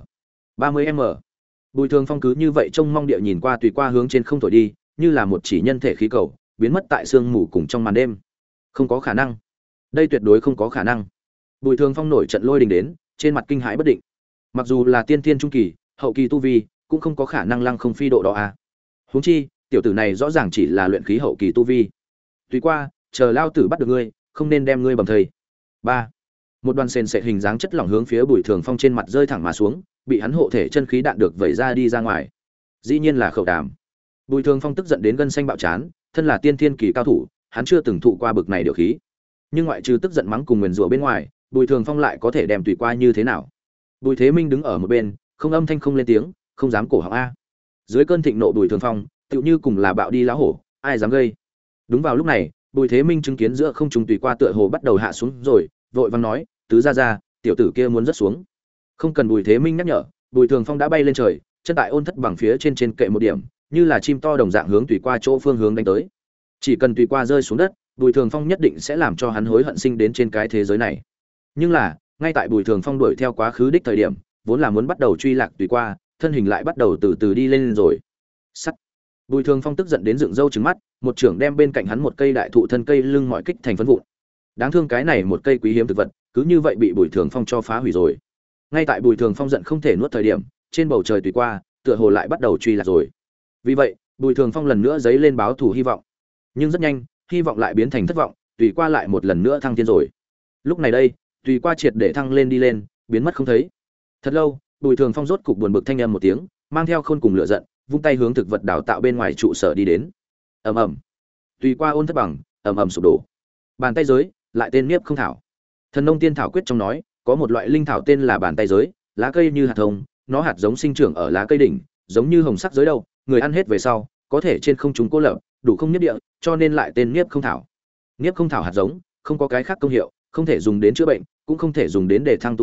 30m. Bùi Thường Phong cứ như vậy trông mong địa nhìn qua tùy qua hướng trên không thổi đi, như là một chỉ nhân thể khí cầu, biến mất tại sương mù cùng trong màn đêm. Không có khả năng. Đây tuyệt đối không có khả năng. Bùi Thường Phong nổi trận lôi đình đến, trên mặt kinh hãi bất định. Mặc dù là tiên thiên trung kỳ, hậu kỳ tu vi, cũng không có khả năng lăng không phi độ đó à. Huống chi, tiểu tử này rõ ràng chỉ là luyện khí hậu kỳ tu vi. Tùy qua, chờ lao tử bắt được ngươi, không nên đem ngươi bầm thây. 3. Một đoàn sền sệt hình dáng chất lỏng hướng phía Bùi Thường Phong trên mặt rơi thẳng mà xuống, bị hắn hộ thể chân khí đạn được vẩy ra đi ra ngoài. Dĩ nhiên là khẩu đàm. Bùi Thường Phong tức giận đến gân xanh bạo chán, thân là tiên thiên kỳ cao thủ, hắn chưa từng thụ qua bực này điều khí. Nhưng ngoại trừ tức giận mắng cùng nguyền rủa bên ngoài, Bùi Thường Phong lại có thể đem tùy qua như thế nào? Bùi Thế Minh đứng ở một bên, không âm thanh không lên tiếng, không dám cổ họng a. Dưới cơn thịnh nộ Bùi Thường Phong, tựu như cùng là bạo đi lá hổ, ai dám gây? Đúng vào lúc này, Bùi Thế Minh chứng kiến giữa không trung tùy qua tựa hồ bắt đầu hạ xuống rồi, vội vàng nói, tứ gia gia, tiểu tử kia muốn rất xuống. Không cần Bùi Thế Minh nhắc nhở, Bùi Thường Phong đã bay lên trời, chân tại ôn thất bằng phía trên kệ một điểm, như là chim to đồng dạng hướng tùy qua chỗ phương hướng đánh tới. Chỉ cần tùy qua rơi xuống đất, Bùi Thường Phong nhất định sẽ làm cho hắn hối hận sinh đến trên cái thế giới này. Nhưng là, ngay tại Bùi Thường Phong đuổi theo quá khứ đích thời điểm, vốn là muốn bắt đầu truy lạc tùy qua, thân hình lại bắt đầu từ từ đi lên rồi. Sắt. Bùi Thường Phong tức giận đến dựng râu trừng mắt, một trưởng đem bên cạnh hắn một cây đại thụ thân cây lưng mọi kích thành phấn vụn. Đáng thương cái này một cây quý hiếm thực vật, cứ như vậy bị Bùi Thường Phong cho phá hủy rồi. Ngay tại Bùi Thường Phong giận không thể nuốt thời điểm, trên bầu trời tùy qua, tựa hồ lại bắt đầu truy lạc rồi. Vì vậy, Bùi Thường Phong lần nữa giấy lên báo thù hy vọng. Nhưng rất nhanh, hy vọng lại biến thành thất vọng, tùy qua lại một lần nữa thăng thiên rồi. Lúc này đây, tùy qua triệt để thăng lên đi lên, biến mất không thấy. Thật lâu, Bùi Thường Phong rốt cục buồn bực thanh âm một tiếng, mang theo khôn cùng lửa giận, vung tay hướng thực vật đào tạo bên ngoài trụ sở đi đến. Ầm ầm. Tùy qua ôn thất bằng, ầm ầm sụp đổ. Bàn tay giới, lại tên niếp không thảo. Thần nông tiên thảo quyết trong nói, có một loại linh thảo tên là bàn tay giới, lá cây như hạt thông, nó hạt giống sinh trưởng ở lá cây đỉnh, giống như hồng sắc giới đầu, người ăn hết về sau, có thể trên không trung cô lập, đủ không nhất địa, cho nên lại tên niếp không thảo. Niếp không thảo hạt giống, không có cái khác công hiệu, không thể dùng đến chữa bệnh, cũng không thể dùng đến để thăng tu vi,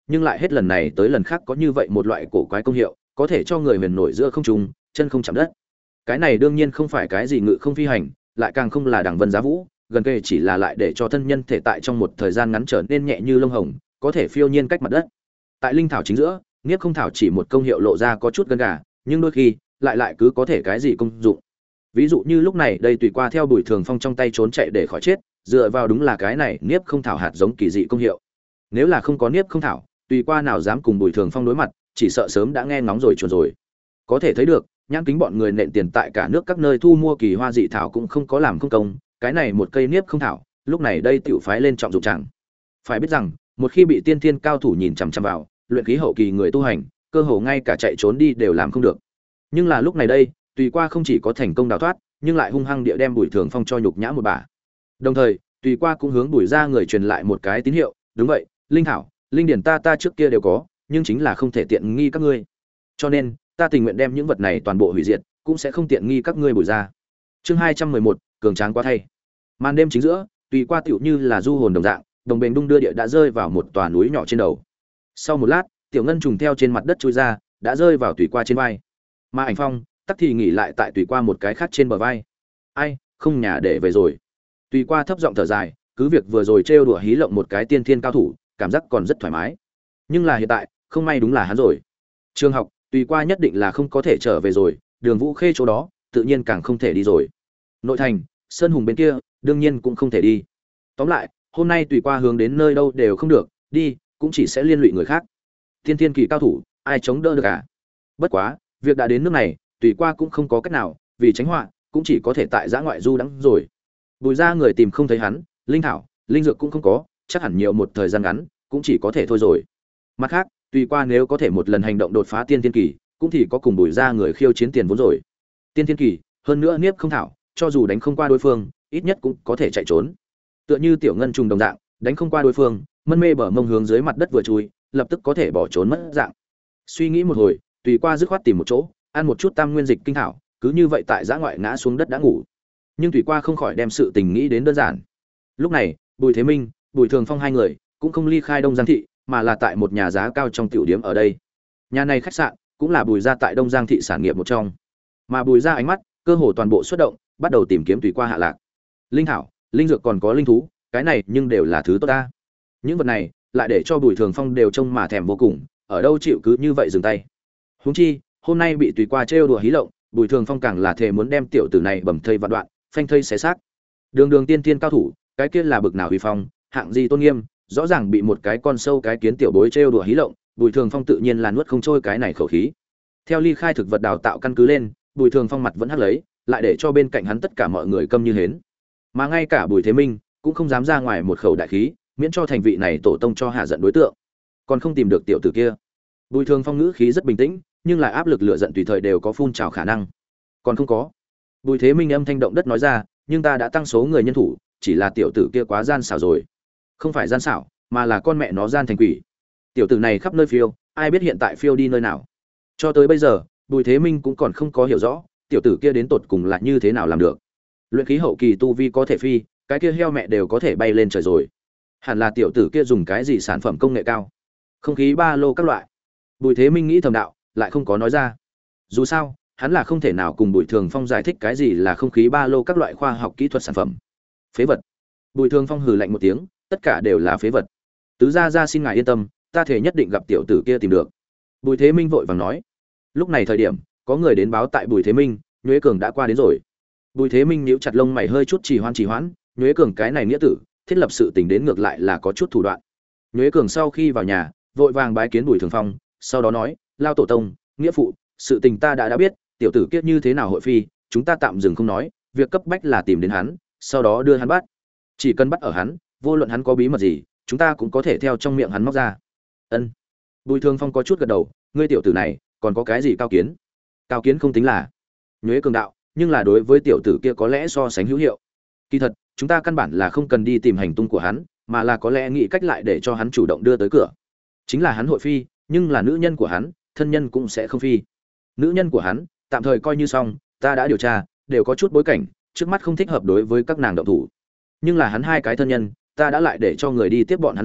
nhưng lại hết lần này tới lần khác có như vậy một loại cổ quái công hiệu, có thể cho người huyền nổi giữa không trung, chân không chạm đất. Cái này đương nhiên không phải cái gì ngự không phi hành, lại càng không là đẳng vân giá vũ, gần kề chỉ là lại để cho thân nhân thể tại trong một thời gian ngắn trở nên nhẹ như lông hồng, có thể phiêu nhiên cách mặt đất. Tại linh thảo chính giữa, Niếp Không thảo chỉ một công hiệu lộ ra có chút gần gà, nhưng đôi khi lại cứ có thể cái gì công dụng. Ví dụ như lúc này đây tùy qua theo Bùi Thường Phong trong tay trốn chạy để khỏi chết, dựa vào đúng là cái này Niếp Không thảo hạt giống kỳ dị công hiệu. Nếu là không có Niếp Không thảo, tùy qua nào dám cùng Bùi Thường Phong đối mặt, chỉ sợ sớm đã nghe ngóng rồi chuồn rồi. Có thể thấy được, nhãn kính bọn người nện tiền tại cả nước các nơi thu mua kỳ hoa dị thảo cũng không có làm không công, cái này một cây Niếp Không thảo, lúc này đây tiểu phái lên trọng dụng chẳng. Phải biết rằng, một khi bị tiên thiên cao thủ nhìn chằm chằm vào, luyện khí hậu kỳ người tu hành, cơ hồ ngay cả chạy trốn đi đều làm không được. Nhưng là lúc này đây, tùy qua không chỉ có thành công đào thoát, nhưng lại hung hăng địa đem Bùi Thường Phong cho nhục nhã một bả. Đồng thời, tùy qua cũng hướng Bùi gia người truyền lại một cái tín hiệu, đúng vậy, linh thảo, linh điển ta trước kia đều có, nhưng chính là không thể tiện nghi các ngươi. Cho nên, ta tình nguyện đem những vật này toàn bộ hủy diệt, cũng sẽ không tiện nghi các ngươi Bùi gia. Chương 211, cường tráng quá thay. Màn đêm chính giữa, tùy qua tựu như là du hồn đồng dạng, đồng bền đung đưa địa đã rơi vào một tòa núi nhỏ trên đầu. Sau một lát, tiểu ngân trùng theo trên mặt đất chui ra, đã rơi vào tùy qua trên vai. Mà Ảnh Phong, tắc thì nghỉ lại tại tùy qua một cái khác trên bờ vai. Ai, không nhà để về rồi. Tùy qua thấp giọng thở dài, cứ việc vừa rồi trêu đùa hí lộng một cái tiên thiên cao thủ, cảm giác còn rất thoải mái. Nhưng là hiện tại, không may đúng là hắn rồi. Trường học, tùy qua nhất định là không có thể trở về rồi, Đường Vũ Khê chỗ đó, tự nhiên càng không thể đi rồi. Nội thành, Sơn Hùng bên kia, đương nhiên cũng không thể đi. Tóm lại, hôm nay tùy qua hướng đến nơi đâu đều không được, đi, cũng chỉ sẽ liên lụy người khác. Tiên thiên kỳ cao thủ, ai chống đỡ được cả. Bất quá, việc đã đến nước này, tùy qua cũng không có cách nào, vì tránh họa, cũng chỉ có thể tại giã ngoại du đắng rồi. Bùi ra người tìm không thấy hắn, linh thảo, linh dược cũng không có, chắc hẳn nhiều một thời gian ngắn, cũng chỉ có thể thôi rồi. Mặt khác, tùy qua nếu có thể một lần hành động đột phá tiên thiên kỳ, cũng thì có cùng Bùi ra người khiêu chiến tiền vốn rồi. Tiên thiên kỳ, hơn nữa Niếp Không thảo, cho dù đánh không qua đối phương, ít nhất cũng có thể chạy trốn. Tựa như tiểu ngân trùng đồng dạng, đánh không qua đối phương, mân mê bờ mông hướng dưới mặt đất vừa chui, lập tức có thể bỏ trốn mất dạng. Suy nghĩ một hồi, tùy qua dứt khoát tìm một chỗ, ăn một chút tam nguyên dịch kinh thảo, cứ như vậy tại giã ngoại ngã xuống đất đã ngủ. Nhưng tùy qua không khỏi đem sự tình nghĩ đến đơn giản. Lúc này, Bùi Thế Minh, Bùi Thường Phong hai người cũng không ly khai Đông Giang thị, mà là tại một nhà giá cao trong tiểu điếm ở đây. Nhà này khách sạn cũng là Bùi gia tại Đông Giang thị sản nghiệp một trong. Mà Bùi gia ánh mắt, cơ hồ toàn bộ xuất động, bắt đầu tìm kiếm tùy qua hạ lạc. Linh thảo, linh dược còn có linh thú, cái này nhưng đều là thứ tốt ta. Những vật này lại để cho Bùi Thường Phong đều trông mà thèm vô cùng, ở đâu chịu cứ như vậy dừng tay. Huống chi, hôm nay bị tùy qua trêu đùa hí lộng, Bùi Thường Phong càng là thề muốn đem tiểu tử này bầm thây vạn đoạn, phanh thây xé xác. Đường tiên tiên cao thủ, cái kia là bực nào uy phong, hạng gì tôn nghiêm, rõ ràng bị một cái con sâu cái kiến tiểu bối trêu đùa hí lộng, Bùi Thường Phong tự nhiên là nuốt không trôi cái này khẩu khí. Theo ly khai thực vật đào tạo căn cứ lên, Bùi Thường Phong mặt vẫn hắc lấy, lại để cho bên cạnh hắn tất cả mọi người câm như hến. Mà ngay cả Bùi Thế Minh cũng không dám ra ngoài một khẩu đại khí, miễn cho thành vị này tổ tông cho hạ giận đối tượng. Còn không tìm được tiểu tử kia. Bùi Thường Phong ngữ khí rất bình tĩnh, nhưng lại áp lực lửa giận tùy thời đều có phun trào khả năng. Còn không có. Bùi Thế Minh âm thanh động đất nói ra, nhưng ta đã tăng số người nhân thủ, chỉ là tiểu tử kia quá gian xảo rồi. Không phải gian xảo, mà là con mẹ nó gian thành quỷ. Tiểu tử này khắp nơi phiêu, ai biết hiện tại phiêu đi nơi nào. Cho tới bây giờ, Bùi Thế Minh cũng còn không có hiểu rõ, tiểu tử kia đến tột cùng là như thế nào làm được. Luyện khí hậu kỳ tu vi có thể phi, cái kia heo mẹ đều có thể bay lên trời rồi. Hẳn là tiểu tử kia dùng cái gì sản phẩm công nghệ cao, không khí ba lô các loại. Bùi Thế Minh nghĩ thầm đạo, lại không có nói ra. Dù sao, hắn là không thể nào cùng Bùi Thường Phong giải thích cái gì là không khí ba lô các loại khoa học kỹ thuật sản phẩm. Phế vật. Bùi Thường Phong hừ lạnh một tiếng, tất cả đều là phế vật. Tứ gia gia xin ngài yên tâm, ta thể nhất định gặp tiểu tử kia tìm được. Bùi Thế Minh vội vàng nói. Lúc này thời điểm, có người đến báo tại Bùi Thế Minh, Nhuế Cường đã qua đến rồi. Bùi Thế Minh nhíu chặt lông mày hơi chút trì hoãn, Nhuế Cường cái này nghĩa tử, thiết lập sự tình đến ngược lại là có chút thủ đoạn. Nhuế Cường sau khi vào nhà, vội vàng bái kiến Bùi Thường Phong, sau đó nói, lao tổ tông, nghĩa phụ, sự tình ta đã biết, tiểu tử kia như thế nào hội phi, chúng ta tạm dừng không nói, việc cấp bách là tìm đến hắn, sau đó đưa hắn bắt. Chỉ cần bắt ở hắn, vô luận hắn có bí mật gì, chúng ta cũng có thể theo trong miệng hắn móc ra. Ân. Bùi Thường Phong có chút gật đầu, ngươi tiểu tử này, còn có cái gì cao kiến? Cao kiến không tính là Nhuế Cường đạo, nhưng là đối với tiểu tử kia có lẽ so sánh hữu hiệu. Kỳ thật, chúng ta căn bản là không cần đi tìm hành tung của hắn, mà là có lẽ nghĩ cách lại để cho hắn chủ động đưa tới cửa. Chính là hắn hội phi, nhưng là nữ nhân của hắn, thân nhân cũng sẽ không phi. Nữ nhân của hắn, tạm thời coi như xong, ta đã điều tra, đều có chút bối cảnh, trước mắt không thích hợp đối với các nàng động thủ. Nhưng là hắn hai cái thân nhân, ta đã lại để cho người đi tiếp bọn hắn rồi,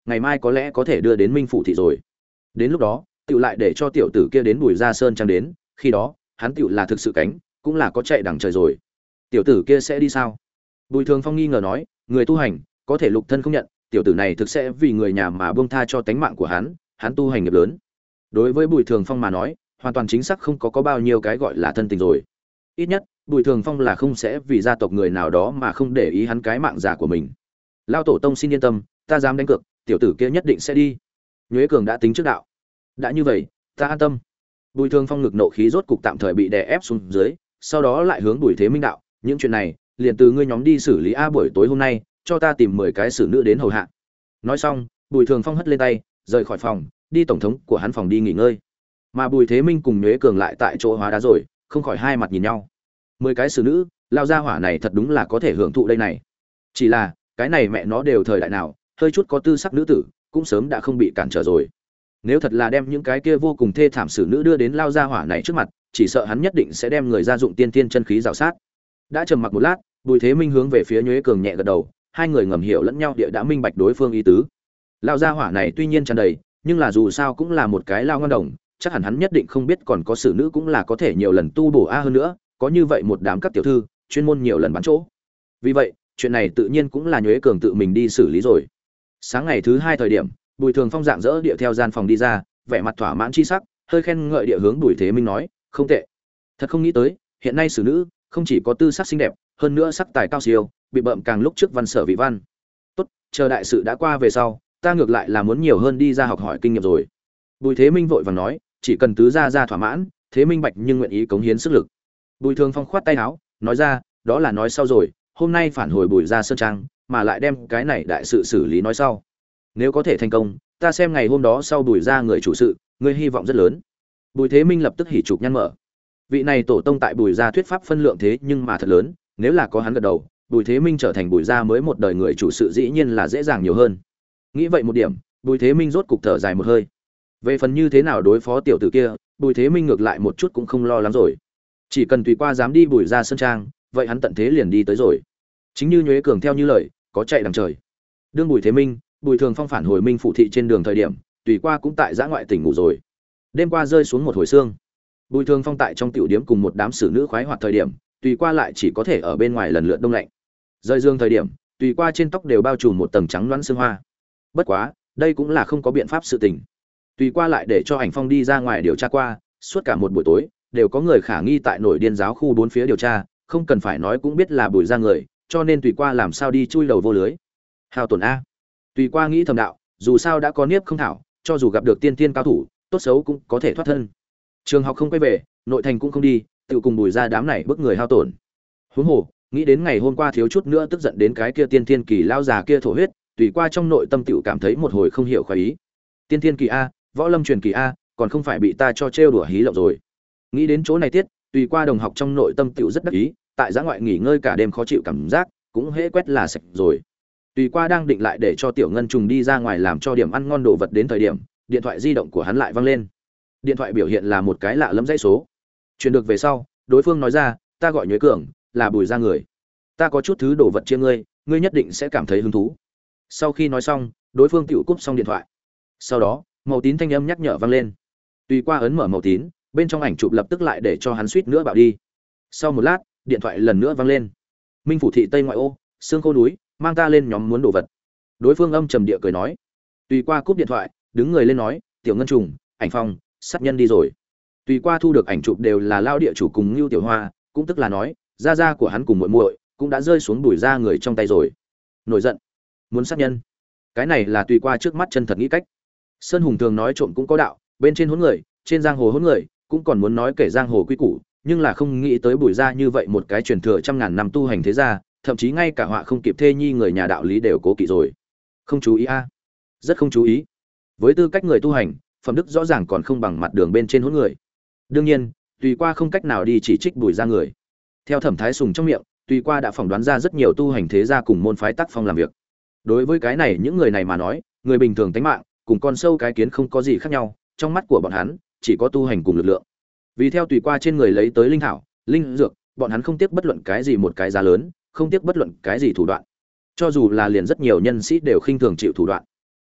ngày mai có lẽ có thể đưa đến Minh phủ thị rồi. Đến lúc đó, tiểu lại để cho tiểu tử kia đến Bùi Gia Sơn trang đến, khi đó, hắn tiểu là thực sự cánh, cũng là có chạy đằng trời rồi. Tiểu tử kia sẽ đi sao? Bùi Thường Phong nghi ngờ nói, người tu hành, có thể lục thân không nhận, tiểu tử này thực sẽ vì người nhà mà buông tha cho tánh mạng của hắn tu hành nghiệp lớn. Đối với Bùi Thường Phong mà nói, hoàn toàn chính xác không có bao nhiêu cái gọi là thân tình rồi. Ít nhất, Bùi Thường Phong là không sẽ vì gia tộc người nào đó mà không để ý hắn cái mạng giả của mình. Lao tổ tông xin yên tâm, ta dám đánh cược, tiểu tử kia nhất định sẽ đi. Nhuế Cường đã tính trước đạo. Đã như vậy, ta an tâm. Bùi Thường Phong ngực nộ khí rốt cục tạm thời bị đè ép xuống dưới, sau đó lại hướng Bùi Thế Minh đạo, những chuyện này, liền từ ngươi nhóm đi xử lý a, buổi tối hôm nay, cho ta tìm 10 cái xử nữ đến hầu hạ. Nói xong, Bùi Thường Phong hất lên tay, rời khỏi phòng, đi tổng thống của hắn phòng đi nghỉ ngơi. Mà Bùi Thế Minh cùng Nhuế Cường lại tại chỗ hóa đá rồi, không khỏi hai mặt nhìn nhau. 10 cái xử nữ, lao gia hỏa này thật đúng là có thể hưởng thụ đây này. Chỉ là, cái này mẹ nó đều thời đại nào, hơi chút có tư sắc nữ tử, cũng sớm đã không bị cản trở rồi. Nếu thật là đem những cái kia vô cùng thê thảm xử nữ đưa đến lao gia hỏa này trước mặt, chỉ sợ hắn nhất định sẽ đem người gia dụng tiên tiên chân khí rào sát. Đã trầm mặc một lát, Bùi Thế Minh hướng về phía Nhuế Cường nhẹ gật đầu, hai người ngầm hiểu lẫn nhau địa đã minh bạch đối phương ý tứ. Lao gia hỏa này tuy nhiên tràn đầy, nhưng là dù sao cũng là một cái lao ngon đồng, chắc hẳn hắn nhất định không biết còn có xử nữ cũng là có thể nhiều lần tu bổ a hơn nữa, có như vậy một đám các tiểu thư, chuyên môn nhiều lần bán chỗ. Vì vậy, chuyện này tự nhiên cũng là Nhuế Cường tự mình đi xử lý rồi. Sáng ngày thứ 2 thời điểm, Bùi Thường Phong dạng dỡ địa theo gian phòng đi ra, vẻ mặt thỏa mãn chi sắc, hơi khen ngợi địa hướng Bùi Thế Minh nói, không tệ. Thật không nghĩ tới, hiện nay xử nữ không chỉ có tư sắc xinh đẹp, hơn nữa sắc tài cao siêu, bị bợm càng lúc trước văn sở vị văn. Tốt, chờ đại sự đã qua về sau, ta ngược lại là muốn nhiều hơn đi ra học hỏi kinh nghiệm rồi. Bùi Thế Minh vội vàng nói, chỉ cần tứ gia ra thỏa mãn, Thế Minh bạch nhưng nguyện ý cống hiến sức lực. Bùi Thường Phong khoát tay áo, nói ra, đó là nói sau rồi, hôm nay phản hồi Bùi Gia Sơn trang, mà lại đem cái này đại sự xử lý nói sau. Nếu có thể thành công, ta xem ngày hôm đó sau Bùi Gia người chủ sự, ngươi hy vọng rất lớn. Bùi Thế Minh lập tức hỉ trục nhăn mở. Vị này tổ tông tại Bùi Gia thuyết pháp phân lượng thế nhưng mà thật lớn, nếu là có hắn gật đầu, Bùi Thế Minh trở thành Bùi Gia mới một đời người chủ sự dĩ nhiên là dễ dàng nhiều hơn. Nghĩ vậy một điểm, Bùi Thế Minh rốt cục thở dài một hơi. Về phần như thế nào đối phó tiểu tử kia, Bùi Thế Minh ngược lại một chút cũng không lo lắng rồi. Chỉ cần tùy qua dám đi Bùi Gia Sơn trang, vậy hắn tận thế liền đi tới rồi. Chính như Nhuế Cường theo như lời, có chạy đằng trời. Đương Bùi Thế Minh, Bùi Thường Phong phản hồi Minh phủ thị trên đường thời điểm, tùy qua cũng tại giã ngoại tỉnh ngủ rồi. Đêm qua rơi xuống một hồi sương. Bùi Thường Phong tại trong tiểu điếm cùng một đám xử nữ khoái hoạt thời điểm, tùy qua lại chỉ có thể ở bên ngoài lần lượt đông lạnh. Rơi dương thời điểm, tùy qua trên tóc đều bao trùm một tầng trắng loãng sương hoa. Bất quá, đây cũng là không có biện pháp sự tình. Tùy qua lại để cho Ảnh Phong đi ra ngoài điều tra qua, suốt cả một buổi tối, đều có người khả nghi tại nổi điên giáo khu bốn phía điều tra, không cần phải nói cũng biết là Bùi Gia người, cho nên tùy qua làm sao đi chui đầu vô lưới. Hao tổn a. Tùy qua nghĩ thầm đạo, dù sao đã có niếp không thảo, cho dù gặp được tiên tiên cao thủ, tốt xấu cũng có thể thoát thân. Trường học không quay về, nội thành cũng không đi, tự cùng Bùi Gia đám này bức người hao tổn. Huống hồ, nghĩ đến ngày hôm qua thiếu chút nữa tức giận đến cái kia tiên tiên kỳ lao già kia thổ huyết, tùy qua trong nội tâm tiểu cảm thấy một hồi không hiểu khoái ý. Tiên tiên kỳ a, võ lâm truyền kỳ a, còn không phải bị ta cho trêu đùa hí lộng rồi. Nghĩ đến chỗ này tiết, tùy qua đồng học trong nội tâm tiểu rất đắc ý, tại giã ngoại nghỉ ngơi cả đêm khó chịu cảm giác, cũng hễ quét là sạch rồi. Tùy qua đang định lại để cho tiểu ngân trùng đi ra ngoài làm cho điểm ăn ngon đồ vật đến thời điểm, điện thoại di động của hắn lại vang lên. Điện thoại biểu hiện là một cái lạ lẫm dãy số. Truyền được về sau, đối phương nói ra, ta gọi Nhuế Cường, là Bùi Gia người. Ta có chút thứ đồ vật chia ngươi, ngươi nhất định sẽ cảm thấy hứng thú. Sau khi nói xong, đối phương tiểu cúp xong điện thoại. Sau đó, màu tín thanh âm nhắc nhở vang lên. Tùy qua ấn mở màu tín, bên trong ảnh chụp lập tức lại để cho hắn suýt nữa bảo đi. Sau một lát, điện thoại lần nữa vang lên. Minh phủ thị Tây ngoại ô, Sương Khô núi, mang ta lên nhóm muốn đồ vật. Đối phương âm trầm địa cười nói. Tùy qua cúp điện thoại, đứng người lên nói, tiểu ngân trùng, Ảnh Phong, sát nhân đi rồi. Tùy qua thu được ảnh chụp đều là lao địa chủ cùng Nưu Tiểu Hoa, cũng tức là nói, gia gia của hắn cùng muội muội cũng đã rơi xuống Bùi Gia người trong tay rồi. Nổi giận, muốn sát nhân. Cái này là tùy qua trước mắt chân thật nghĩ cách. Sơn Hùng thường nói trộm cũng có đạo, bên trên hỗn người, trên giang hồ hỗn người, cũng còn muốn nói kể giang hồ quy củ, nhưng là không nghĩ tới Bùi Gia như vậy một cái truyền thừa trăm ngàn năm tu hành thế gia, thậm chí ngay cả họa không kịp thê nhi người nhà đạo lý đều cố kỵ rồi. Không chú ý a, rất không chú ý. Với tư cách người tu hành, phẩm đức rõ ràng còn không bằng mặt đường bên trên hỗn người. Đương nhiên, tùy qua không cách nào đi chỉ trích Bùi Gia người. Theo Thẩm Thái Sùng trong miệng, tùy qua đã phỏng đoán ra rất nhiều tu hành thế gia cùng môn phái tác phong làm việc. Đối với cái này những người này mà nói, người bình thường tánh mạng cùng con sâu cái kiến không có gì khác nhau, trong mắt của bọn hắn chỉ có tu hành cùng lực lượng. Vì theo tùy qua trên người lấy tới linh thảo, linh dược, bọn hắn không tiếc bất luận cái gì một cái giá lớn, không tiếc bất luận cái gì thủ đoạn. Cho dù là liền rất nhiều nhân sĩ đều khinh thường chịu thủ đoạn.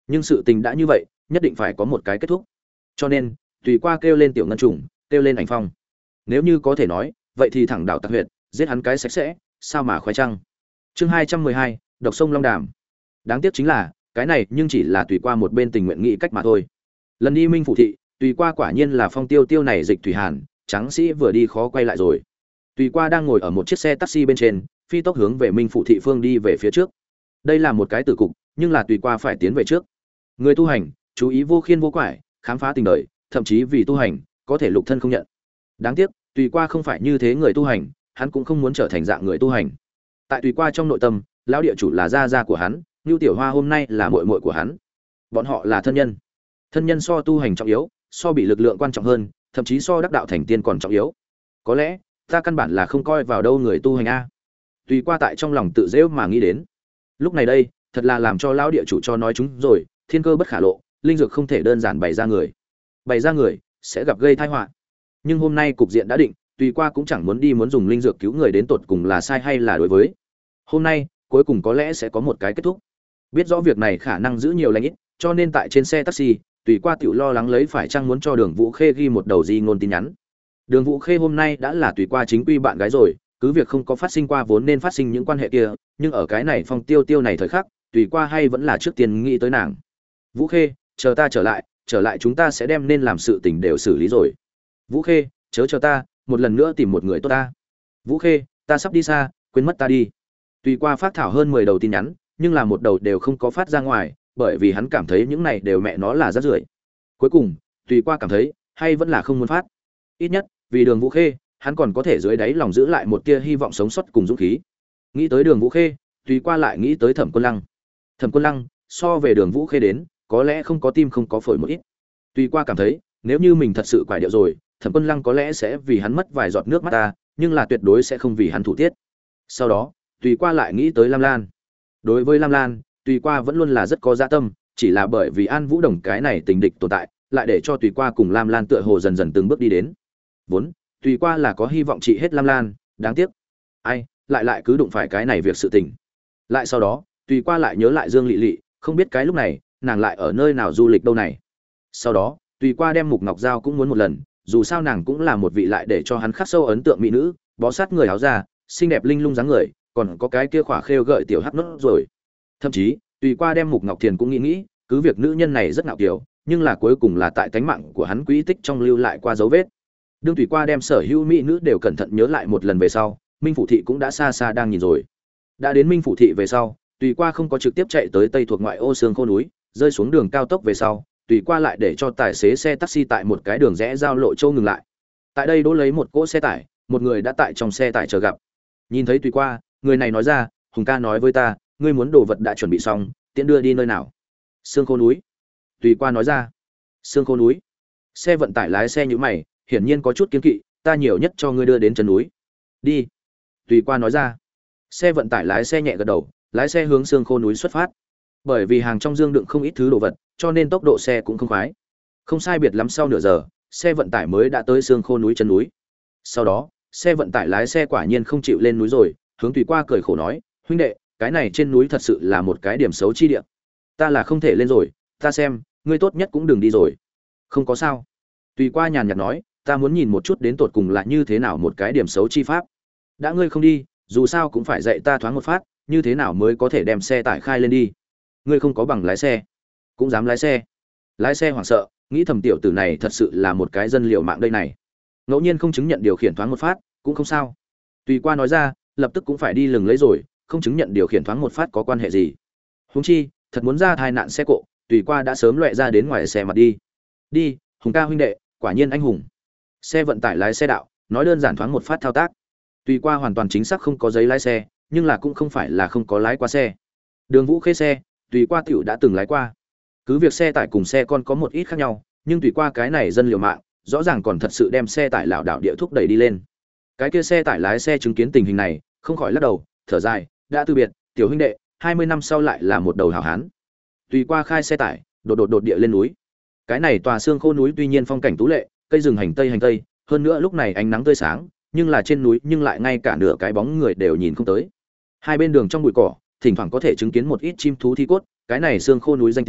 Nhưng sự tình đã như vậy, nhất định phải có một cái kết thúc. Cho nên, tùy qua kêu lên tiểu ngân trùng, kêu lên ảnh phong. Nếu như có thể nói, vậy thì thẳng đảo Tạc Huyệt, giết hắn cái sạch sẽ, sao mà khoái trăng. Chương 212, độc sông Long Đàm. Đáng tiếc chính là, cái này nhưng chỉ là tùy qua một bên tình nguyện nghĩ cách mà thôi. Lần đi Minh phủ thị, tùy qua quả nhiên là Phong Tiêu Tiêu này dịch thủy hàn, trắng sĩ vừa đi khó quay lại rồi. Tùy qua đang ngồi ở một chiếc xe taxi bên trên, phi tốc hướng về Minh phủ thị phương đi về phía trước. Đây là một cái tử cục, nhưng là tùy qua phải tiến về trước. Người tu hành, chú ý vô khiên vô quải, khám phá tình đời, thậm chí vì tu hành, có thể lục thân không nhận. Đáng tiếc, tùy qua không phải như thế người tu hành, hắn cũng không muốn trở thành dạng người tu hành. Tại tùy qua trong nội tâm, lão địa chủ là gia gia của hắn, Nưu Tiểu Hoa hôm nay là muội muội của hắn. Bọn họ là thân nhân. Thân nhân so tu hành trọng yếu, so bị lực lượng quan trọng hơn, thậm chí so đắc đạo thành tiên còn trọng yếu. Có lẽ, ta căn bản là không coi vào đâu người tu hành a. Tùy qua tại trong lòng tự dễu mà nghĩ đến. Lúc này đây, thật là làm cho lão địa chủ cho nói chúng rồi, thiên cơ bất khả lộ, linh dược không thể đơn giản bày ra người. Bày ra người sẽ gặp gây tai họa. Nhưng hôm nay cục diện đã định, tùy qua cũng chẳng muốn đi muốn dùng linh dược cứu người đến tột cùng là sai hay là đối với. Hôm nay, cuối cùng có lẽ sẽ có một cái kết thúc. Biết rõ việc này khả năng giữ nhiều lành ít, cho nên tại trên xe taxi, tùy qua tiểu lo lắng lấy phải chăng muốn cho Đường Vũ Khê ghi một đầu di ngôn tin nhắn. Đường Vũ Khê hôm nay đã là tùy qua chính quy bạn gái rồi, cứ việc không có phát sinh qua vốn nên phát sinh những quan hệ kia, nhưng ở cái này Phong Tiêu Tiêu này thời khắc, tùy qua hay vẫn là trước tiên nghĩ tới nàng. Vũ Khê, chờ ta trở lại chúng ta sẽ đem nên làm sự tình đều xử lý rồi. Vũ Khê, chớ chờ ta, một lần nữa tìm một người tốt ta. Vũ Khê, ta sắp đi xa, quên mất ta đi. Tùy qua phát thảo hơn 10 đầu tin nhắn, nhưng là một đầu đều không có phát ra ngoài, bởi vì hắn cảm thấy những này đều mẹ nó là rác rưởi. Cuối cùng, tùy qua cảm thấy, hay vẫn là không muốn phát. Ít nhất, vì Đường Vũ Khê, hắn còn có thể dưới đáy lòng giữ lại một tia hy vọng sống sót cùng dũng khí. Nghĩ tới Đường Vũ Khê, tùy qua lại nghĩ tới Thẩm Quân Lăng. Thẩm Quân Lăng, so về Đường Vũ Khê đến, có lẽ không có tim không có phổi một ít. Tùy qua cảm thấy, nếu như mình thật sự quải điệu rồi, Thẩm Quân Lăng có lẽ sẽ vì hắn mất vài giọt nước mắt ta, nhưng là tuyệt đối sẽ không vì hắn thủ tiết. Sau đó, tùy qua lại nghĩ tới Lam Lan. Đối với Lam Lan, tùy qua vẫn luôn là rất có dạ tâm, chỉ là bởi vì An Vũ Đồng cái này tình địch tồn tại, lại để cho tùy qua cùng Lam Lan tựa hồ dần dần từng bước đi đến. Vốn, tùy qua là có hy vọng trị hết Lam Lan, đáng tiếc. Ai, lại cứ đụng phải cái này việc sự tình. Lại sau đó, tùy qua lại nhớ lại Dương Lệ Lệ, không biết cái lúc này, nàng lại ở nơi nào du lịch đâu này. Sau đó, tùy qua đem Mục Ngọc Giao cũng muốn một lần, dù sao nàng cũng là một vị lại để cho hắn khắc sâu ấn tượng mỹ nữ, bó sát người áo da, xinh đẹp linh lung dáng người, còn có cái kia khỏa khêu gợi tiểu hắc nốt rồi. Thậm chí, tùy qua đem Mục Ngọc Thiền cũng nghĩ, cứ việc nữ nhân này rất ngạo kiều, nhưng là cuối cùng là tại tánh mạng của hắn quỹ tích trong lưu lại qua dấu vết. Đương tùy qua đem sở hữu mỹ nữ đều cẩn thận nhớ lại một lần về sau, Minh phủ thị cũng đã xa xa đang nhìn rồi. Đã đến Minh phủ thị về sau, tùy qua không có trực tiếp chạy tới tây thuộc ngoại ô Sương Khô núi, rơi xuống đường cao tốc về sau, tùy qua lại để cho tài xế xe taxi tại một cái đường rẽ giao lộ châu ngừng lại. Tại đây đỗ lấy một cỗ xe tải, một người đã tại trong xe tải chờ gặp. Nhìn thấy tùy qua, người này nói ra, Hùng ca nói với ta, ngươi muốn đồ vật đã chuẩn bị xong, tiện đưa đi nơi nào? Sương Khô núi. Tùy qua nói ra. Sương Khô núi. Xe vận tải lái xe như mày, hiển nhiên có chút kiêng kỵ, ta nhiều nhất cho ngươi đưa đến chân núi. Đi. Tùy qua nói ra. Xe vận tải lái xe nhẹ gật đầu, lái xe hướng Sương Khô núi xuất phát. Bởi vì hàng trong dương đựng không ít thứ đồ vật, cho nên tốc độ xe cũng không khoái. Không sai biệt lắm sau nửa giờ, xe vận tải mới đã tới Sương Khô núi chân núi. Sau đó, xe vận tải lái xe quả nhiên không chịu lên núi rồi, hướng tùy qua cười khổ nói, huynh đệ, cái này trên núi thật sự là một cái điểm xấu chi địa. Ta là không thể lên rồi, ta xem, ngươi tốt nhất cũng đừng đi rồi. Không có sao. Tùy qua nhàn nhạt nói, ta muốn nhìn một chút đến tột cùng là như thế nào một cái điểm xấu chi pháp. Đã ngươi không đi, dù sao cũng phải dạy ta thoáng một phát, như thế nào mới có thể đem xe tải khai lên đi. Ngươi không có bằng lái xe, cũng dám lái xe. Lái xe hoảng sợ, nghĩ thầm tiểu tử này thật sự là một cái dân liều mạng đây này. Ngẫu nhiên không chứng nhận điều khiển thoáng một phát, cũng không sao. Tùy qua nói ra, lập tức cũng phải đi lừng lấy rồi, không chứng nhận điều khiển thoáng một phát có quan hệ gì. Huống chi, thật muốn ra tai nạn xe cộ, tùy qua đã sớm loẹ ra đến ngoài xe mặt đi. Đi, Hùng ca huynh đệ, quả nhiên anh hùng. Xe vận tải lái xe đạo, nói đơn giản thoáng một phát thao tác. Tùy qua hoàn toàn chính xác không có giấy lái xe, nhưng là cũng không phải là không có lái qua xe. Đường Vũ Khê xe, tùy qua tiểu đã từng lái qua. Cứ việc xe tải cùng xe con có một ít khác nhau, nhưng tùy qua cái này dân liều mạng, rõ ràng còn thật sự đem xe tải lảo đảo địa thúc đẩy đi lên. Cái kia xe tải lái xe chứng kiến tình hình này, không khỏi lắc đầu, thở dài, đã từ biệt, tiểu huynh đệ, 20 năm sau lại là một đầu hảo hán. Tùy qua khai xe tải, đột địa lên núi. Cái này tòa Sương Khô núi tuy nhiên phong cảnh tú lệ, cây rừng hành tây, hơn nữa lúc này ánh nắng tươi sáng, nhưng là trên núi nhưng lại ngay cả nửa cái bóng người đều nhìn không tới. Hai bên đường trong bụi cỏ, thỉnh thoảng có thể chứng kiến một ít chim thú thi cốt, cái này Sương Khô núi danh tiếng,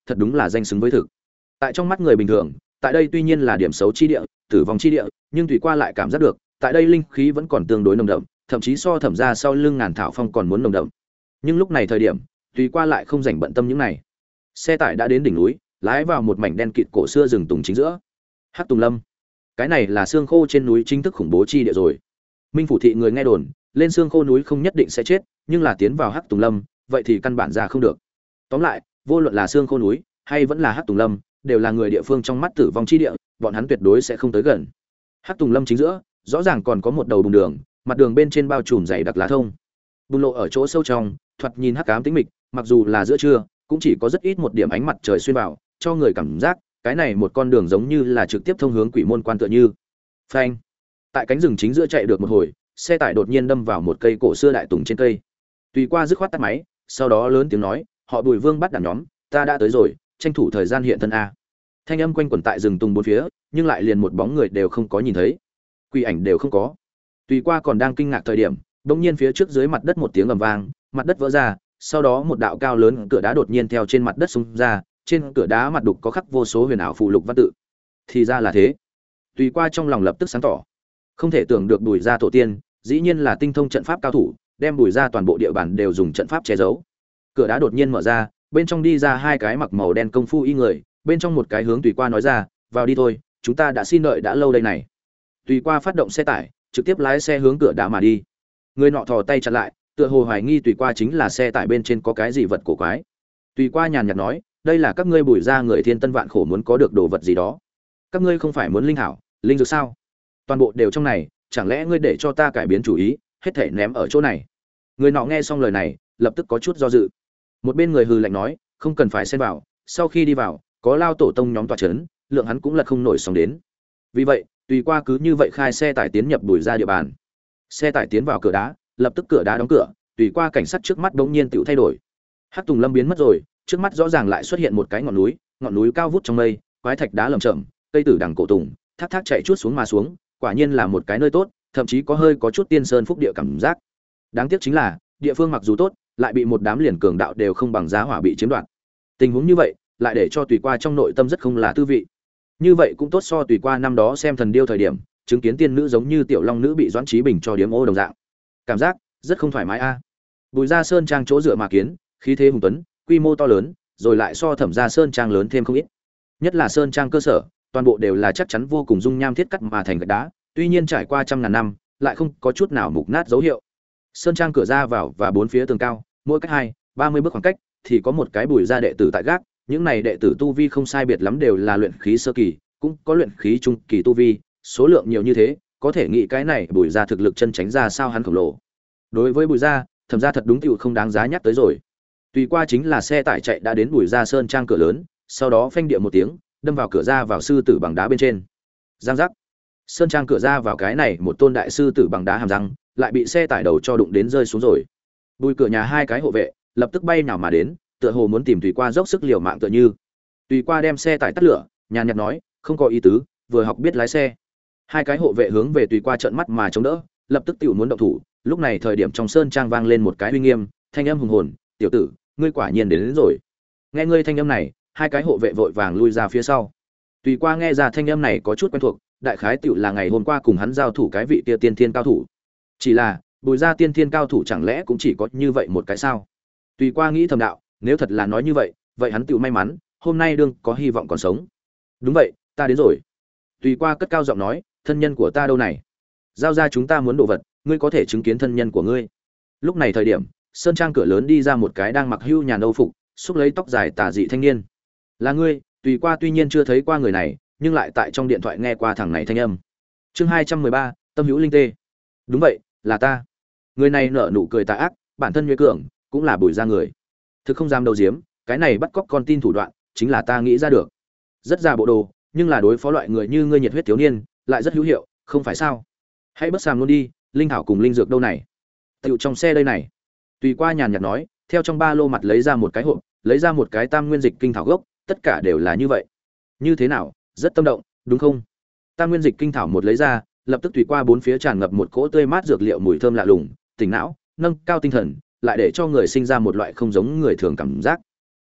thật đúng là danh xứng với thực. Tại trong mắt người bình thường, tại đây tuy nhiên là điểm xấu chi địa, tử vong chi địa, nhưng tùy qua lại cảm giác được, tại đây linh khí vẫn còn tương đối nồng đậm, thậm chí so Thẩm gia sau lưng Ngàn Thảo Phong còn muốn nồng đậm. Nhưng lúc này thời điểm, tùy qua lại không rảnh bận tâm những này. Xe tải đã đến đỉnh núi, lái vào một mảnh đen kịt cổ xưa rừng tùng chính giữa. Hắc Tùng Lâm, cái này là xương khô trên núi chính thức khủng bố chi địa rồi. Minh phủ thị người nghe đồn, lên xương khô núi không nhất định sẽ chết, nhưng là tiến vào Hắc Tùng Lâm, vậy thì căn bản ra không được. Tóm lại, vô luận là xương khô núi hay vẫn là Hắc Tùng Lâm, đều là người địa phương trong mắt tử vong chi địa, bọn hắn tuyệt đối sẽ không tới gần. Hắc Tùng Lâm chính giữa, rõ ràng còn có một đầu bùn đường, mặt đường bên trên bao trùm dày đặc lá thông. Bùn lộ ở chỗ sâu trong, thoạt nhìn hắc ám tĩnh mịch, mặc dù là giữa trưa, cũng chỉ có rất ít một điểm ánh mặt trời xuyên vào, cho người cảm giác, cái này một con đường giống như là trực tiếp thông hướng quỷ môn quan tựa như. Phanh. Tại cánh rừng chính giữa chạy được một hồi, xe tải đột nhiên đâm vào một cây cổ xưa đại tùng trên cây. Tùy qua dứt khoát tắt máy, sau đó lớn tiếng nói, "Họ Bùi Vương bắt đàn nhóm, ta đã tới rồi, tranh thủ thời gian hiện thân a." Thanh âm quanh quẩn tại rừng tùng bốn phía, nhưng lại liền một bóng người đều không có nhìn thấy, quỷ ảnh đều không có. Tùy qua còn đang kinh ngạc thời điểm, đột nhiên phía trước dưới mặt đất một tiếng ầm vang, mặt đất vỡ ra, sau đó một đạo cao lớn cửa đá đột nhiên theo trên mặt đất xung ra, trên cửa đá mặt đục có khắc vô số huyền ảo phù lục văn tự. Thì ra là thế. Tùy qua trong lòng lập tức sáng tỏ. Không thể tưởng được Bùi gia tổ tiên, dĩ nhiên là tinh thông trận pháp cao thủ, đem Bùi gia toàn bộ địa bàn đều dùng trận pháp che giấu. Cửa đá đột nhiên mở ra, bên trong đi ra hai cái mặc màu đen công phu y người, bên trong một cái hướng Tùy qua nói ra, "Vào đi thôi, chúng ta đã xin đợi đã lâu đây này." Tùy qua phát động xe tải, trực tiếp lái xe hướng cửa đá mà đi. Người nọ thò tay chặn lại, tựa hồ hoài nghi Tùy qua chính là xe tải bên trên có cái gì vật cổ quái. Tùy qua nhàn nhạt nói, "Đây là các ngươi Bùi gia người thiên tân vạn khổ muốn có được đồ vật gì đó. Các ngươi không phải muốn linh hảo, linh dược sao? Toàn bộ đều trong này, chẳng lẽ ngươi để cho ta cải biến chủ ý, hết thảy ném ở chỗ này?" Người nọ nghe xong lời này, lập tức có chút do dự. Một bên người hừ lạnh nói, "Không cần phải xen vào, sau khi đi vào, có lao tổ tông nhóm tọa chấn, lượng hắn cũng lật không nổi sóng đến." Vì vậy, Tùy qua cứ như vậy khai xe tải tiến nhập Bùi gia địa bàn. Xe tải tiến vào cửa đá, lập tức cửa đá đóng cửa, Tùy qua cảnh sát trước mắt bỗng nhiên tựu thay đổi. Hắc Tùng Lâm biến mất rồi, trước mắt rõ ràng lại xuất hiện một cái ngọn núi cao vút trong mây, quái thạch đá lởm chởm, cây tử đằng cổ tùng, thác thác chạy chuốt xuống mà xuống, quả nhiên là một cái nơi tốt, thậm chí có chút tiên sơn phúc địa cảm giác. Đáng tiếc chính là, địa phương mặc dù tốt, lại bị một đám liền cường đạo đều không bằng giá hỏa bị chiếm đoạt. Tình huống như vậy, lại để cho Tùy qua trong nội tâm rất không là tư vị. Như vậy cũng tốt so Tùy qua năm đó xem thần điêu thời điểm, chứng kiến tiên nữ giống như tiểu long nữ bị Doãn Chí Bình cho điếm ô đồng dạng. Cảm giác rất không thoải mái a. Bùi Gia Sơn trang chỗ dựa mà kiến, khí thế hùng tuấn, quy mô to lớn, rồi lại so Thẩm Gia Sơn trang lớn thêm không ít. Nhất là sơn trang cơ sở, toàn bộ đều là chắc chắn vô cùng dung nham thiết cắt mà thành gạch đá, tuy nhiên trải qua trăm ngàn năm, lại không có chút nào mục nát dấu hiệu. Sơn trang cửa ra vào và bốn phía tường cao, mỗi cách 20-30 bước khoảng cách thì có một cái Bùi gia đệ tử tại gác, những này đệ tử tu vi không sai biệt lắm đều là luyện khí sơ kỳ, cũng có luyện khí trung kỳ tu vi, số lượng nhiều như thế, có thể nghĩ cái này Bùi gia thực lực chân tránh ra sao hắn khổng lồ. Đối với Bùi gia, Thẩm gia thật đúng tiểu không đáng giá nhắc tới rồi. Tùy qua chính là xe tải chạy đã đến Bùi gia sơn trang cửa lớn, sau đó phanh địa một tiếng, đâm vào cửa ra vào sư tử bằng đá bên trên. Giang giác. Sơn trang cửa ra vào cái này một tôn đại sư tử bằng đá hàm răng, lại bị xe tải đầu cho đụng đến rơi xuống rồi. Bùi cửa nhà hai cái hộ vệ lập tức bay nhào mà đến, tựa hồ muốn tìm Tùy qua dốc sức liều mạng tựa như. Tùy qua đem xe tải tắt lửa, nhàn nhạt nói, không có ý tứ, vừa học biết lái xe. Hai cái hộ vệ hướng về Tùy qua trợn mắt mà chống đỡ, lập tức tiểu muốn động thủ. Lúc này thời điểm trong sơn trang vang lên một cái uy nghiêm, thanh âm hùng hồn, "Tiểu tử, ngươi quả nhiên đến rồi." Nghe ngươi thanh âm này, hai cái hộ vệ vội vàng lui ra phía sau. Tùy qua nghe ra thanh âm này có chút quen thuộc, đại khái tiểu là ngày hôm qua cùng hắn giao thủ cái vị kia tiên thiên cao thủ. Chỉ là, Bùi gia tiên thiên cao thủ chẳng lẽ cũng chỉ có như vậy một cái sao? Tùy qua nghĩ thầm đạo, nếu thật là nói như vậy, vậy hắn tiểu may mắn, hôm nay đương có hy vọng còn sống. Đúng vậy, ta đến rồi. Tùy qua cất cao giọng nói, thân nhân của ta đâu này? Giao ra chúng ta muốn đồ vật, ngươi có thể chứng kiến thân nhân của ngươi. Lúc này thời điểm, sơn trang cửa lớn đi ra một cái đang mặc hưu nhàn âu phục, xúc lấy tóc dài tà dị thanh niên. Là ngươi? Tùy qua tuy nhiên chưa thấy qua người này, nhưng lại tại trong điện thoại nghe qua thằng này thanh âm. Chương 213, Tâm hữu linh tê. Đúng vậy, là ta. Người này nở nụ cười tà ác, bản thân nhuệ cường, cũng là Bùi gia người. Thực không dám đầu diếm, cái này bắt cóc con tin thủ đoạn, chính là ta nghĩ ra được. Rất già bộ đồ, nhưng là đối phó loại người như ngươi nhiệt huyết thiếu niên, lại rất hữu hiệu, không phải sao? Hãy bất sàm luôn đi, linh thảo cùng linh dược đâu này? Tựu trong xe đây này. Tùy qua nhàn nhạt nói, theo trong ba lô mặt lấy ra một cái hộp, lấy ra một cái tam nguyên dịch kinh thảo gốc, tất cả đều là như vậy. Như thế nào, rất tâm động, đúng không? Tam nguyên dịch kinh thảo một lấy ra, lập tức tùy qua bốn phía tràn ngập một cỗ tươi mát dược liệu mùi thơm lạ lùng, tỉnh não, nâng cao tinh thần, lại để cho người sinh ra một loại không giống người thường cảm giác.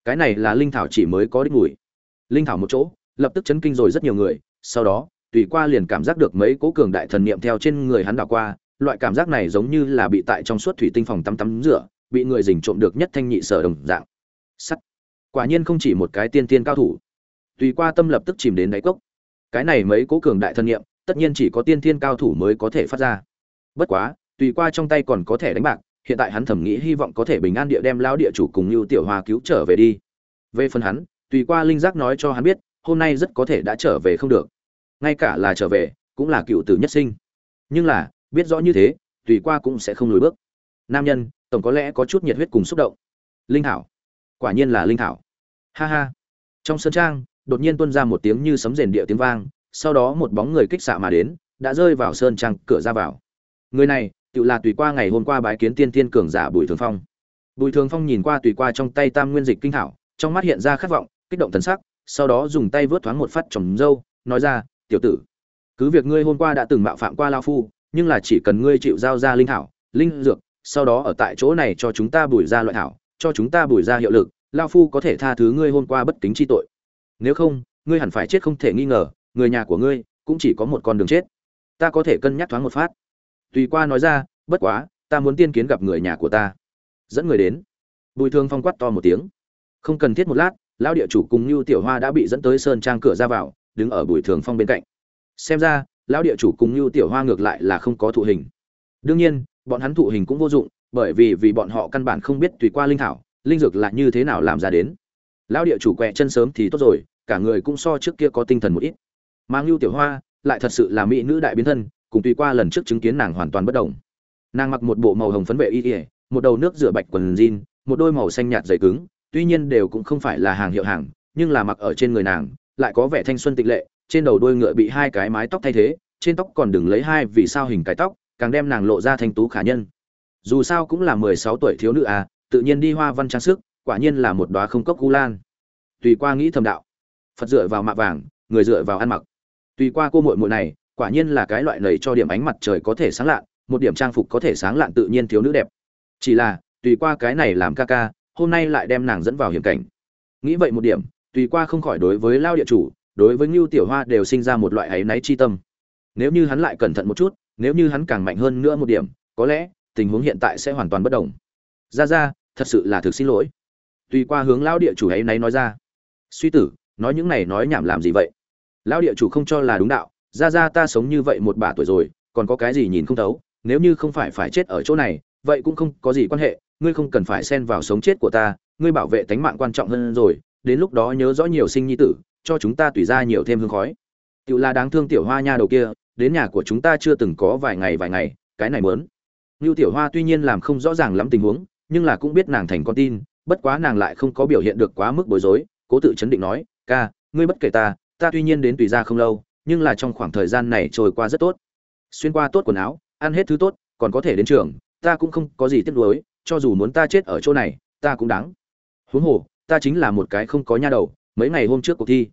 Cái này là linh thảo chỉ mới có đích mùi. Linh thảo một chỗ, lập tức chấn kinh rồi rất nhiều người, sau đó, Tùy Qua liền cảm giác được mấy cỗ cường đại thần niệm theo trên người hắn đảo qua, loại cảm giác này giống như là bị tại trong suốt thủy tinh phòng tắm rửa, bị người rình trộm được nhất thanh nhị sở đồng dạng. Sắt. Quả nhiên không chỉ một cái tiên tiên cao thủ. Tùy Qua tâm lập tức chìm đến đáy cốc. Cái này mấy cỗ cường đại thần niệm, tất nhiên chỉ có tiên tiên cao thủ mới có thể phát ra. Bất quá, Tùy Qua trong tay còn có thể đánh bạc, hiện tại hắn thầm nghĩ hy vọng có thể bình an địa đem lão địa chủ cùng Nưu Tiểu Hoa cứu trở về đi. Về phần hắn, Tùy Qua linh giác nói cho hắn biết, hôm nay rất có thể đã trở về không được. Ngay cả là trở về, cũng là cựu tử nhất sinh. Nhưng là, biết rõ như thế, Tùy Qua cũng sẽ không lùi bước. Nam nhân, tổng có lẽ có chút nhiệt huyết cùng xúc động. Linh thảo, quả nhiên là linh thảo. Ha ha. Trong sân trang, đột nhiên tuôn ra một tiếng như sấm rền địa tiếng vang, sau đó một bóng người kích xạ mà đến, đã rơi vào sơn trang cửa ra vào. Người này, tự là Tùy Qua ngày hôm qua bái kiến tiên tiên cường giả Bùi Thường Phong. Bùi Thường Phong nhìn qua Tùy Qua trong tay Tam Nguyên Dịch Kinh Thảo, trong mắt hiện ra khát vọng, kích động thần sắc, sau đó dùng tay vớt thoáng một phát trồng râu, nói ra, "Tiểu tử, cứ việc ngươi hôm qua đã từng mạo phạm qua lão phu, nhưng là chỉ cần ngươi chịu giao ra linh thảo, linh dược, sau đó ở tại chỗ này cho chúng ta Bùi ra loại thảo, cho chúng ta Bùi ra hiệu lực, lão phu có thể tha thứ ngươi hôm qua bất kính chi tội. Nếu không, ngươi hẳn phải chết không thể nghi ngờ, người nhà của ngươi cũng chỉ có một con đường chết. Ta có thể cân nhắc thoáng một phát." Tùy Qua nói ra, "Bất quá, ta muốn tiên kiến gặp người nhà của ta." Dẫn người đến. Bùi Thường Phong quát to một tiếng. Không cần thiết một lát, lão địa chủ cùng Nưu Tiểu Hoa đã bị dẫn tới sơn trang cửa ra vào, đứng ở Bùi Thường Phong bên cạnh. Xem ra, lão địa chủ cùng Nưu Tiểu Hoa ngược lại là không có thụ hình. Đương nhiên, bọn hắn thụ hình cũng vô dụng, bởi vì bọn họ căn bản không biết Tùy Qua linh thảo, linh dược là như thế nào làm ra đến. Lão địa chủ quẹ chân sớm thì tốt rồi, cả người cũng so trước kia có tinh thần một ít. Mà Nưu Tiểu Hoa lại thật sự là mỹ nữ đại biến thân, cùng Tùy Qua lần trước chứng kiến nàng hoàn toàn bất đồng. Nàng mặc một bộ màu hồng phấn vệ y, một đầu nước rửa bạch quần jean, một đôi màu xanh nhạt dày cứng, tuy nhiên đều cũng không phải là hàng hiệu hàng, nhưng là mặc ở trên người nàng lại có vẻ thanh xuân tịch lệ, trên đầu đuôi ngựa bị hai cái mái tóc thay thế, trên tóc còn đừng lấy hai vì sao hình cái tóc, càng đem nàng lộ ra thanh tú khả nhân. Dù sao cũng là 16 tuổi thiếu nữ à, tự nhiên đi hoa văn trang sức, quả nhiên là một đóa không cốc u lan. Tùy Qua nghĩ thầm đạo, Phật dựa vào mạ vàng, người dựa vào ăn mặc. Tùy Qua cô muội muội này, quả nhiên là cái loại nảy cho điểm ánh mặt trời có thể sáng lạn, một điểm trang phục có thể sáng lạn tự nhiên thiếu nữ đẹp. Chỉ là, Tùy Qua cái này làm ca ca, hôm nay lại đem nàng dẫn vào hiểm cảnh. Nghĩ vậy một điểm, Tùy Qua không khỏi đối với lao địa chủ, đối với Nưu Tiểu Hoa đều sinh ra một loại áy náy chi tâm. Nếu như hắn lại cẩn thận một chút, nếu như hắn càng mạnh hơn nữa một điểm, có lẽ tình huống hiện tại sẽ hoàn toàn bất đồng. Ra, thật sự là thực xin lỗi. Tùy Qua hướng lao địa chủ áy náy nói ra. Suy tử, nói những này nói nhảm làm gì vậy? Lao địa chủ không cho là đúng đạo, ra ta sống như vậy một bả tuổi rồi, còn có cái gì nhìn không thấu, nếu như không phải chết ở chỗ này, vậy cũng không có gì quan hệ, ngươi không cần phải xen vào sống chết của ta, ngươi bảo vệ tánh mạng quan trọng hơn rồi, đến lúc đó nhớ rõ nhiều sinh nhi tử, cho chúng ta Tùy ra nhiều thêm hương khói. Tiểu là đáng thương tiểu Hoa nha đầu kia, đến nhà của chúng ta chưa từng có vài ngày, cái này muốn. Nưu Tiểu Hoa tuy nhiên làm không rõ ràng lắm tình huống, nhưng là cũng biết nàng thành con tin, bất quá nàng lại không có biểu hiện được quá mức bối rối, cố tự chấn định nói, "Ca, ngươi bất kể ta tuy nhiên đến Tùy ra không lâu, nhưng là trong khoảng thời gian này trôi qua rất tốt. Xuyên qua tốt quần áo, ăn hết thứ tốt, còn có thể đến trường, ta cũng không có gì tiếc nuối, cho dù muốn ta chết ở chỗ này, ta cũng đáng. Huống hồ, ta chính là một cái không có nha đầu, mấy ngày hôm trước cuộc thi,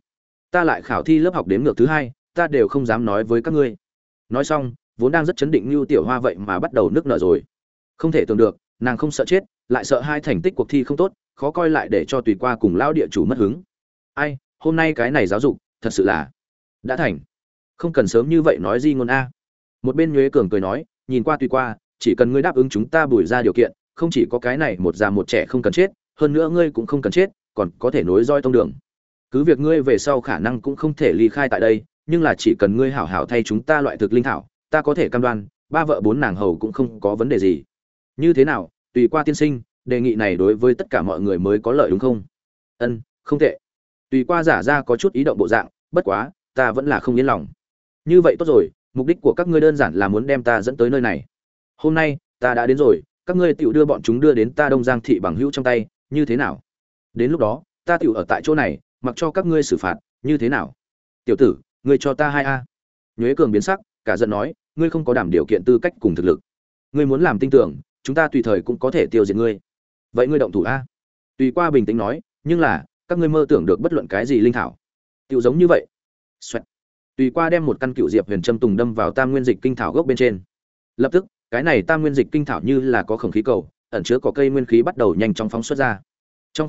ta lại khảo thi lớp học đếm ngược thứ hai, ta đều không dám nói với các ngươi." Nói xong, vốn đang rất chấn định Nưu Tiểu Hoa vậy mà bắt đầu nức nở rồi. Không thể tưởng được, nàng không sợ chết, lại sợ hai thành tích cuộc thi không tốt, khó coi lại để cho Tùy Qua cùng lão địa chủ mất hứng. Ai, hôm nay cái này giáo dục, thật sự là đã thành. Không cần sớm như vậy nói gì ngôn a. Một bên Nhuế Cường cười nói, nhìn qua Tùy Qua, chỉ cần ngươi đáp ứng chúng ta Bùi ra điều kiện, không chỉ có cái này một già một trẻ không cần chết, hơn nữa ngươi cũng không cần chết, còn có thể nối roi tông đường. Cứ việc ngươi về sau khả năng cũng không thể ly khai tại đây, nhưng là chỉ cần ngươi hảo hảo thay chúng ta loại thực linh thảo, ta có thể cam đoan, ba vợ bốn nàng hầu cũng không có vấn đề gì. Như thế nào, Tùy Qua tiên sinh, đề nghị này đối với tất cả mọi người mới có lợi đúng không? Ân, không tệ. Tùy Qua giả ra có chút ý động bộ dạng, bất quá, ta vẫn là không yên lòng. Như vậy tốt rồi, mục đích của các ngươi đơn giản là muốn đem ta dẫn tới nơi này. Hôm nay, ta đã đến rồi, các ngươi tiểu đưa bọn chúng đưa đến ta Đông Giang thị bằng hữu trong tay, như thế nào? Đến lúc đó, ta tiểu ở tại chỗ này, mặc cho các ngươi xử phạt, như thế nào? Tiểu tử, ngươi cho ta 2 a. Nhuế Cường biến sắc, cả giận nói, ngươi không có đảm điều kiện tư cách cùng thực lực. Ngươi muốn làm tin tưởng, chúng ta tùy thời cũng có thể tiêu diệt ngươi. Vậy ngươi động thủ a. Tùy Qua bình tĩnh nói, nhưng là, các ngươi mơ tưởng được bất luận cái gì linh thảo. Tiểu giống như vậy. Xoẹt. Tùy Qua đem một căn cựu diệp huyền châm tùng đâm vào Tam Nguyên Dịch Kinh Thảo gốc bên trên. Lập tức, cái này Tam Nguyên Dịch Kinh Thảo như là có khổng khí cầu, ẩn chứa có cây nguyên khí bắt đầu nhanh chóng phóng xuất ra. Trong khoảnh khắc,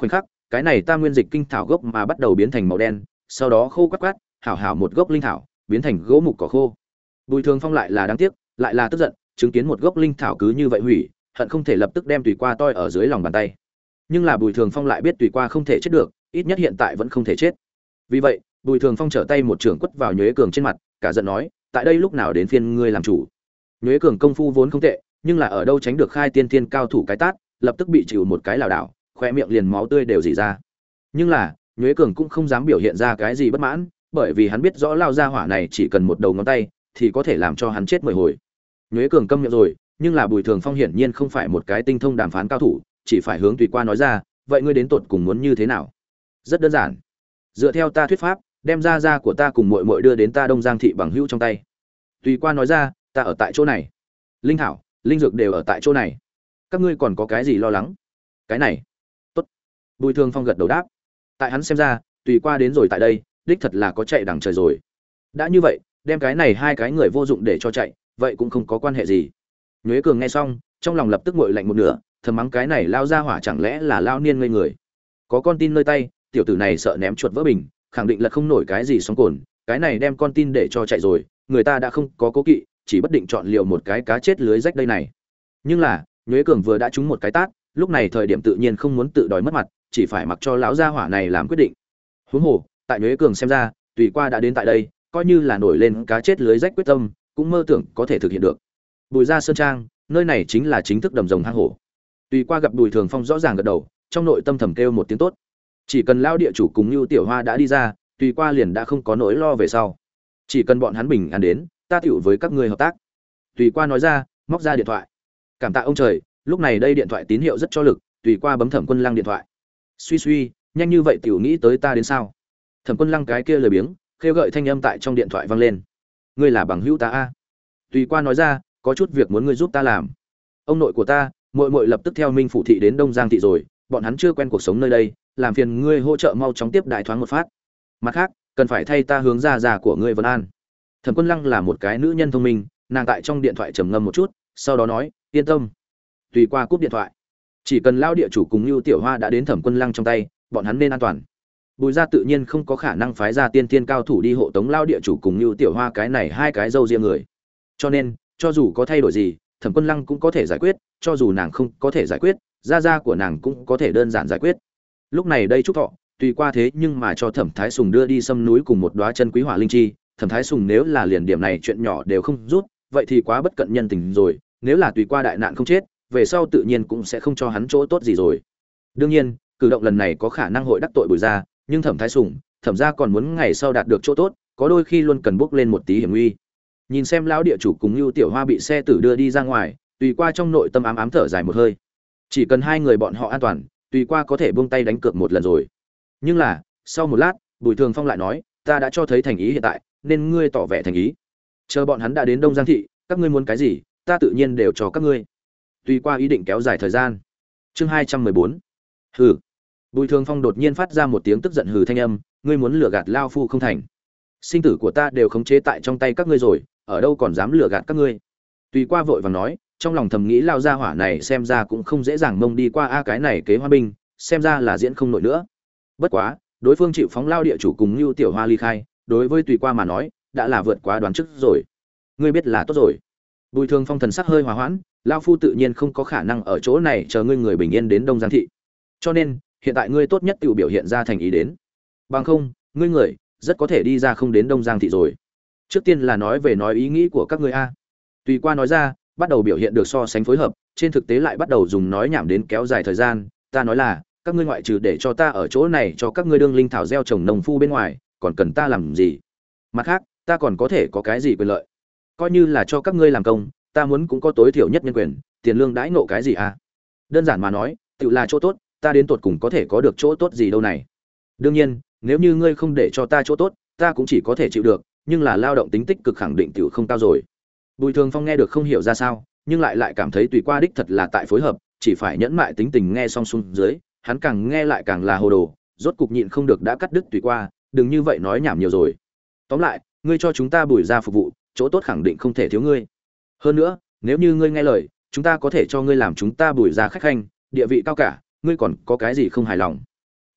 cái này tam nguyên dịch kinh thảo gốc mà bắt đầu biến thành màu đen, sau đó khô quắt quắt, hảo hảo một gốc linh thảo biến thành gỗ mục cỏ khô. Bùi Thường Phong lại là đáng tiếc, lại là tức giận, chứng kiến một gốc linh thảo cứ như vậy hủy, hận không thể lập tức đem Tùy Qua toi ở dưới lòng bàn tay. Nhưng là Bùi Thường Phong lại biết Tùy Qua không thể chết được, ít nhất hiện tại vẫn không thể chết. Vì vậy, Bùi Thường Phong trở tay một trường quất vào Nhuế Cường trên mặt, cả giận nói, tại đây lúc nào đến phiên ngươi làm chủ? Nhuế Cường công phu vốn không tệ, nhưng là ở đâu tránh được khai tiên thiên cao thủ cái tát, lập tức bị chịu một cái lảo đảo, khoe miệng liền máu tươi đều rỉ ra. Nhưng là, Nhuế Cường cũng không dám biểu hiện ra cái gì bất mãn, bởi vì hắn biết rõ lao ra hỏa này chỉ cần một đầu ngón tay thì có thể làm cho hắn chết 10 hồi. Nhuế Cường câm miệng rồi, nhưng là Bùi Thường Phong hiển nhiên không phải một cái tinh thông đàm phán cao thủ, chỉ phải hướng Tùy Qua nói ra, vậy ngươi đến tột cùng muốn như thế nào? Rất đơn giản, dựa theo ta thuyết pháp, đem gia của ta cùng muội muội đưa đến ta Đông Giang thị bằng hữu trong tay. Tùy Qua nói ra, ta ở tại chỗ này, linh thảo, linh dược đều ở tại chỗ này, các ngươi còn có cái gì lo lắng? Cái này, tốt. Bùi Thường Phong gật đầu đáp. Tại hắn xem ra, Tùy Qua đến rồi tại đây, đích thật là có chạy đằng trời rồi. Đã như vậy, đem cái này hai cái người vô dụng để cho chạy, vậy cũng không có quan hệ gì. Nhuế Cường nghe xong, trong lòng lập tức nguội lạnh một nửa, thầm mắng cái này lao ra hỏa chẳng lẽ là lao niên ngây người. Có con tin nơi tay, tiểu tử này sợ ném chuột vỡ bình, khẳng định là không nổi cái gì sóng cồn, cái này đem con tin để cho chạy rồi, người ta đã không có cố kỵ, chỉ bất định chọn liều một cái cá chết lưới rách đây này. Nhưng là, Nhuế Cường vừa đã trúng một cái tát, lúc này thời điểm tự nhiên không muốn tự đòi mất mặt, chỉ phải mặc cho lão gia hỏa này làm quyết định. Huống hồ, tại Nhuế Cường xem ra, Tùy Qua đã đến tại đây, coi như là nổi lên cá chết lưới rách quyết tâm, cũng mơ tưởng có thể thực hiện được. Bùi Gia Sơn Trang, nơi này chính là chính thức đầm rồng hang hổ. Tùy Qua gặp Bùi Thường Phong rõ ràng gật đầu, trong nội tâm thầm kêu một tiếng tốt. Chỉ cần lao địa chủ cùng Nưu Tiểu Hoa đã đi ra, Tùy Qua liền đã không có nỗi lo về sau. Chỉ cần bọn hắn bình an đến, ta tựu với các ngươi hợp tác. Tùy Qua nói ra, móc ra điện thoại. Cảm tạ ông trời, lúc này đây điện thoại tín hiệu rất cho lực, Tùy Qua bấm Thẩm Quân Lăng điện thoại. Suy suy, nhanh như vậy tiểu nghĩ tới ta đến sao? Thẩm Quân Lăng cái kia lười biếng, khêu gợi thanh âm tại trong điện thoại vang lên. Ngươi là bằng hữu ta a? Tùy Qua nói ra, có chút việc muốn ngươi giúp ta làm. Ông nội của ta, muội muội lập tức theo Minh phủ thị đến Đông Giang thị rồi, bọn hắn chưa quen cuộc sống nơi đây, làm phiền ngươi hỗ trợ mau chóng tiếp đại thoáng một phát. Mặt khác, cần phải thay ta hướng ra của ngươi Vân An. Thẩm Quân Lăng là một cái nữ nhân thông minh, nàng tại trong điện thoại trầm ngâm một chút, sau đó nói, yên tâm. Tùy Qua cúp điện thoại. Chỉ cần lao địa chủ cùng Nưu Tiểu Hoa đã đến Thẩm Quân Lăng trong tay, bọn hắn nên an toàn. Bùi Gia tự nhiên không có khả năng phái ra tiên tiên cao thủ đi hộ tống lao địa chủ cùng Nưu Tiểu Hoa cái này hai cái dâu riêng người. Cho nên, cho dù có thay đổi gì, Thẩm Quân Lăng cũng có thể giải quyết, cho dù nàng không có thể giải quyết, gia của nàng cũng có thể đơn giản giải quyết. Lúc này đây Trúc Thọ, Tùy Qua thế nhưng mà cho Thẩm Thái Sùng đưa đi Sâm núi cùng một đóa chân quý hỏa linh chi, Thẩm Thái Sùng nếu là liền điểm này chuyện nhỏ đều không rút, vậy thì quá bất cận nhân tình rồi, nếu là Tùy Qua đại nạn không chết, về sau tự nhiên cũng sẽ không cho hắn chỗ tốt gì rồi. Đương nhiên, cử động lần này có khả năng hội đắc tội Bùi Gia, nhưng Thẩm Thái Sùng, Thẩm gia còn muốn ngày sau đạt được chỗ tốt, có đôi khi luôn cần bước lên một tí hiểm nguy. Nhìn xem lão địa chủ cùng Nưu Tiểu Hoa bị xe tử đưa đi ra ngoài, Tùy Qua trong nội tâm ám ám thở dài một hơi. Chỉ cần hai người bọn họ an toàn, Tùy Qua có thể buông tay đánh cược một lần rồi. Nhưng là, sau một lát, Bùi Thường Phong lại nói, ta đã cho thấy thành ý hiện tại, nên ngươi tỏ vẻ thành ý. Chờ bọn hắn đã đến Đông Giang thị, các ngươi muốn cái gì, ta tự nhiên đều cho các ngươi. Tùy Qua ý định kéo dài thời gian. Chương 214. Hừ. Bùi Thường Phong đột nhiên phát ra một tiếng tức giận hừ thanh âm, ngươi muốn lừa gạt lao phu không thành. Sinh tử của ta đều khống chế tại trong tay các ngươi rồi, ở đâu còn dám lừa gạt các ngươi. Tùy Qua vội vàng nói, trong lòng thầm nghĩ lao ra hỏa này xem ra cũng không dễ dàng mông đi qua a cái này kế hoa binh, xem ra là diễn không nổi nữa. Bất quá, đối phương chịu phóng lao địa chủ cùng Nưu Tiểu Hoa ly khai, đối với Tùy Qua mà nói, đã là vượt quá đoán trước rồi. Ngươi biết là tốt rồi. Bùi Thường Phong thần sắc hơi hòa hoãn, lao phu tự nhiên không có khả năng ở chỗ này chờ ngươi người bình yên đến Đông Giang thị. Cho nên, hiện tại ngươi tốt nhất tự biểu hiện ra thành ý đến. Bằng không, ngươi người rất có thể đi ra không đến Đông Giang thị rồi. Trước tiên là nói về nói ý nghĩ của các ngươi a. Tùy Qua nói ra, bắt đầu biểu hiện được so sánh phối hợp, trên thực tế lại bắt đầu dùng nói nhảm đến kéo dài thời gian, ta nói là, các ngươi ngoại trừ để cho ta ở chỗ này cho các ngươi đương linh thảo gieo trồng nông phu bên ngoài, còn cần ta làm gì? Mặt khác, ta còn có thể có cái gì quyền lợi? Coi như là cho các ngươi làm công, ta muốn cũng có tối thiểu nhất nhân quyền, tiền lương đãi ngộ cái gì à? Đơn giản mà nói, tự là chỗ tốt, ta đến tột cùng có thể có được chỗ tốt gì đâu này. Đương nhiên, nếu như ngươi không để cho ta chỗ tốt, ta cũng chỉ có thể chịu được, nhưng là lao động tính tích cực khẳng định tiểu không cao rồi. Bùi Thường Phong nghe được không hiểu ra sao, nhưng lại cảm thấy Tùy Qua đích thật là tại phối hợp, chỉ phải nhẫn mại tính tình nghe xong xuống dưới, hắn càng nghe lại càng là hồ đồ, rốt cục nhịn không được đã cắt đứt Tùy Qua, đừng như vậy nói nhảm nhiều rồi. Tóm lại, ngươi cho chúng ta Bùi gia phục vụ, chỗ tốt khẳng định không thể thiếu ngươi. Hơn nữa, nếu như ngươi nghe lời, chúng ta có thể cho ngươi làm chúng ta Bùi gia khách khanh, địa vị cao cả, ngươi còn có cái gì không hài lòng?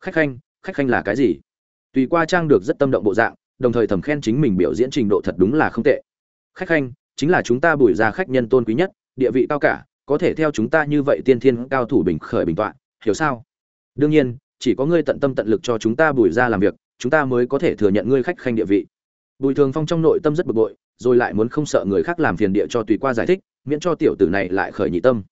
Khách khanh là cái gì? Tùy qua trang được rất tâm động bộ dạng, đồng thời thầm khen chính mình biểu diễn trình độ thật đúng là không tệ. Khách khanh chính là chúng ta Bùi gia khách nhân tôn quý nhất, địa vị cao cả, có thể theo chúng ta như vậy tiên thiên cao thủ bình khởi bình tọa, hiểu sao? Đương nhiên, chỉ có ngươi tận tâm tận lực cho chúng ta Bùi gia làm việc, chúng ta mới có thể thừa nhận ngươi khách khanh địa vị. Bùi Thường Phong trong nội tâm rất bực bội, rồi lại muốn không sợ người khác làm phiền địa cho Tùy qua giải thích, miễn cho tiểu tử này lại khởi nhị tâm.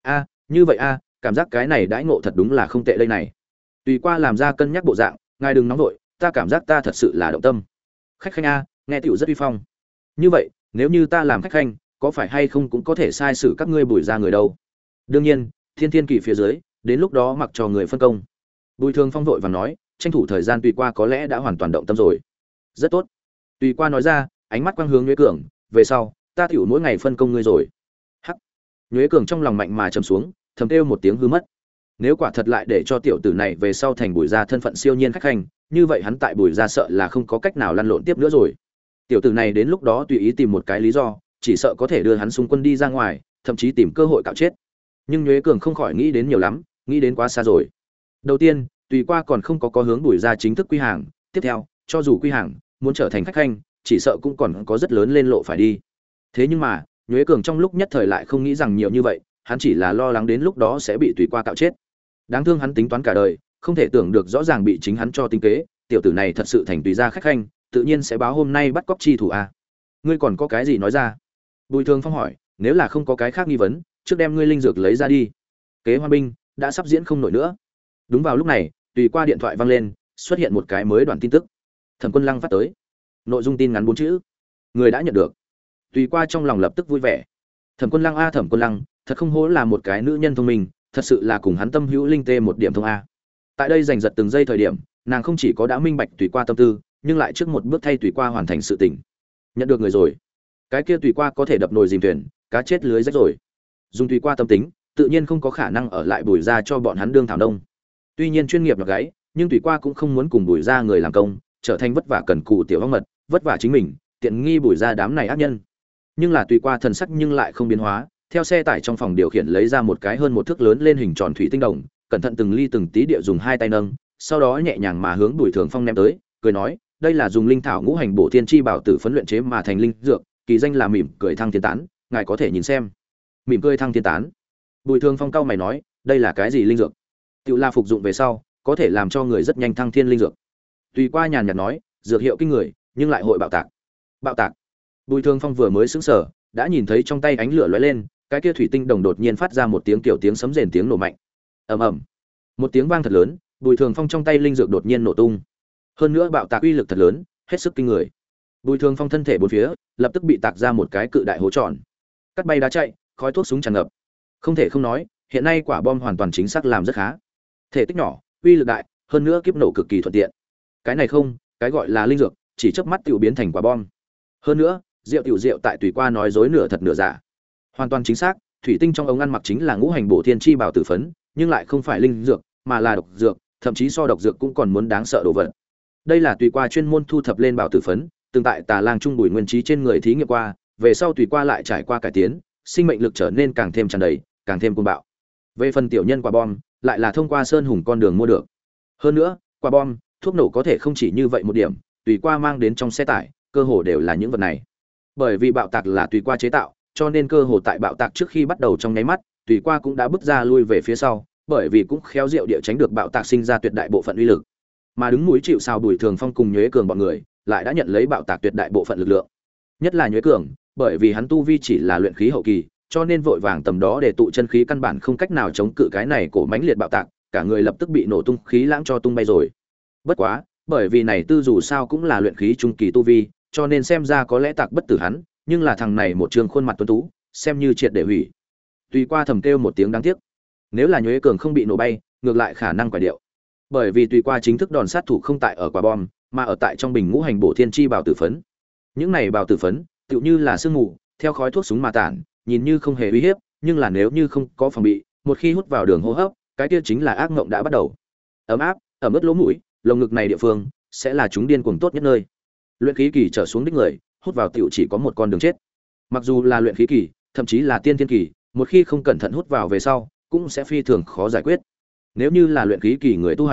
Như vậy cảm giác cái này đãi ngộ thật đúng là không tệ đây này. Tùy qua làm ra cân nhắc bộ dạng, ngài đừng nóng vội, ta cảm giác ta thật sự là động tâm. Khách khanh nghe tiểu rất uy phong. Như vậy, nếu như ta làm khách khanh, có phải hay không cũng có thể sai xử các ngươi Bùi gia người đâu? Đương nhiên, thiên thiên kỳ phía dưới, đến lúc đó mặc cho người phân công. Bùi Thường Phong vội vàng nói, tranh thủ thời gian Tùy qua có lẽ đã hoàn toàn động tâm rồi. Rất tốt. Tùy qua nói ra, ánh mắt quang hướng Nhuế Cường, về sau, ta tiểu mỗi ngày phân công ngươi rồi. Hắc. Nhuế Cường trong lòng mạnh mà trầm xuống, thầm kêu một tiếng hư mất. Nếu quả thật lại để cho tiểu tử này về sau thành Bùi gia thân phận siêu nhiên khách khanh, như vậy hắn tại Bùi gia sợ là không có cách nào lăn lộn tiếp nữa rồi. Tiểu tử này đến lúc đó tùy ý tìm một cái lý do, chỉ sợ có thể đưa hắn xung quân đi ra ngoài, thậm chí tìm cơ hội cạo chết. Nhưng Nhuế Cường không khỏi nghĩ đến nhiều lắm, nghĩ đến quá xa rồi. Đầu tiên, Tùy qua còn không có hướng Bùi gia chính thức quy hàng, tiếp theo, cho dù quy hàng, muốn trở thành khách khanh, chỉ sợ cũng còn có rất lớn lên lộ phải đi. Thế nhưng mà, Nhuế Cường trong lúc nhất thời lại không nghĩ rằng nhiều như vậy, hắn chỉ là lo lắng đến lúc đó sẽ bị Tùy qua cạo chết. Đáng thương hắn tính toán cả đời, không thể tưởng được rõ ràng bị chính hắn cho tính kế, tiểu tử này thật sự thành Tùy gia khách khanh, tự nhiên sẽ báo hôm nay bắt cóc chi thủ Ngươi còn có cái gì nói ra? Bùi Thường Phong hỏi, nếu là không có cái khác nghi vấn, trước đem ngươi linh dược lấy ra đi. Kế Hoa binh đã sắp diễn không nổi nữa. Đúng vào lúc này, Tùy qua điện thoại vang lên, xuất hiện một cái mới đoạn tin tức. Thẩm Quân Lăng phát tới. Nội dung tin ngắn 4 chữ. Người đã nhận được. Tùy qua trong lòng lập tức vui vẻ. Thẩm Quân Lăng Thẩm Quân Lăng, thật không hổ là một cái nữ nhân thông minh, thật sự là cùng hắn tâm hữu linh tê một điểm thông Tại đây giành giật từng giây thời điểm, nàng không chỉ có đã minh bạch Tùy qua tâm tư, nhưng lại trước một bước thay Tùy qua hoàn thành sự tình. Nhận được người rồi. Cái kia Tùy qua có thể đập nồi dìm thuyền, cá chết lưới rách rồi. Dùng Tùy qua tâm tính, tự nhiên không có khả năng ở lại Bùi gia cho bọn hắn đương thảo nông. Tuy nhiên chuyên nghiệp nhọc gáy, nhưng Tùy qua cũng không muốn cùng Bùi gia người làm công, trở thành vất vả cần cù tiểu ong mật, vất vả chính mình, tiện nghi Bùi gia đám này ác nhân. Nhưng là Tùy qua thần sắc nhưng lại không biến hóa, theo xe tải trong phòng điều khiển lấy ra một cái hơn một thước lớn lên hình tròn thủy tinh đồng, cẩn thận từng ly từng tí địa dùng hai tay nâng, sau đó nhẹ nhàng mà hướng Bùi Thường Phong ném tới, cười nói, đây là dùng linh thảo ngũ hành bổ thiên chi bảo tử phấn luyện chế mà thành linh dược, kỳ danh là mỉm cười thăng thiên tán, ngài có thể nhìn xem. Mỉm cười thăng thiên tán. Bùi Thường Phong cau mày nói, đây là cái gì linh dược? Tiểu la phục dụng về sau, có thể làm cho người rất nhanh thăng thiên linh dược. Tùy qua nhàn nhạt nói, dược hiệu kinh người, nhưng lại hội bạo tạc. Bạo tạc. Bùi Thường Phong vừa mới sững sờ, đã nhìn thấy trong tay ánh lửa lóe lên, cái kia thủy tinh đồng đột nhiên phát ra một tiếng kiểu tiếng sấm rền tiếng nổ mạnh. Ầm ầm. Một tiếng vang thật lớn, Bùi Thường Phong trong tay linh dược đột nhiên nổ tung. Hơn nữa bạo tạc uy lực thật lớn, hết sức kinh người. Bùi Thường Phong thân thể bốn phía, lập tức bị tạc ra một cái cự đại hố tròn. Cắt bay đá chạy, khói thuốc súng tràn ngập. Không thể không nói, hiện nay quả bom hoàn toàn chính xác làm rất khá. Thể tích nhỏ, uy lực đại, hơn nữa kiếp nổ cực kỳ thuận tiện. Cái này không, cái gọi là linh dược, chỉ chớp mắt tiểu biến thành quả bom. Hơn nữa, rượu tại Tùy qua nói dối nửa thật nửa giả. Hoàn toàn chính xác, thủy tinh trong ống ăn mặc chính là ngũ hành bổ thiên chi bảo tử phấn, nhưng lại không phải linh dược, mà là độc dược, thậm chí so độc dược cũng còn muốn đáng sợ đồ vật. Đây là Tùy qua chuyên môn thu thập lên bảo tử phấn, từng tại Tà Lang Trung Bùi Nguyên Trí trên người thí nghiệm qua, về sau Tùy qua lại trải qua cải tiến, sinh mệnh lực trở nên càng thêm tràn đầy, càng thêm cuồng bạo. Về phần tiểu nhân quả bom, lại là thông qua Sơn Hùng con đường mua được. Hơn nữa, quả bom, thuốc nổ có thể không chỉ như vậy một điểm, Tùy qua mang đến trong xe tải, cơ hồ đều là những vật này. Bởi vì bạo tạc là Tùy qua chế tạo, cho nên cơ hồ tại bạo tạc trước khi bắt đầu trong nháy mắt, Tùy qua cũng đã bước ra lui về phía sau, bởi vì cũng khéo diệu địa tránh được bạo tạc sinh ra tuyệt đại bộ phận uy lực. Mà đứng mũi chịu sào Bùi Thường Phong cùng Nhuế Cường bọn người, lại đã nhận lấy bạo tạc tuyệt đại bộ phận lực lượng. Nhất là Nhuế Cường, bởi vì hắn tu vi chỉ là luyện khí hậu kỳ, cho nên vội vàng tầm đó để tụ chân khí căn bản không cách nào chống cự cái này cổ mãnh liệt bạo tạc, cả người lập tức bị nổ tung khí lãng cho tung bay rồi. Bất quá, bởi vì này tư dù sao cũng là luyện khí trung kỳ tu vi, cho nên xem ra có lẽ tạc bất tử hắn, nhưng là thằng này một trường khuôn mặt tuấn tú, xem như triệt để hủy. Tùy qua thầm kêu một tiếng đáng tiếc. Nếu là Nhuế Cường không bị nổ bay, ngược lại khả năng quả điệu. Bởi vì Tùy qua chính thức đòn sát thủ không tại ở quả bom, mà ở tại trong bình ngũ hành bổ thiên chi bảo tử phấn. Những này bảo tử phấn, tựu như là sương mù, theo khói thuốc súng mà tản, nhìn như không hề uy hiếp, nhưng là nếu như không có phòng bị, một khi hút vào đường hô hấp, cái kia chính là ác mộng đã bắt đầu. Ấm áp, ẩm ướt lỗ mũi, lồng ngực này địa phương sẽ là chúng điên cuồng tốt nhất nơi. Luyện khí kỳ trở xuống đích người, hút vào tiểu chỉ có một con đường chết. Mặc dù là luyện khí kỳ, thậm chí là tiên thiên kỳ, một khi không cẩn thận hút vào về sau, cũng sẽ phi thường khó giải quyết. Nếu như là luyện khí kỳ người tu hành,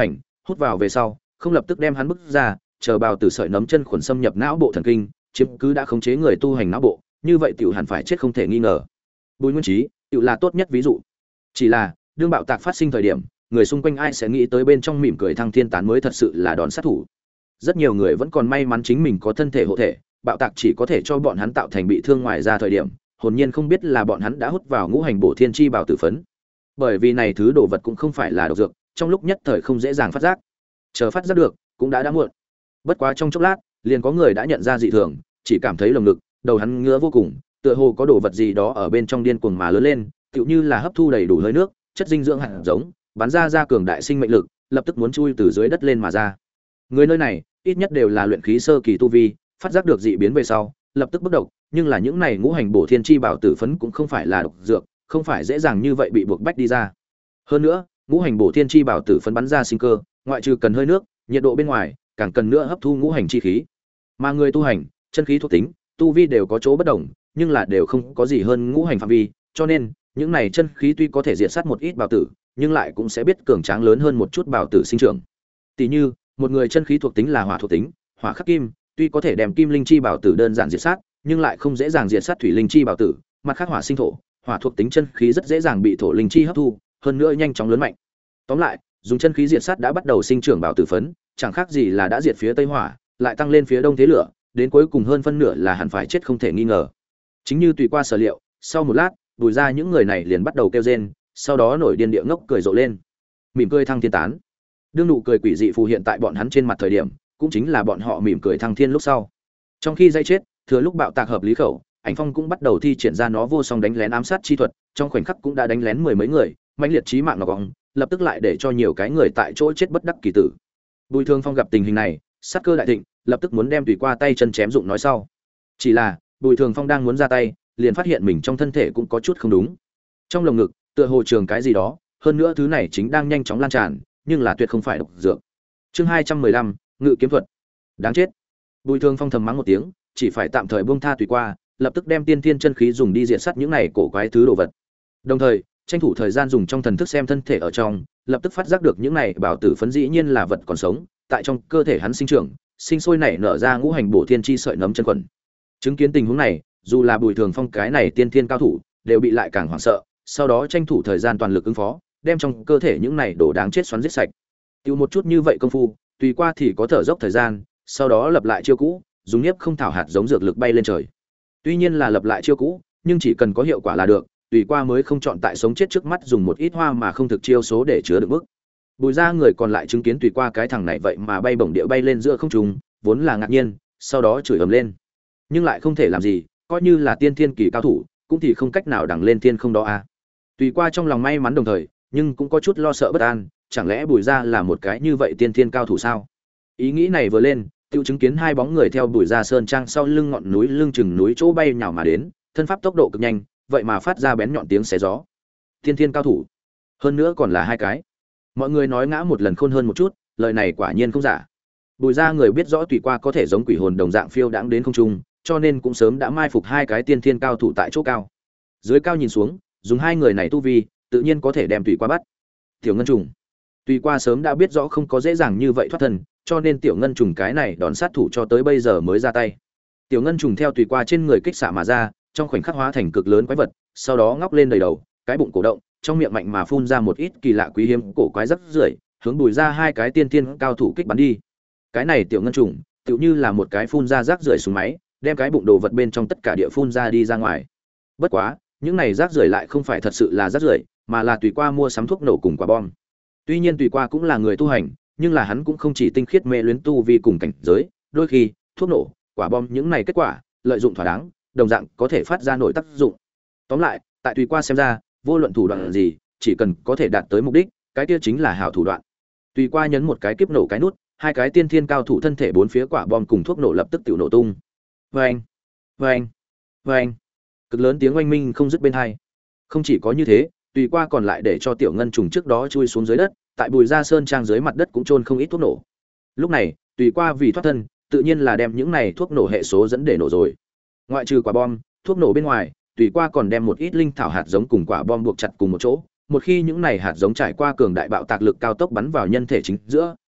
hút vào về sau không lập tức đem hắn bứt ra, chờ bào tử sợi nấm chân khuẩn xâm nhập não bộ thần kinh, chiếm cứ đã khống chế người tu hành não bộ, như vậy tiểu hẳn phải chết không thể nghi ngờ. Bùi Nguyên Chí tiểu là tốt nhất ví dụ. Chỉ là đương bạo tạc phát sinh thời điểm, người xung quanh ai sẽ nghĩ tới bên trong mỉm cười Thăng Thiên Tán mới thật sự là đòn sát thủ. Rất nhiều người vẫn còn may mắn chính mình có thân thể hộ thể, bạo tạc chỉ có thể cho bọn hắn tạo thành bị thương ngoài ra thời điểm, hồn nhiên không biết là bọn hắn đã hút vào ngũ hành bổ thiên chi bảo tử phấn. Bởi vì này thứ đồ vật cũng không phải là độc dược, trong lúc nhất thời không dễ dàng phát giác. Chờ phát giác được, cũng đã muộn. Bất quá trong chốc lát, liền có người đã nhận ra dị thường, chỉ cảm thấy lồng ngực, đầu hắn ngứa vô cùng, tựa hồ có đồ vật gì đó ở bên trong điên cuồng mà lớn lên, tựu như là hấp thu đầy đủ hơi nước, chất dinh dưỡng hạt giống, bắn ra cường đại sinh mệnh lực, lập tức muốn chui từ dưới đất lên mà ra. Người nơi này, ít nhất đều là luyện khí sơ kỳ tu vi, phát giác được dị biến về sau, lập tức bất động, nhưng là những này ngũ hành bổ thiên chi bảo tử phấn cũng không phải là độc dược, không phải dễ dàng như vậy bị buộc bách đi ra. Hơn nữa, ngũ hành bổ thiên chi bảo tử phấn bắn ra sinh cơ, ngoại trừ cần hơi nước, nhiệt độ bên ngoài, càng cần nữa hấp thu ngũ hành chi khí. Mà người tu hành, chân khí thuộc tính, tu vi đều có chỗ bất đồng, nhưng là đều không có gì hơn ngũ hành phạm vi, cho nên những này chân khí tuy có thể diệt sát một ít bảo tử, nhưng lại cũng sẽ biết cường tráng lớn hơn một chút bảo tử sinh trưởng. Tỷ như, một người chân khí thuộc tính là hỏa thuộc tính, hỏa khắc kim, tuy có thể đem kim linh chi bảo tử đơn giản diệt sát, nhưng lại không dễ dàng diệt sát thủy linh chi bảo tử, mặt khác hỏa sinh thổ, hỏa thuộc tính chân khí rất dễ dàng bị thổ linh chi hấp thu, hơn nữa nhanh chóng lớn mạnh. Tóm lại, dùng chân khí diệt sát đã bắt đầu sinh trưởng bảo tử phấn, chẳng khác gì là đã diệt phía tây hỏa, lại tăng lên phía đông thế lửa, đến cuối cùng hơn phân nửa là hẳn phải chết không thể nghi ngờ. Chính như tùy qua sở liệu, sau một lát, Bùi ra những người này liền bắt đầu kêu rên, sau đó nổi điên địa ngốc cười rộ lên. Mỉm cười Thăng Thiên Tán. Đương nụ cười quỷ dị phù hiện tại bọn hắn trên mặt thời điểm, cũng chính là bọn họ mỉm cười thăng thiên lúc sau. Trong khi dây chết, thừa lúc bạo tạc hợp lý khẩu, Ảnh Phong cũng bắt đầu thi triển ra nó vô song đánh lén ám sát chi thuật, trong khoảnh khắc cũng đã đánh lén mười mấy người, mãnh liệt chí mạng nó gong, lập tức lại để cho nhiều cái người tại chỗ chết bất đắc kỳ tử. Bùi Thương Phong gặp tình hình này, sát cơ đại thịnh, lập tức muốn đem tùy qua tay chân chém dụng nói sau. Chỉ là, Bùi Thường Phong đang muốn ra tay, liền phát hiện mình trong thân thể cũng có chút không đúng. Trong lồng ngực, tựa hồ trường cái gì đó, hơn nữa thứ này chính đang nhanh chóng lan tràn, nhưng là tuyệt không phải độc dược. Chương 215, Ngự kiếm thuật. Đáng chết. Bùi Thường Phong thầm mắng một tiếng, chỉ phải tạm thời buông tha tùy qua, lập tức đem tiên thiên chân khí dùng đi diệt sát những này cổ quái thứ đồ vật. Đồng thời, tranh thủ thời gian dùng trong thần thức xem thân thể ở trong, lập tức phát giác được những này bảo tử phấn dĩ nhiên là vật còn sống, tại trong cơ thể hắn sinh trưởng, sinh sôi nảy nở ra ngũ hành bổ thiên chi sợi nấm chân quần. Chứng kiến tình huống này, dù là Bùi Thường Phong cái này tiên thiên cao thủ, đều bị lại càng hoảng sợ, sau đó tranh thủ thời gian toàn lực ứng phó, đem trong cơ thể những này đồ đáng chết xoắn giết sạch. Tiêu một chút như vậy công phu, tùy qua thì có thở dốc thời gian, sau đó lập lại chiêu cũ, dùng nhiếp không thảo hạt giống dược lực bay lên trời. Tuy nhiên là lập lại chiêu cũ, nhưng chỉ cần có hiệu quả là được, tùy qua mới không chọn tại sống chết trước mắt dùng một ít hoa mà không thực chiêu số để chứa được mức. Bùi ra người còn lại chứng kiến tùy qua cái thằng này vậy mà bay bổng địa bay lên giữa không trung, vốn là ngạc nhiên, sau đó chửi ầm lên. Nhưng lại không thể làm gì, coi như là tiên thiên kỳ cao thủ, cũng thì không cách nào đằng lên thiên không đó a. Tùy qua trong lòng may mắn đồng thời, nhưng cũng có chút lo sợ bất an, chẳng lẽ Bùi ra là một cái như vậy tiên thiên cao thủ sao? Ý nghĩ này vừa lên, tiêu chứng kiến hai bóng người theo Bùi ra sơn trang sau lưng ngọn núi lưng chừng núi chỗ bay nhào mà đến, thân pháp tốc độ cực nhanh, vậy mà phát ra bén nhọn tiếng xé gió. Tiên thiên cao thủ, hơn nữa còn là hai cái. Mọi người nói ngã một lần khôn hơn một chút, lời này quả nhiên không giả. Bùi ra người biết rõ tùy qua có thể giống quỷ hồn đồng dạng phiêu đãng đến không trung, cho nên cũng sớm đã mai phục hai cái tiên thiên cao thủ tại chỗ cao. Dưới cao nhìn xuống, dùng hai người này tu vi, tự nhiên có thể đem tùy qua bắt. Tiểu Ngân Trùng, tùy qua sớm đã biết rõ không có dễ dàng như vậy thoát thân, cho nên Tiểu Ngân Trùng cái này đón sát thủ cho tới bây giờ mới ra tay. Tiểu Ngân Trùng theo tùy qua trên người kích xạ mà ra, trong khoảnh khắc hóa thành cực lớn quái vật, sau đó ngóc lên đầy đầu, cái bụng cổ động, trong miệng mạnh mà phun ra một ít kỳ lạ quý hiếm cổ quái rất rưởi, hướng Bùi ra hai cái tiên thiên cao thủ kích bắn đi. Cái này Tiểu Ngân Trùng, tựu như là một cái phun ra rác rưởi súng máy, đem cái bụng đồ vật bên trong tất cả địa phun ra đi ra ngoài. Bất quá, những này rác rưởi lại không phải thật sự là rác rưởi, mà là tùy qua mua sắm thuốc nổ cùng quả bom. Tuy nhiên tùy qua cũng là người tu hành, nhưng là hắn cũng không chỉ tinh khiết mê luyến tu vi cùng cảnh giới, đôi khi thuốc nổ, quả bom những này kết quả, lợi dụng thỏa đáng, đồng dạng có thể phát ra nội tác dụng. Tóm lại, tại tùy qua xem ra, vô luận thủ đoạn gì, chỉ cần có thể đạt tới mục đích, cái kia chính là hảo thủ đoạn. Tùy qua nhấn một cái kiếp nổ cái nút, hai cái tiên thiên cao thủ thân thể bốn phía quả bom cùng thuốc nổ lập tức tự nổ tung. Oeng, oeng, oeng. Cực lớn tiếng oanh minh không dứt bên hai. Không chỉ có như thế, tùy qua còn lại để cho Tiểu Ngân Trùng trước đó chui xuống dưới đất, tại Bùi ra sơn trang dưới mặt đất cũng chôn không ít thuốc nổ. Lúc này, tùy qua vì thoát thân, tự nhiên là đem những này thuốc nổ hệ số dẫn để nổ rồi. Ngoại trừ quả bom, thuốc nổ bên ngoài, tùy qua còn đem một ít linh thảo hạt giống cùng quả bom buộc chặt cùng một chỗ. Một khi những này hạt giống trải qua cường đại bạo tạc lực cao tốc bắn vào nhân thể chính giữa,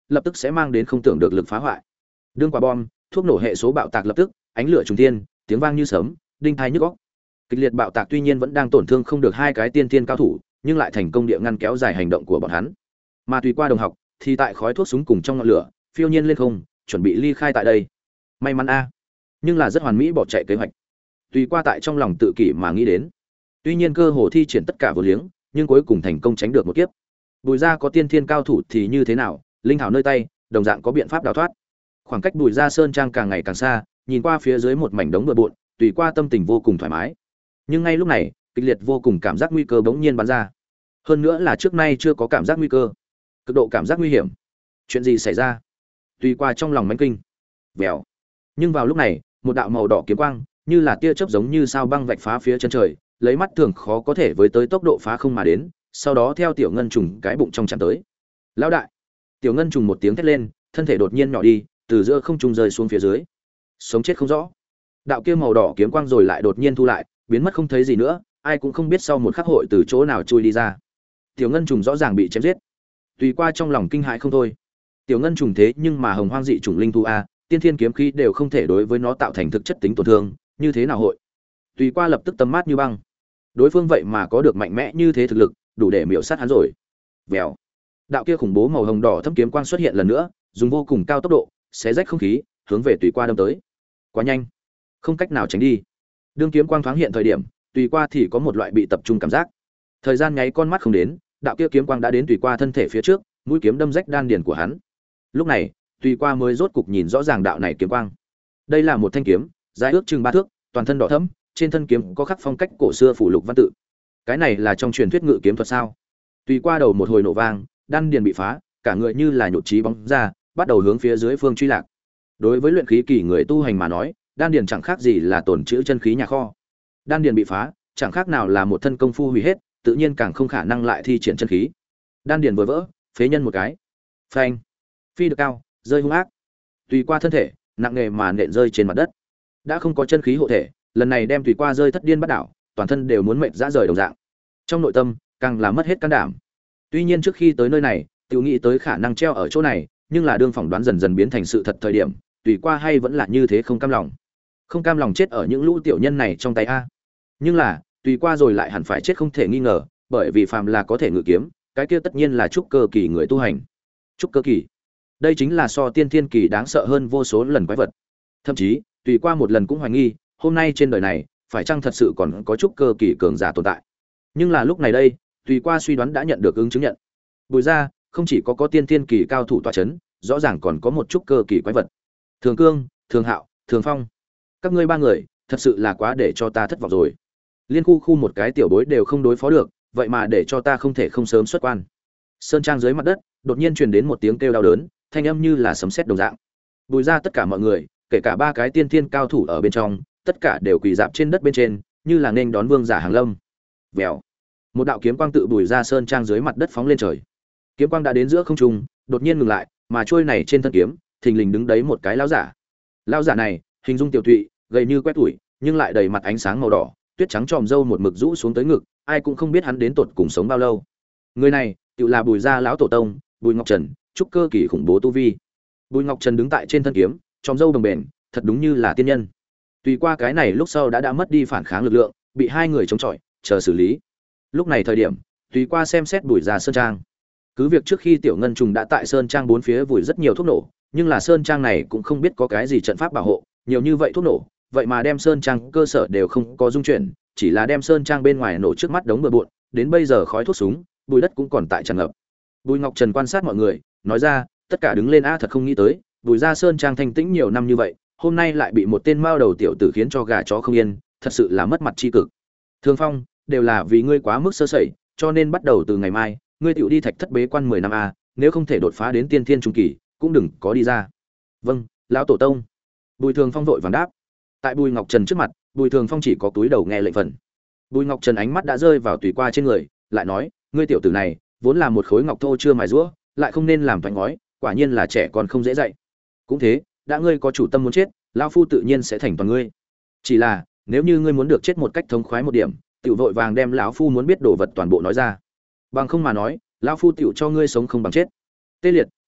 lập tức sẽ mang đến không tưởng được lực phá hoại. Đương quả bom, thuốc nổ hệ số bạo tạc lập tức, ánh lửa trùng thiên, tiếng vang như sấm, đinh tai nhức óc. Kịch liệt bạo tạc tuy nhiên vẫn đang tổn thương không được hai cái tiên thiên cao thủ, nhưng lại thành công địa ngăn kéo dài hành động của bọn hắn. Mà tùy qua đồng học thì tại khói thuốc súng cùng trong ngọn lửa, phiêu nhiên lên không, chuẩn bị ly khai tại đây. May mắn a, nhưng là rất hoàn mỹ bỏ chạy kế hoạch. Tùy qua tại trong lòng tự kỷ mà nghĩ đến. Tuy nhiên cơ hồ thi triển tất cả vô liếng, nhưng cuối cùng thành công tránh được một kiếp. Bùi gia có tiên thiên cao thủ thì như thế nào, linh hảo nơi tay, đồng dạng có biện pháp đào thoát. Khoảng cách Bùi gia sơn trang càng ngày càng xa, nhìn qua phía dưới một mảnh đống bừa bộn, Tùy qua tâm tình vô cùng thoải mái. Nhưng ngay lúc này, kịch liệt vô cùng cảm giác nguy cơ bỗng nhiên bắn ra. Hơn nữa là trước nay chưa có cảm giác nguy cơ, cực độ cảm giác nguy hiểm. Chuyện gì xảy ra? Tùy qua trong lòng mãnh kinh. Vèo. Nhưng vào lúc này, một đạo màu đỏ kiếm quang, như là tia chớp giống như sao băng vạch phá phía chân trời, lấy mắt thường khó có thể với tới tốc độ phá không mà đến, sau đó theo tiểu ngân trùng cái bụng trong chạm tới. Lão đại! Tiểu ngân trùng một tiếng thét lên, thân thể đột nhiên nhỏ đi, từ giữa không trung rơi xuống phía dưới. Sống chết không rõ. Đạo kia màu đỏ kiếm quang rồi lại đột nhiên thu lại, biến mất không thấy gì nữa, ai cũng không biết sau một khắc hội từ chỗ nào chui đi ra. Tiểu ngân trùng rõ ràng bị chém giết. Tùy qua trong lòng kinh hãi không thôi. Tiểu ngân trùng thế nhưng mà hồng hoang dị chủng linh thú a, tiên thiên kiếm khí đều không thể đối với nó tạo thành thực chất tính tổn thương, như thế nào hội? Tùy qua lập tức tâm mát như băng. Đối phương vậy mà có được mạnh mẽ như thế thực lực, đủ để miểu sát hắn rồi. Vèo. Đạo kia khủng bố màu hồng đỏ thâm kiếm quang xuất hiện lần nữa, dùng vô cùng cao tốc độ, xé rách không khí, hướng về Tùy qua đâm tới. Quá nhanh, không cách nào tránh đi. Đương kiếm quang thoáng hiện thời điểm, Tùy qua thì có một loại bị tập trung cảm giác. Thời gian nháy con mắt không đến, đạo kia kiếm quang đã đến Tùy qua thân thể phía trước, mũi kiếm đâm rách đan điền của hắn. Lúc này, Tùy qua mới rốt cục nhìn rõ ràng đạo này kiếm quang. Đây là một thanh kiếm, dài ước chừng 3 thước, toàn thân đỏ thẫm, trên thân kiếm có khắc phong cách cổ xưa phủ lục văn tự. Cái này là trong truyền thuyết ngự kiếm thuật sao? Tùy qua đầu một hồi nổ vang, đan điền bị phá, cả người như là nhụt chí bóng ra, bắt đầu hướng phía dưới phương truy lạc. Đối với luyện khí kỳ người tu hành mà nói, đan điền chẳng khác gì là tổn trữ chân khí nhà kho. Đan điền bị phá, chẳng khác nào là một thân công phu hủy hết, tự nhiên càng không khả năng lại thi triển chân khí. Đan điền vừa vỡ, phế nhân một cái. Phanh! Phi được cao, rơi hung ác. Tùy qua thân thể, nặng nề mà nện rơi trên mặt đất. Đã không có chân khí hộ thể, lần này đem Tùy qua rơi thất điên bắt đảo, toàn thân đều muốn mệt rã rời đồng dạng. Trong nội tâm, càng là mất hết can đảm. Tuy nhiên trước khi tới nơi này, Tiểu nghĩ tới khả năng treo ở chỗ này, nhưng là đương phỏng đoán dần dần biến thành sự thật thời điểm, Tùy qua hay vẫn là như thế không cam lòng. Không cam lòng chết ở những lũ tiểu nhân này trong tay a. Nhưng là, Tùy qua rồi lại hẳn phải chết không thể nghi ngờ, bởi vì phàm là có thể ngự kiếm, cái kia tất nhiên là trúc cơ kỳ người tu hành. Trúc cơ kỳ. Đây chính là so tiên thiên kỳ đáng sợ hơn vô số lần quái vật. Thậm chí, Tùy qua một lần cũng hoài nghi, hôm nay trên đời này, phải chăng thật sự còn có trúc cơ kỳ cường giả tồn tại. Nhưng là lúc này đây, Tùy qua suy đoán đã nhận được ứng chứng nhận. Bùi ra, không chỉ có tiên thiên kỳ cao thủ tọa chấn, rõ ràng còn có một trúc cơ kỳ quái vật. Thường Cương, Thường Hạo, Thường Phong, các ngươi ba người, thật sự là quá để cho ta thất vọng rồi. Liên khu một cái tiểu bối đều không đối phó được, vậy mà để cho ta không thể không sớm xuất quan. Sơn trang dưới mặt đất, đột nhiên truyền đến một tiếng kêu đau đớn, thanh âm như là sấm sét đồng dạng. Bùi ra tất cả mọi người, kể cả ba cái tiên thiên cao thủ ở bên trong, tất cả đều quỳ rạp trên đất bên trên, như là nên đón vương giả hàng lâm. Vèo. Một đạo kiếm quang tự Bùi ra sơn trang dưới mặt đất phóng lên trời. Kiếm quang đã đến giữa không trung, đột nhiên ngừng lại, mà trôi này trên thân kiếm, thình lình đứng đấy một cái lão giả. Lão giả này, hình dung tiểu tụy, gầy như quét tuổi, nhưng lại đầy mặt ánh sáng màu đỏ, tuyết trắng tròm râu một mực rũ xuống tới ngực, ai cũng không biết hắn đến tột cùng sống bao lâu. Người này, tựu là Bùi gia lão tổ tông, Bùi Ngọc Trần, trúc cơ kỳ khủng bố tu vi. Bùi Ngọc Trần đứng tại trên thân kiếm, tròm râu đồng bền, thật đúng như là tiên nhân. Tùy qua cái này lúc sau đã mất đi phản kháng lực lượng, bị hai người chống chọi, chờ xử lý. Lúc này thời điểm, Tùy qua xem xét Bùi gia sơn trang. Cứ việc trước khi tiểu ngân trùng đã tại sơn trang bốn phía vùi rất nhiều thuốc nổ, nhưng là sơn trang này cũng không biết có cái gì trận pháp bảo hộ, nhiều như vậy thuốc nổ, vậy mà đem sơn trang cơ sở đều không có dung chuyển, chỉ là đem sơn trang bên ngoài nổ trước mắt đống bừa bộn, đến bây giờ khói thuốc súng, bụi đất cũng còn tại tràn ngập. Bùi Ngọc Trần quan sát mọi người, nói ra, tất cả đứng lên a, thật không nghĩ tới, Bùi gia sơn trang thanh tĩnh nhiều năm như vậy, hôm nay lại bị một tên mao đầu tiểu tử khiến cho gà chó không yên, thật sự là mất mặt chi cực. Thương Phong, đều là vì ngươi quá mức sơ sẩy, cho nên bắt đầu từ ngày mai, ngươi tiểu đi thạch thất bế quan 10 năm a, nếu không thể đột phá đến tiên thiên trung kỳ, cũng đừng có đi ra. Vâng, lão tổ tông. Bùi Thường Phong vội vàng đáp. Tại Bùi Ngọc Trần trước mặt, Bùi Thường Phong chỉ có túi đầu nghe lệnh phần. Bùi Ngọc Trần ánh mắt đã rơi vào Tùy qua trên người, lại nói, ngươi tiểu tử này, vốn là một khối ngọc thô chưa mài rũa, lại không nên làm thoái ngói, quả nhiên là trẻ còn không dễ dạy. Cũng thế, đã ngươi có chủ tâm muốn chết, lão phu tự nhiên sẽ thành toàn ngươi. Chỉ là, nếu như ngươi muốn được chết một cách thống khoái một điểm, tiểu vội vàng đem lão phu muốn biết đồ vật toàn bộ nói ra. Bằng không mà nói, lão phu tiểu cho ngươi sống không bằng chết. Tê liệt,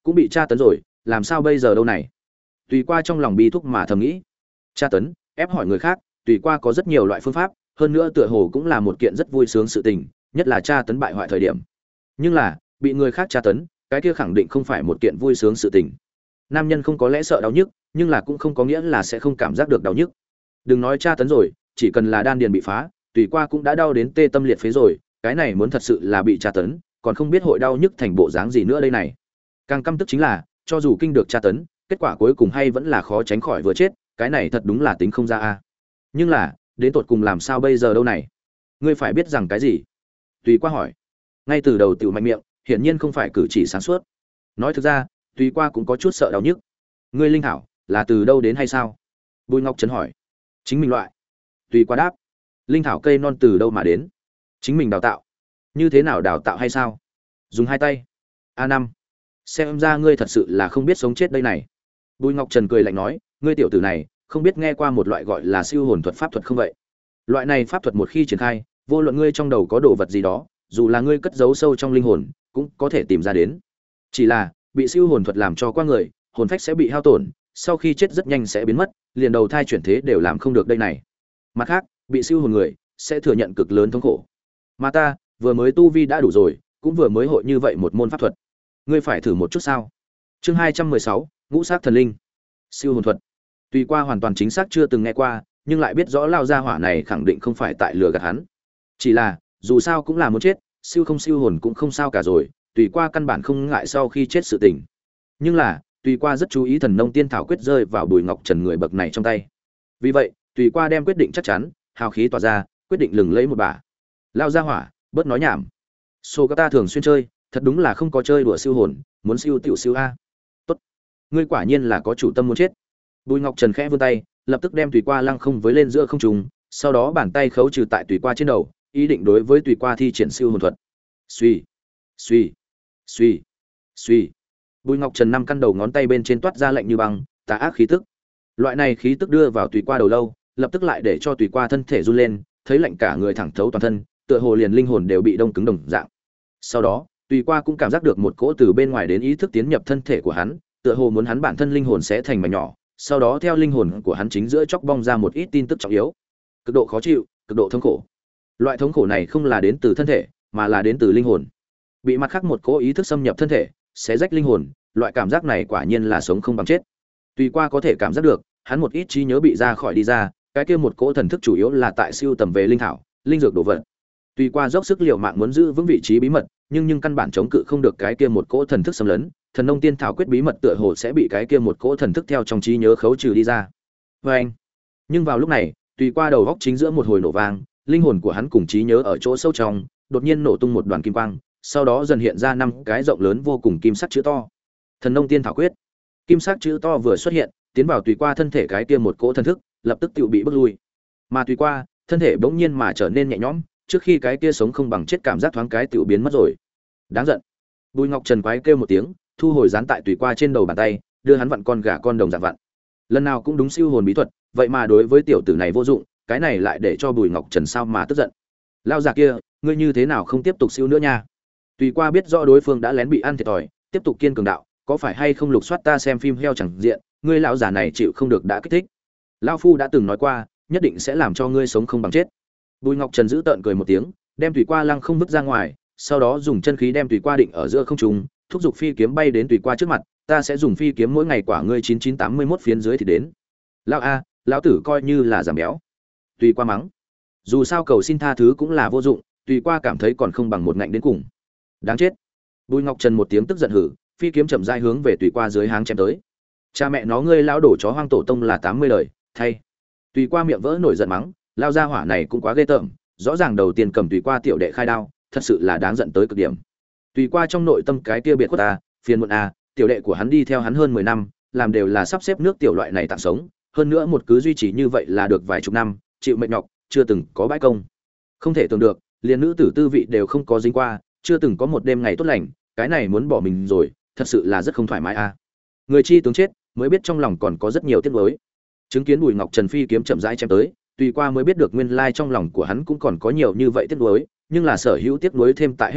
cũng bị tra tấn rồi, làm sao bây giờ đâu này? Tùy qua trong lòng bi thúc mà thầm nghĩ. Tra tấn, ép hỏi người khác, tùy qua có rất nhiều loại phương pháp, hơn nữa tựa hồ cũng là một kiện rất vui sướng sự tình, nhất là tra tấn bại hoại thời điểm. Nhưng là, bị người khác tra tấn, cái kia khẳng định không phải một kiện vui sướng sự tình. Nam nhân không có lẽ sợ đau nhức, nhưng là cũng không có nghĩa là sẽ không cảm giác được đau nhức. Đừng nói tra tấn rồi, chỉ cần là đan điền bị phá, tùy qua cũng đã đau đến tê tâm liệt phế rồi, cái này muốn thật sự là bị tra tấn, còn không biết hội đau nhức thành bộ dáng gì nữa đây này. Càng căm tức chính là, cho dù kinh được tra tấn, kết quả cuối cùng hay vẫn là khó tránh khỏi vừa chết, cái này thật đúng là tính không ra a. Nhưng là, đến tột cùng làm sao bây giờ đâu này? Ngươi phải biết rằng cái gì? Tùy qua hỏi. Ngay từ đầu tiểu mạnh miệng, hiển nhiên không phải cử chỉ sáng suốt. Nói thực ra, Tùy qua cũng có chút sợ đau nhức. Ngươi linh thảo là từ đâu đến hay sao? Bùi Ngọc Trần hỏi. Chính mình loại. Tùy qua đáp. Linh thảo cây non từ đâu mà đến? Chính mình đào tạo. Như thế nào đào tạo hay sao? Dùng hai tay. A5. Xem ra ngươi thật sự là không biết sống chết đây này. Bùi Ngọc Trần cười lạnh nói, ngươi tiểu tử này, không biết nghe qua một loại gọi là siêu hồn thuật pháp thuật không vậy? Loại này pháp thuật một khi triển khai, vô luận ngươi trong đầu có đồ vật gì đó, dù là ngươi cất giấu sâu trong linh hồn, cũng có thể tìm ra đến. Chỉ là, bị siêu hồn thuật làm cho qua người, hồn phách sẽ bị hao tổn, sau khi chết rất nhanh sẽ biến mất, liền đầu thai chuyển thế đều làm không được đây này. Mặt khác, bị siêu hồn người sẽ thừa nhận cực lớn thống khổ. Mà ta, vừa mới tu vi đã đủ rồi, cũng vừa mới hội như vậy một môn pháp thuật. Ngươi phải thử một chút sao? Chương 216, Ngũ Sắc Thần Linh. Siêu hồn thuật. Tùy qua hoàn toàn chính xác chưa từng nghe qua, nhưng lại biết rõ lao gia hỏa này khẳng định không phải tại lừa gạt hắn. Chỉ là, dù sao cũng là muốn chết, siêu không siêu hồn cũng không sao cả rồi, tùy qua căn bản không ngại sau khi chết sự tình. Nhưng là, tùy qua rất chú ý thần nông tiên thảo quyết rơi vào Bùi Ngọc Trần người bậc này trong tay. Vì vậy, tùy qua đem quyết định chắc chắn, hào khí tỏa ra, quyết định lừng lấy một bả. Lao gia hỏa, bớt nói nhảm. Sô ta thường xuyên chơi, thật đúng là không có chơi đùa siêu hồn, muốn siêu tiểu siêu a. Tốt, ngươi quả nhiên là có chủ tâm muốn chết. Bùi Ngọc Trần khẽ vươn tay, lập tức đem tùy qua lăng không với lên giữa không trung, sau đó bàn tay khấu trừ tại tùy qua trên đầu, ý định đối với tùy qua thi triển siêu hồn thuật. Suy, suy, suy, suy. Bùi Ngọc Trần năm căn đầu ngón tay bên trên toát ra lạnh như băng, tà ác khí tức. Loại này khí tức đưa vào tùy qua đầu lâu, lập tức lại để cho tùy qua thân thể run lên, thấy lạnh cả người thẳng thấu toàn thân, tựa hồ liền linh hồn đều bị đông cứng đồng dạng. Sau đó, tùy qua cũng cảm giác được một cỗ từ bên ngoài đến ý thức tiến nhập thân thể của hắn, tựa hồ muốn hắn bản thân linh hồn sẽ thành mảnh nhỏ, sau đó theo linh hồn của hắn chính giữa chóc bong ra một ít tin tức trọng yếu. Cực độ khó chịu, cực độ thống khổ. Loại thống khổ này không là đến từ thân thể, mà là đến từ linh hồn. Bị mặt khác một cỗ ý thức xâm nhập thân thể, sẽ rách linh hồn, loại cảm giác này quả nhiên là sống không bằng chết. Tùy qua có thể cảm giác được, hắn một ít trí nhớ bị ra khỏi đi ra, cái kia một cỗ thần thức chủ yếu là tại siêu tầm về linh thảo, linh dược đồ vật. Tùy qua dốc sức liều mạng muốn giữ vững vị trí bí mật, nhưng căn bản chống cự không được cái kia một cỗ thần thức xâm lấn, thần nông tiên thảo quyết bí mật tựa hồ sẽ bị cái kia một cỗ thần thức theo trong trí nhớ khấu trừ đi ra. Anh. Nhưng vào lúc này, tùy qua đầu góc chính giữa một hồi nổ vang, linh hồn của hắn cùng trí nhớ ở chỗ sâu trong, đột nhiên nổ tung một đoàn kim quang, sau đó dần hiện ra năm cái rộng lớn vô cùng kim sắc chữ to. Thần nông tiên thảo quyết. Kim sắc chữ to vừa xuất hiện, tiến vào tùy qua thân thể cái kia một cỗ thần thức, lập tức tự bị bức lui. Mà tùy qua, thân thể bỗng nhiên mà trở nên nhẹ nhõm, trước khi cái kia sống không bằng chết cảm giác thoáng cái tự biến mất rồi. Đáng giận. Bùi Ngọc Trần quái kêu một tiếng, thu hồi dán tại tùy qua trên đầu bàn tay, đưa hắn vặn con gà con đồng dạng vặn. Lần nào cũng đúng siêu hồn bí thuật, vậy mà đối với tiểu tử này vô dụng, cái này lại để cho Bùi Ngọc Trần sao mà tức giận. Lao già kia, ngươi như thế nào không tiếp tục siêu nữa nha? Tùy qua biết rõ đối phương đã lén bị ăn thiệt thòi, tiếp tục kiên cường đạo, có phải hay không lục soát ta xem phim heo chẳng diện, ngươi lão già này chịu không được đã kích thích. Lão phu đã từng nói qua, nhất định sẽ làm cho ngươi sống không bằng chết. Bùi Ngọc Trần giữ tợn cười một tiếng, đem tùy qua lăng không vứt ra ngoài, sau đó dùng chân khí đem tùy qua định ở giữa không trung, thúc giục phi kiếm bay đến tùy qua trước mặt, ta sẽ dùng phi kiếm mỗi ngày quả ngươi 9981 phiến dưới thì đến. Lão a, lão tử coi như là giảm béo. Tùy qua mắng. Dù sao cầu xin tha thứ cũng là vô dụng, tùy qua cảm thấy còn không bằng một ngạnh đến cùng. Đáng chết. Bùi Ngọc Trần một tiếng tức giận hử, phi kiếm chậm rãi hướng về tùy qua dưới háng chém tới. Cha mẹ nó ngươi lão đổ chó hoang tổ tông là 80 đời, thay. Tùy qua miệng vỡ nổi giận mắng, lao ra hỏa này cũng quá ghê tởm, rõ ràng đầu tiên cầm tùy qua tiểu đệ khai đao, thật sự là đáng giận tới cực điểm. Tùy qua trong nội tâm cái kia biệt khuất ta, phiền muộn a, tiểu đệ của hắn đi theo hắn hơn 10 năm, làm đều là sắp xếp nước tiểu loại này tạm sống, hơn nữa một cứ duy trì như vậy là được vài chục năm, chịu mệt nhọc, chưa từng có bãi công. Không thể tưởng được, liền nữ tử tư vị đều không có dính qua, chưa từng có một đêm ngày tốt lành, cái này muốn bỏ mình rồi, thật sự là rất không thoải mái a. Người chi tướng chết, mới biết trong lòng còn có rất nhiều tiếc nuối. Chứng kiến Bùi Ngọc Trần phi kiếm chậm rãi chém tới, tùy qua mới biết được nguyên lai trong lòng của hắn cũng còn có nhiều như vậy tiếc nuối, nhưng là sở hữu tiếc nuối thêm tại hết thảy,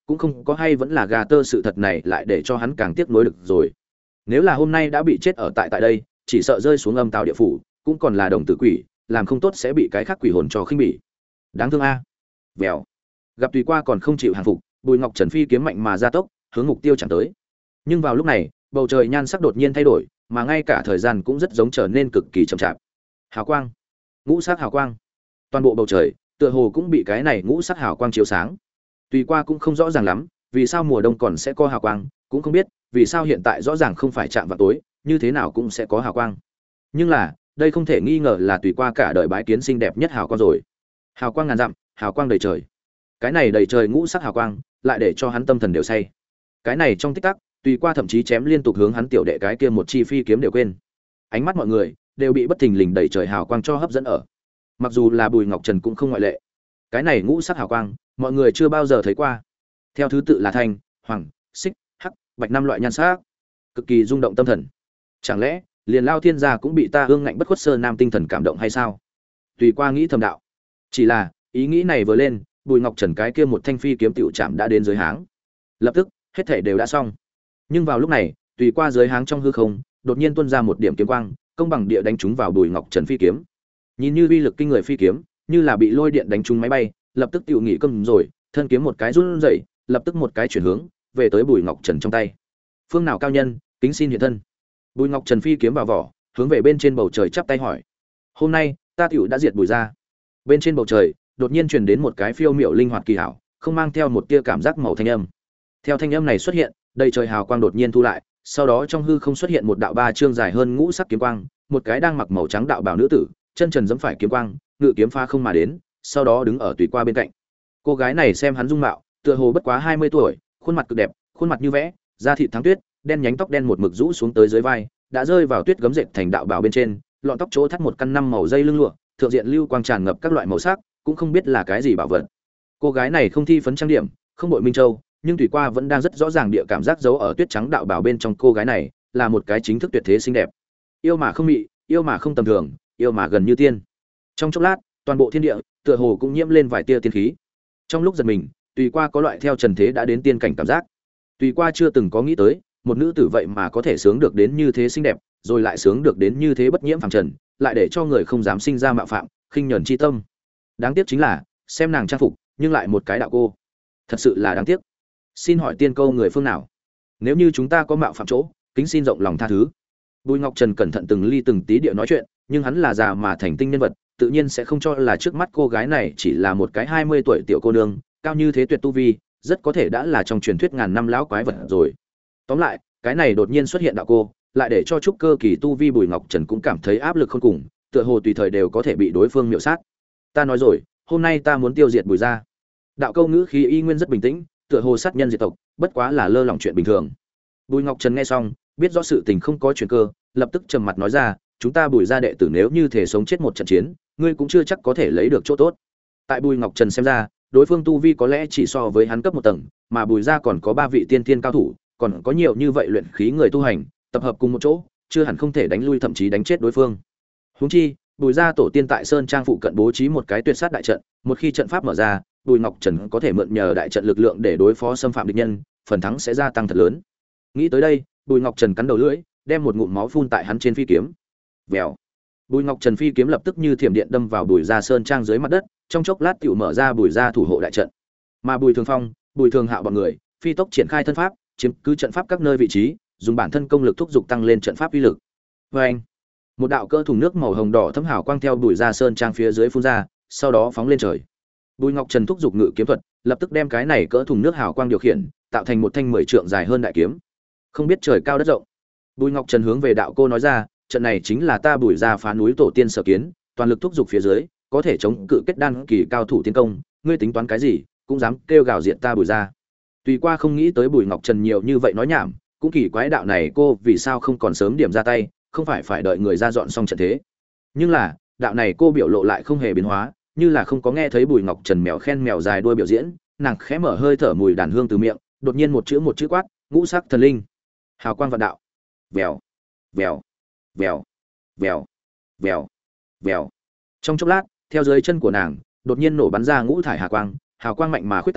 cũng không có hay vẫn là gà tơ sự thật này lại để cho hắn càng tiếc nuối được rồi. Nếu là hôm nay đã bị chết ở tại đây, chỉ sợ rơi xuống âm tào địa phủ, cũng còn là đồng tử quỷ, làm không tốt sẽ bị cái khác quỷ hồn cho khinh bỉ. Đáng thương a. Vèo. Gặp Tùy Qua còn không chịu hàng phục, Bùi Ngọc Trần phi kiếm mạnh mà gia tốc, hướng mục tiêu chẳng tới. Nhưng vào lúc này, bầu trời nhan sắc đột nhiên thay đổi, mà ngay cả thời gian cũng rất giống trở nên cực kỳ chậm chạp. Hào quang, ngũ sắc hào quang, toàn bộ bầu trời tựa hồ cũng bị cái này ngũ sắc hào quang chiếu sáng. Tùy Qua cũng không rõ ràng lắm, vì sao mùa đông còn sẽ có hào quang, cũng không biết vì sao hiện tại rõ ràng không phải chạm vào tối, như thế nào cũng sẽ có hào quang. Nhưng là, đây không thể nghi ngờ là Tùy Qua cả đời bái kiến xinh đẹp nhất hào quang rồi. Hào quang ngàn dặm, hào quang đầy trời. Cái này đầy trời ngũ sắc hào quang, lại để cho hắn tâm thần đều say. Cái này trong tích tắc, Tùy Qua thậm chí chém liên tục hướng hắn tiểu đệ cái kia một chi phi kiếm đều quên. Ánh mắt mọi người đều bị bất thình lình đầy trời hào quang cho hấp dẫn ở. Mặc dù là Bùi Ngọc Trần cũng không ngoại lệ. Cái này ngũ sắc hào quang, mọi người chưa bao giờ thấy qua. Theo thứ tự là thanh, hoàng, xích, hắc, bạch năm loại nhan sắc, cực kỳ rung động tâm thần. Chẳng lẽ, liền Lao Thiên gia cũng bị ta ương ngạnh bất khuất sơ nam tinh thần cảm động hay sao? Tùy Qua nghĩ thầm đạo. Chỉ là, ý nghĩ này vừa lên, Bùi Ngọc Trần cái kia một thanh phi kiếm tiểu chạm đã đến dưới háng. Lập tức, hết thảy đều đã xong. Nhưng vào lúc này, Tùy Qua dưới háng trong hư không, đột nhiên tuôn ra một điểm kiếm quang, công bằng địa đánh trúng vào Bùi Ngọc Trần phi kiếm. Nhìn như uy lực kinh người phi kiếm, như là bị lôi điện đánh trúng máy bay, lập tức tiểu nghỉ câm rồi, thân kiếm một cái run rẩy, lập tức một cái chuyển hướng, về tới Bùi Ngọc Trần trong tay. Phương nào cao nhân, kính xin hiện thân. Bùi Ngọc Trần phi kiếm vào vỏ, hướng về bên trên bầu trời chắp tay hỏi: "Hôm nay, ta tiểu đã diệt Bùi gia." Bên trên bầu trời, đột nhiên truyền đến một cái phiêu miểu linh hoạt kỳ hảo, không mang theo một tia cảm giác màu thanh âm. Theo thanh âm này xuất hiện, đầy trời hào quang đột nhiên thu lại, sau đó trong hư không xuất hiện một đạo ba chương dài hơn ngũ sắc kiếm quang, một cái đang mặc màu trắng đạo bào nữ tử, chân trần giẫm phải kiếm quang, ngự kiếm pha không mà đến, sau đó đứng ở Tùy Qua bên cạnh. Cô gái này xem hắn dung mạo, tựa hồ bất quá 20 tuổi, khuôn mặt cực đẹp, khuôn mặt như vẽ, da thịt thắng tuyết, đen nhánh tóc đen một mực rũ xuống tới dưới vai, đã rơi vào tuyết gấm dệt thành đạo bào bên trên, lọn tóc chỗ thắt một căn năm màu dây lưng lụa, thượng diện lưu quang tràn ngập các loại màu sắc, cũng không biết là cái gì bảo vật. Cô gái này không thi phấn trang điểm, không bội minh châu, nhưng Tùy Qua vẫn đang rất rõ ràng địa cảm giác giấu ở tuyết trắng đạo bào bên trong cô gái này, là một cái chính thức tuyệt thế xinh đẹp. Yêu mà không mị, yêu mà không tầm thường, yêu mà gần như tiên. Trong chốc lát, toàn bộ thiên địa tựa hồ cũng nhiễm lên vài tia tiên khí. Trong lúc giật mình, Tùy Qua có loại theo trần thế đã đến tiên cảnh cảm giác. Tùy Qua chưa từng có nghĩ tới, một nữ tử vậy mà có thể sướng được đến như thế xinh đẹp, rồi lại sướng được đến như thế bất nhiễm phàm trần, lại để cho người không dám sinh ra mạo phạm, khinh nhẫn chi tâm. Đáng tiếc chính là, xem nàng trang phục, nhưng lại một cái đạo cô. Thật sự là đáng tiếc. Xin hỏi tiên câu người phương nào? Nếu như chúng ta có mạo phạm chỗ, kính xin rộng lòng tha thứ. Bùi Ngọc Trần cẩn thận từng ly từng tí địa nói chuyện, nhưng hắn là già mà thành tinh nhân vật, tự nhiên sẽ không cho là trước mắt cô gái này chỉ là một cái 20 tuổi tiểu cô nương, cao như thế tuyệt tu vi, rất có thể đã là trong truyền thuyết ngàn năm lão quái vật rồi. Tóm lại, cái này đột nhiên xuất hiện đạo cô, lại để cho trúc cơ kỳ tu vi Bùi Ngọc Trần cũng cảm thấy áp lực khôn cùng, tựa hồ tùy thời đều có thể bị đối phương miểu sát. Ta nói rồi, hôm nay ta muốn tiêu diệt Bùi gia. Đạo câu ngữ khí y nguyên rất bình tĩnh, tựa hồ sát nhân diệt tộc, bất quá là lơ lỏng chuyện bình thường. Bùi Ngọc Trần nghe xong, biết rõ sự tình không có chuyển cơ, lập tức trầm mặt nói ra, chúng ta Bùi gia đệ tử nếu như thể sống chết một trận chiến, ngươi cũng chưa chắc có thể lấy được chỗ tốt. Tại Bùi Ngọc Trần xem ra, đối phương tu vi có lẽ chỉ so với hắn cấp một tầng, mà Bùi gia còn có 3 vị tiên thiên cao thủ, còn có nhiều như vậy luyện khí người tu hành, tập hợp cùng một chỗ, chưa hẳn không thể đánh lui thậm chí đánh chết đối phương. Huống chi, Bùi gia tổ tiên tại Sơn Trang phụ cận bố trí một cái tuyệt sát đại trận, một khi trận pháp mở ra, Bùi Ngọc Trần có thể mượn nhờ đại trận lực lượng để đối phó xâm phạm địch nhân, phần thắng sẽ gia tăng thật lớn. Nghĩ tới đây, Bùi Ngọc Trần cắn đầu lưỡi, đem một ngụm máu phun tại hắn trên phi kiếm. Vèo. Bùi Ngọc Trần phi kiếm lập tức như thiểm điện đâm vào Bùi gia Sơn Trang dưới mặt đất, trong chốc lát tiểu mở ra Bùi gia thủ hộ đại trận. Mà Bùi Thường Phong, Bùi Thường Hạo bọn người, phi tốc triển khai thân pháp, chiếm cứ trận pháp các nơi vị trí, dùng bản thân công lực thúc giục tăng lên trận pháp uy lực. Oeng! Một đạo cỡ thùng nước màu hồng đỏ thấm hào quang theo Bùi gia Sơn Trang phía dưới phun ra, sau đó phóng lên trời. Bùi Ngọc Trần thúc giục ngự kiếm thuật, lập tức đem cái này cỡ thùng nước hào quang điều khiển, tạo thành một thanh 10 trượng dài hơn đại kiếm. Không biết trời cao đất rộng. Bùi Ngọc Trần hướng về đạo cô nói ra, trận này chính là ta Bùi gia phá núi tổ tiên sở kiến, toàn lực thúc giục phía dưới, có thể chống cự kết đan kỳ cao thủ tiến công, ngươi tính toán cái gì, cũng dám kêu gào diện ta Bùi gia. Tùy Qua không nghĩ tới Bùi Ngọc Trần nhiều như vậy nói nhảm, cũng kỳ quái đạo này cô vì sao không còn sớm điểm ra tay, không phải đợi người ra dọn xong trận thế. Nhưng là, đạo này cô biểu lộ lại không hề biến hóa, như là không có nghe thấy Bùi Ngọc Trần mèo khen mèo dài đuôi biểu diễn, nàng khẽ mở hơi thở mùi đàn hương từ miệng, đột nhiên một chữ quát, ngũ sắc thần linh, hào quang vạn đạo. Vèo, vèo, vèo, vèo, vèo, vèo. Trong chốc lát, theo dưới chân của nàng, đột nhiên nổ bắn ra ngũ thải hào quang mạnh mà khuếch tán,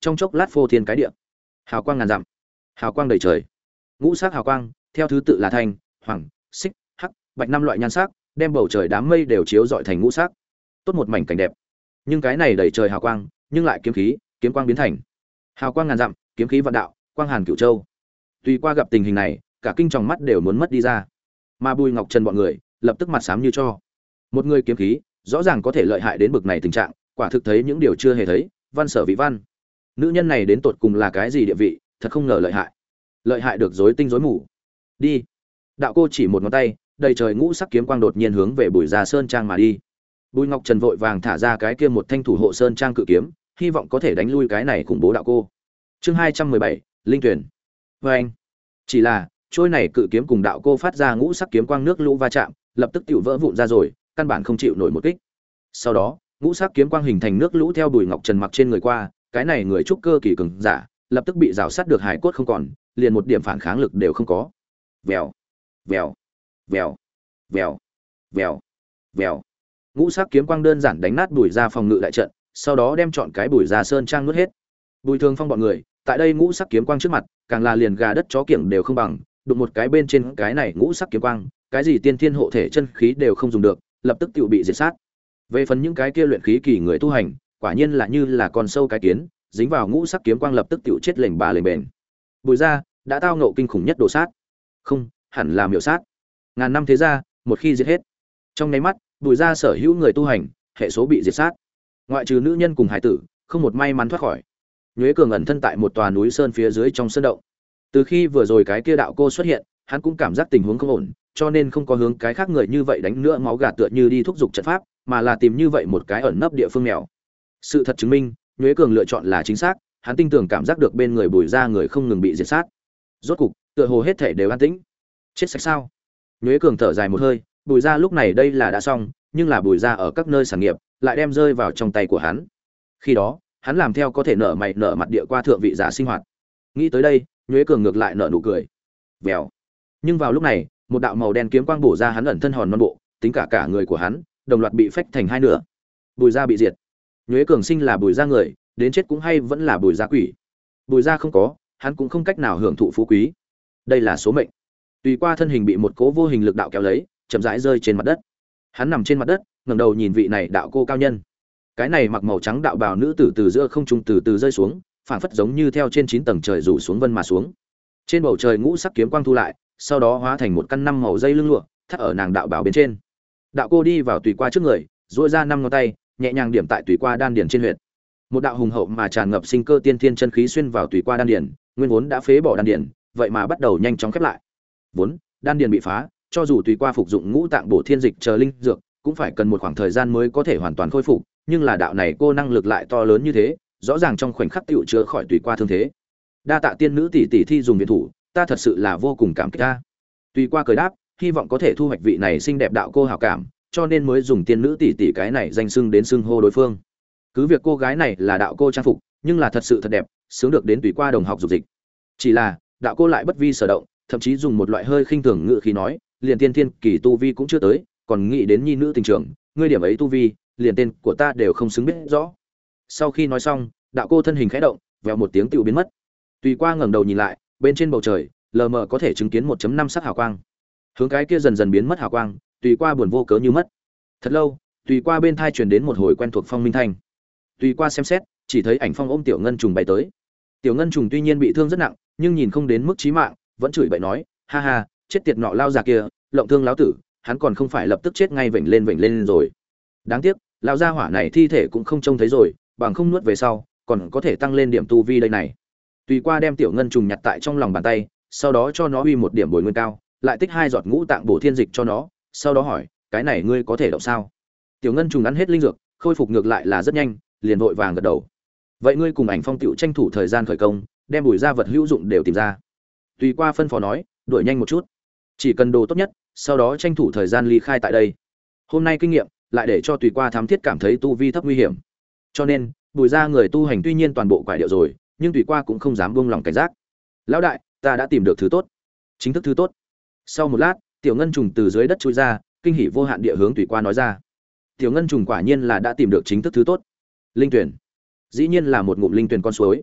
trong chốc lát phô thiên cái địa, hào quang ngàn dặm, hào quang đầy trời. Ngũ sắc hào quang theo thứ tự là thanh, hoàng, xích, hắc, bạch năm loại nhan sắc, đem bầu trời đám mây đều chiếu rọi thành ngũ sắc. Tốt một mảnh cảnh đẹp. Nhưng cái này đầy trời hào quang, nhưng lại kiếm khí, kiếm quang biến thành. Hào quang ngàn dặm, kiếm khí vạn đạo, quang hàn cửu châu. Tùy qua gặp tình hình này, cả kinh tròng mắt đều muốn mất đi ra. Mà Bùi Ngọc Trần bọn người, lập tức mặt xám như cho. Một người kiếm khí, rõ ràng có thể lợi hại đến bực này tình trạng, quả thực thấy những điều chưa hề thấy, văn sở vị văn. Nữ nhân này đến tột cùng là cái gì địa vị, thật không ngờ lợi hại. Lợi hại được rối tinh rối mù. Đi. Đạo cô chỉ một ngón tay, đầy trời ngũ sắc kiếm quang đột nhiên hướng về Bùi Gia Sơn trang mà đi. Bùi Ngọc Trần vội vàng thả ra cái kia một thanh thủ hộ sơn trang cự kiếm, hy vọng có thể đánh lui cái này khủng bố đạo cô. Chương 217, Linh Tuyển. Anh. Chỉ là, trôi này cự kiếm cùng đạo cô phát ra ngũ sắc kiếm quang nước lũ va chạm, lập tức tiểu vỡ vụn ra rồi, căn bản không chịu nổi một kích. Sau đó, ngũ sắc kiếm quang hình thành nước lũ theo Bùi Ngọc Trần mặc trên người qua, cái này người trúc cơ kỳ cường giả, lập tức bị rào sát được hải cốt không còn, liền một điểm phản kháng lực đều không có. Vèo, vèo, vèo, vèo, vèo, vèo. Ngũ sắc kiếm quang đơn giản đánh nát Bùi Gia phòng ngự đại trận, sau đó đem chọn cái Bùi Gia Sơn trang nuốt hết. Bùi Thường Phong bọn người, tại đây ngũ sắc kiếm quang trước mặt, càng là liền gà đất chó kiểng đều không bằng, đụng một cái bên trên cái này ngũ sắc kiếm quang, cái gì tiên thiên hộ thể chân khí đều không dùng được, lập tức tự bị diệt sát. Về phần những cái kia luyện khí kỳ người tu hành, quả nhiên là như là con sâu cái kiến, dính vào ngũ sắc kiếm quang lập tức tự chết lềnh bà lềnh bền. Bùi Gia đã tao ngộ kinh khủng nhất đồ sát. Không, hẳn là miểu sát. Ngàn năm thế gia, một khi diệt hết. Trong nháy mắt, Bùi Gia sở hữu người tu hành, hệ số bị diệt sát. Ngoại trừ nữ nhân cùng hải tử, không một may mắn thoát khỏi. Nhuế Cường ẩn thân tại một tòa núi sơn phía dưới trong sơn động. Từ khi vừa rồi cái kia đạo cô xuất hiện, hắn cũng cảm giác tình huống không ổn, cho nên không có hướng cái khác người như vậy đánh nữa máu gà tựa như đi thúc giục trận pháp, mà là tìm như vậy một cái ẩn nấp địa phương mèo. Sự thật chứng minh, Nhuế Cường lựa chọn là chính xác, hắn tin tưởng cảm giác được bên người Bùi Gia người không ngừng bị diệt sát. Rốt cục, tựa hồ hết thể đều an tĩnh. Chết sạch sao? Nhuế Cường thở dài một hơi, Bùi Gia lúc này đây là đã xong, nhưng là Bùi Gia ở các nơi sản nghiệp lại đem rơi vào trong tay của hắn. Khi đó, hắn làm theo có thể nở mày nở mặt địa qua thượng vị giả sinh hoạt. Nghĩ tới đây, Nhuế Cường ngược lại nở nụ cười. Vèo. Nhưng vào lúc này, một đạo màu đen kiếm quang bổ ra hắn ẩn thân hòn non bộ, tính cả người của hắn, đồng loạt bị phách thành hai nửa. Bùi Gia bị diệt. Nhuế Cường sinh là Bùi Gia người, đến chết cũng hay vẫn là Bùi Gia quỷ. Bùi Gia không có, hắn cũng không cách nào hưởng thụ phú quý. Đây là số mệnh. Tùy qua thân hình bị một cỗ vô hình lực đạo kéo lấy, chậm rãi rơi trên mặt đất. Hắn nằm trên mặt đất, ngẩng đầu nhìn vị này đạo cô cao nhân. Cái này mặc màu trắng đạo bào nữ tử từ giữa không trung từ từ rơi xuống, phảng phất giống như theo trên 9 tầng trời rủ xuống vân mà xuống. Trên bầu trời ngũ sắc kiếm quang thu lại, sau đó hóa thành một căn 5 màu dây lưng lụa, thắt ở nàng đạo bào bên trên. Đạo cô đi vào tùy qua trước người, duỗi ra 5 ngón tay, nhẹ nhàng điểm tại tùy qua đan điền trên huyệt. Một đạo hùng hậu mà tràn ngập sinh cơ tiên thiên chân khí xuyên vào tùy qua đan điền, nguyên vốn đã phế bỏ đan điền, vậy mà bắt đầu nhanh chóng khép lại. Vốn, đan điền bị phá, cho dù tùy qua phục dụng ngũ tạng bổ thiên dịch chờ linh dược, cũng phải cần một khoảng thời gian mới có thể hoàn toàn khôi phục, nhưng là đạo này cô năng lực lại to lớn như thế, rõ ràng trong khoảnh khắc tựu chữa khỏi tùy qua thương thế. Đa tạ tiên nữ tỷ tỷ thi dùng viện thủ, ta thật sự là vô cùng cảm kích ta. Tùy qua cười đáp, hy vọng có thể thu hoạch vị này xinh đẹp đạo cô hảo cảm, cho nên mới dùng tiên nữ tỷ tỷ cái này danh xưng đến xưng hô đối phương. Cứ việc cô gái này là đạo cô trang phục, nhưng là thật sự thật đẹp, sướng được đến tùy qua đồng học dục dịch. Chỉ là, đạo cô lại bất vi sở động, thậm chí dùng một loại hơi khinh thường ngữ khí nói, liền tiên thiên kỳ tu vi cũng chưa tới, còn nghĩ đến nhi nữ tình trưởng, ngươi điểm ấy tu vi, liền tên của ta đều không xứng biết rõ. Sau khi nói xong, đạo cô thân hình khẽ động, vèo một tiếng tựu biến mất. Tùy qua ngẩng đầu nhìn lại, bên trên bầu trời, lờ mờ có thể chứng kiến 1.5 sắc hào quang. Hướng cái kia dần dần biến mất hào quang, tùy qua buồn vô cớ như mất. Thật lâu, tùy qua bên thai truyền đến một hồi quen thuộc phong minh thanh. Tùy qua xem xét, chỉ thấy ảnh phong ôm tiểu ngân trùng bay tới. Tiểu ngân trùng tuy nhiên bị thương rất nặng, nhưng nhìn không đến mức chí mạng, vẫn chửi bậy nói, ha ha, chết tiệt nọ lao già kia, lộng thương lão tử, hắn còn không phải lập tức chết ngay vểnh lên rồi. Đáng tiếc, lão gia hỏa này thi thể cũng không trông thấy rồi, bằng không nuốt về sau, còn có thể tăng lên điểm tu vi đây này. Tùy qua đem tiểu ngân trùng nhặt tại trong lòng bàn tay, sau đó cho nó uy một điểm bồi nguyên cao, lại tích 2 giọt ngũ tạng bổ thiên dịch cho nó, sau đó hỏi, cái này ngươi có thể động sao? Tiểu ngân trùng ăn hết linh dược, khôi phục ngược lại là rất nhanh, liền vội vàng gật đầu. Vậy ngươi cùng ảnh phong tiểu tranh thủ thời gian khởi công, đem bùi gia vật hữu dụng đều tìm ra. Tùy qua phân phó nói, đuổi nhanh một chút, chỉ cần đồ tốt nhất, sau đó tranh thủ thời gian ly khai tại đây. Hôm nay kinh nghiệm lại để cho tùy qua thám thiết cảm thấy tu vi thấp nguy hiểm, cho nên bùi gia người tu hành tuy nhiên toàn bộ quải điệu rồi, nhưng tùy qua cũng không dám buông lòng cảnh giác. Lão đại, ta đã tìm được thứ tốt, chính thức thứ tốt. Sau một lát, tiểu ngân trùng từ dưới đất chui ra, kinh hỉ vô hạn địa hướng tùy qua nói ra. Tiểu ngân trùng quả nhiên là đã tìm được chính thức thứ tốt. Linh tuyển, dĩ nhiên là một ngụm linh tuyển con suối.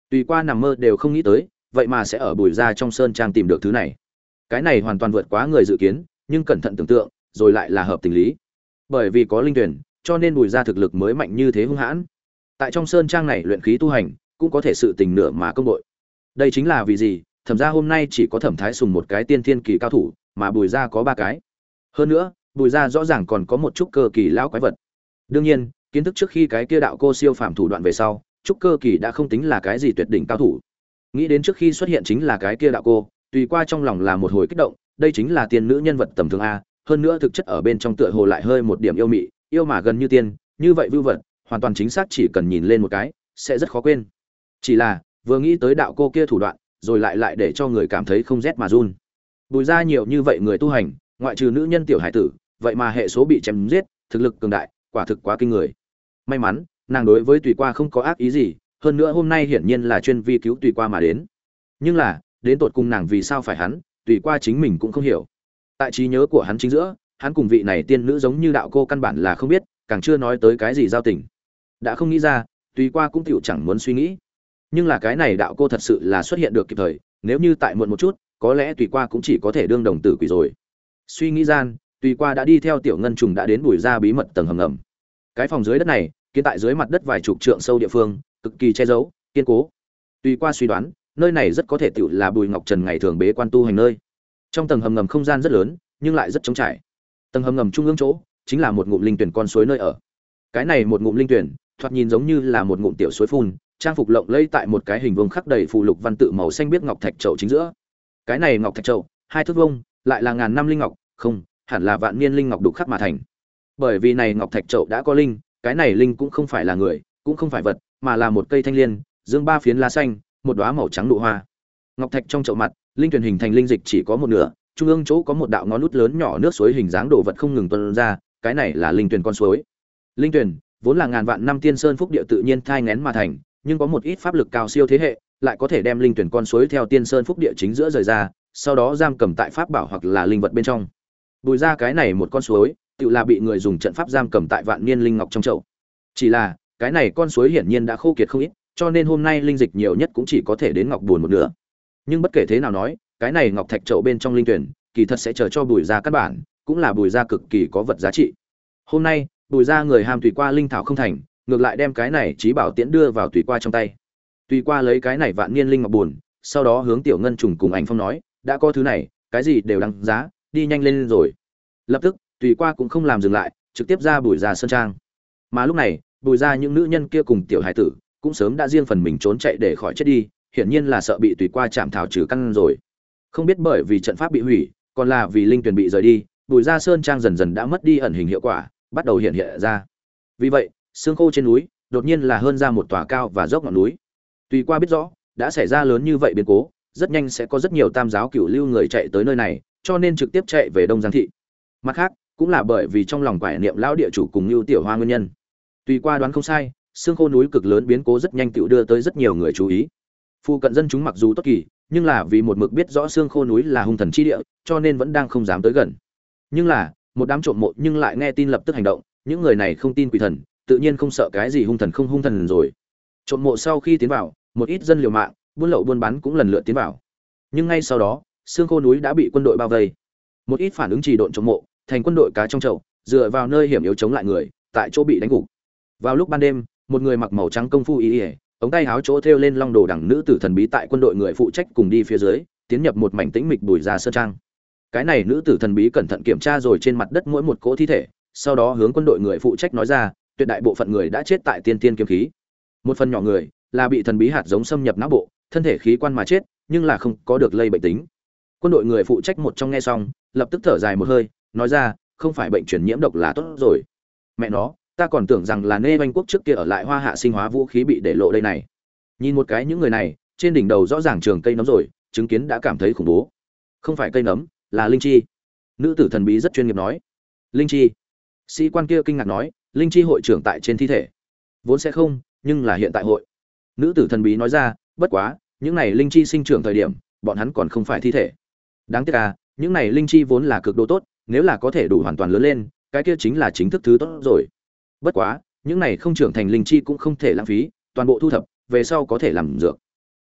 Tùy qua nằm mơ đều không nghĩ tới, vậy mà sẽ ở Bùi Gia trong sơn trang tìm được thứ này. Cái này hoàn toàn vượt quá người dự kiến, nhưng cẩn thận tưởng tượng, rồi lại là hợp tình lý. Bởi vì có linh tuyển, cho nên Bùi Gia thực lực mới mạnh như thế hung hãn. Tại trong sơn trang này luyện khí tu hành, cũng có thể sự tình nửa mà công đội. Đây chính là vì gì, Thẩm gia hôm nay chỉ có Thẩm Thái Sùng một cái tiên thiên kỳ cao thủ, mà Bùi Gia có 3 cái. Hơn nữa, Bùi Gia rõ ràng còn có một chút cơ kỳ lão quái vật. Đương nhiên, kiến thức trước khi cái kia đạo cô siêu phàm thủ đoạn về sau, trúc cơ kỳ đã không tính là cái gì tuyệt đỉnh cao thủ. Nghĩ đến trước khi xuất hiện chính là cái kia đạo cô, tùy qua trong lòng là một hồi kích động, đây chính là tiên nữ nhân vật tầm thường a, hơn nữa thực chất ở bên trong tựa hồ lại hơi một điểm yêu mị, yêu mà gần như tiên, như vậy vưu vật, hoàn toàn chính xác chỉ cần nhìn lên một cái, sẽ rất khó quên. Chỉ là, vừa nghĩ tới đạo cô kia thủ đoạn, rồi lại để cho người cảm thấy không rét mà run. Bùi Gia nhiều như vậy người tu hành, ngoại trừ nữ nhân tiểu hải tử, vậy mà hệ số bị chém giết, thực lực cường đại, quả thực quá kinh người. May mắn, nàng đối với Tùy Qua không có ác ý gì, hơn nữa hôm nay hiển nhiên là chuyên vi cứu Tùy Qua mà đến. Nhưng là, đến tột cùng nàng vì sao phải hắn, Tùy Qua chính mình cũng không hiểu. Tại trí nhớ của hắn chính giữa, hắn cùng vị này tiên nữ giống như đạo cô căn bản là không biết, càng chưa nói tới cái gì giao tình. Đã không nghĩ ra, Tùy Qua cũng tựu chẳng muốn suy nghĩ. Nhưng là cái này đạo cô thật sự là xuất hiện được kịp thời, nếu như tại muộn một chút, có lẽ Tùy Qua cũng chỉ có thể đương đồng tử quỷ rồi. Suy nghĩ gian, Tùy Qua đã đi theo Tiểu Ngân Trùng đã đến Bùi Gia bí mật tầng hầm ngầm. Cái phòng dưới đất này, kiến tại dưới mặt đất vài chục trượng sâu địa phương, cực kỳ che giấu, kiên cố. Tùy Qua suy đoán, nơi này rất có thể tựu là Bùi Ngọc Trần ngày thường bế quan tu hành nơi. Trong tầng hầm ngầm không gian rất lớn, nhưng lại rất trống trải. Tầng hầm ngầm trung ương chỗ, chính là một ngụm linh tuyển con suối nơi ở. Cái này một ngụm linh tuyển, thoạt nhìn giống như là một ngụm tiểu suối phun, trang phục lộng lẫy tại một cái hình vuông khắc đầy phù lục văn tự màu xanh biếc ngọc thạch chậu chính giữa. Cái này ngọc thạch chậu, 2 thước vuông, lại là ngàn năm linh ngọc, không, hẳn là vạn niên linh ngọc đục khắc mà thành. Bởi vì này ngọc thạch chậu đã có linh, cái này linh cũng không phải là người, cũng không phải vật, mà là một cây thanh liên, dương 3 phiến lá xanh, một đóa màu trắng nụ hoa. Ngọc thạch trong chậu mặt, linh tuyển hình thành linh dịch chỉ có một nửa, trung ương chỗ có một đạo ngón nút lớn nhỏ nước suối hình dáng đồ vật không ngừng tuôn ra, cái này là linh tuyển con suối. Linh tuyển vốn là ngàn vạn năm tiên sơn phúc địa tự nhiên thai nghén mà thành, nhưng có một ít pháp lực cao siêu thế hệ, lại có thể đem linh tuyển con suối theo tiên sơn phúc địa chính giữa rời ra, sau đó giam cầm tại pháp bảo hoặc là linh vật bên trong. Bùi Ra cái này một con suối, tự là bị người dùng trận pháp giam cầm tại vạn niên linh ngọc trong chậu. Chỉ là, cái này con suối hiển nhiên đã khô kiệt không ít, cho nên hôm nay linh dịch nhiều nhất cũng chỉ có thể đến ngọc buồn một nửa. Nhưng bất kể thế nào nói, cái này ngọc thạch chậu bên trong linh tuyển, kỳ thật sẽ chờ cho Bùi Ra căn bản, cũng là Bùi Ra cực kỳ có vật giá trị. Hôm nay, Bùi Ra người ham Tùy Qua linh thảo không thành, ngược lại đem cái này chí bảo tiễn đưa vào Tùy Qua trong tay. Tùy Qua lấy cái này vạn niên linh ngọc buồn, sau đó hướng Tiểu Ngân Trùng cùng Ảnh Phong nói, đã có thứ này, cái gì đều đáng giá, đi nhanh lên rồi. Lập tức, Tùy Qua cũng không làm dừng lại, trực tiếp ra Bùi Ra sơn trang. Mà lúc này, Bùi Ra những nữ nhân kia cùng tiểu hải tử, cũng sớm đã riêng phần mình trốn chạy để khỏi chết đi, hiển nhiên là sợ bị Tùy Qua chạm thảo trừ căn rồi. Không biết bởi vì trận pháp bị hủy, còn là vì linh tuyển bị rời đi, Bùi Ra sơn trang dần dần đã mất đi ẩn hình hiệu quả, bắt đầu hiện ra. Vì vậy, xương khô trên núi đột nhiên là hơn ra một tòa cao và dốc ngọn núi. Tùy Qua biết rõ, đã xảy ra lớn như vậy biến cố, rất nhanh sẽ có rất nhiều tam giáo cửu lưu người chạy tới nơi này, cho nên trực tiếp chạy về Đông Giang thị. Mặt khác, cũng là bởi vì trong lòng quải niệm lão địa chủ cùng Nưu Tiểu Hoa nguyên nhân. Tùy Qua đoán không sai, xương khô núi cực lớn biến cố rất nhanh tựu đưa tới rất nhiều người chú ý. Phu cận dân chúng mặc dù tốt kỳ, nhưng là vì một mực biết rõ xương khô núi là hung thần chi địa, cho nên vẫn đang không dám tới gần. Nhưng là, một đám trộm mộ nhưng lại nghe tin lập tức hành động, những người này không tin quỷ thần, tự nhiên không sợ cái gì hung thần không hung thần rồi. Trộm mộ sau khi tiến vào, một ít dân liều mạng, buôn lậu buôn bán cũng lần lượt tiến vào. Nhưng ngay sau đó, xương khô núi đã bị quân đội bao vây. Một ít phản ứng trì độn trộm mộ, thành quân đội cá trong chậu, dựa vào nơi hiểm yếu chống lại người, tại chỗ bị đánh gục. Vào lúc ban đêm, một người mặc màu trắng công phu y, ống tay áo chỗ thêu lên long đồ đẳng nữ tử thần bí tại quân đội người phụ trách cùng đi phía dưới, tiến nhập một mảnh tĩnh mịch Bùi Ra sơn trang. Cái này nữ tử thần bí cẩn thận kiểm tra rồi trên mặt đất mỗi một cỗ thi thể, sau đó hướng quân đội người phụ trách nói ra, tuyệt đại bộ phận người đã chết tại tiên tiên kiếm khí. Một phần nhỏ người là bị thần bí hạt giống xâm nhập não bộ, thân thể khí quan mà chết, nhưng là không có được lây bệnh tính. Quân đội người phụ trách một trong nghe xong, lập tức thở dài một hơi, nói ra, không phải bệnh truyền nhiễm độc là tốt rồi. Mẹ nó, ta còn tưởng rằng là Nê Banh quốc trước kia ở lại Hoa Hạ sinh hóa vũ khí bị để lộ đây này. Nhìn một cái những người này, trên đỉnh đầu rõ ràng trường cây nấm rồi, chứng kiến đã cảm thấy khủng bố. Không phải cây nấm, là linh chi. Nữ tử thần bí rất chuyên nghiệp nói. Linh chi? Sĩ quan kia kinh ngạc nói, linh chi hội trưởng tại trên thi thể. Vốn sẽ không, nhưng là hiện tại hội. Nữ tử thần bí nói ra, bất quá, những này linh chi sinh trưởng thời điểm, bọn hắn còn không phải thi thể. Đáng tiếc à, những này linh chi vốn là cực độ tốt, nếu là có thể đủ hoàn toàn lớn lên, cái kia chính là chính thức thứ tốt rồi. Bất quá, những này không trưởng thành linh chi cũng không thể lãng phí, toàn bộ thu thập, về sau có thể làm dược.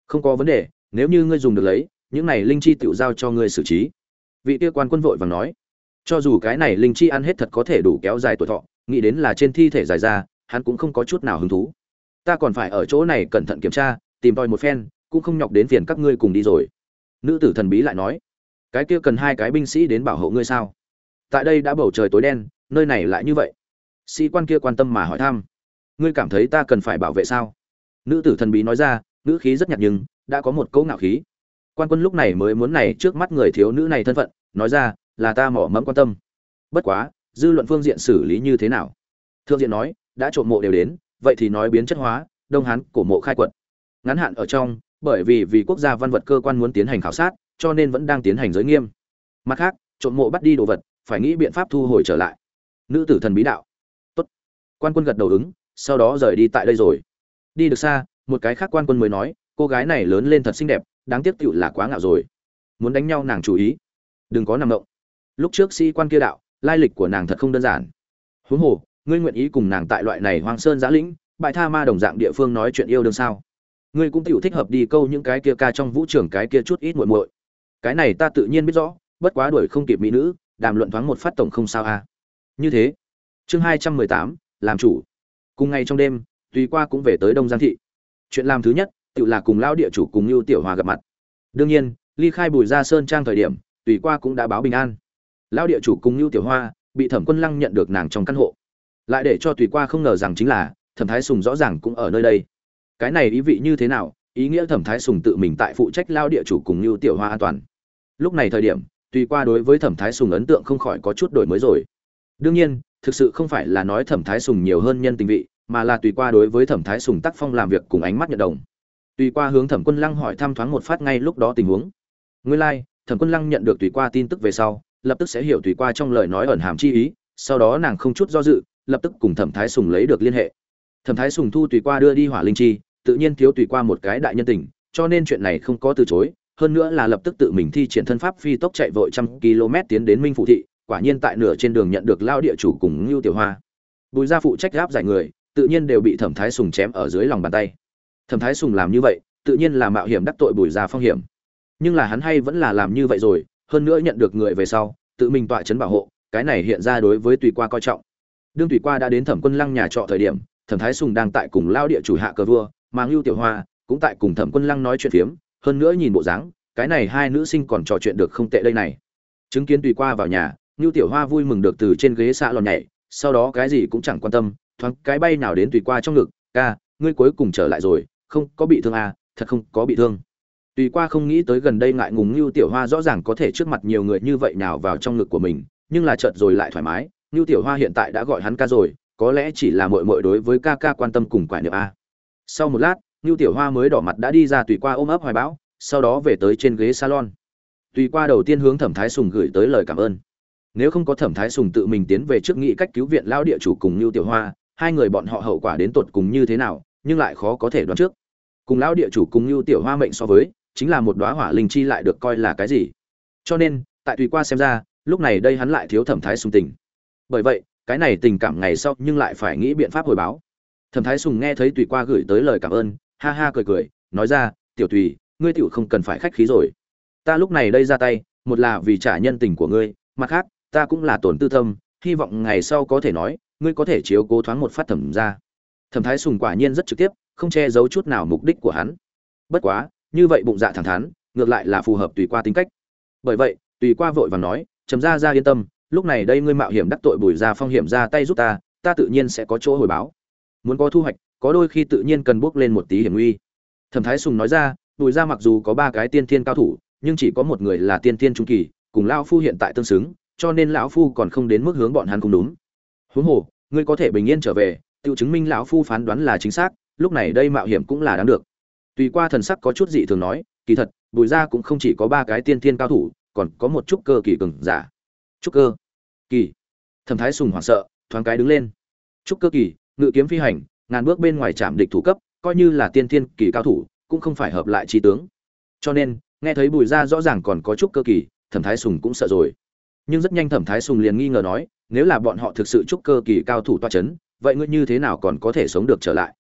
Không có vấn đề, nếu như ngươi dùng được lấy, những này linh chi tiểu giao cho ngươi xử trí. Vị kia quan quân vội vàng nói, cho dù cái này linh chi ăn hết thật có thể đủ kéo dài tuổi thọ, nghĩ đến là trên thi thể dài ra, hắn cũng không có chút nào hứng thú. Ta còn phải ở chỗ này cẩn thận kiểm tra, tìm tòi một phen, cũng không nhọc đến phiền các ngươi cùng đi rồi. Nữ tử thần bí lại nói, cái kia cần 2 cái binh sĩ đến bảo hộ ngươi sao? Tại đây đã bầu trời tối đen, nơi này lại như vậy. Sĩ quan kia quan tâm mà hỏi thăm, ngươi cảm thấy ta cần phải bảo vệ sao? Nữ tử thần bí nói ra, ngữ khí rất nhạt nhưng đã có một cỗ ngạo khí. Quan quân lúc này mới muốn này trước mắt người thiếu nữ này thân phận, nói ra, là ta mỏ mẫm quan tâm. Bất quá, dư luận phương diện xử lý như thế nào? Thượng diện nói, đã trộm mộ đều đến, vậy thì nói biến chất hóa, Đông Hán cổ mộ khai quật. Ngắn hạn ở trong, bởi vì quốc gia văn vật cơ quan muốn tiến hành khảo sát, cho nên vẫn đang tiến hành giới nghiêm. Mặt khác, trộm mộ bắt đi đồ vật, phải nghĩ biện pháp thu hồi trở lại. Nữ tử thần bí đạo. Tốt. Quan quân gật đầu ứng, sau đó rời đi tại đây rồi. Đi được xa, một cái khác quan quân mới nói, cô gái này lớn lên thật xinh đẹp, đáng tiếc tựu là quá ngạo rồi. Muốn đánh nhau nàng chú ý, đừng có nằm động. Lúc trước sĩ quan kia đạo, lai lịch của nàng thật không đơn giản. Huống hồ, ngươi nguyện ý cùng nàng tại loại này hoang sơn giã lĩnh, bại tha ma đồng dạng địa phương nói chuyện yêu đương sao? Ngươi cũng tiểu thích hợp đi câu những cái kia ca trong vũ trường cái kia chút ít muội muội. Cái này ta tự nhiên biết rõ, bất quá đuổi không kịp mỹ nữ, đàm luận thoáng một phát tổng không sao a. Như thế. Chương 218, làm chủ. Cùng ngày trong đêm, Tùy Qua cũng về tới Đông Giang thị. Chuyện làm thứ nhất, tự là cùng lão địa chủ cùng Nưu Tiểu Hoa gặp mặt. Đương nhiên, ly khai Bùi Gia Sơn trang thời điểm, Tùy Qua cũng đã báo bình an. Lão địa chủ cùng Nưu Tiểu Hoa bị Thẩm Quân Lăng nhận được nàng trong căn hộ. Lại để cho Tùy Qua không ngờ rằng chính là Thẩm Thái Sùng rõ ràng cũng ở nơi đây. Cái này ý vị như thế nào? Ý nghĩa Thẩm Thái Sùng tự mình tại phụ trách lão địa chủ cùng Nưu Tiểu Hoa an toàn. Lúc này thời điểm, Tùy Qua đối với Thẩm Thái Sùng ấn tượng không khỏi có chút đổi mới rồi. Đương nhiên, thực sự không phải là nói Thẩm Thái Sùng nhiều hơn nhân tình vị, mà là Tùy Qua đối với Thẩm Thái Sùng tác phong làm việc cùng ánh mắt nhận đồng. Tùy Qua hướng Thẩm Quân Lăng hỏi thăm thoáng một phát ngay lúc đó tình huống. Nguyên lai, Thẩm Quân Lăng nhận được Tùy Qua tin tức về sau, lập tức sẽ hiểu Tùy Qua trong lời nói ẩn hàm chi ý, sau đó nàng không chút do dự, lập tức cùng Thẩm Thái Sùng lấy được liên hệ. Thẩm Thái Sùng thu Tùy Qua đưa đi Hỏa Linh Chi, tự nhiên thiếu Tùy Qua một cái đại nhân tình, cho nên chuyện này không có từ chối, hơn nữa là lập tức tự mình thi triển thân pháp phi tốc chạy vội trăm km tiến đến Minh Phủ thị, quả nhiên tại nửa trên đường nhận được lao địa chủ cùng Nưu Tiểu Hoa. Bùi gia phụ trách áp giải người, tự nhiên đều bị Thẩm Thái Sùng chém ở dưới lòng bàn tay. Thẩm Thái Sùng làm như vậy, tự nhiên là mạo hiểm đắc tội Bùi gia phong hiểm. Nhưng là hắn hay vẫn là làm như vậy rồi, hơn nữa nhận được người về sau, tự mình tọa trấn bảo hộ, cái này hiện ra đối với Tùy Qua coi trọng. Đương Tùy Qua đã đến Thẩm Quân Lăng nhà trọ thời điểm, Thẩm Thái Sùng đang tại cùng lao địa chủ hạ cờ vua, mà Nưu Tiểu Hoa cũng tại cùng Thẩm Quân Lăng nói chuyện phiếm, hơn nữa nhìn bộ dáng, cái này hai nữ sinh còn trò chuyện được không tệ đây này. Chứng kiến Tùy Qua vào nhà, Nưu Tiểu Hoa vui mừng được từ trên ghế xạ lòn nhảy, sau đó cái gì cũng chẳng quan tâm, thoáng cái bay nào đến Tùy Qua trong ngực, "Ca, ngươi cuối cùng trở lại rồi, không có bị thương à, thật không có bị thương." Tùy Qua không nghĩ tới gần đây ngại ngùng Nưu Tiểu Hoa rõ ràng có thể trước mặt nhiều người như vậy nào vào trong ngực của mình, nhưng là chợt rồi lại thoải mái, Nưu Tiểu Hoa hiện tại đã gọi hắn ca rồi, có lẽ chỉ là muội muội đối với ca ca quan tâm cùng quải niệm a. Sau một lát, Nưu Tiểu Hoa mới đỏ mặt đã đi ra Tùy Qua ôm ấp hoài bão, sau đó về tới trên ghế salon. Tùy Qua đầu tiên hướng Thẩm Thái Sùng gửi tới lời cảm ơn. Nếu không có Thẩm Thái Sùng tự mình tiến về trước nghị cách cứu viện lão địa chủ cùng Nưu Tiểu Hoa, hai người bọn họ hậu quả đến tột cùng như thế nào, nhưng lại khó có thể đoán trước. Cùng lão địa chủ cùng Nưu Tiểu Hoa mệnh so với, chính là một đóa hỏa linh chi lại được coi là cái gì. Cho nên, tại Tùy Qua xem ra, lúc này đây hắn lại thiếu Thẩm Thái Sùng tình. Bởi vậy, cái này tình cảm ngày sau nhưng lại phải nghĩ biện pháp hồi báo. Thẩm Thái Sùng nghe thấy Tùy Qua gửi tới lời cảm ơn, ha ha cười cười, nói ra, "Tiểu Tùy, ngươi tiểu không cần phải khách khí rồi. Ta lúc này đây ra tay, một là vì trả nhân tình của ngươi, mặt khác, ta cũng là tổn tư tâm, hy vọng ngày sau có thể nói, ngươi có thể chiếu cố thoáng một phát Thẩm ra." Thẩm Thái Sùng quả nhiên rất trực tiếp, không che giấu chút nào mục đích của hắn. Bất quá, như vậy bụng dạ thẳng thắn, ngược lại là phù hợp Tùy Qua tính cách. Bởi vậy, Tùy Qua vội vàng nói, "Trầm gia yên tâm, lúc này đây ngươi mạo hiểm đắc tội Bùi gia phong hiểm ra tay giúp ta, ta tự nhiên sẽ có chỗ hồi báo. Muốn có thu hoạch, có đôi khi tự nhiên cần bước lên một tí hiểm nguy." Thẩm Thái Sùng nói ra, Bùi gia mặc dù có 3 cái tiên thiên cao thủ, nhưng chỉ có một người là tiên thiên trung kỳ, cùng lão phu hiện tại tương xứng, cho nên lão phu còn không đến mức hướng bọn hắn cùng đúng. Huống hồ, ngươi có thể bình yên trở về, tự chứng minh lão phu phán đoán là chính xác, lúc này đây mạo hiểm cũng là đáng được. Tùy Qua thần sắc có chút dị thường nói, kỳ thật, Bùi gia cũng không chỉ có 3 cái tiên thiên cao thủ, còn có một chút cơ kỳ cường giả. Trúc cơ kỳ. Thẩm Thái Sùng hoảng sợ, thoáng cái đứng lên. Trúc cơ kỳ, ngự kiếm phi hành, ngàn bước bên ngoài chạm địch thủ cấp, coi như là tiên thiên kỳ cao thủ, cũng không phải hợp lại chi tướng. Cho nên, nghe thấy Bùi gia rõ ràng còn có trúc cơ kỳ, Thẩm Thái Sùng cũng sợ rồi. Nhưng rất nhanh Thẩm Thái Sùng liền nghi ngờ nói, nếu là bọn họ thực sự trúc cơ kỳ cao thủ toa chấn, vậy ngươi như thế nào còn có thể sống được trở lại?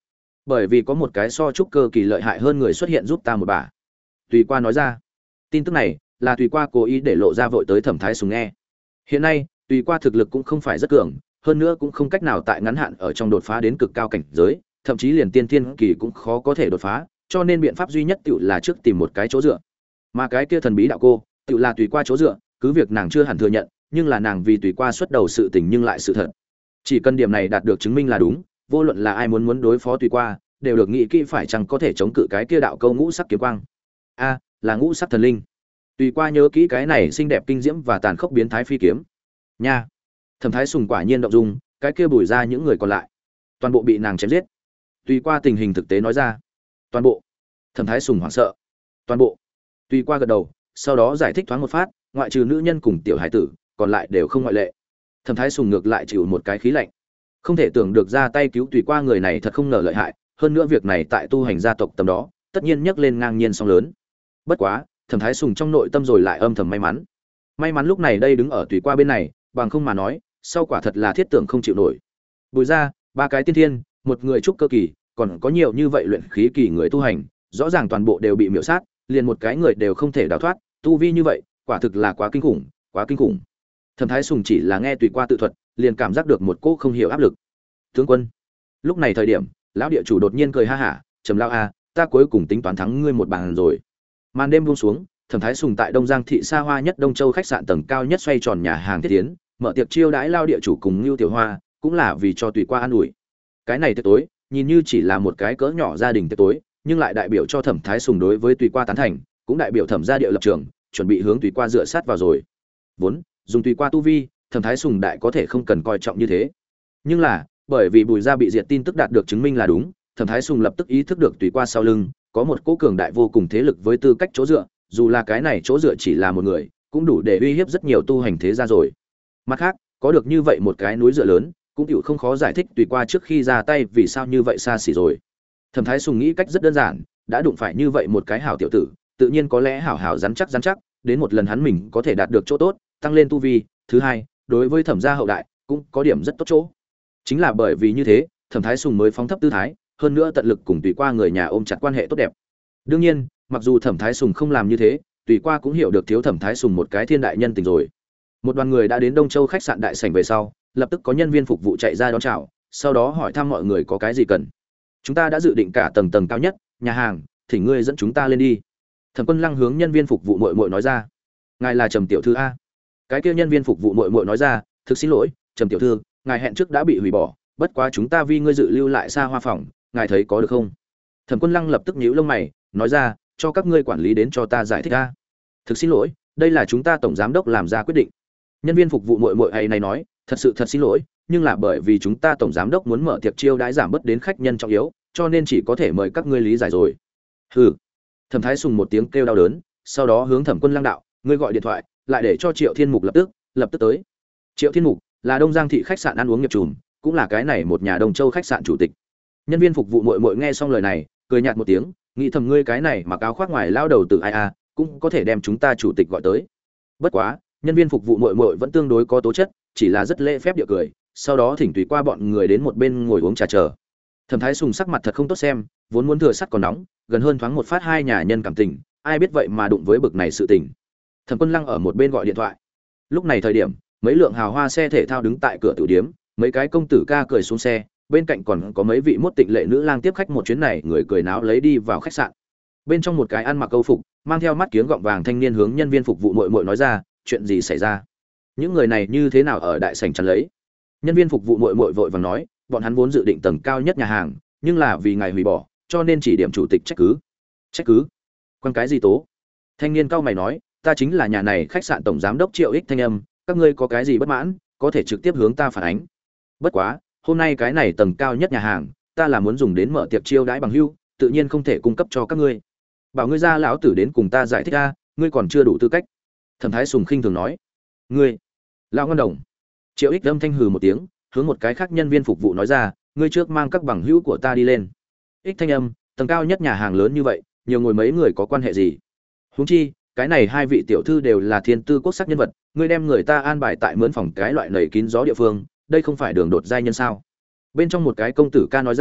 bởi vì có một cái so trúc cơ kỳ lợi hại hơn người xuất hiện giúp ta một bà. Tùy Qua nói ra. Tin tức này là Tùy Qua cố ý để lộ ra vội tới Thẩm Thái Sùng nghe. Hiện nay Tùy Qua thực lực cũng không phải rất cường, hơn nữa cũng không cách nào tại ngắn hạn ở trong đột phá đến cực cao cảnh giới, thậm chí liền tiên thiên kỳ cũng khó có thể đột phá, cho nên biện pháp duy nhất tựu là trước tìm một cái chỗ dựa. Mà cái kia thần bí đạo cô, tựu là Tùy Qua chỗ dựa, cứ việc nàng chưa hẳn thừa nhận, nhưng là nàng vì Tùy Qua xuất đầu sự tình nhưng lại sự thật. Chỉ cần điểm này đạt được chứng minh là đúng, vô luận là ai muốn đối phó Tùy Qua, đều được nghĩ kỹ phải chăng có thể chống cự cái kia đạo câu ngũ sắc kiếm quang. A, là ngũ sắc thần linh. Tùy Qua nhớ kỹ cái này xinh đẹp kinh diễm và tàn khốc biến thái phi kiếm. Nha. Thẩm Thái Sùng quả nhiên động dung, cái kia bùi ra những người còn lại, toàn bộ bị nàng chém giết. Tùy Qua tình hình thực tế nói ra. Toàn bộ. Thẩm Thái Sùng hoảng sợ. Toàn bộ. Tùy Qua gật đầu, sau đó giải thích thoáng một phát, ngoại trừ nữ nhân cùng tiểu hải tử, còn lại đều không ngoại lệ. Thẩm Thái Sùng ngược lại chịu một cái khí lạnh. Không thể tưởng được ra tay cứu Tùy Qua người này thật không ngờ lợi hại, hơn nữa việc này tại tu hành gia tộc tầm đó, tất nhiên nhấc lên ngang nhiên sóng lớn. Bất quá, Thẩm Thái Sùng trong nội tâm rồi lại âm thầm may mắn. May mắn lúc này đây đứng ở Tùy Qua bên này, bằng không mà nói, sau quả thật là thiết tưởng không chịu nổi. Bùi ra, ba cái tiên thiên, một người trúc cơ kỳ, còn có nhiều như vậy luyện khí kỳ người tu hành, rõ ràng toàn bộ đều bị miểu sát, liền một cái người đều không thể đào thoát, tu vi như vậy, quả thực là quá kinh khủng, quá kinh khủng. Thẩm Thái Sùng chỉ là nghe Tùy Qua tự thuật, liền cảm giác được một cỗ không hiểu áp lực. Tướng quân, lúc này thời điểm, lão địa chủ đột nhiên cười ha hả, trầm lão a, ta cuối cùng tính toán thắng ngươi một bàn rồi. Màn đêm buông xuống, Thẩm Thái Sùng tại Đông Giang thị xa hoa nhất Đông Châu khách sạn tầng cao nhất xoay tròn nhà hàng thiết tiến, mở tiệc chiêu đãi lao địa chủ cùng Nưu Tiểu Hoa, cũng là vì cho Tùy Qua an ủi. Cái này tiệc tối, nhìn như chỉ là một cái cỡ nhỏ gia đình tiệc tối, nhưng lại đại biểu cho Thẩm Thái Sùng đối với Tùy Qua tán thành, cũng đại biểu Thẩm gia địa lập trường, chuẩn bị hướng Tùy Qua dựa sát vào rồi. Vốn, dùng Tùy Qua tu vi, Thẩm Thái Sùng đại có thể không cần coi trọng như thế. Nhưng là, bởi vì Bùi gia bị diệt tin tức đạt được chứng minh là đúng, Thẩm Thái Sùng lập tức ý thức được Tùy Qua sau lưng có một cỗ cường đại vô cùng thế lực với tư cách chỗ dựa, dù là cái này chỗ dựa chỉ là một người, cũng đủ để uy hiếp rất nhiều tu hành thế gia rồi. Mặt khác, có được như vậy một cái núi dựa lớn, cũng chịu không khó giải thích Tùy Qua trước khi ra tay vì sao như vậy xa xỉ rồi. Thẩm Thái Sùng nghĩ cách rất đơn giản, đã đụng phải như vậy một cái hảo tiểu tử, tự nhiên có lẽ hảo rắn chắc, đến một lần hắn mình có thể đạt được chỗ tốt, tăng lên tu vi. Thứ hai, đối với Thẩm gia hậu đại cũng có điểm rất tốt chỗ. Chính là bởi vì như thế, Thẩm Thái Sùng mới phóng thấp tư thái, hơn nữa tận lực cùng Tùy Qua người nhà ôm chặt quan hệ tốt đẹp. Đương nhiên, mặc dù Thẩm Thái Sùng không làm như thế, Tùy Qua cũng hiểu được thiếu Thẩm Thái Sùng một cái thiên đại nhân tình rồi. Một đoàn người đã đến Đông Châu khách sạn đại sảnh về sau, lập tức có nhân viên phục vụ chạy ra đón chào, sau đó hỏi thăm mọi người có cái gì cần. Chúng ta đã dự định cả tầng cao nhất, nhà hàng, thỉnh ngươi dẫn chúng ta lên đi. Thẩm Quân Lăng hướng nhân viên phục vụ muội muội nói ra. Ngài là Trầm tiểu thư a? Cái kia nhân viên phục vụ muội muội nói ra, thực xin lỗi, Trầm tiểu thư, ngài hẹn trước đã bị hủy bỏ, bất quá chúng ta vì ngươi dự lưu lại xa hoa phòng, ngài thấy có được không? Thẩm Quân Lăng lập tức nhíu lông mày, nói ra, cho các ngươi quản lý đến cho ta giải thích a. Thực xin lỗi, đây là chúng ta tổng giám đốc làm ra quyết định. Nhân viên phục vụ muội muội ấy này nói, thật xin lỗi, nhưng là bởi vì chúng ta tổng giám đốc muốn mở tiệc chiêu đãi giảm bớt đến khách nhân trọng yếu, cho nên chỉ có thể mời các ngươi lý giải rồi. Hừ. Thẩm Thái Sùng một tiếng kêu đau đớn, sau đó hướng Thẩm Quân Lăng đạo, ngươi gọi điện thoại, lại để cho Triệu Thiên Mục lập tức tới. Triệu Thiên Mục là Đông Giang thị khách sạn ăn uống nghiệp trùm, cũng là cái này một nhà Đông Châu khách sạn chủ tịch. Nhân viên phục vụ muội muội nghe xong lời này, cười nhạt một tiếng, nghĩ thầm ngươi cái này mặc áo khoác ngoài lao đầu từ ai a, cũng có thể đem chúng ta chủ tịch gọi tới. Bất quá, nhân viên phục vụ muội muội vẫn tương đối có tố chất, chỉ là rất lễ phép địa cười, sau đó thỉnh Tùy Qua bọn người đến một bên ngồi uống trà chờ. Thẩm Thái Sùng sắc mặt thật không tốt xem, vốn muốn thừa sắt còn nóng, gần hơn thoáng một phát hai nhà nhân cảm tình, ai biết vậy mà đụng với bực này sự tình. Thẩm Quân Lăng ở một bên gọi điện thoại. Lúc này thời điểm, mấy lượng hào hoa xe thể thao đứng tại cửa tử điếm, mấy cái công tử ca cười xuống xe, bên cạnh còn có mấy vị mốt tịnh lệ nữ lang tiếp khách một chuyến này, người cười náo lấy đi vào khách sạn. Bên trong một cái ăn mặc câu phục, mang theo mắt kiếng gọng vàng thanh niên hướng nhân viên phục vụ muội muội nói ra, chuyện gì xảy ra? Những người này như thế nào ở đại sảnh chắn lấy? Nhân viên phục vụ muội muội vội vàng nói, bọn hắn vốn dự định tầng cao nhất nhà hàng, nhưng là vì ngài hủy bỏ, cho nên chỉ điểm chủ tịch trách cứ. Trách cứ? Quan cái gì tố? Thanh niên cao mày nói, ta chính là nhà này khách sạn tổng giám đốc Triệu Ích Thanh Âm, các ngươi có cái gì bất mãn, có thể trực tiếp hướng ta phản ánh. Bất quá, hôm nay cái này tầng cao nhất nhà hàng, ta là muốn dùng đến mở tiệc chiêu đãi bằng hữu, tự nhiên không thể cung cấp cho các ngươi. Bảo ngươi ra lão tử đến cùng ta giải thích a, ngươi còn chưa đủ tư cách. Thẩm Thái Sùng khinh thường nói, ngươi, lão ngân đồng. Triệu Ích Âm thanh hừ một tiếng, hướng một cái khác nhân viên phục vụ nói ra, ngươi trước mang các bằng hữu của ta đi lên. Ích Thanh Âm, tầng cao nhất nhà hàng lớn như vậy, nhiều ngồi mấy người có quan hệ gì? Huống chi, cái này hai vị tiểu thư đều là thiên tư quốc sắc nhân vật, ngươi đem người ta an bài tại mướn phòng cái loại nầy kín gió địa phương, đây không phải đường đột giai nhân sao? Bên trong một cái công tử ca nói ra,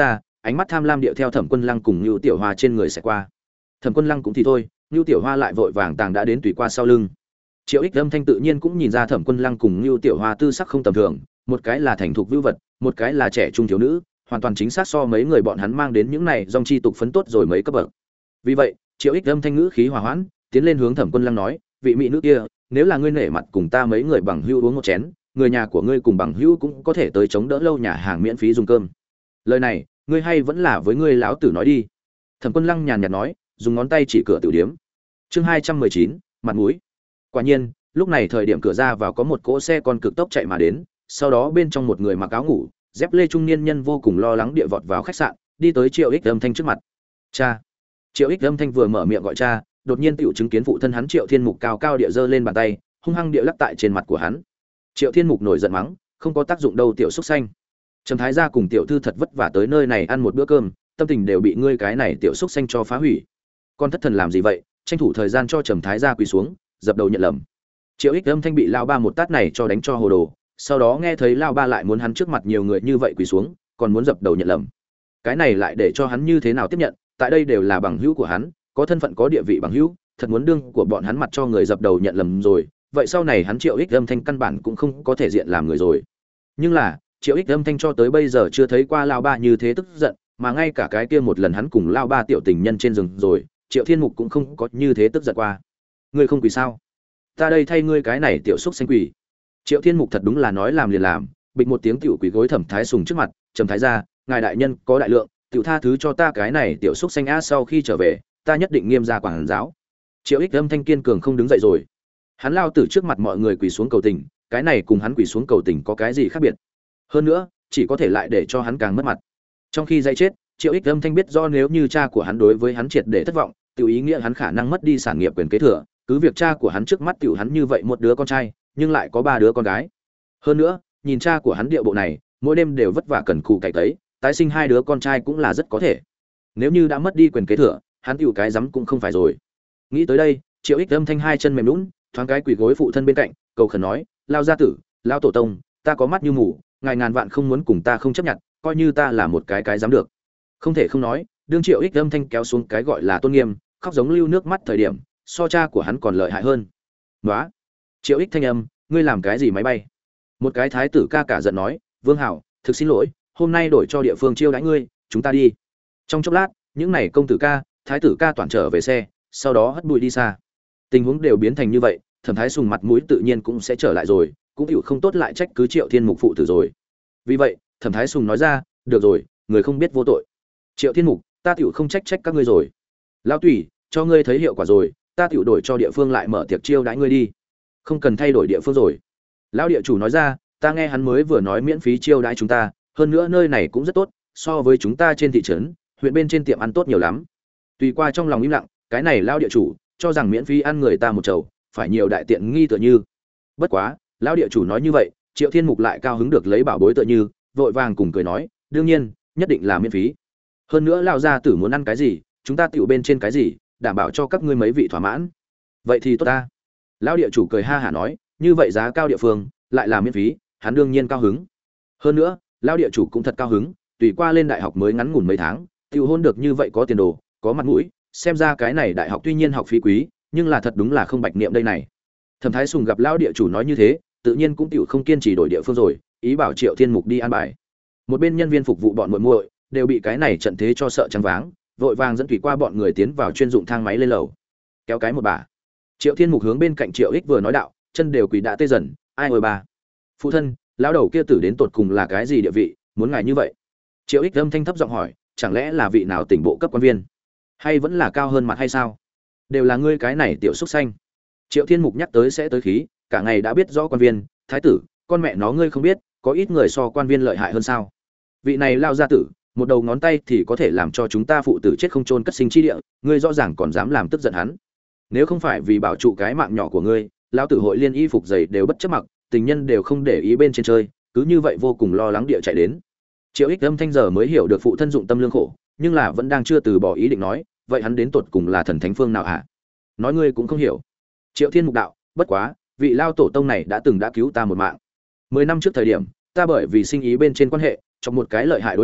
ánh mắt tham lam điệu theo Thẩm Quân Lăng cùng Nưu Tiểu Hoa trên người sẽ qua. Thẩm Quân Lăng cũng thì thôi, Nưu Tiểu Hoa lại vội vàng tàng đã đến tùy qua sau lưng. Triệu Ích Âm Thanh tự nhiên cũng nhìn ra Thẩm Quân Lăng cùng Nưu Tiểu Hoa tư sắc không tầm thường, một cái là thành thục vưu vật, một cái là trẻ trung thiếu nữ, hoàn toàn chính xác so mấy người bọn hắn mang đến những này dòng chi tục phấn tốt rồi mấy cấp bậc. Vì vậy, Triệu Ích Âm Thanh ngữ khí hòa hoãn, tiến lên hướng Thẩm Quân Lăng nói, vị mỹ nữ kia, nếu là ngươi nể mặt cùng ta mấy người bằng hữu uống một chén, người nhà của ngươi cùng bằng hữu cũng có thể tới chống đỡ lâu nhà hàng miễn phí dùng cơm. Lời này, ngươi hay vẫn là với ngươi lão tử nói đi. Thẩm Quân Lăng nhàn nhạt nói, dùng ngón tay chỉ cửa tiểu điếm. Chương 219, mặt mũi. Quả nhiên, lúc này thời điểm cửa ra vào có một cỗ xe con cực tốc chạy mà đến, sau đó bên trong một người mặc áo ngủ, dép lê trung niên nhân vô cùng lo lắng địa vọt vào khách sạn, đi tới Triệu Ích Âm Thanh trước mặt. Cha. Triệu Ích Âm Thanh vừa mở miệng gọi cha, đột nhiên tiểu chứng kiến phụ thân hắn Triệu Thiên Mục cao cao địa giơ lên bàn tay, hung hăng địa lắc tại trên mặt của hắn. Triệu Thiên Mục nổi giận mắng, không có tác dụng đâu tiểu xúc xanh. Trầm Thái gia cùng tiểu thư thật vất vả tới nơi này ăn một bữa cơm, tâm tình đều bị ngươi cái này tiểu xúc xanh cho phá hủy. Con thất thần làm gì vậy? Tranh thủ thời gian cho Trầm Thái gia quỳ xuống, dập đầu nhận lầm. Triệu Ích Âm Thanh bị lao ba một tát này cho đánh cho hồ đồ, sau đó nghe thấy lao ba lại muốn hắn trước mặt nhiều người như vậy quỳ xuống, còn muốn dập đầu nhận lầm. Cái này lại để cho hắn như thế nào tiếp nhận? Tại đây đều là bằng hữu của hắn, có thân phận có địa vị bằng hữu, thật muốn đương của bọn hắn mặt cho người dập đầu nhận lầm rồi, vậy sau này hắn Triệu Ích Âm Thanh căn bản cũng không có thể diện làm người rồi. Nhưng là, Triệu Ích Âm Thanh cho tới bây giờ chưa thấy qua lao ba như thế tức giận, mà ngay cả cái kia một lần hắn cùng lao ba tiểu tình nhân trên rừng rồi, Triệu Thiên Mục cũng không có như thế tức giận qua. Ngươi không quỳ sao? Ta đây thay ngươi cái này tiểu xúc xanh quỳ. Triệu Thiên Mục thật đúng là nói làm liền làm, bịch một tiếng tiểu quỳ gối Thẩm Thái Sùng trước mặt, Trầm Thái gia, ngài đại nhân có đại lượng, tiểu tha thứ cho ta cái này tiểu xúc xanh á, sau khi trở về, ta nhất định nghiêm gia quản giáo. Triệu Ích Âm Thanh kiên cường không đứng dậy rồi. Hắn lao tử trước mặt mọi người quỳ xuống cầu tình, cái này cùng hắn quỳ xuống cầu tình có cái gì khác biệt? Hơn nữa, chỉ có thể lại để cho hắn càng mất mặt. Trong khi dây chết, Triệu Ích Âm Thanh biết do nếu như cha của hắn đối với hắn triệt để thất vọng, tiểu ý nghĩa hắn khả năng mất đi sản nghiệp quyền kế thừa, cứ việc cha của hắn trước mắt tiểu hắn như vậy một đứa con trai, nhưng lại có ba đứa con gái. Hơn nữa, nhìn cha của hắn điệu bộ này, mỗi đêm đều vất vả cần cù cày tấy, tái sinh hai đứa con trai cũng là rất có thể. Nếu như đã mất đi quyền kế thừa, hắn tiểu cái rắm cũng không phải rồi. Nghĩ tới đây, Triệu Ích Âm Thanh hai chân mềm nhũn, thoáng cái quỳ gối phụ thân bên cạnh, cầu khẩn nói, lao gia tử, lao tổ tông, ta có mắt như mù, ngài ngàn vạn không muốn cùng ta không chấp nhận, coi như ta là một cái dám được. Không thể không nói, đương Triệu Ích Âm Thanh kéo xuống cái gọi là tôn nghiêm, khóc giống lưu nước mắt thời điểm, so cha của hắn còn lợi hại hơn. Nóa, Triệu Ích Thanh âm, ngươi làm cái gì máy bay? Một cái thái tử ca cả giận nói, Vương Hảo, thực xin lỗi, hôm nay đổi cho địa phương chiêu đãi ngươi, chúng ta đi. Trong chốc lát, những này công tử ca, thái tử ca toàn trở về xe, sau đó hất bụi đi xa. Tình huống đều biến thành như vậy, Thẩm Thái Sùng mặt mũi tự nhiên cũng sẽ trở lại rồi, cũng hiểu không tốt lại trách cứ Triệu Thiên Mục phụ tử rồi. Vì vậy, Thẩm Thái Sùng nói ra, được rồi, người không biết vô tội. Triệu Thiên Mục, ta tiểu không trách các ngươi rồi. Lão tùy, cho ngươi thấy hiệu quả rồi, ta tiểu đổi cho địa phương lại mở tiệc chiêu đãi ngươi đi. Không cần thay đổi địa phương rồi. Lão địa chủ nói ra, ta nghe hắn mới vừa nói miễn phí chiêu đãi chúng ta, hơn nữa nơi này cũng rất tốt, so với chúng ta trên thị trấn, huyện bên trên tiệm ăn tốt nhiều lắm. Tùy qua trong lòng im lặng, cái này lão địa chủ cho rằng miễn phí ăn người ta một chầu, phải nhiều đại tiện nghi tựa như. Bất quá, lão địa chủ nói như vậy, Triệu Thiên Mục lại cao hứng được lấy bảo bối tựa như, vội vàng cùng cười nói, đương nhiên, nhất định là miễn phí. Hơn nữa lão gia tử muốn ăn cái gì, chúng ta tiểu bên trên cái gì, đảm bảo cho các ngươi mấy vị thỏa mãn. Vậy thì tốt ta. Lão địa chủ cười ha hả nói, như vậy giá cao địa phương, lại là miễn phí, hắn đương nhiên cao hứng. Hơn nữa, lão địa chủ cũng thật cao hứng, tùy qua lên đại học mới ngắn ngủn mấy tháng, tiểu hôn được như vậy có tiền đồ, có mặt mũi, xem ra cái này đại học tuy nhiên học phí quý, nhưng là thật đúng là không bạch niệm đây này. Thẩm Thái Sùng gặp lão địa chủ nói như thế, tự nhiên cũng tiểu không kiên trì đổi địa phương rồi, ý bảo Triệu Thiên Mục đi an bài. Một bên nhân viên phục vụ bọn muội muội đều bị cái này trận thế cho sợ choáng váng, vội vàng dẫn tùy qua bọn người tiến vào chuyên dụng thang máy lên lầu. Kéo cái một bà. Triệu Thiên Mục hướng bên cạnh Triệu Ích vừa nói đạo, chân đều quỳ đã tê dần, ai ơi bà. Phụ thân, lão đầu kia tử đến tột cùng là cái gì địa vị, muốn ngài như vậy? Triệu Ích âm thanh thấp giọng hỏi, chẳng lẽ là vị nào tỉnh bộ cấp quan viên, hay vẫn là cao hơn mặt hay sao? Đều là ngươi cái này tiểu xúc xanh. Triệu Thiên Mục nhắc tới sẽ tới khí, cả ngày đã biết rõ quan viên, thái tử, con mẹ nó ngươi không biết, có ít người so quan viên lợi hại hơn sao? Vị này lao gia tử, một đầu ngón tay thì có thể làm cho chúng ta phụ tử chết không chôn cất sinh chi địa, ngươi rõ ràng còn dám làm tức giận hắn. Nếu không phải vì bảo trụ cái mạng nhỏ của ngươi, lão tử hội liên y phục giày đều bất chấp mặc, tình nhân đều không để ý bên trên chơi, cứ như vậy vô cùng lo lắng địa chạy đến. Triệu Ích âm thanh giờ mới hiểu được phụ thân dụng tâm lương khổ, nhưng là vẫn đang chưa từ bỏ ý định nói, vậy hắn đến tột cùng là thần thánh phương nào hả? Nói ngươi cũng không hiểu. Triệu Thiên Mục đạo, bất quá, vị lao tổ tông này đã cứu ta một mạng. 10 năm trước thời điểm, ta bởi vì sinh ý bên trên quan hệ, trong một cái lợi hại đối đầu,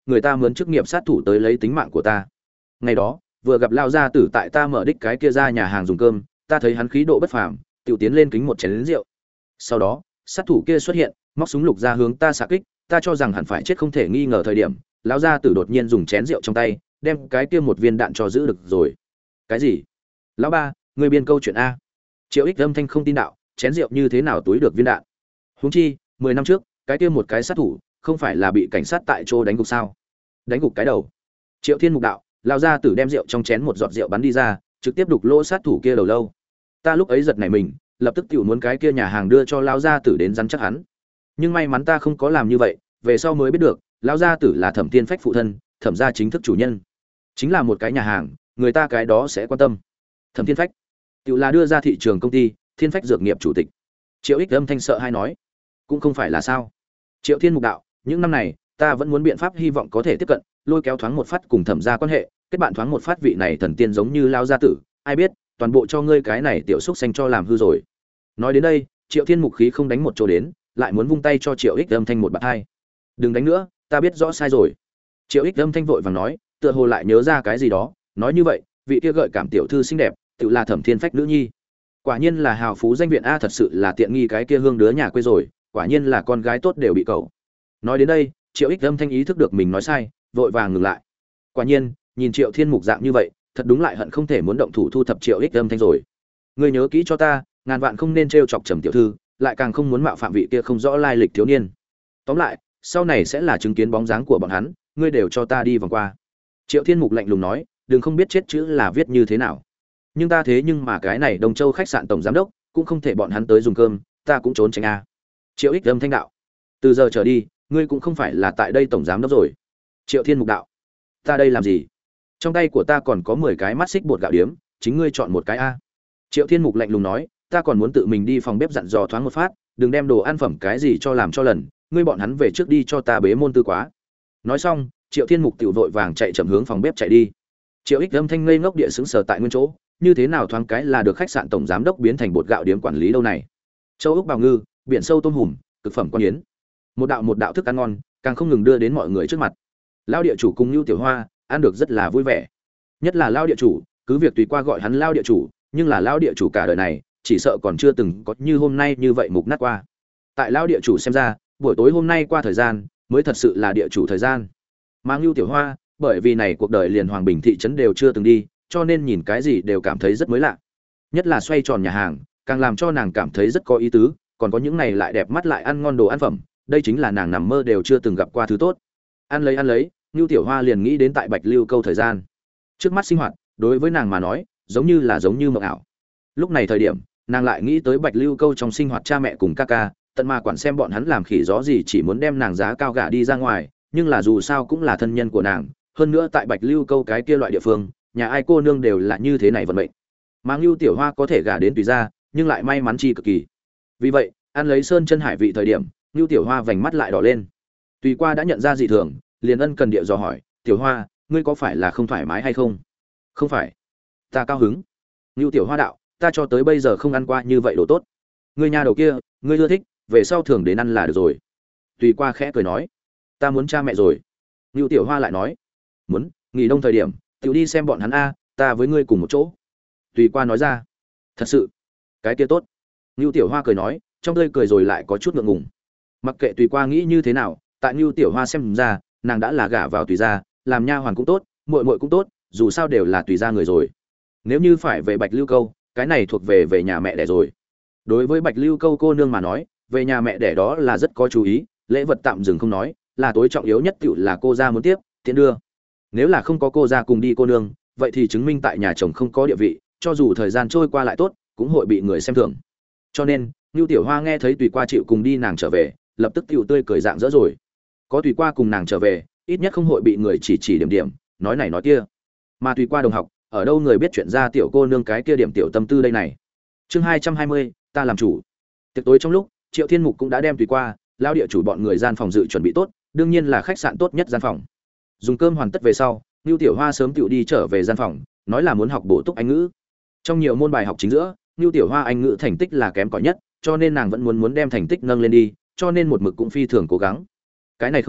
người ta mướn chức nghiệp sát thủ tới lấy tính mạng của ta. Ngày đó, vừa gặp lao gia tử tại ta mở đích cái kia ra nhà hàng dùng cơm, ta thấy hắn khí độ bất phàm, tiểu tiến lên kính một chén lớn rượu. Sau đó, sát thủ kia xuất hiện, móc súng lục ra hướng ta xạ kích, ta cho rằng hẳn phải chết không thể nghi ngờ thời điểm, lão gia tử đột nhiên dùng chén rượu trong tay, đem cái kia một viên đạn cho giữ được rồi. Cái gì? Lão ba, ngươi biên câu chuyện a? Triệu Ích âm thanh không tin đạo, chén rượu như thế nào túi được viên đạn? Huống chi, 10 năm trước, cái kia một cái sát thủ, không phải là bị cảnh sát tại chỗ đánh gục sao? Đánh gục cái đầu. Triệu Thiên Mục đạo, lão gia tử đem rượu trong chén một giọt rượu bắn đi ra, trực tiếp đục lỗ sát thủ kia đầu lâu. Ta lúc ấy giật nảy mình, lập tức tiểu muốn cái kia nhà hàng đưa cho lão gia tử đến rắn chắc hắn. Nhưng may mắn ta không có làm như vậy, về sau mới biết được, lão gia tử là Thẩm Tiên Phách phụ thân, Thẩm gia chính thức chủ nhân. Chính là một cái nhà hàng, người ta cái đó sẽ quan tâm. Thẩm Thiên Phách, tiểu là đưa ra thị trường công ty, Thiên Phách dược nghiệp chủ tịch. Triệu Ích âm thanh sợ hai nói, cũng không phải là sao? Triệu Thiên Mục đạo, những năm này, ta vẫn muốn biện pháp hy vọng có thể tiếp cận, lôi kéo thoáng một phát cùng Thẩm gia quan hệ, kết bạn thoáng một phát vị này thần tiên giống như lão gia tử, ai biết, toàn bộ cho ngươi cái này tiểu xúc xanh cho làm hư rồi. Nói đến đây, Triệu Thiên Mục khí không đánh một chỗ đến, lại muốn vung tay cho Triệu Ích âm thanh một bạt hai. Đừng đánh nữa, ta biết rõ sai rồi. Triệu Ích âm thanh vội vàng nói, tựa hồ lại nhớ ra cái gì đó, nói như vậy, vị kia gợi cảm tiểu thư xinh đẹp, tự là Thẩm Thiên Phách nữ nhi. Quả nhiên là hào phú danh viện a, thật sự là tiện nghi cái kia hương đứa nhà quê rồi, quả nhiên là con gái tốt đều bị cậu. Nói đến đây, Triệu Ích âm thanh ý thức được mình nói sai, vội vàng ngừng lại. Quả nhiên, nhìn Triệu Thiên Mục dạng như vậy, thật đúng lại hận không thể muốn động thủ thu thập Triệu Ích âm thanh rồi. Ngươi nhớ kỹ cho ta, ngàn vạn không nên trêu chọc Trầm tiểu thư, lại càng không muốn mạo phạm vị kia không rõ lai lịch thiếu niên. Tóm lại, sau này sẽ là chứng kiến bóng dáng của bọn hắn, ngươi đều cho ta đi vòng qua. Triệu Thiên Mục lạnh lùng nói, đừng không biết chết chữ là viết như thế nào. Nhưng ta thế nhưng mà cái này Đông Châu khách sạn tổng giám đốc, cũng không thể bọn hắn tới dùng cơm, ta cũng trốn tránh a. Triệu Ích âm thanh đạo, từ giờ trở đi, ngươi cũng không phải là tại đây tổng giám đốc rồi. Triệu Thiên Mục đạo, ta đây làm gì? Trong tay của ta còn có 10 cái mắt xích bột gạo điếm, chính ngươi chọn một cái a. Triệu Thiên Mục lạnh lùng nói, ta còn muốn tự mình đi phòng bếp dặn dò thoáng một phát, đừng đem đồ ăn phẩm cái gì cho làm cho lần, ngươi bọn hắn về trước đi cho ta bế môn tư quá. Nói xong, Triệu Thiên Mục tiểu vội vàng chạy chậm hướng phòng bếp chạy đi. Triệu Ích âm thanh ngây ngốc địa sững sờ tại nguyên chỗ, như thế nào thoáng cái là được khách sạn tổng giám đốc biến thành bột gạo điếm quản lý đâu này. Châu ốc bào ngư, biển sâu tôm hùm, cực phẩm quan yến. Một đạo thức ăn ngon, càng không ngừng đưa đến mọi người trước mặt. Lão địa chủ cùng Nưu Tiểu Hoa ăn được rất là vui vẻ. Nhất là lão địa chủ, cứ việc tùy qua gọi hắn lão địa chủ, nhưng là lão địa chủ cả đời này, chỉ sợ còn chưa từng có như hôm nay như vậy mục nát qua. Tại lão địa chủ xem ra, buổi tối hôm nay qua thời gian, mới thật sự là địa chủ thời gian. Mà Nưu Tiểu Hoa, bởi vì này cuộc đời liền Hoàng Bình thị trấn đều chưa từng đi, cho nên nhìn cái gì đều cảm thấy rất mới lạ. Nhất là xoay tròn nhà hàng, càng làm cho nàng cảm thấy rất có ý tứ, còn có những này lại đẹp mắt lại ăn ngon đồ ăn phẩm, đây chính là nàng nằm mơ đều chưa từng gặp qua thứ tốt. Ăn lấy, Nưu Tiểu Hoa liền nghĩ đến tại Bạch Lưu Câu thời gian. Trước mắt sinh hoạt, đối với nàng mà nói, giống như mộng ảo. Lúc này thời điểm, nàng lại nghĩ tới Bạch Lưu Câu trong sinh hoạt cha mẹ cùng ca ca, tận mà quản xem bọn hắn làm khỉ gió gì, chỉ muốn đem nàng giá cao gả đi ra ngoài, nhưng là dù sao cũng là thân nhân của nàng, hơn nữa tại Bạch Lưu Câu cái kia loại địa phương, nhà ai cô nương đều là như thế này vận mệnh. Mà Nưu Tiểu Hoa có thể gả đến tùy gia, nhưng lại may mắn chi cực kỳ. Vì vậy, ăn lấy sơn chân hải vị thời điểm, Nưu Tiểu Hoa vành mắt lại đỏ lên. Tùy qua đã nhận ra dị thường, liền ân cần địa dò hỏi, "Tiểu Hoa, ngươi có phải là không thoải mái hay không?" "Không phải, ta cao hứng." Nưu Tiểu Hoa đạo, "Ta cho tới bây giờ không ăn qua như vậy đồ tốt. Ngươi nhà đầu kia, ngươi ưa thích, về sau thường đến ăn là được rồi." Tùy qua khẽ cười nói, "Ta muốn cha mẹ rồi." Nưu Tiểu Hoa lại nói, "Muốn, nghỉ đông thời điểm, tiểu đi xem bọn hắn a, ta với ngươi cùng một chỗ." Tùy qua nói ra, "Thật sự? Cái kia tốt." Nưu Tiểu Hoa cười nói, trong tươi cười rồi lại có chút ngượng ngùng. Mặc kệ Tùy qua nghĩ như thế nào, tại Nưu Tiểu Hoa xem ra, nàng đã là gả vào Tùy gia, làm nha hoàn cũng tốt, muội muội cũng tốt, dù sao đều là Tùy gia người rồi. Nếu như phải về Bạch Lưu Câu, cái này thuộc về nhà mẹ đẻ rồi. Đối với Bạch Lưu Câu cô nương mà nói, về nhà mẹ đẻ đó là rất có chú ý, lễ vật tạm dừng không nói, là tối trọng yếu nhất tựu là cô gia muốn tiếp, tiễn đưa. Nếu là không có cô gia cùng đi cô nương, vậy thì chứng minh tại nhà chồng không có địa vị, cho dù thời gian trôi qua lại tốt, cũng hội bị người xem thường. Cho nên, Nưu Tiểu Hoa nghe thấy Tùy qua chịu cùng đi nàng trở về, lập tức tiểu tươi cười rạng rỡ rồi. Có Tùy qua cùng nàng trở về, ít nhất không hội bị người chỉ điểm, nói này nói kia. Mà Tùy qua đồng học, ở đâu người biết chuyện ra tiểu cô nương cái kia điểm tiểu tâm tư đây này. Chương 220, ta làm chủ. Tiệc tối trong lúc, Triệu Thiên Mục cũng đã đem Tùy qua, lao địa chủ bọn người gian phòng dự chuẩn bị tốt, đương nhiên là khách sạn tốt nhất gian phòng. Dùng cơm hoàn tất về sau, Nưu Tiểu Hoa sớm tiểu đi trở về gian phòng, nói là muốn học bổ túc Anh ngữ. Trong nhiều môn bài học chính giữa, Nưu Tiểu Hoa Anh ngữ thành tích là kém cỏi nhất, cho nên nàng vẫn muốn đem thành tích nâng lên đi, cho nên một mực cũng phi thường cố gắng. Cái này không,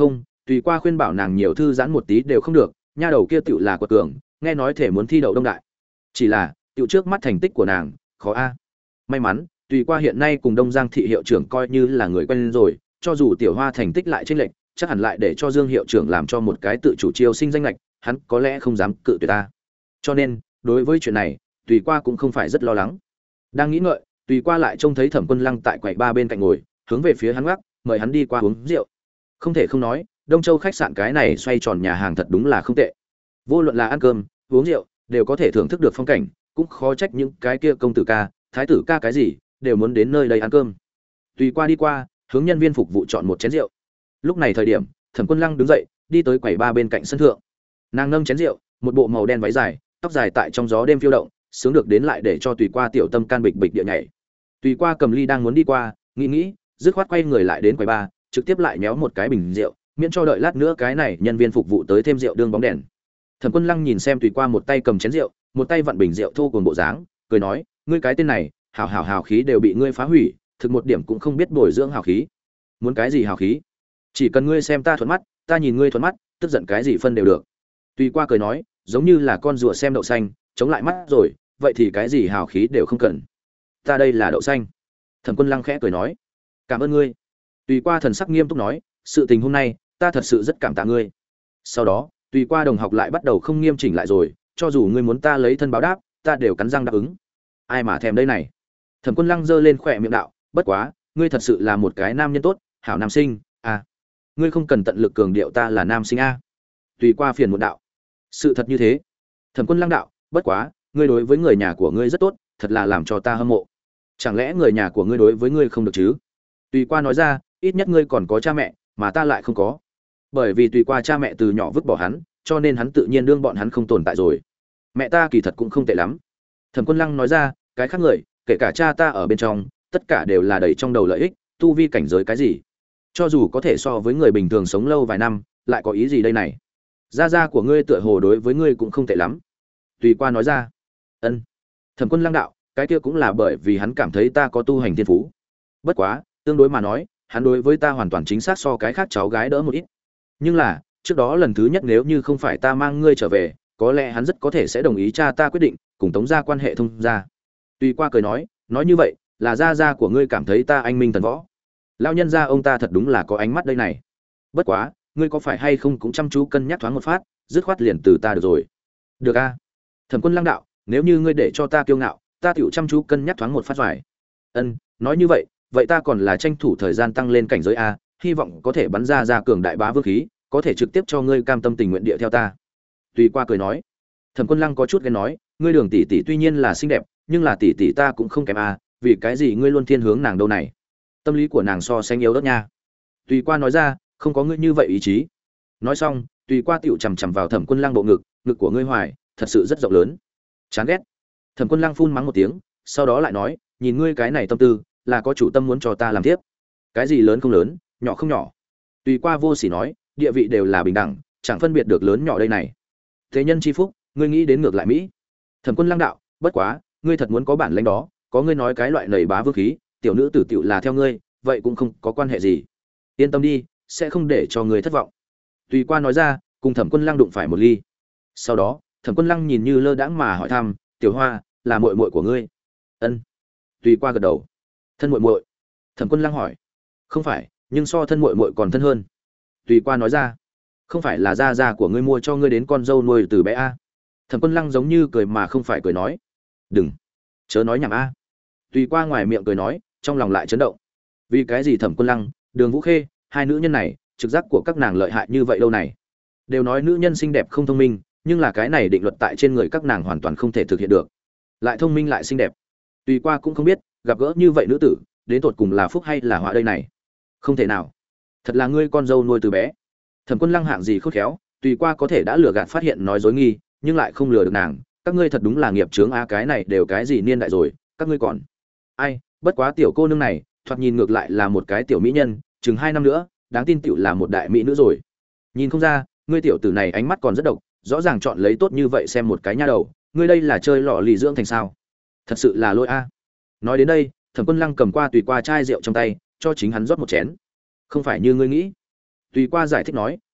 Tùy qua khuyên bảo nàng nhiều thư giãn một tí đều không được, nha đầu kia tựu là quật cường, nghe nói thể muốn thi đậu đông đại. Chỉ là tựu trước mắt thành tích của nàng khó a. May mắn Tùy qua hiện nay cùng Đông Giang thị hiệu trưởng coi như là người quen rồi, cho dù tiểu hoa thành tích lại chênh lệch, chắc hẳn lại để cho Dương hiệu trưởng làm cho một cái tự chủ chiêu sinh danh lệch, hắn có lẽ không dám cự tuyệt ta. Cho nên đối với chuyện này Tùy qua cũng không phải rất lo lắng. Đang nghĩ ngợi, Tùy qua lại trông thấy Thẩm Quân Lăng tại quầy ba bên cạnh ngồi, hướng về phía hắn gác, mời hắn đi qua uống rượu. Không thể không nói, Đông Châu khách sạn cái này xoay tròn nhà hàng thật đúng là không tệ. Vô luận là ăn cơm, uống rượu, đều có thể thưởng thức được phong cảnh, cũng khó trách những cái kia công tử ca, thái tử ca cái gì, đều muốn đến nơi đây ăn cơm. Tùy qua đi qua, hướng nhân viên phục vụ chọn một chén rượu. Lúc này thời điểm, Thẩm Quân Lăng đứng dậy, đi tới quầy ba bên cạnh sân thượng. Nàng nâng chén rượu, một bộ màu đen váy dài, tóc dài tại trong gió đêm phiêu động, sướng được đến lại để cho Tùy qua tiểu tâm can bịch bịch địa nhảy. Tùy qua cầm ly đang muốn đi qua, nghĩ, dứt khoát quay người lại đến quầy ba, trực tiếp lại méo một cái bình rượu, miễn cho đợi lát nữa cái này nhân viên phục vụ tới thêm rượu đương bóng đèn. Thẩm Quân Lăng nhìn xem Tùy qua một tay cầm chén rượu, một tay vặn bình rượu thô cuồng bộ dáng, cười nói, ngươi cái tên này, hào khí đều bị ngươi phá hủy, thực một điểm cũng không biết bồi dưỡng hào khí. Muốn cái gì hào khí? Chỉ cần ngươi xem ta thuận mắt, ta nhìn ngươi thuận mắt, tức giận cái gì phân đều được. Tùy qua cười nói, giống như là con rùa xem đậu xanh, chống lại mắt rồi, vậy thì cái gì hào khí đều không cần. Ta đây là đậu xanh. Thẩm Quân Lăng khẽ cười nói, cảm ơn ngươi. Tùy qua thần sắc nghiêm túc nói, sự tình hôm nay, ta thật sự rất cảm tạ ngươi. Sau đó, Tùy qua đồng học lại bắt đầu không nghiêm chỉnh lại rồi, cho dù ngươi muốn ta lấy thân báo đáp, ta đều cắn răng đáp ứng. Ai mà thèm đây này. Thẩm Quân Lăng giơ lên khỏe miệng đạo, bất quá, ngươi thật sự là một cái nam nhân tốt, hảo nam sinh, à. Ngươi không cần tận lực cường điệu ta là nam sinh a. Tùy qua phiền muộn đạo. Sự thật như thế. Thẩm Quân Lăng đạo, bất quá, ngươi đối với người nhà của ngươi rất tốt, thật là làm cho ta hâm mộ. Chẳng lẽ người nhà của ngươi đối với ngươi không được chứ? Tùy qua nói ra, ít nhất ngươi còn có cha mẹ, mà ta lại không có. Bởi vì Tùy qua cha mẹ từ nhỏ vứt bỏ hắn, cho nên hắn tự nhiên đương bọn hắn không tồn tại rồi. Mẹ ta kỳ thật cũng không tệ lắm. Thẩm Quân Lăng nói ra, cái khác người, kể cả cha ta ở bên trong, tất cả đều là đầy trong đầu lợi ích, tu vi cảnh giới cái gì. Cho dù có thể so với người bình thường sống lâu vài năm, lại có ý gì đây này? Gia gia của ngươi tựa hồ đối với ngươi cũng không tệ lắm. Tùy qua nói ra. Ân. Thẩm Quân Lăng đạo, cái kia cũng là bởi vì hắn cảm thấy ta có tu hành thiên phú. Bất quá, tương đối mà nói, hắn đối với ta hoàn toàn chính xác so cái khác cháu gái đỡ một ít. Nhưng là, trước đó lần thứ nhất nếu như không phải ta mang ngươi trở về, có lẽ hắn rất có thể sẽ đồng ý cha ta quyết định cùng Tống gia quan hệ thông gia. Tùy qua cười nói như vậy, là gia gia của ngươi cảm thấy ta anh minh thần võ. Lão nhân gia ông ta thật đúng là có ánh mắt đây này. Bất quá, ngươi có phải hay không cũng chăm chú cân nhắc thoáng một phát, dứt khoát liền từ ta được rồi. Được a. Thẩm Quân Lăng đạo, nếu như ngươi để cho ta kiêu ngạo, ta tiểu chăm chú cân nhắc thoáng một phát phải. Ân, nói như vậy ta còn là tranh thủ thời gian tăng lên cảnh giới a, hy vọng có thể bắn ra cường đại bá vương khí, có thể trực tiếp cho ngươi cam tâm tình nguyện địa theo ta. Tùy qua cười nói. Thẩm Quân Lăng có chút ghen nói, ngươi Đường tỷ tỷ tuy nhiên là xinh đẹp, nhưng là tỷ tỷ ta cũng không kém a, vì cái gì ngươi luôn thiên hướng nàng đâu này? Tâm lý của nàng so sánh yếu đất nha. Tùy qua nói ra, không có ngươi như vậy ý chí. Nói xong, Tùy qua tiểu chằm chằm vào Thẩm Quân Lăng bộ ngực, ngực của ngươi hoài, thật sự rất rộng lớn. Chán ghét. Thẩm Quân Lăng phun mắng một tiếng, sau đó lại nói, nhìn ngươi cái này tâm tư, là có chủ tâm muốn cho ta làm tiếp. Cái gì lớn không lớn, nhỏ không nhỏ. Tùy qua vô sỉ nói, địa vị đều là bình đẳng, chẳng phân biệt được lớn nhỏ đây này. Thế nhân chi phúc, ngươi nghĩ đến ngược lại mỹ. Thẩm Quân Lăng đạo, bất quá, ngươi thật muốn có bản lĩnh đó, có ngươi nói cái loại nảy bá vương khí, tiểu nữ tử tiểu là theo ngươi, vậy cũng không có quan hệ gì. Yên tâm đi, sẽ không để cho ngươi thất vọng. Tùy qua nói ra, cùng Thẩm Quân Lăng đụng phải một ly. Sau đó, Thẩm Quân Lăng nhìn như lơ đãng mà hỏi thăm, tiểu hoa, là muội muội của ngươi? Ân. Tùy qua gật đầu. Thân muội muội? Thẩm Quân Lăng hỏi. Không phải, nhưng so thân muội muội còn thân hơn. Tùy qua nói ra. Không phải là gia gia của ngươi mua cho ngươi đến con dâu nuôi từ bé a? Thẩm Quân Lăng giống như cười mà không phải cười nói. Đừng, chớ nói nhảm a. Tùy qua ngoài miệng cười nói, trong lòng lại chấn động. Vì cái gì Thẩm Quân Lăng, Đường Vũ Khê, hai nữ nhân này, trực giác của các nàng lợi hại như vậy đâu này? Đều nói nữ nhân xinh đẹp không thông minh, nhưng là cái này định luật tại trên người các nàng hoàn toàn không thể thực hiện được. Lại thông minh lại xinh đẹp. Tùy qua cũng không biết, gặp gỡ như vậy nữ tử, đến tột cùng là phúc hay là họa đây này. Không thể nào. Thật là ngươi con dâu nuôi từ bé. Thẩm Quân Lăng hạng gì khôn khéo, Tùy qua có thể đã lừa gạt phát hiện nói dối nghi, nhưng lại không lừa được nàng. Các ngươi thật đúng là nghiệp chướng a, cái này đều cái gì niên đại rồi, các ngươi còn. Ai, bất quá tiểu cô nương này, thoạt nhìn ngược lại là một cái tiểu mỹ nhân, chừng 2 năm nữa, đáng tin tiểu là một đại mỹ nữ rồi. Nhìn không ra, ngươi tiểu tử này ánh mắt còn rất độc, rõ ràng chọn lấy tốt như vậy xem một cái nha đầu, ngươi đây là chơi lọ lì dưỡng thành sao? Thật sự là lỗi a. Nói đến đây, Thẩm Quân Lăng cầm qua Tùy qua chai rượu trong tay, cho chính hắn rót một chén. Không phải như ngươi nghĩ. Tùy qua giải thích nói,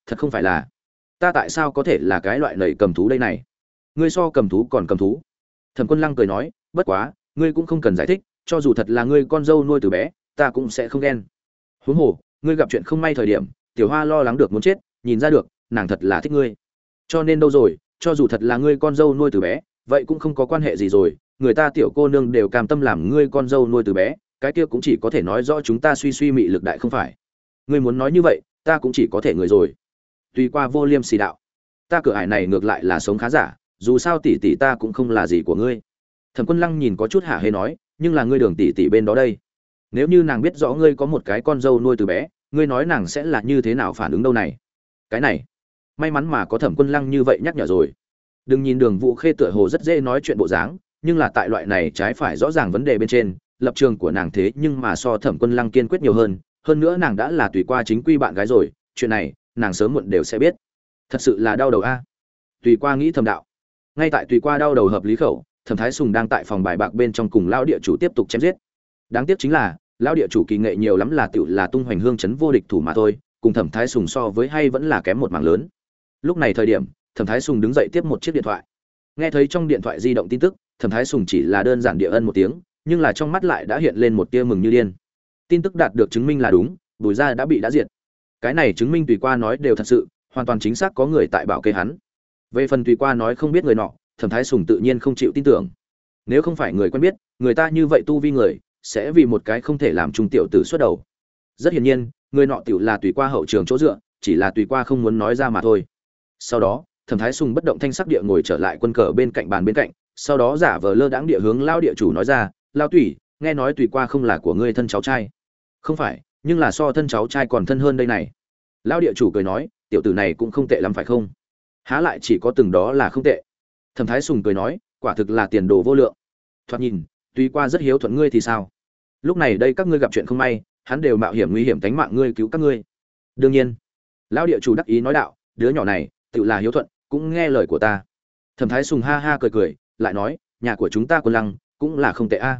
thật không phải là ta, tại sao có thể là cái loại nầy cầm thú đây này? Ngươi so cầm thú còn cầm thú. Thẩm Quân Lăng cười nói, bất quá ngươi cũng không cần giải thích, cho dù thật là ngươi con dâu nuôi từ bé, ta cũng sẽ không ghen. Huống hồ ngươi gặp chuyện không may thời điểm, Tiểu Hoa lo lắng được muốn chết, nhìn ra được nàng thật là thích ngươi. Cho nên đâu rồi, cho dù thật là ngươi con dâu nuôi từ bé, vậy cũng không có quan hệ gì rồi, người ta tiểu cô nương đều cam tâm làm ngươi con dâu nuôi từ bé, cái kia cũng chỉ có thể nói rõ chúng ta suy suy mị lực đại không phải. Ngươi muốn nói như vậy, ta cũng chỉ có thể người rồi. Tùy qua vô liêm sỉ đạo, ta cửa ải này ngược lại là sống khá giả, dù sao tỷ tỷ ta cũng không là gì của ngươi. Thẩm Quân Lăng nhìn có chút hả hê nói, nhưng là ngươi Đường tỷ tỷ bên đó đây, nếu như nàng biết rõ ngươi có một cái con dâu nuôi từ bé, ngươi nói nàng sẽ là như thế nào phản ứng đâu này? Cái này, may mắn mà có Thẩm Quân Lăng như vậy nhắc nhở rồi. Đừng nhìn Đường Vũ Khê tựa hồ rất dễ nói chuyện bộ dáng, nhưng là tại loại này trái phải rõ ràng vấn đề bên trên, lập trường của nàng thế nhưng mà so Thẩm Quân Lăng kiên quyết nhiều hơn nữa nàng đã là tùy qua chính quy bạn gái rồi, chuyện này nàng sớm muộn đều sẽ biết. Thật sự là đau đầu a. Tùy qua nghĩ thầm đạo. Ngay tại tùy qua đau đầu hợp lý khẩu, Thẩm Thái Sùng đang tại phòng bài bạc bên trong cùng lão địa chủ tiếp tục chém giết. Đáng tiếc chính là lão địa chủ kỳ nghệ nhiều lắm là tựu là tung hoành hương chấn vô địch thủ mà thôi, cùng Thẩm Thái Sùng so với hay vẫn là kém một mảng lớn. Lúc này thời điểm, Thẩm Thái Sùng đứng dậy tiếp một chiếc điện thoại. Nghe thấy trong điện thoại di động tin tức, Thẩm Thái Sùng chỉ là đơn giản địa ân một tiếng, nhưng là trong mắt lại đã hiện lên một tia mừng như điên. Tin tức đạt được chứng minh là đúng, Bùi gia đã diệt. Cái này chứng minh tùy qua nói đều thật sự, hoàn toàn chính xác có người tại bảo kê hắn. Về phần tùy qua nói không biết người nọ, Thẩm Thái Sùng tự nhiên không chịu tin tưởng. Nếu không phải người quen biết, người ta như vậy tu vi người, sẽ vì một cái không thể làm trung tiểu tử xuất đầu. Rất hiển nhiên, người nọ tiểu là tùy qua hậu trường chỗ dựa, chỉ là tùy qua không muốn nói ra mà thôi. Sau đó, Thẩm Thái Sùng bất động thanh sắc địa ngồi trở lại quân cờ bên cạnh bàn bên cạnh, sau đó giả vờ lơ đãng địa hướng lao địa chủ nói ra, lao tùy, nghe nói tùy qua không là của ngươi thân cháu trai. Không phải, nhưng là so thân cháu trai còn thân hơn đây này. Lao địa chủ cười nói, tiểu tử này cũng không tệ lắm phải không? Há lại chỉ có từng đó là không tệ. Thẩm Thái Sùng cười nói, quả thực là tiền đồ vô lượng. Thoạt nhìn, tùy qua rất hiếu thuận ngươi thì sao? Lúc này đây các ngươi gặp chuyện không may, hắn đều mạo hiểm nguy hiểm tính mạng ngươi cứu các ngươi. Đương nhiên, lão địa chủ đắc ý nói đạo, đứa nhỏ này tự là hiếu thuận, cũng nghe lời của ta. Thẩm Thái Sùng ha ha cười, lại nói, nhà của chúng ta Quân Lăng cũng là không tệ a.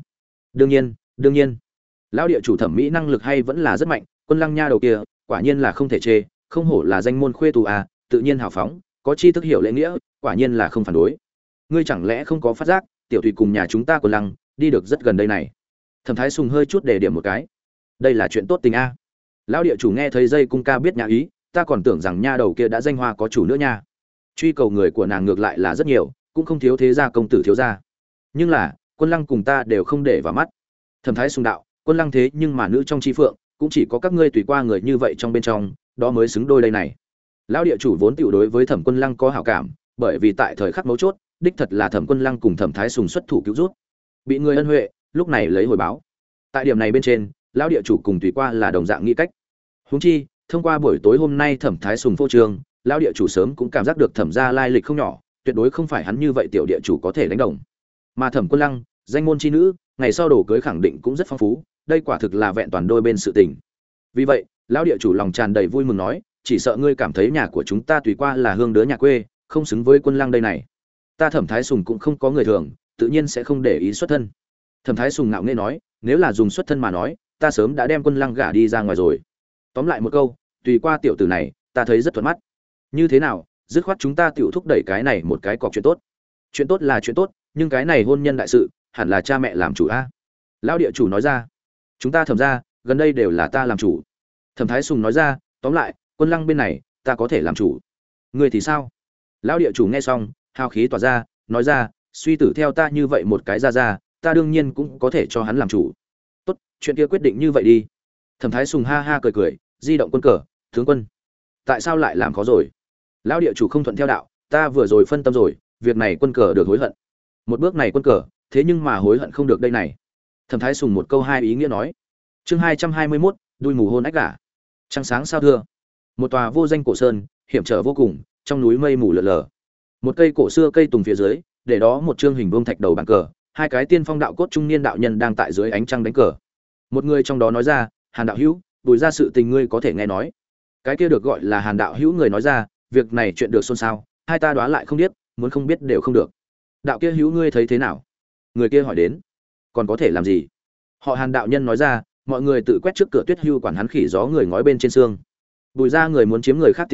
Đương nhiên. Lão địa chủ thẩm mỹ năng lực hay vẫn là rất mạnh, Quân Lăng nha đầu kia, quả nhiên là không thể chê, không hổ là danh môn khuê tú a, tự nhiên hào phóng, có chi thức hiểu lễ nghĩa, quả nhiên là không phản đối. Ngươi chẳng lẽ không có phát giác, tiểu Thủy cùng nhà chúng ta Quân Lăng đi được rất gần đây này. Thẩm Thái Sùng hơi chút để điểm một cái. Đây là chuyện tốt tình a. Lão địa chủ nghe thấy dây cung ca biết nhà ý, ta còn tưởng rằng nha đầu kia đã danh hoa có chủ nữa nha. Truy cầu người của nàng ngược lại là rất nhiều, cũng không thiếu thế gia công tử thiếu gia. Nhưng là, Quân Lăng cùng ta đều không để vào mắt. Thẩm Thái Sùng đạo, Quân Lăng thế nhưng mà nữ trong chi phượng, cũng chỉ có các ngươi tùy qua người như vậy trong bên trong, đó mới xứng đôi đây này. Lão địa chủ vốn tiểu đối với Thẩm Quân Lăng có hảo cảm, bởi vì tại thời khắc mấu chốt, đích thật là Thẩm Quân Lăng cùng Thẩm Thái Sùng xuất thủ cứu rút. Bị người ân huệ, lúc này lấy hồi báo. Tại điểm này bên trên, lão địa chủ cùng tùy qua là đồng dạng nghĩ cách. Huống chi, thông qua buổi tối hôm nay Thẩm Thái Sùng phô trương, lão địa chủ sớm cũng cảm giác được Thẩm gia lai lịch không nhỏ, tuyệt đối không phải hắn như vậy tiểu địa chủ có thể đánh đồng. Mà Thẩm Quân Lăng, danh môn chi nữ, ngày sau đồ cưới khẳng định cũng rất phong phú, đây quả thực là vẹn toàn đôi bên sự tình. Vì vậy, lão địa chủ lòng tràn đầy vui mừng nói, chỉ sợ ngươi cảm thấy nhà của chúng ta tùy qua là hương đứa nhà quê, không xứng với Quân Lăng đây này. Ta Thẩm Thái Sùng cũng không có người thường, tự nhiên sẽ không để ý xuất thân. Thẩm Thái Sùng ngạo nghễ nói, nếu là dùng xuất thân mà nói, ta sớm đã đem Quân Lăng gả đi ra ngoài rồi. Tóm lại một câu, tùy qua tiểu tử này, ta thấy rất thuận mắt. Như thế nào, dứt khoát chúng ta tiểu thúc đẩy cái này một cái cọc chuyện tốt. Chuyện tốt là chuyện tốt, nhưng cái này hôn nhân đại sự, hẳn là cha mẹ làm chủ a. Lão địa chủ nói ra, chúng ta Thẩm ra, gần đây đều là ta làm chủ. Thẩm Thái Sùng nói ra, tóm lại, Quân Lăng bên này, ta có thể làm chủ. Ngươi thì sao? Lão địa chủ nghe xong, hào khí tỏa ra, nói ra, suy tử theo ta như vậy một cái ra, ta đương nhiên cũng có thể cho hắn làm chủ. Tốt, chuyện kia quyết định như vậy đi. Thẩm Thái Sùng ha ha cười, di động quân cờ, tướng quân. Tại sao lại làm khó rồi? Lão địa chủ không thuận theo đạo, ta vừa rồi phân tâm rồi, việc này quân cờ được hối hận. Một bước này quân cờ, thế nhưng mà hối hận không được đây này. Thẩm Thái Sùng một câu hai ý nghĩa nói. Chương 221, đuôi mù hôn ách gả. Trăng sáng sao thưa. Một tòa vô danh cổ sơn, hiểm trở vô cùng, trong núi mây mù lượn lờ. Một cây cổ xưa cây tùng phía dưới, để đó một trương hình vuông thạch đầu bàn cờ, hai cái tiên phong đạo cốt trung niên đạo nhân đang tại dưới ánh trăng đánh cờ. Một người trong đó nói ra, Hàn đạo hữu, Bùi ra sự tình ngươi có thể nghe nói. Cái kia được gọi là Hàn đạo hữu người nói ra, việc này chuyện được xôn xao, hai ta đoán lại không biết, muốn không biết đều không được. Đạo kia hữu ngươi thấy thế nào? Người kia hỏi đến. Còn có thể làm gì? Họ Hàn đạo nhân nói ra, mọi người tự quét trước cửa Tuyết Hưu quản hắn khỉ gió người ngói bên trên xương. Bùi ra người muốn chiếm người khác tiện nghi,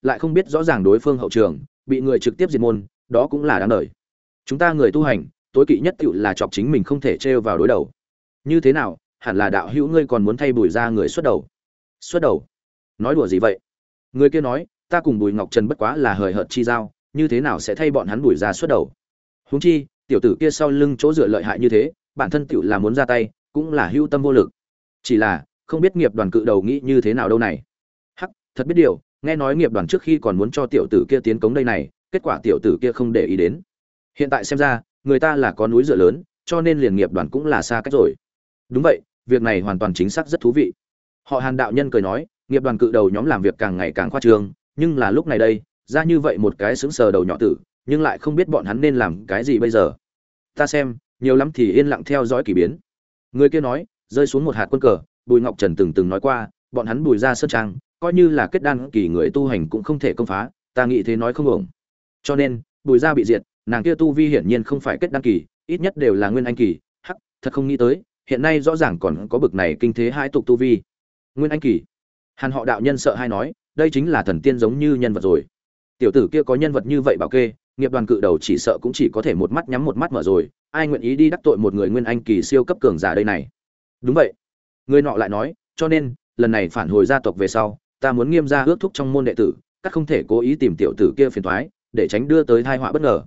lại không biết rõ ràng đối phương hậu trường, bị người trực tiếp diệt môn, đó cũng là đáng đời. Chúng ta người tu hành, tối kỵ nhất tựu là chọc chính mình không thể trêu vào đối đầu. Như thế nào, hẳn là đạo hữu ngươi còn muốn thay Bùi ra người xuất đầu. Xuất đầu? Nói đùa gì vậy? Người kia nói, ta cùng Bùi Ngọc Trần bất quá là hời hợt chi giao, như thế nào sẽ thay bọn hắn Bùi ra xuất đầu? Huống chi, tiểu tử kia sau lưng chỗ dựa lợi hại như thế, bản thân tựu là muốn ra tay, cũng là hữu tâm vô lực. Chỉ là, không biết nghiệp đoàn cự đầu nghĩ như thế nào đâu này. Hắc, thật biết điều, nghe nói nghiệp đoàn trước khi còn muốn cho tiểu tử kia tiến cống đây này, kết quả tiểu tử kia không để ý đến. Hiện tại xem ra, người ta là có núi dựa lớn, cho nên liền nghiệp đoàn cũng là xa cách rồi. Đúng vậy, việc này hoàn toàn chính xác rất thú vị. Họ Hàn đạo nhân cười nói, nghiệp đoàn cự đầu nhóm làm việc càng ngày càng khoa trương, nhưng là lúc này đây, ra như vậy một cái xứng sờ đầu nhỏ tử, nhưng lại không biết bọn hắn nên làm cái gì bây giờ. Ta xem, nhiều lắm thì yên lặng theo dõi kỳ biến. Người kia nói, rơi xuống một hạt quân cờ, Bùi Ngọc Trần từng nói qua, bọn hắn Bùi ra sơn trang, coi như là kết đan kỳ người tu hành cũng không thể công phá, ta nghĩ thế nói không ổn. Cho nên, Bùi gia bị diệt, nàng kia tu vi hiển nhiên không phải kết đan kỳ, ít nhất đều là nguyên anh kỳ. Hắc, thật không nghĩ tới, hiện nay rõ ràng còn có bực này kinh thế hai tục tu vi. Nguyên anh kỳ. Hàn họ đạo nhân sợ hai nói, đây chính là thần tiên giống như nhân vật rồi. Tiểu tử kia có nhân vật như vậy bảo kê, nghiệp đoàn cự đầu chỉ sợ cũng chỉ có thể một mắt nhắm một mắt mở rồi, ai nguyện ý đi đắc tội một người nguyên anh kỳ siêu cấp cường giả đây này. Đúng vậy. Người nọ lại nói, cho nên, lần này phản hồi gia tộc về sau, ta muốn nghiêm ra ước thúc trong môn đệ tử, các không thể cố ý tìm tiểu tử kia phiền toái, để tránh đưa tới tai họa bất ngờ.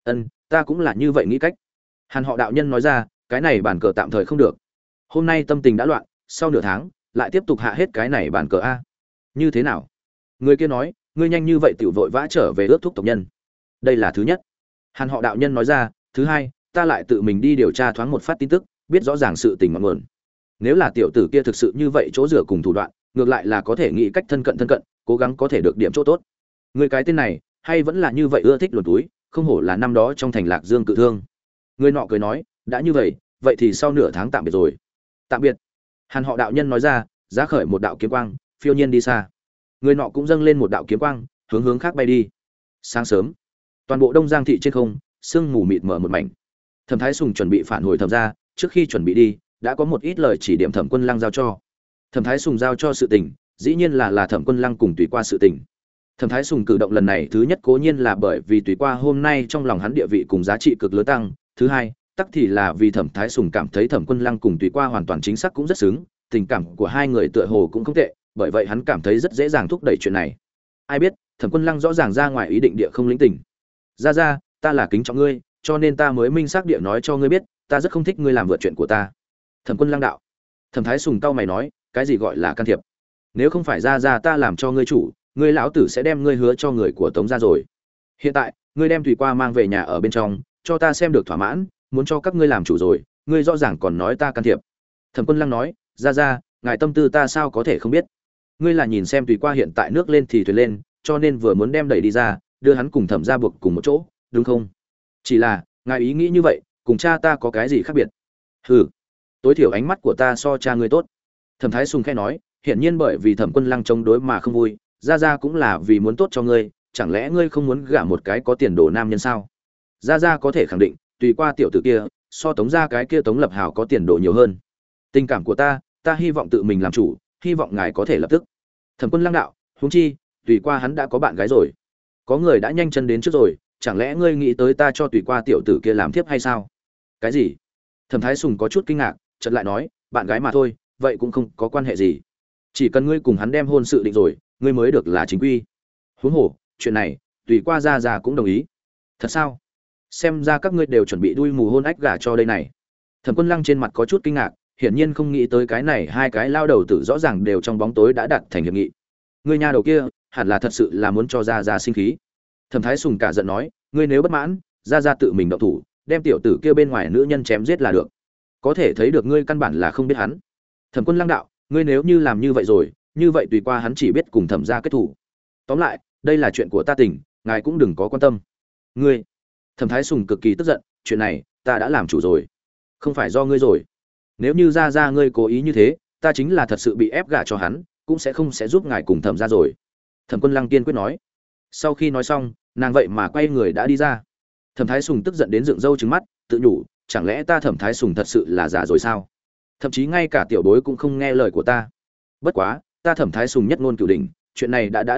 Ta cũng là như vậy nghĩ cách. Hàn họ đạo nhân nói ra, cái này bản cờ tạm thời không được. Hôm nay tâm tình đã loạn, sau nửa tháng lại tiếp tục hạ hết cái này bản cờ a. Như thế nào? Người kia nói, ngươi nhanh như vậy tiểu vội vã trở về ước thúc tộc nhân. Đây là thứ nhất. Hàn họ đạo nhân nói ra, thứ hai, ta lại tự mình đi điều tra thoáng một phát tin tức, biết rõ ràng sự tình ngọn nguồn. Nếu là tiểu tử kia thực sự như vậy chỗ rửa cùng thủ đoạn, ngược lại là có thể nghĩ cách thân cận, cố gắng có thể được điểm chỗ tốt. Người cái tên này, hay vẫn là như vậy ưa thích luồn túi, không hổ là năm đó trong thành Lạc Dương cự thương. Người nọ cười nói, đã như vậy, vậy thì sau nửa tháng tạm biệt rồi. Tạm biệt. Hàn họ đạo nhân nói ra, giá khởi một đạo kiếm quang, phiêu nhiên đi xa. Người nọ cũng dâng lên một đạo kiếm quang, hướng khác bay đi. Sáng sớm, toàn bộ Đông Giang thị trên không, sương mù mịt mờ một mảnh. Thẩm Thái Sùng chuẩn bị phản hồi Thẩm gia, trước khi chuẩn bị đi, đã có một ít lời chỉ điểm Thẩm Quân Lăng giao cho. Thẩm Thái Sùng giao cho sự tình, dĩ nhiên là Thẩm Quân Lăng cùng tùy qua sự tình. Thẩm Thái Sùng cử động lần này thứ nhất cố nhiên là bởi vì tùy qua hôm nay trong lòng hắn địa vị cùng giá trị cực lớn tăng, thứ hai, tắc thì là vì Thẩm Thái Sùng cảm thấy Thẩm Quân Lăng cùng tùy qua hoàn toàn chính xác cũng rất xứng, tình cảm của hai người tựa hồ cũng không tệ, bởi vậy hắn cảm thấy rất dễ dàng thúc đẩy chuyện này. Ai biết, Thẩm Quân Lăng rõ ràng ra ngoài ý định địa không lĩnh tình. Ra, ta là kính trọng ngươi, cho nên ta mới minh xác địa nói cho ngươi biết, ta rất không thích ngươi làm vượt chuyện của ta. Thẩm Quân Lăng đạo. Thẩm Thái Sùng cau mày nói, cái gì gọi là can thiệp? Nếu không phải ra ta làm cho ngươi chủ, ngươi lão tử sẽ đem ngươi hứa cho người của Tống gia rồi. Hiện tại, ngươi đem Thủy Qua mang về nhà ở bên trong, cho ta xem được thỏa mãn, muốn cho các ngươi làm chủ rồi, ngươi rõ ràng còn nói ta can thiệp. Thẩm Quân Lăng nói, ra, ngài tâm tư ta sao có thể không biết? Ngươi là nhìn xem Thủy Qua hiện tại nước lên thì thuyền lên, cho nên vừa muốn đem đẩy đi ra, đưa hắn cùng Thẩm gia buộc cùng một chỗ, đúng không? Chỉ là, ngài ý nghĩ như vậy, cùng cha ta có cái gì khác biệt? Hừ, tối thiểu ánh mắt của ta so cha ngươi tốt. Thẩm Thái Sùng khẽ nói, hiển nhiên bởi vì Thẩm Quân Lăng chống đối mà không vui, ra cũng là vì muốn tốt cho ngươi, chẳng lẽ ngươi không muốn gả một cái có tiền đồ nam nhân sao? Ra có thể khẳng định, tùy qua tiểu tử kia, so Tống gia cái kia Tống Lập Hào có tiền đồ nhiều hơn. Tình cảm của ta hy vọng tự mình làm chủ, hy vọng ngài có thể lập tức. Thẩm Quân Lăng đạo, huống chi, tùy qua hắn đã có bạn gái rồi, có người đã nhanh chân đến trước rồi, chẳng lẽ ngươi nghĩ tới ta cho tùy qua tiểu tử kia làm thiếp hay sao? Cái gì? Thẩm Thái Sùng có chút kinh ngạc, chợt lại nói, bạn gái mà thôi, vậy cũng không có quan hệ gì, chỉ cần ngươi cùng hắn đem hôn sự định rồi, ngươi mới được là chính quy. Huống hồ, chuyện này tùy qua ra cũng đồng ý. Thật sao? Xem ra các ngươi đều chuẩn bị đuôi mù hôn ách gả cho đây này. Thẩm Quân Lăng trên mặt có chút kinh ngạc, hiển nhiên không nghĩ tới cái này hai cái lao đầu tử rõ ràng đều trong bóng tối đã đặt thành hiệp nghị. Ngươi nhà đầu kia, hẳn là thật sự là muốn cho ra sinh khí. Thẩm Thái Sùng cả giận nói, ngươi nếu bất mãn, ra tự mình động thủ, đem tiểu tử kia bên ngoài nữ nhân chém giết là được. Có thể thấy được ngươi căn bản là không biết hắn. Thẩm Quân Lăng đạo, ngươi nếu như làm như vậy rồi, như vậy tùy qua hắn chỉ biết cùng Thẩm gia kết thủ. Tóm lại, đây là chuyện của ta tỉnh, ngài cũng đừng có quan tâm. Ngươi? Thẩm Thái Sùng cực kỳ tức giận, chuyện này ta đã làm chủ rồi, không phải do ngươi rồi. Nếu như ra ngươi cố ý như thế, ta chính là thật sự bị ép gả cho hắn, cũng sẽ giúp ngài cùng Thẩm gia rồi. Thẩm Quân Lăng kiên quyết nói. Sau khi nói xong, nàng vậy mà quay người đã đi ra. Thẩm Thái Sùng tức giận đến dựng râu trừng mắt, tự nhủ, chẳng lẽ ta Thẩm Thái Sùng thật sự là già rồi sao? Thậm chí ngay cả tiểu bối cũng không nghe lời của ta. Bất quá, ta Thẩm Thái Sùng nhất ngôn cửu đỉnh, chuyện này đã đáp ứng,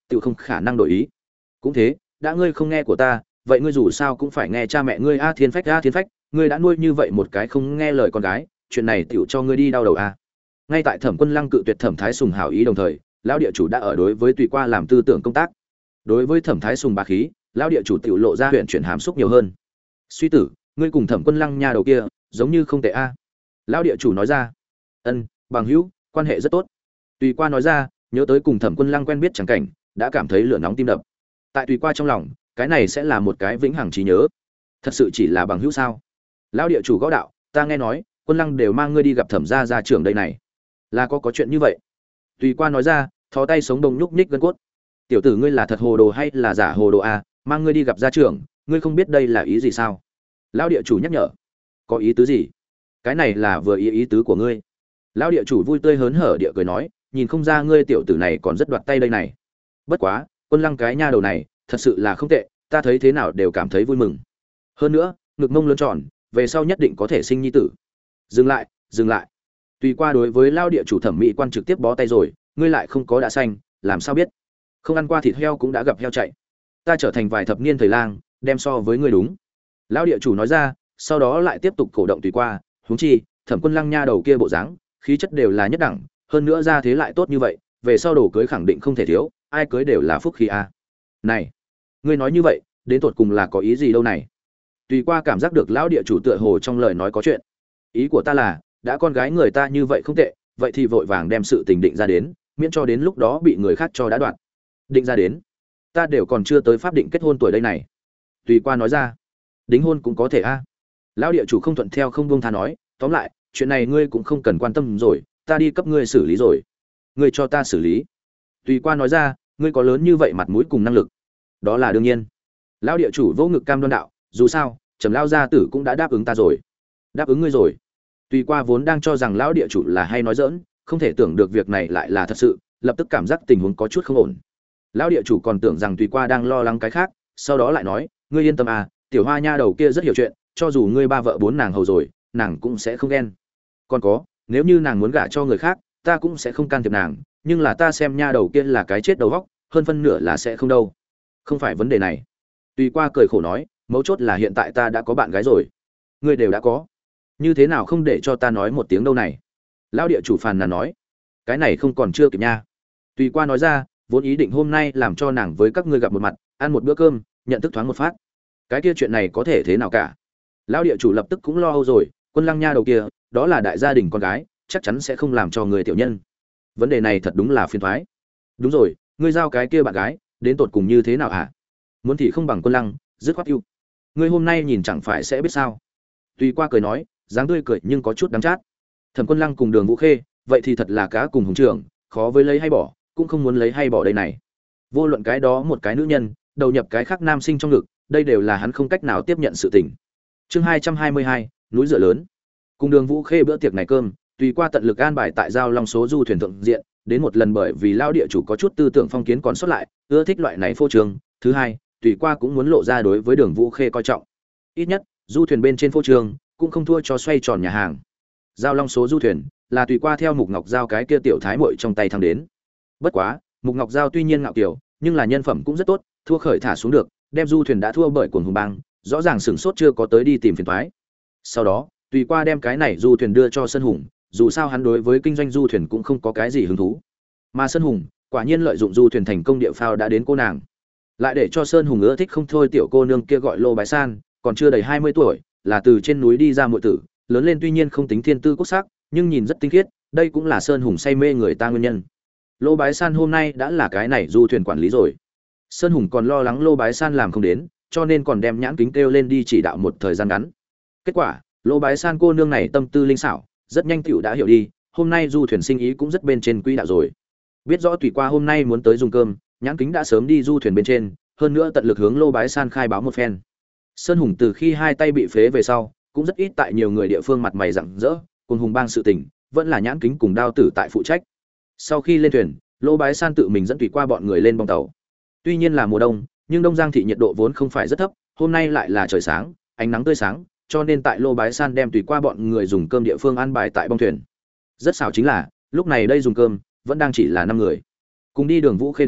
tự không khả năng đổi ý. Cũng thế, đã ngươi không nghe của ta, vậy ngươi dù sao cũng phải nghe cha mẹ ngươi. A Thiên Phách, ngươi đã nuôi như vậy một cái không nghe lời con gái, chuyện này tiểu cho ngươi đi đau đầu a. Ngay tại Thẩm Quân Lăng cự tuyệt Thẩm Thái Sùng hảo ý đồng thời, lão địa chủ đã ở đối với Tùy Qua làm tư tưởng công tác. Đối với Thẩm Thái Sùng bá khí, lão địa chủ tiểu lộ ra huyện chuyển hàm xúc nhiều hơn. Suy tử, ngươi cùng Thẩm Quân Lăng nha đầu kia, giống như không tệ a. Lão địa chủ nói ra. Ân, bằng hữu, quan hệ rất tốt. Tùy Qua nói ra, nhớ tới cùng Thẩm Quân Lăng quen biết chẳng cảnh, đã cảm thấy lửa nóng tim đập. Tại Tùy Qua trong lòng, cái này sẽ là một cái vĩnh hằng trí nhớ. Thật sự chỉ là bằng hữu sao? Lão địa chủ gõ đạo, ta nghe nói, Quân Lăng đều mang ngươi đi gặp Thẩm gia trưởng đây này. Là có chuyện như vậy? Tùy Qua nói ra, thò tay sống đông nhúc nhích gân cốt. Tiểu tử ngươi là thật hồ đồ hay là giả hồ đồ a, mang ngươi đi gặp gia trưởng, ngươi không biết đây là ý gì sao? Lão địa chủ nhắc nhở. Có ý tứ gì? Cái này là vừa ý tứ của ngươi. Lão địa chủ vui tươi hớn hở địa cười nói, nhìn không ra ngươi tiểu tử này còn rất đoạt tay đây này. Bất quá, Quân Lăng cái nha đầu này, thật sự là không tệ, ta thấy thế nào đều cảm thấy vui mừng. Hơn nữa, ngực mông lớn tròn, về sau nhất định có thể sinh nhi tử. Dừng lại. Tùy Qua đối với lao địa chủ thẩm mỹ quan trực tiếp bó tay rồi, ngươi lại không có đã xanh, làm sao biết? Không ăn qua thịt heo cũng đã gặp heo chạy. Ta trở thành vài thập niên thầy lang, đem so với ngươi đúng. Lão địa chủ nói ra, sau đó lại tiếp tục cổ động Tùy Qua, huống chi, Thẩm Quân Lăng nha đầu kia bộ dáng, khí chất đều là nhất đẳng, hơn nữa ra thế lại tốt như vậy, về sau đồ cưới khẳng định không thể thiếu, ai cưới đều là phúc khí a. Này, ngươi nói như vậy, đến tột cùng là có ý gì đâu này? Tùy Qua cảm giác được lão địa chủ tựa hồ trong lời nói có chuyện. Ý của ta là, đã con gái người ta như vậy không tệ, vậy thì vội vàng đem sự tình định ra đến, miễn cho đến lúc đó bị người khác cho đã đoạn. Định ra đến? Ta đều còn chưa tới pháp định kết hôn tuổi đây này. Tùy Qua nói ra. Đính hôn cũng có thể a. Lão địa chủ không thuận theo không buông tha nói, tóm lại, chuyện này ngươi cũng không cần quan tâm rồi, ta đi cấp ngươi xử lý rồi. Ngươi cho ta xử lý? Tùy Qua nói ra, ngươi có lớn như vậy mặt mũi cùng năng lực. Đó là đương nhiên. Lão địa chủ vỗ ngực cam đoan đạo, dù sao, Trầm lão gia tử cũng đã đáp ứng ta rồi. Đáp ứng ngươi rồi? Tùy Qua vốn đang cho rằng lão địa chủ là hay nói giỡn, không thể tưởng được việc này lại là thật sự, lập tức cảm giác tình huống có chút không ổn. Lão địa chủ còn tưởng rằng Tùy Qua đang lo lắng cái khác, sau đó lại nói, ngươi yên tâm à, tiểu Hoa nha đầu kia rất hiểu chuyện, cho dù ngươi ba vợ bốn nàng hầu rồi, nàng cũng sẽ không ghen. Còn có, nếu như nàng muốn gả cho người khác, ta cũng sẽ không can thiệp nàng, nhưng là ta xem nha đầu kia là cái chết đầu óc, hơn phân nửa là sẽ không đâu. Không phải vấn đề này. Tùy Qua cười khổ nói, mấu chốt là hiện tại ta đã có bạn gái rồi. Ngươi đều đã có, như thế nào không để cho ta nói một tiếng đâu này? Lão địa chủ phàn nàn nói, cái này không còn chưa kịp nha. Tùy Qua nói ra, vốn ý định hôm nay làm cho nàng với các ngươi gặp một mặt, ăn một bữa cơm, nhận thức thoáng một phát. Cái kia chuyện này có thể thế nào cả? Lão địa chủ lập tức cũng lo âu rồi, Quân Lăng nha đầu kia, đó là đại gia đình con gái, chắc chắn sẽ không làm cho người tiểu nhân. Vấn đề này thật đúng là phiền toái. Đúng rồi, ngươi giao cái kia bạn gái, đến tột cùng như thế nào hả? Muốn thì không bằng Quân Lăng, dứt khoát yêu. Ngươi hôm nay nhìn chẳng phải sẽ biết sao? Tùy Qua cười nói, dáng tươi cười nhưng có chút đắng chát. Thẩm Quân Lăng cùng Đường Vũ Khê, vậy thì thật là cá cùng hùng trưởng, khó với lấy hay bỏ, cũng không muốn lấy hay bỏ đây này. Vô luận cái đó một cái nữ nhân, đầu nhập cái khác nam sinh trong ngực, đây đều là hắn không cách nào tiếp nhận sự tình. Chương 222, núi dựa lớn. Cùng Đường Vũ Khê bữa tiệc này cơm, Tùy Qua tận lực an bài tại giao long số du thuyền thượng diện, đến một lần bởi vì lao địa chủ có chút tư tưởng phong kiến còn sót lại, ưa thích loại này phô trương. Thứ hai, Tùy Qua cũng muốn lộ ra đối với Đường Vũ Khê coi trọng. Ít nhất, du thuyền bên trên phô trương cũng không thua cho xoay tròn nhà hàng. Giao long số du thuyền là Tùy Qua theo Mục Ngọc Giao cái kia tiểu thái muội trong tay thăng đến. Bất quá, Mục Ngọc Giao tuy nhiên ngạo kiều, nhưng là nhân phẩm cũng rất tốt, thua khởi thả xuống được, đem du thuyền đã thua bởi cuồng hùng bang, rõ ràng sửng sốt chưa có tới đi tìm phiền toái. Sau đó, Tùy Qua đem cái này du thuyền đưa cho Sơn Hùng, dù sao hắn đối với kinh doanh du thuyền cũng không có cái gì hứng thú. Mà Sơn Hùng, quả nhiên lợi dụng du thuyền thành công địa phao đã đến cô nàng. Lại để cho Sơn Hùng ưa thích không thôi tiểu cô nương kia gọi Lô Bái San, còn chưa đầy 20 tuổi, là từ trên núi đi ra muội tử, lớn lên tuy nhiên không tính thiên tư quốc sắc, nhưng nhìn rất tinh khiết, đây cũng là Sơn Hùng say mê người ta nguyên nhân. Lô Bái San hôm nay đã là cái này du thuyền quản lý rồi. Sơn Hùng còn lo lắng Lô Bái San làm không đến, cho nên còn đem nhãn kính kêu lên đi chỉ đạo một thời gian ngắn. Kết quả, Lô Bái San cô nương này tâm tư linh xảo, rất nhanh tiểu đã hiểu đi, hôm nay du thuyền sinh ý cũng rất bên trên quỹ đạo rồi. Biết rõ Tùy Qua hôm nay muốn tới dùng cơm, nhãn kính đã sớm đi du thuyền bên trên, hơn nữa tận lực hướng Lô Bái San khai báo một phen. Sơn Hùng từ khi hai tay bị phế về sau, cũng rất ít tại nhiều người địa phương mặt mày rạng rỡ, cùng hùng bang sự tình, vẫn là nhãn kính cùng đao tử tại phụ trách. Sau khi lên thuyền, Lô Bái San tự mình dẫn Tùy Qua bọn người lên bong tàu. Tuy nhiên là mùa đông, nhưng Đông Giang thị nhiệt độ vốn không phải rất thấp, hôm nay lại là trời sáng, ánh nắng tươi sáng, cho nên tại Lô Bái San đem Tùy Qua bọn người dùng cơm địa phương ăn bài tại bong thuyền. Rất xảo chính là, lúc này đây dùng cơm vẫn đang chỉ là 5 người. Cùng đi Đường Vũ Khê đến,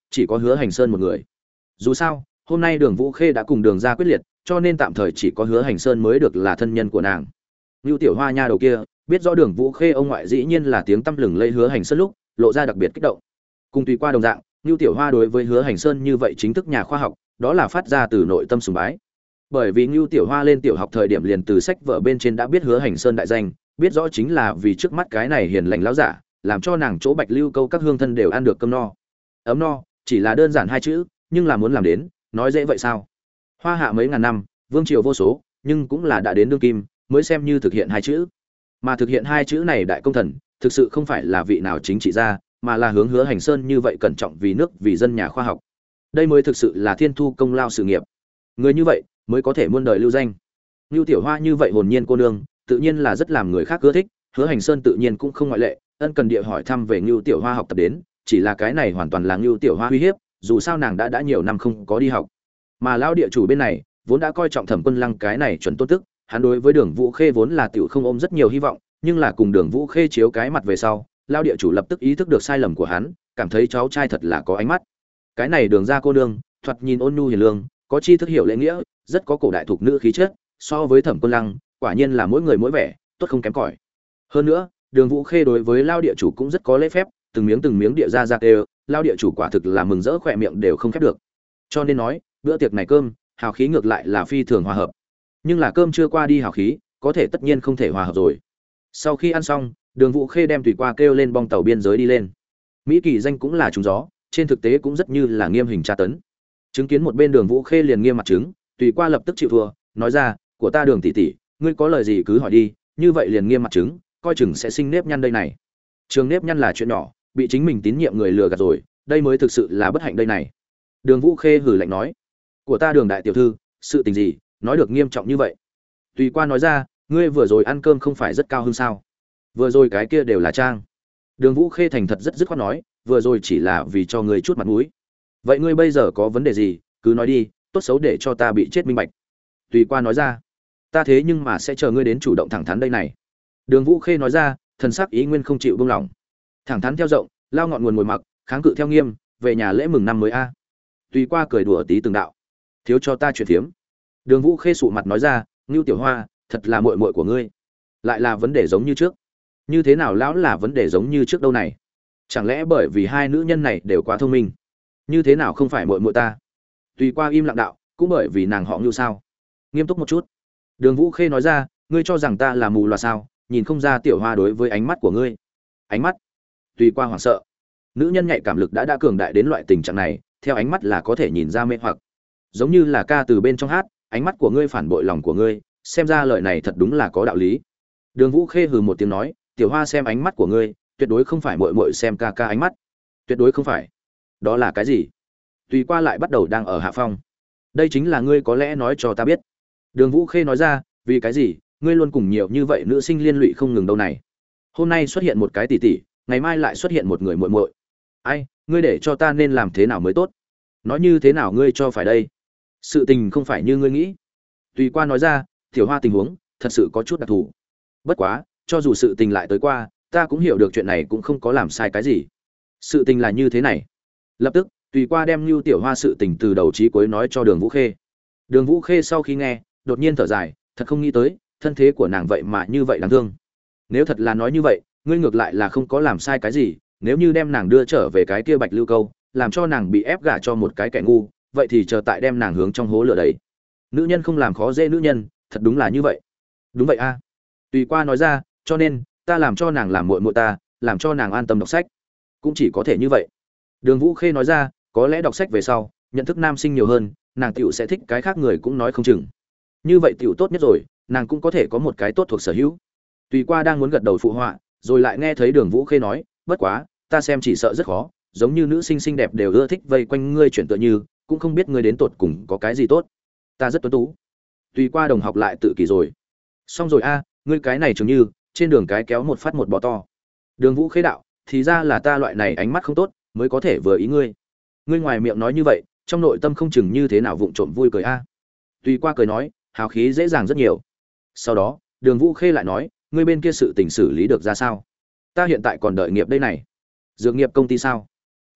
chỉ có Hứa Hành Sơn một người. Dù sao, hôm nay Đường Vũ Khê đã cùng Đường gia quyết liệt, cho nên tạm thời chỉ có Hứa Hành Sơn mới được là thân nhân của nàng. Nưu Tiểu Hoa nha đầu kia, biết rõ Đường Vũ Khê ông ngoại dĩ nhiên là tiếng tăm lừng lẫy Hứa Hành Sơn lúc, lộ ra đặc biệt kích động. Cùng tùy qua đồng dạng, Nưu Tiểu Hoa đối với Hứa Hành Sơn như vậy chính thức nhà khoa học, đó là phát ra từ nội tâm sùng bái. Bởi vì Nưu Tiểu Hoa lên tiểu học thời điểm liền từ sách vở bên trên đã biết Hứa Hành Sơn đại danh, biết rõ chính là vì trước mắt cái này hiền lành lão giả, làm cho nàng chỗ Bạch Lưu Câu các hương thân đều ăn được cơm no. Ấm no, chỉ là đơn giản hai chữ, nhưng là muốn làm đến, nói dễ vậy sao? Hoa hạ mấy ngàn năm, vương triều vô số, nhưng cũng là đã đến đương kim, mới xem như thực hiện hai chữ. Mà thực hiện hai chữ này đại công thần, thực sự không phải là vị nào chính trị gia, mà là hướng Hứa Hành Sơn như vậy cẩn trọng vì nước vì dân nhà khoa học. Đây mới thực sự là thiên thu công lao sự nghiệp. Người như vậy mới có thể muôn đời lưu danh. Nưu Tiểu Hoa như vậy hồn nhiên cô nương, tự nhiên là rất làm người khác ưa thích, Hứa Hành Sơn tự nhiên cũng không ngoại lệ, ân cần địa hỏi thăm về Nưu Tiểu Hoa học tập đến, chỉ là cái này hoàn toàn là Nưu Tiểu Hoa uy hiếp, dù sao nàng đã nhiều năm không có đi học. Mà lão địa chủ bên này, vốn đã coi trọng Thẩm Quân Lăng cái này chuẩn tôn tức, hắn đối với Đường Vũ Khê vốn là tiểu không ôm rất nhiều hy vọng, nhưng là cùng Đường Vũ Khê chiếu cái mặt về sau, lão địa chủ lập tức ý thức được sai lầm của hắn, cảm thấy cháu trai thật là có ánh mắt. Cái này Đường gia cô nương, thoạt nhìn ôn nhu hiền lương, có chi thức hiểu lễ nghĩa, rất có cổ đại thuộc nữ khí chất, so với Thẩm Quân Lăng, quả nhiên là mỗi người mỗi vẻ, tốt không kém cỏi. Hơn nữa, Đường Vũ Khê đối với lão địa chủ cũng rất có lễ phép, từng miếng địa ra đều, lão địa chủ quả thực là mừng rỡ khỏe miệng đều không khép được. Cho nên nói, bữa tiệc này cơm, hào khí ngược lại là phi thường hòa hợp. Nhưng là cơm chưa qua đi hào khí, có thể tất nhiên không thể hòa hợp rồi. Sau khi ăn xong, Đường Vũ Khê đem tùy qua kêu lên bong tàu biên giới đi lên. Mỹ kỳ danh cũng là trúng gió, trên thực tế cũng rất như là nghiêm hình tra tấn. Chứng kiến một bên Đường Vũ Khê liền nghiêm mặt chứng, tùy qua lập tức chịu thua, nói ra, "Của ta Đường tỷ tỷ, ngươi có lời gì cứ hỏi đi, như vậy liền nghiêm mặt chứng, coi chừng sẽ sinh nếp nhăn đây này." Trường nếp nhăn là chuyện nhỏ, bị chính mình tín nhiệm người lừa gạt rồi, đây mới thực sự là bất hạnh đây này. Đường Vũ Khê hừ lạnh nói, "Của ta Đường đại tiểu thư, sự tình gì, nói được nghiêm trọng như vậy?" Tùy qua nói ra, "Ngươi vừa rồi ăn cơm không phải rất cao hứng sao? Vừa rồi cái kia đều là trang." Đường Vũ Khê thành thật rất dứt khoát nói, "Vừa rồi chỉ là vì cho ngươi chút mặt mũi. Vậy ngươi bây giờ có vấn đề gì, cứ nói đi, tốt xấu để cho ta bị chết minh bạch." Tùy qua nói ra, "Ta thế nhưng mà sẽ chờ ngươi đến chủ động thẳng thắn đây này." Đường Vũ Khê nói ra, thần sắc ý nguyên không chịu buông lỏng. Thẳng thắn theo rộng, lao ngọn nguồn ngồi mặc, kháng cự theo nghiêm, về nhà lễ mừng năm mới a. Tùy qua cười đùa tí từng đạo, "Thiếu cho ta chuyện thiếm." Đường Vũ Khê sụ mặt nói ra, "Ngưu Tiểu Hoa, thật là muội muội của ngươi, lại là vấn đề giống như trước." "Như thế nào lão là vấn đề giống như trước đâu này? Chẳng lẽ bởi vì hai nữ nhân này đều quá thông minh? Như thế nào không phải muội muội ta?" Tùy qua im lặng đạo, "Cũng bởi vì nàng họ Ngưu sao?" Nghiêm túc một chút. Đường Vũ Khê nói ra, "Ngươi cho rằng ta là mù loà sao, nhìn không ra Tiểu Hoa đối với ánh mắt của ngươi?" Ánh mắt? Tùy qua hoảng sợ. Nữ nhân nhạy cảm lực đã cường đại đến loại tình trạng này, theo ánh mắt là có thể nhìn ra mê hoặc. Giống như là ca từ bên trong hát, "Ánh mắt của ngươi phản bội lòng của ngươi", xem ra lời này thật đúng là có đạo lý. Đường Vũ Khê hừ một tiếng nói, "Tiểu Hoa xem ánh mắt của ngươi, tuyệt đối không phải muội muội xem ca ca ánh mắt. Tuyệt đối không phải." "Đó là cái gì?" Tùy qua lại bắt đầu đang ở hạ phong. "Đây chính là ngươi có lẽ nói cho ta biết." Đường Vũ Khê nói ra, "Vì cái gì, ngươi luôn cùng nhiều như vậy nữ sinh liên lụy không ngừng đâu này. Hôm nay xuất hiện một cái tỷ tỷ, ngày mai lại xuất hiện một người muội muội. Ai, ngươi để cho ta nên làm thế nào mới tốt? Nói như thế nào ngươi cho phải đây? Sự tình không phải như ngươi nghĩ." Tùy qua nói ra, "Tiểu Hoa tình huống thật sự có chút đặc thù. Bất quá, cho dù sự tình lại tới qua, ta cũng hiểu được chuyện này cũng không có làm sai cái gì. Sự tình là như thế này." Lập tức, Tùy qua đem Nưu Tiểu Hoa sự tình từ đầu chí cuối nói cho Đường Vũ Khê. Đường Vũ Khê sau khi nghe, đột nhiên thở dài, thật không nghĩ tới, thân thế của nàng vậy mà như vậy đáng thương. Nếu thật là nói như vậy, ngươi ngược lại là không có làm sai cái gì, nếu như đem nàng đưa trở về cái kia Bạch Lưu Câu, làm cho nàng bị ép gả cho một cái kẻ ngu, vậy thì chờ tại đem nàng hướng trong hố lửa đấy. Nữ nhân không làm khó dễ nữ nhân, thật đúng là như vậy. Đúng vậy a. Tùy qua nói ra, "Cho nên, ta làm cho nàng làm muội muội ta, làm cho nàng an tâm đọc sách. Cũng chỉ có thể như vậy." Đường Vũ Khê nói ra, "Có lẽ đọc sách về sau, nhận thức nam sinh nhiều hơn, nàng tiểu sẽ thích cái khác người cũng nói không chừng. Như vậy tiểu tốt nhất rồi, nàng cũng có thể có một cái tốt thuộc sở hữu." Tùy qua đang muốn gật đầu phụ họa, rồi lại nghe thấy Đường Vũ Khê nói, "Bất quá, ta xem chỉ sợ rất khó, giống như nữ sinh xinh đẹp đều ưa thích vây quanh ngươi chuyển tựa như, cũng không biết ngươi đến tột cùng có cái gì tốt. Ta rất tuấn tú." Tùy qua đồng học lại tự kỷ rồi. "Xong rồi a, ngươi cái này chứng như, trên đường cái kéo một phát một bò to." Đường Vũ Khê đạo, "Thì ra là ta loại này ánh mắt không tốt, mới có thể vừa ý ngươi. Ngươi ngoài miệng nói như vậy, trong nội tâm không chừng như thế nào vụng trộm vui cười a." Tùy qua cười nói, hào khí dễ dàng rất nhiều. Sau đó, Đường Vũ Khê lại nói, "Ngươi bên kia sự tình xử lý được ra sao? Ta hiện tại còn đợi nghiệp đây này." "Dược nghiệp công ty sao?"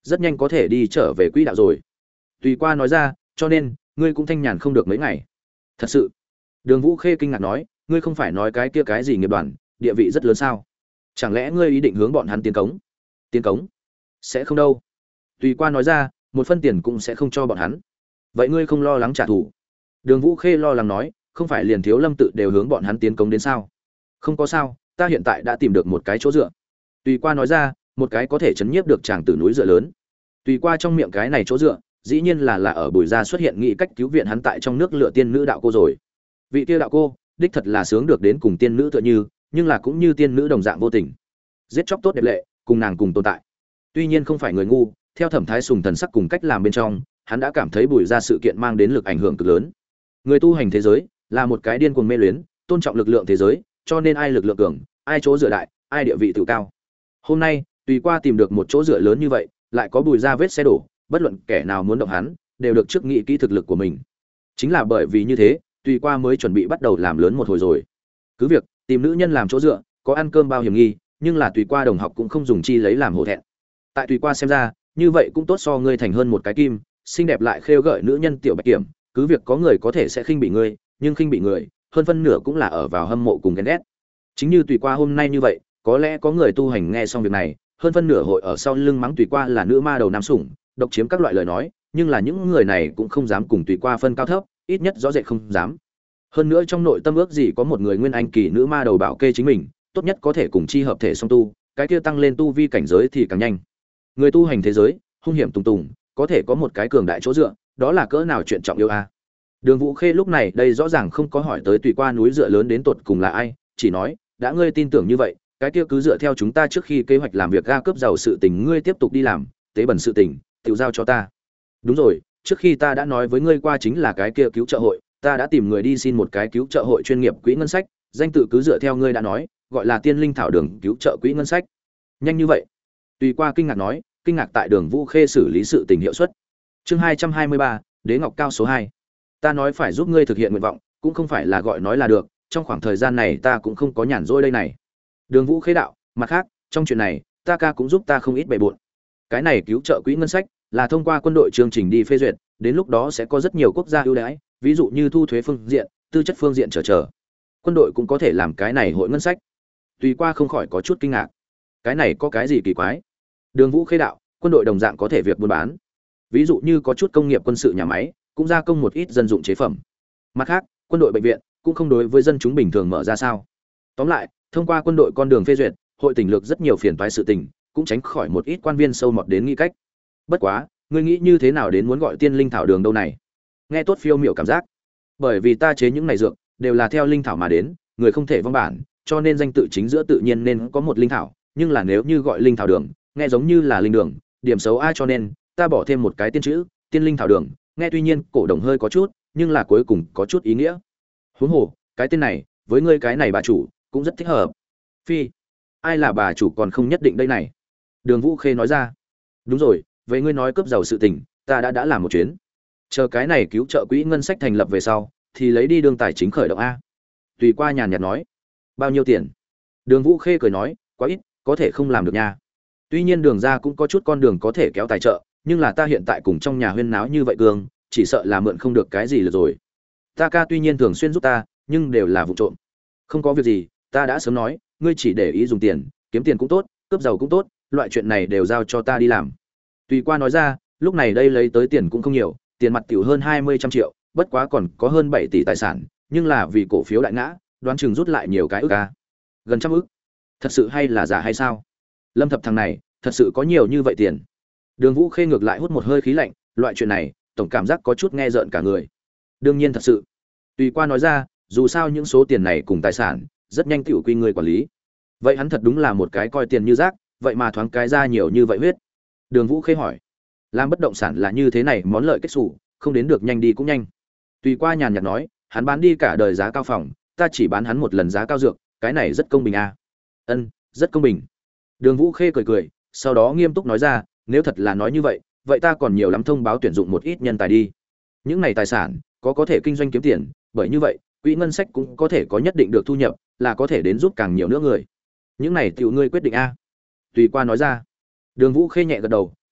rất nhanh có thể đi trở về quỹ đạo rồi. Tùy Qua nói ra, cho nên ngươi cũng thanh nhàn không được mấy ngày. Thật sự? Đường Vũ Khê kinh ngạc nói, ngươi không phải nói cái kia cái gì nghiệp đoàn, địa vị rất lớn sao? Chẳng lẽ ngươi ý định hướng bọn hắn tiến cống? Tiến cống? Sẽ không đâu. Tùy Qua nói ra, một phân tiền cũng sẽ không cho bọn hắn. Vậy ngươi không lo lắng trả thù? Đường Vũ Khê lo lắng nói, không phải liền Thiếu Lâm tự đều hướng bọn hắn tiến cống đến sao? Không có sao, ta hiện tại đã tìm được một cái chỗ dựa. Tùy Qua nói ra, một cái có thể chấn nhiếp được chàng tử núi dựa lớn. Tùy Qua trong miệng cái này chỗ dựa, dĩ nhiên là ở Bùi Gia xuất hiện nghị cách cứu viện hắn tại trong nước lựa tiên nữ đạo cô rồi. Vị kia đạo cô, đích thật là sướng được đến cùng tiên nữ tựa như, nhưng là cũng như tiên nữ đồng dạng vô tình. Giết chóc tốt đẹp lệ, cùng nàng cùng tồn tại. Tuy nhiên không phải người ngu, theo Thẩm Thái Sùng thần sắc cùng cách làm bên trong, hắn đã cảm thấy Bùi Gia sự kiện mang đến lực ảnh hưởng cực lớn. Người tu hành thế giới là một cái điên cuồng mê luyến, tôn trọng lực lượng thế giới, cho nên ai lực lượng cường, ai chỗ dựa đại, ai địa vị tự cao. Hôm nay, Tùy Qua tìm được một chỗ dựa lớn như vậy, lại có Bùi Gia vết xe đổ, bất luận kẻ nào muốn động hắn, đều được trước nghĩ kỹ thực lực của mình. Chính là bởi vì như thế, Tùy Qua mới chuẩn bị bắt đầu làm lớn một hồi rồi. Cứ việc tìm nữ nhân làm chỗ dựa, có ăn cơm bao hiểm nghi, nhưng là Tùy Qua đồng học cũng không dùng chi lấy làm hổ thẹn. Tại Tùy Qua xem ra, như vậy cũng tốt so ngươi thành hơn một cái kim, xinh đẹp lại khêu gợi nữ nhân tiểu bạch kiểm, cứ việc có người có thể sẽ khinh bị ngươi, nhưng khinh bị người, hơn phân nửa cũng là ở vào hâm mộ cùng ghen ghét. Chính như Tùy Qua hôm nay như vậy, có lẽ có người tu hành nghe xong việc này, hơn phân nửa hội ở sau lưng mắng Tùy Qua là nữ ma đầu nam sủng, độc chiếm các loại lời nói, nhưng là những người này cũng không dám cùng Tùy Qua phân cao thấp, ít nhất rõ rệt không dám. Hơn nữa trong nội tâm ước gì có một người nguyên anh kỳ nữ ma đầu bảo kê chính mình, tốt nhất có thể cùng chi hợp thể song tu, cái kia tăng lên tu vi cảnh giới thì càng nhanh. Người tu hành thế giới, hung hiểm tùng tùng, có thể có một cái cường đại chỗ dựa, đó là cỡ nào chuyện trọng yêu a. Đường Vũ Khê lúc này đây rõ ràng không có hỏi tới Tùy Qua núi dựa lớn đến tột cùng là ai, chỉ nói, đã ngươi tin tưởng như vậy, cái kia cứ dựa theo chúng ta trước khi kế hoạch làm việc ga cướp giàu sự tình ngươi tiếp tục đi làm, tế bẩn sự tình, tự giao cho ta. Đúng rồi, trước khi ta đã nói với ngươi qua chính là cái kia cứu trợ hội, ta đã tìm người đi xin một cái cứu trợ hội chuyên nghiệp quỹ ngân sách, danh tự cứ dựa theo ngươi đã nói, gọi là Tiên Linh Thảo Đường cứu trợ quỹ ngân sách. Nhanh như vậy? Tùy Qua kinh ngạc nói, kinh ngạc tại Đường Vũ Khê xử lý sự tình hiệu suất. Chương 223, Đế Ngọc Cao số 2. Ta nói phải giúp ngươi thực hiện nguyện vọng, cũng không phải là gọi nói là được, trong khoảng thời gian này ta cũng không có nhàn rỗi đây này. Đường Vũ Khê đạo, mặt khác, trong chuyện này, ta ca cũng giúp ta không ít bề bộn. Cái này cứu trợ quỹ ngân sách là thông qua quân đội chương trình đi phê duyệt, đến lúc đó sẽ có rất nhiều quốc gia ưu đãi, ví dụ như thu thuế phương diện, tư chất phương diện chờ. Quân đội cũng có thể làm cái này hội ngân sách. Tùy Qua không khỏi có chút kinh ngạc. Cái này có cái gì kỳ quái? Đường Vũ Khê đạo, quân đội đồng dạng có thể việc buôn bán. Ví dụ như có chút công nghiệp quân sự nhà máy, cũng gia công một ít dân dụng chế phẩm. Mặt khác, quân đội bệnh viện cũng không đối với dân chúng bình thường mở ra sao? Tóm lại, thông qua quân đội con đường phê duyệt, hội tỉnh lược rất nhiều phiền toái sự tình, cũng tránh khỏi một ít quan viên sâu mọt đến nghĩ cách. Bất quá, ngươi nghĩ như thế nào đến muốn gọi Tiên Linh Thảo Đường đâu này? Nghe tốt phiêu miểu cảm giác. Bởi vì ta chế những này dược đều là theo linh thảo mà đến, người không thể vong bản, cho nên danh tự chính giữa tự nhiên nên có một linh thảo, nhưng là nếu như gọi Linh Thảo Đường, nghe giống như là linh đường, điểm xấu ai cho nên ta bỏ thêm một cái tiên chữ, Tiên Linh Thảo Đường, nghe tuy nhiên cổ đồng hơi có chút, nhưng là cuối cùng có chút ý nghĩa. Huống hồ, cái tên này, với ngươi cái này bà chủ, cũng rất thích hợp. Phi, ai là bà chủ còn không nhất định đây này. Đường Vũ Khê nói ra. Đúng rồi, vậy ngươi nói cướp giàu sự tình, ta đã làm một chuyến. Chờ cái này cứu trợ quỹ ngân sách thành lập về sau, thì lấy đi đường tài chính khởi động a. Tùy Qua nhàn nhạt nói. Bao nhiêu tiền? Đường Vũ Khê cười nói, quá ít, có thể không làm được nha. Tuy nhiên Đường gia cũng có chút con đường có thể kéo tài trợ, nhưng là ta hiện tại cùng trong nhà huyên náo như vậy cường, chỉ sợ là mượn không được cái gì rồi. Ta ca tuy nhiên thường xuyên giúp ta, nhưng đều là vụ trộm. Không có việc gì, ta đã sớm nói, ngươi chỉ để ý dùng tiền, kiếm tiền cũng tốt, cướp giàu cũng tốt, loại chuyện này đều giao cho ta đi làm. Tùy Qua nói ra, lúc này đây lấy tới tiền cũng không nhiều, tiền mặt tiểu hơn 20 trăm triệu, bất quá còn có hơn 7 tỷ tài sản, nhưng là vì cổ phiếu đại ngã, đoán chừng rút lại nhiều cái ức a. Gần trăm ức. Thật sự hay là giả hay sao? Lâm Thập thằng này, thật sự có nhiều như vậy tiền. Đường Vũ Khê ngược lại hút một hơi khí lạnh, loại chuyện này, tổng cảm giác có chút nghe rợn cả người. Đương nhiên thật sự. Tùy Qua nói ra, dù sao những số tiền này cùng tài sản, rất nhanh tiểu quy người quản lý. Vậy hắn thật đúng là một cái coi tiền như rác, vậy mà thoáng cái ra nhiều như vậy huyết. Đường Vũ Khê hỏi, làm bất động sản là như thế này, món lợi kết sủ, không đến được nhanh đi cũng nhanh. Tùy Qua nhàn nhạt nói, hắn bán đi cả đời giá cao phòng, ta chỉ bán hắn một lần giá cao dược, cái này rất công bình à? Ân, rất công bình. Đường Vũ Khê cười cười, sau đó nghiêm túc nói ra, nếu thật là nói như vậy, vậy ta còn nhiều lắm thông báo tuyển dụng một ít nhân tài đi. Những này tài sản có thể kinh doanh kiếm tiền, bởi như vậy, quỹ ngân sách cũng có thể có nhất định được thu nhập, là có thể đến giúp càng nhiều nữa người. Những này tiểu ngươi quyết định a. Tùy Qua nói ra. Đường Vũ Khê nhẹ gật đầu,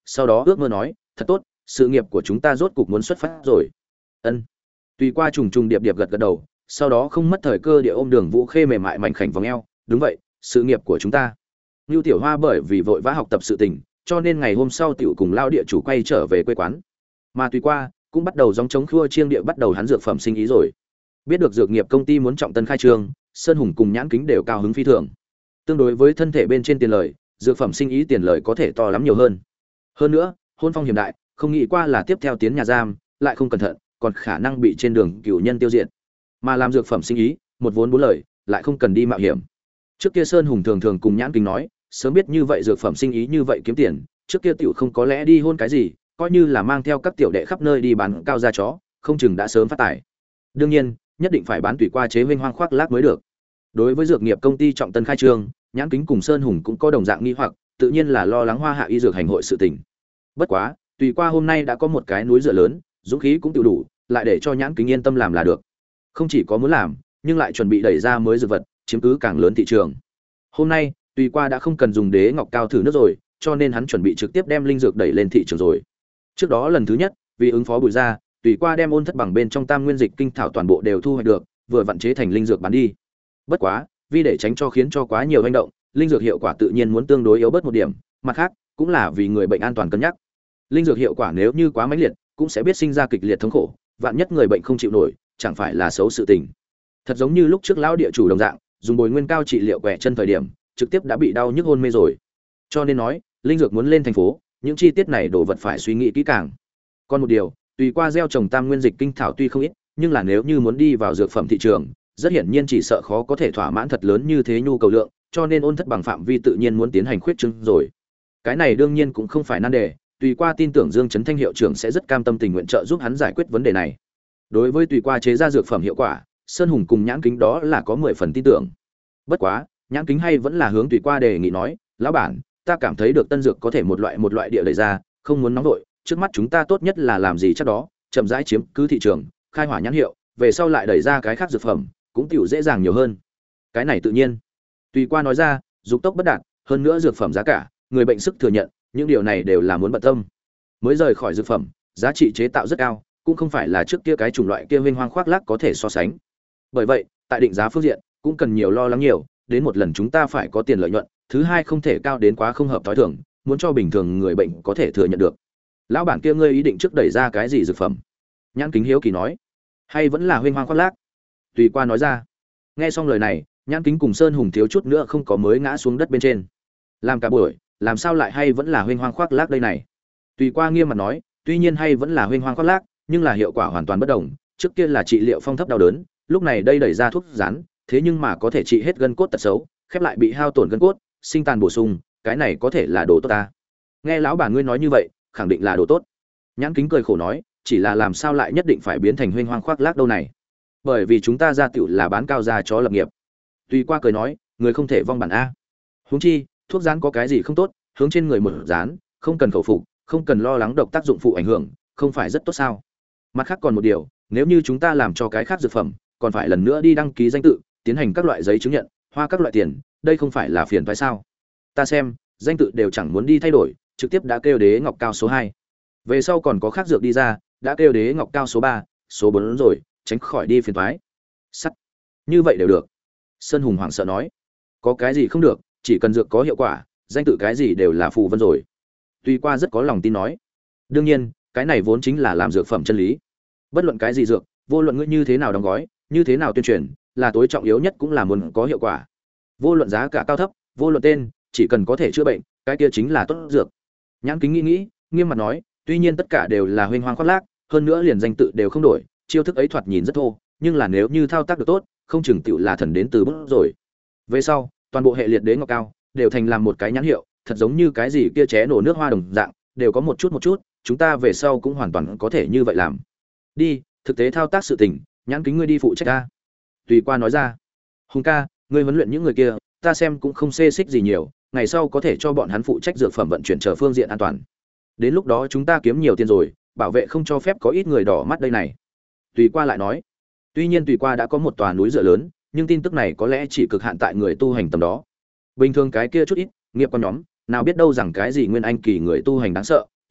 sau đó ước mơ nói, thật tốt, sự nghiệp của chúng ta rốt cục muốn xuất phát rồi. Ân. Tùy qua trùng trùng điệp điệp gật gật đầu, sau đó không mất thời cơ địa ôm Đường Vũ Khê mềm mại mảnh khảnh vòng eo, đúng vậy, sự nghiệp của chúng ta. Nưu Tiểu Hoa bởi vì vội vã học tập sự tình, cho nên ngày hôm sau tiểu cùng lao địa chủ quay trở về quê quán. Mà Tùy qua cũng bắt đầu gióng trống khua chiêng địa bắt đầu hắn dược phẩm sinh ý rồi. Biết được dược nghiệp công ty muốn trọng tân khai trương, Sơn Hùng cùng Nhãn Kính đều cao hứng phi thường. Tương đối với thân thể bên trên tiền lời, dược phẩm sinh ý tiền lời có thể to lắm nhiều hơn. Hơn nữa, hôn phong hiểm đại, không nghĩ qua là tiếp theo tiến nhà giam, lại không cẩn thận, còn khả năng bị trên đường cửu nhân tiêu diệt. Mà làm dược phẩm sinh ý, một vốn bốn lời, lại không cần đi mạo hiểm. Trước kia Sơn Hùng thường thường cùng Nhãn Kính nói, sớm biết như vậy dược phẩm sinh ý như vậy kiếm tiền, trước kia tiểu không có lẽ đi hôn cái gì, coi như là mang theo các tiểu đệ khắp nơi đi bán cao da chó, không chừng đã sớm phát tài. Đương nhiên, nhất định phải bán Tùy qua chế vinh hoang khoác lác mới được. Đối với dược nghiệp công ty trọng tân khai trương, Nhãn Kính cùng Sơn Hùng cũng có đồng dạng nghi hoặc, tự nhiên là lo lắng Hoa Hạ y dược hành hội sự tình. Bất quá, Tùy qua hôm nay đã có một cái núi dựa lớn, dũng khí cũng tự đủ, lại để cho Nhãn Kính yên tâm làm là được. Không chỉ có muốn làm, nhưng lại chuẩn bị đẩy ra mới dược vật, chiếm cứ càng lớn thị trường. Hôm nay, Tùy qua đã không cần dùng đế ngọc cao thử nước rồi, cho nên hắn chuẩn bị trực tiếp đem linh dược đẩy lên thị trường rồi. Trước đó lần thứ nhất, vì ứng phó Bùi gia, Tùy qua đem ôn thất bằng bên trong tam nguyên dịch kinh thảo toàn bộ đều thu hoạch được, vừa vận chế thành linh dược bán đi. Bất quá, vì để tránh cho khiến cho quá nhiều hành động, linh dược hiệu quả tự nhiên muốn tương đối yếu bớt một điểm, mặt khác, cũng là vì người bệnh an toàn cân nhắc. Linh dược hiệu quả nếu như quá mãnh liệt, cũng sẽ biết sinh ra kịch liệt thống khổ, vạn nhất người bệnh không chịu nổi, chẳng phải là xấu sự tình. Thật giống như lúc trước lão địa chủ đồng dạng, dùng bồi nguyên cao trị liệu quẻ chân thời điểm, trực tiếp đã bị đau nhức hôn mê rồi. Cho nên nói, linh dược muốn lên thành phố, những chi tiết này đồ vật phải suy nghĩ kỹ càng. Còn một điều, Tùy qua gieo trồng tam nguyên dịch kinh thảo tuy không ít, nhưng là nếu như muốn đi vào dược phẩm thị trường, rất hiển nhiên chỉ sợ khó có thể thỏa mãn thật lớn như thế nhu cầu lượng, cho nên ôn thất bằng phạm vi tự nhiên muốn tiến hành khuyết trương rồi. Cái này đương nhiên cũng không phải nan đề, Tùy qua tin tưởng Dương Chấn Thanh hiệu trưởng sẽ rất cam tâm tình nguyện trợ giúp hắn giải quyết vấn đề này. Đối với Tùy qua chế ra dược phẩm hiệu quả, Sơn Hùng cùng Nhãn Kính đó là có 10 phần tin tưởng. Bất quá, Nhãn Kính hay vẫn là hướng Tùy qua đề nghị nói, lão bản, ta cảm thấy được tân dược có thể một loại địa lấy ra, không muốn nóng vội, trước mắt chúng ta tốt nhất là làm gì chắc đó, chậm rãi chiếm cứ thị trường, khai hỏa nhãn hiệu, về sau lại đẩy ra cái khác dược phẩm, cũng tiểu dễ dàng nhiều hơn. Cái này tự nhiên. Tùy qua nói ra, dục tốc bất đạt, hơn nữa dược phẩm giá cả, người bệnh sức thừa nhận, những điều này đều là muốn bận tâm. Mới rời khỏi dược phẩm, giá trị chế tạo rất cao, cũng không phải là trước kia cái chủng loại kia vinh hoang khoác lác có thể so sánh. Bởi vậy, tại định giá phương diện, cũng cần nhiều lo lắng nhiều, đến một lần chúng ta phải có tiền lợi nhuận, thứ hai không thể cao đến quá không hợp tối thường, muốn cho bình thường người bệnh có thể thừa nhận được. Lão bản kia ngươi ý định trước đẩy ra cái gì dược phẩm? Nhãn Kính hiếu kỳ nói. Hay vẫn là huynh hoang khoác lác? Tùy qua nói ra. Nghe xong lời này, Nhãn Kính cùng Sơn Hùng thiếu chút nữa không có mới ngã xuống đất bên trên. Làm cả buổi, làm sao lại hay vẫn là huynh hoang khoác lác đây này? Tùy qua nghiêm mặt nói, tuy nhiên hay vẫn là huynh hoang khoác lác, nhưng là hiệu quả hoàn toàn bất đồng, trước kia là trị liệu phong thấp đau đớn, lúc này đây đẩy ra thuốc rán, thế nhưng mà có thể trị hết gân cốt tật xấu, khép lại bị hao tổn gân cốt, sinh tàn bổ sung, cái này có thể là đồ tốt ta. Nghe lão bà ngươi nói như vậy, khẳng định là đồ tốt. Nhãn Kính cười khổ nói, chỉ là làm sao lại nhất định phải biến thành huynh hoang khoác lác đâu này? Bởi vì chúng ta ra tiểu là bán cao da chó lập nghiệp. Tùy qua cười nói, người không thể vong bản a. Huống chi, thuốc rán có cái gì không tốt, hướng trên người một rán, không cần khẩu phục, không cần lo lắng độc tác dụng phụ ảnh hưởng, không phải rất tốt sao? Mặt khác còn một điều, nếu như chúng ta làm cho cái khác dược phẩm, còn phải lần nữa đi đăng ký danh tự, tiến hành các loại giấy chứng nhận, hoa các loại tiền, đây không phải là phiền phải sao? Ta xem, danh tự đều chẳng muốn đi thay đổi, trực tiếp đã kêu đế ngọc cao số 2. Về sau còn có khác dược đi ra, đã kêu đế ngọc cao số 3, số 4 rồi, tránh khỏi đi phiền toái. Sắt. Như vậy đều được. Sơn Hùng hoảng sợ nói, có cái gì không được, chỉ cần dược có hiệu quả, danh tự cái gì đều là phù vân rồi. Tùy qua rất có lòng tin nói, đương nhiên, cái này vốn chính là làm dược phẩm chân lý. Bất luận cái gì dược, vô luận ngươi như thế nào đóng gói, như thế nào tuyên truyền, là tối trọng yếu nhất cũng là muốn có hiệu quả. Vô luận giá cả cao thấp, vô luận tên, chỉ cần có thể chữa bệnh, cái kia chính là tốt dược. Nhãn Kính nghĩ, nghiêm mặt nói, tuy nhiên tất cả đều là huynh hoang khoác lác, hơn nữa liền danh tự đều không đổi, chiêu thức ấy thoạt nhìn rất thô, nhưng là nếu như thao tác được tốt, không chừng tựu là thần đến từ bút rồi. Về sau, toàn bộ hệ liệt đế ngọc cao đều thành làm một cái nhãn hiệu, thật giống như cái gì kia ché nổ nước hoa đồng dạng, đều có một chút, chúng ta về sau cũng hoàn toàn có thể như vậy làm. Đi, thực tế thao tác sự tình, Nhãn Kính ngươi đi phụ trách a. Tùy qua nói ra. Hùng ca, ngươi huấn luyện những người kia, ta xem cũng không xê xích gì nhiều, ngày sau có thể cho bọn hắn phụ trách dược phẩm vận chuyển chờ phương diện an toàn. Đến lúc đó chúng ta kiếm nhiều tiền rồi, bảo vệ không cho phép có ít người đỏ mắt đây này. Tùy qua lại nói. Tuy nhiên Tùy qua đã có một tòa núi dựa lớn, nhưng tin tức này có lẽ chỉ cực hạn tại người tu hành tầm đó. Bình thường cái kia chút ít, nghiệp con nhóm, nào biết đâu rằng cái gì nguyên anh kỳ người tu hành đáng sợ,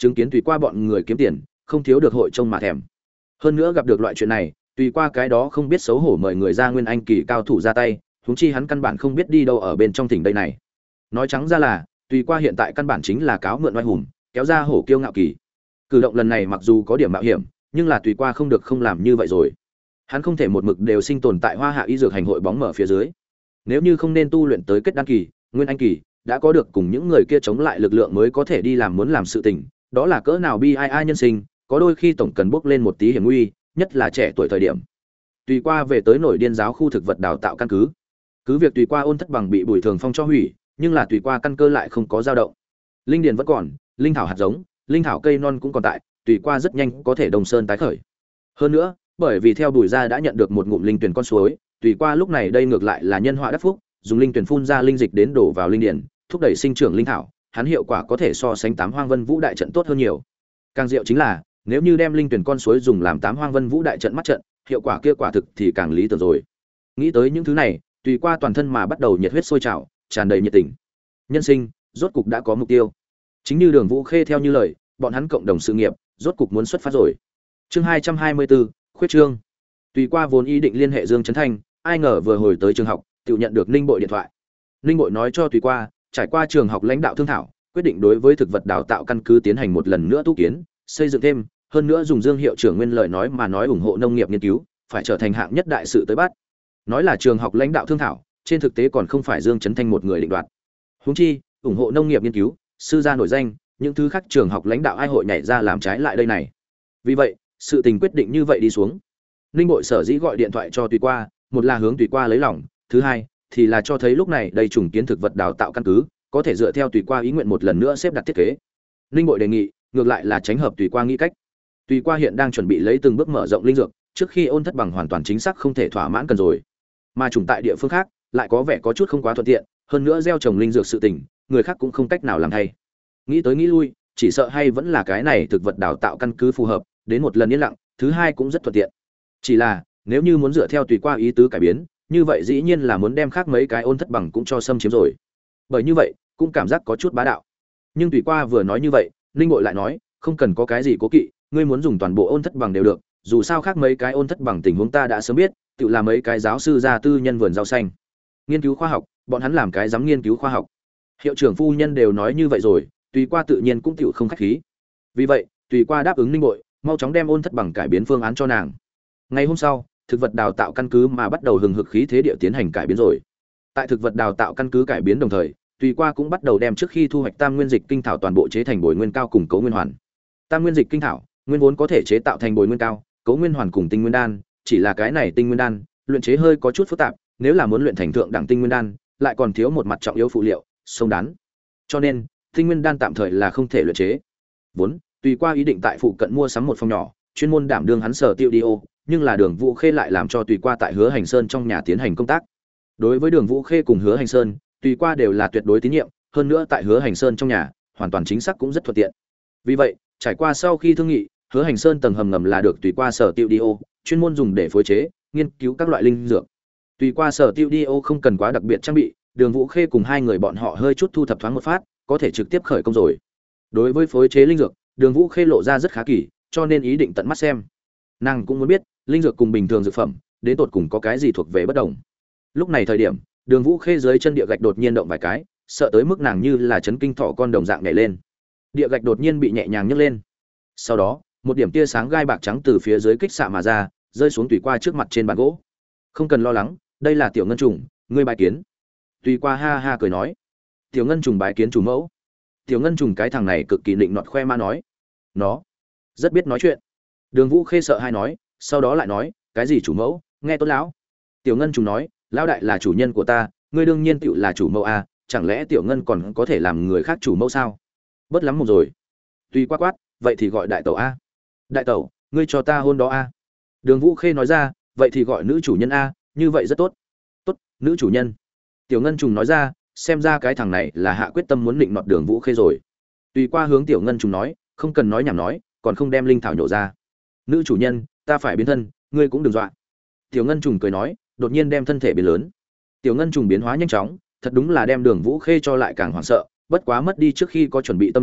chứng kiến tùy qua bọn người kiếm tiền không thiếu được hội trông mà thèm. Hơn nữa gặp được loại chuyện này, tùy qua cái đó không biết xấu hổ mời người ra nguyên anh kỳ cao thủ ra tay, huống chi hắn căn bản không biết đi đâu ở bên trong tỉnh đây này. Nói trắng ra là tùy qua hiện tại căn bản chính là cáo mượn oai hùng, kéo ra hổ kiêu ngạo kỳ. Cử động lần này mặc dù có điểm mạo hiểm, nhưng là tùy qua không được không làm như vậy rồi. Hắn không thể một mực đều sinh tồn tại Hoa Hạ Y Dược Hành hội bóng mở phía dưới. Nếu như không nên tu luyện tới kết đan kỳ, nguyên anh kỳ, đã có được cùng những người kia chống lại lực lượng mới có thể đi làm muốn làm sự tình, đó là cỡ nào bi ai nhân sinh, có đôi khi tổng cần bước lên một tí hiểm nguy, nhất là trẻ tuổi thời điểm. Tùy qua về tới nổi điên giáo khu thực vật đào tạo căn cứ việc tùy qua ôn thất bằng bị Bùi Thường Phong cho hủy, nhưng là tùy qua căn cơ lại không có dao động. Linh điền vẫn còn, linh thảo hạt giống, linh thảo cây non cũng còn tại, tùy qua rất nhanh có thể đồng sơn tái khởi. Hơn nữa, bởi vì theo Bùi gia đã nhận được một ngụm linh tuyển con suối, tùy qua lúc này đây ngược lại là nhân họa đắc phúc, dùng linh tuyển phun ra linh dịch đến đổ vào linh điền, thúc đẩy sinh trưởng linh thảo, hắn hiệu quả có thể so sánh Tám Hoang Vân Vũ đại trận tốt hơn nhiều. Càng diệu chính là, nếu như đem linh tuyển con suối dùng làm Tám Hoang Vân Vũ đại trận mắt trận, hiệu quả kia quả thực thì càng lý tưởng rồi. Nghĩ tới những thứ này, tùy qua toàn thân mà bắt đầu nhiệt huyết sôi trào, tràn đầy nhiệt tình. Nhân sinh, rốt cục đã có mục tiêu. Chính như Đường Vũ Khê theo như lời, bọn hắn cộng đồng sự nghiệp, rốt cục muốn xuất phát rồi. Chương 224, khuyết trương. Tùy qua vốn ý định liên hệ Dương Chấn Thanh, ai ngờ vừa hồi tới trường học, tự nhận được Ninh Bội điện thoại. Ninh Bội nói cho tùy qua, trải qua trường học lãnh đạo thương thảo, quyết định đối với thực vật đào tạo căn cứ tiến hành một lần nữa tu kiến, xây dựng thêm, hơn nữa dùng Dương hiệu trưởng nguyên lời nói mà nói ủng hộ nông nghiệp nghiên cứu, phải trở thành hạng nhất đại sự tới bắt. Nói là trường học lãnh đạo thương thảo, trên thực tế còn không phải Dương Chấn Thanh một người định đoạt. Huống chi, ủng hộ nông nghiệp nghiên cứu, sư gia nổi danh, những thứ khác trường học lãnh đạo ai hội nhảy ra làm trái lại đây này. Vì vậy, sự tình quyết định như vậy đi xuống. Ninh Bội sở dĩ gọi điện thoại cho tùy qua, một là hướng tùy qua lấy lòng, thứ hai thì là cho thấy lúc này đây trùng kiến thực vật đào tạo căn cứ, có thể dựa theo tùy qua ý nguyện một lần nữa xếp đặt thiết kế. Ninh Bội đề nghị, ngược lại là tránh hợp tùy qua nghĩ cách. Tùy qua hiện đang chuẩn bị lấy từng bước mở rộng linh dược, trước khi ôn thất bằng hoàn toàn chính xác không thể thỏa mãn cần rồi. Mà trùng tại địa phương khác, lại có vẻ có chút không quá thuận tiện, hơn nữa gieo trồng linh dược sự tình, người khác cũng không cách nào làm hay. Nghĩ tới nghĩ lui, chỉ sợ hay vẫn là cái này thực vật đào tạo căn cứ phù hợp, đến một lần yên lặng, thứ hai cũng rất thuận tiện. Chỉ là, nếu như muốn dựa theo tùy qua ý tứ cải biến, như vậy dĩ nhiên là muốn đem khác mấy cái ôn thất bằng cũng cho xâm chiếm rồi. Bởi như vậy, cũng cảm giác có chút bá đạo. Nhưng tùy qua vừa nói như vậy, Ninh Bội lại nói, không cần có cái gì cố kỵ, ngươi muốn dùng toàn bộ ôn thất bằng đều được, dù sao khác mấy cái ôn thất bằng tình huống ta đã sớm biết, tự là mấy cái giáo sư gia tư nhân vườn rau xanh. Nghiên cứu khoa học, bọn hắn làm cái dám nghiên cứu khoa học. Hiệu trưởng phu nhân đều nói như vậy rồi, tùy qua tự nhiên cũng tựu không khách khí. Vì vậy, tùy qua đáp ứng Ninh Bội, mau chóng đem ôn thất bằng cải biến phương án cho nàng. Ngày hôm sau, thực vật đào tạo căn cứ mà bắt đầu hừng hực khí thế địa tiến hành cải biến rồi. Tại thực vật đào tạo căn cứ cải biến đồng thời, tùy qua cũng bắt đầu đem trước khi thu hoạch tam nguyên dịch kinh thảo toàn bộ chế thành bồi nguyên cao cùng cấu nguyên hoàn. Tam nguyên dịch kinh thảo, nguyên vốn có thể chế tạo thành bồi nguyên cao, cấu nguyên hoàn cùng tinh nguyên đan, chỉ là cái này tinh nguyên đan, luyện chế hơi có chút phức tạp, nếu là muốn luyện thành thượng đẳng tinh nguyên đan, lại còn thiếu một mặt trọng yếu phụ liệu, sông đán. Cho nên, tinh nguyên đan tạm thời là không thể luyện chế. Vốn, tùy qua ý định tại phụ cận mua sắm một phòng nhỏ, chuyên môn đảm đương hắn sở tiêu đi ô, nhưng là Đường Vũ Khê lại làm cho tùy qua tại Hứa Hành Sơn trong nhà tiến hành công tác. Đối với Đường Vũ Khê cùng Hứa Hành Sơn, tùy qua đều là tuyệt đối tín nhiệm, hơn nữa tại Hứa Hành Sơn trong nhà, hoàn toàn chính xác cũng rất thuận tiện. Vì vậy, trải qua sau khi thương nghị, Hứa Hành Sơn tầng hầm ngầm là được tùy qua sở tiêu đi ô, chuyên môn dùng để phối chế, nghiên cứu các loại linh dược. Tùy qua sở tiêu đi ô không cần quá đặc biệt trang bị, Đường Vũ Khê cùng hai người bọn họ hơi chút thu thập thoáng một phát, có thể trực tiếp khởi công rồi. Đối với phối chế linh dược, Đường Vũ Khê lộ ra rất khá kỳ, cho nên ý định tận mắt xem. Nàng cũng muốn biết, linh dược cùng bình thường dược phẩm, đến tột cùng có cái gì thuộc về bất đồng. Lúc này thời điểm, Đường Vũ Khê dưới chân địa gạch đột nhiên động vài cái, sợ tới mức nàng như là chấn kinh thỏ con đồng dạng nhảy lên. Địa gạch đột nhiên bị nhẹ nhàng nhấc lên. Sau đó, một điểm tia sáng gai bạc trắng từ phía dưới kích xạ mà ra, rơi xuống tùy qua trước mặt trên bàn gỗ. Không cần lo lắng, đây là tiểu ngân trùng, ngươi bái kiến. Tùy qua ha ha cười nói, tiểu ngân trùng bái kiến chủ mẫu. Tiểu ngân trùng cái thằng này cực kỳ định nọt khoe ma nói, nó rất biết nói chuyện. Đường Vũ Khê sợ hai nói, sau đó lại nói, cái gì chủ mẫu, nghe tốt lão. Tiểu ngân trùng nói, lão đại là chủ nhân của ta, ngươi đương nhiên tựu là chủ mẫu à, chẳng lẽ tiểu ngân còn có thể làm người khác chủ mẫu sao? Bớt lắm một rồi. Tuy quát quát, vậy thì gọi đại tẩu a. Đại tẩu, ngươi cho ta hôn đó a. Đường Vũ Khê nói ra, vậy thì gọi nữ chủ nhân a, như vậy rất tốt. Tốt, nữ chủ nhân. Tiểu ngân trùng nói ra, xem ra cái thằng này là hạ quyết tâm muốn định nọt Đường Vũ Khê rồi. Tùy qua hướng tiểu ngân trùng nói, không cần nói nhảm nói, còn không đem linh thảo nhổ ra. Nữ chủ nhân, ta phải biến thân, ngươi cũng đừng dọa. Tiểu ngân trùng cười nói, đột nhiên đem thân thể biến lớn. Tiểu ngân trùng biến hóa nhanh chóng, thật đúng là đem Đường Vũ Khê cho lại càng hoảng sợ, bất quá mất đi trước khi có chuẩn bị tâm lý,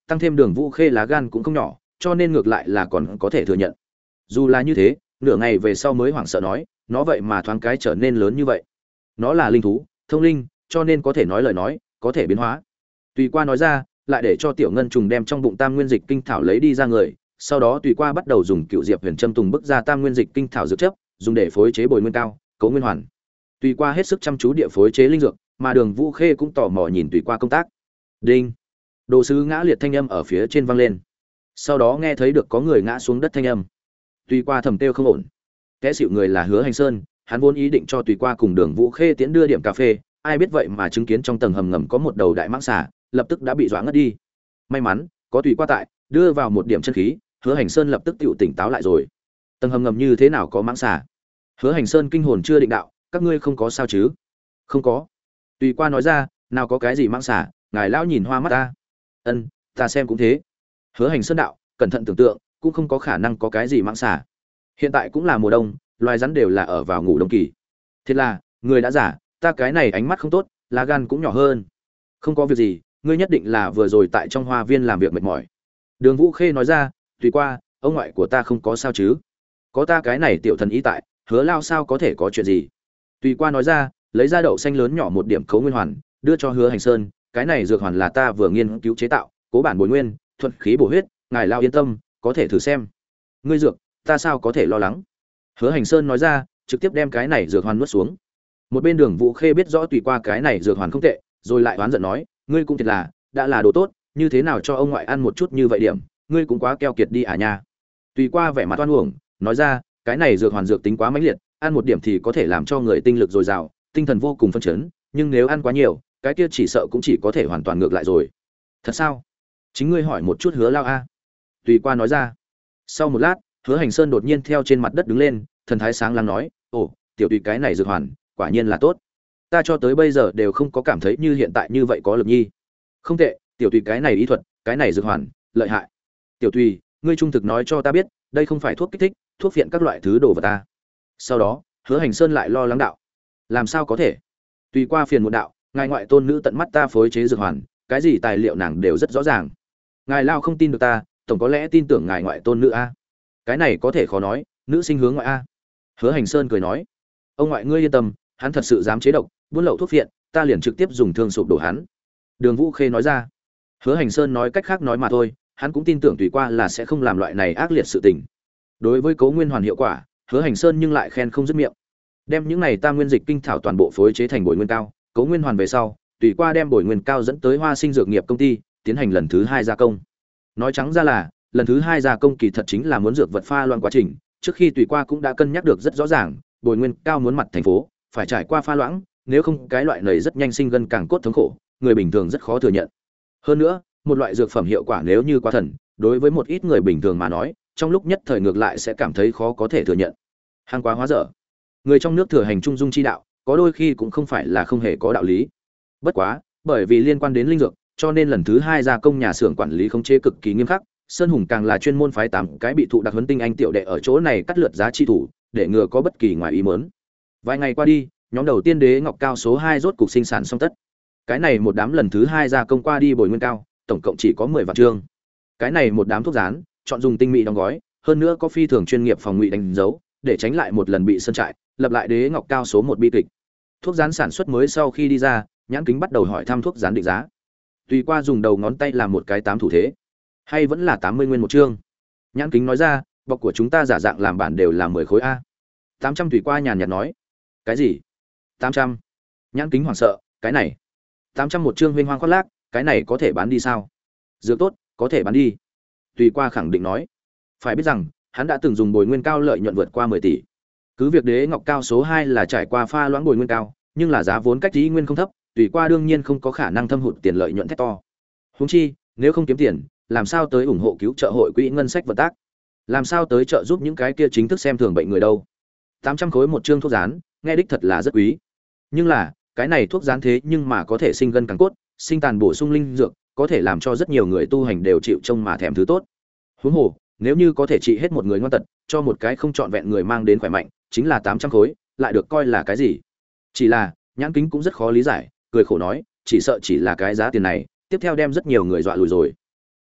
tăng thêm Đường Vũ Khê lá gan cũng không nhỏ, cho nên ngược lại là còn có thể thừa nhận. Dù là như thế, nửa ngày về sau mới hoảng sợ nói, nó vậy mà thoáng cái trở nên lớn như vậy. Nó là linh thú, thông linh, cho nên có thể nói lời nói, có thể biến hóa. Tùy Qua nói ra, lại để cho Tiểu Ngân trùng đem trong bụng Tam Nguyên Dịch Kinh thảo lấy đi ra người, sau đó Tùy Qua bắt đầu dùng Cựu Diệp Huyền Châm Tùng bức ra Tam Nguyên Dịch Kinh thảo dược chất, dùng để phối chế bồi nguyên cao, cấu nguyên hoàn. Tùy Qua hết sức chăm chú địa phối chế linh dược, mà Đường Vũ Khê cũng tò mò nhìn Tùy Qua công tác. Đinh. Đồ sứ ngã liệt thanh âm ở phía trên vang lên. Sau đó nghe thấy được có người ngã xuống đất thanh âm. Tùy Qua thầm tiêu không ổn. Kẻ xịu người là Hứa Hành Sơn, hắn vốn ý định cho Tùy Qua cùng Đường Vũ Khê tiễn đưa điểm cà phê, ai biết vậy mà chứng kiến trong tầng hầm ngầm có một đầu đại mãng xà, lập tức đã bị dọa ngất đi. May mắn có Tùy Qua tại, đưa vào một điểm chân khí, Hứa Hành Sơn lập tức tựu tỉnh táo lại rồi. Tầng hầm ngầm như thế nào có mãng xà? Hứa Hành Sơn kinh hồn chưa định đạo, các ngươi không có sao chứ? Không có. Tùy Qua nói ra, nào có cái gì mãng xà, ngài lão nhìn hoa mắt ta. Ân, ta xem cũng thế. Hứa Hành Sơn đạo, cẩn thận tưởng tượng, cũng không có khả năng có cái gì mãng xà. Hiện tại cũng là mùa đông, loài rắn đều là ở vào ngủ đông kỳ. Thế là, người đã giả, ta cái này ánh mắt không tốt, lá gan cũng nhỏ hơn. Không có việc gì, ngươi nhất định là vừa rồi tại trong hoa viên làm việc mệt mỏi. Đường Vũ Khê nói ra, Tùy Qua, ông ngoại của ta không có sao chứ? Có ta cái này tiểu thần ý tại, Hứa lao sao có thể có chuyện gì? Tùy Qua nói ra, lấy ra đậu xanh lớn nhỏ một điểm cấu nguyên hoàn, đưa cho Hứa Hành Sơn, cái này dược hoàn là ta vừa nghiên cứu chế tạo, cố bản bồi nguyên, thuận khí bổ huyết, ngài lao yên tâm, có thể thử xem. Ngươi dược, ta sao có thể lo lắng? Hứa Hành Sơn nói ra, trực tiếp đem cái này dược hoàn nuốt xuống. Một bên Đường Vũ Khê biết rõ Tùy Qua cái này dược hoàn không tệ, rồi lại oán giận nói, ngươi cũng thiệt là, đã là đồ tốt, như thế nào cho ông ngoại ăn một chút như vậy điểm, ngươi cũng quá keo kiệt đi à nha. Tùy Qua vẻ mặt oan uổng, nói ra, cái này dược hoàn dược tính quá mãnh liệt, ăn một điểm thì có thể làm cho người tinh lực dồi dào, tinh thần vô cùng phấn chấn, nhưng nếu ăn quá nhiều, cái kia chỉ sợ cũng chỉ có thể hoàn toàn ngược lại rồi. Thật sao? Chính ngươi hỏi một chút Hứa lao a. Tùy Qua nói ra. Sau một lát, Hứa Hành Sơn đột nhiên theo trên mặt đất đứng lên, thần thái sáng láng nói, ồ, tiểu Tùy cái này dược hoàn, quả nhiên là tốt. Ta cho tới bây giờ đều không có cảm thấy như hiện tại như vậy có lực nhi. Không tệ, tiểu Tùy cái này ý thuật, cái này dược hoàn, lợi hại. Tiểu Tùy, ngươi trung thực nói cho ta biết, đây không phải thuốc kích thích, thuốc phiện các loại thứ đồ vật ta. Sau đó, Hứa Hành Sơn lại lo lắng đạo, làm sao có thể? Tùy Qua phiền một đạo, ngài ngoại tôn nữ tận mắt ta phối chế dược hoàn, cái gì tài liệu nàng đều rất rõ ràng. Ngài lao không tin được ta, tổng có lẽ tin tưởng ngài ngoại tôn nữ a. Cái này có thể khó nói, nữ sinh hướng ngoại a. Hứa Hành Sơn cười nói, ông ngoại ngươi yên tâm, hắn thật sự dám chế độc, buôn lậu thuốc phiện, ta liền trực tiếp dùng thương sụp đổ hắn. Đường Vũ Khê nói ra. Hứa Hành Sơn nói cách khác nói mà thôi, hắn cũng tin tưởng Tùy Qua là sẽ không làm loại này ác liệt sự tình. Đối với cấu nguyên hoàn hiệu quả, Hứa Hành Sơn nhưng lại khen không dứt miệng. Đem những này Tam Nguyên Dịch Kinh thảo toàn bộ phối chế thành bồi nguyên cao, cấu nguyên hoàn về sau, Tùy Qua đem bồi nguyên cao dẫn tới Hoa Sinh Dược Nghiệp công ty, tiến hành lần thứ 2 gia công. Nói trắng ra là, lần thứ 2 gia công kỳ thật chính là muốn dược vật pha loãng quá trình, trước khi Tùy Qua cũng đã cân nhắc được rất rõ ràng, bồi nguyên cao muốn mặt thành phố, phải trải qua pha loãng, nếu không cái loại này rất nhanh sinh gân càng cốt thống khổ, người bình thường rất khó thừa nhận. Hơn nữa, một loại dược phẩm hiệu quả nếu như quá thần, đối với một ít người bình thường mà nói, trong lúc nhất thời ngược lại sẽ cảm thấy khó có thể thừa nhận. Hàng quá hóa dở. Người trong nước thừa hành trung dung chi đạo, có đôi khi cũng không phải là không hề có đạo lý. Bất quá, bởi vì liên quan đến linh dược, cho nên lần thứ 2 gia công nhà xưởng quản lý khống chế cực kỳ nghiêm khắc, Sơn Hùng càng là chuyên môn phái 8 cái bị thụ đặc huấn tinh anh tiểu đệ ở chỗ này cắt lượt giá chi thủ, để ngừa có bất kỳ ngoài ý muốn. Vài ngày qua đi, nhóm đầu tiên Đế Ngọc Cao số 2 rốt cục sinh sản xong tất. Cái này một đám lần thứ 2 gia công qua đi bồi nguyên cao, tổng cộng chỉ có 10 vạn chương. Cái này một đám thuốc dán, chọn dùng tinh mỹ đóng gói, hơn nữa có phi thường chuyên nghiệp phòng ngụy đánh dấu, để tránh lại một lần bị sơn trại, lập lại Đế Ngọc Cao số 1 bi kịch. Thuốc dán sản xuất mới sau khi đi ra, Nhãn Kính bắt đầu hỏi thăm thuốc dán định giá. Tùy Qua dùng đầu ngón tay làm một cái 8 thủ thế, hay vẫn là 80 nguyên một chương. Nhãn Kính nói ra, bọc của chúng ta giả dạng làm bản đều là 10 khối a. 800. Tùy Qua nhàn nhạt nói. Cái gì? 800? Nhãn Kính hoảng sợ, cái này 800 một chương huynh hoang khoác lác, cái này có thể bán đi sao? Dược tốt, có thể bán đi. Tùy Qua khẳng định nói. Phải biết rằng, hắn đã từng dùng bồi nguyên cao lợi nhuận vượt qua 10 tỷ. Cứ việc Đế Ngọc Cao số 2 là trải qua pha loãng bồi nguyên cao, nhưng là giá vốn cách ý nguyên không thấp, Tùy Qua đương nhiên không có khả năng thâm hụt tiền lợi nhuận thét to. Huống chi, nếu không kiếm tiền, làm sao tới ủng hộ cứu trợ hội quỹ ngân sách vận tác? Làm sao tới trợ giúp những cái kia chính thức xem thường bệnh người đâu? 800 khối một chương thuốc dán, nghe đích thật là rất quý. Nhưng là, cái này thuốc dán thế nhưng mà có thể sinh gân càng cốt, sinh tàn bổ sung linh dược, có thể làm cho rất nhiều người tu hành đều chịu trông mà thèm thứ tốt. Huống hồ, nếu như có thể trị hết một người ngoan tật, cho một cái không trọn vẹn người mang đến khỏe mạnh, chính là 800 khối, lại được coi là cái gì? Chỉ là, Nhãn Kính cũng rất khó lý giải, cười khổ nói, chỉ sợ chỉ là cái giá tiền này, tiếp theo đem rất nhiều người dọa lùi rồi.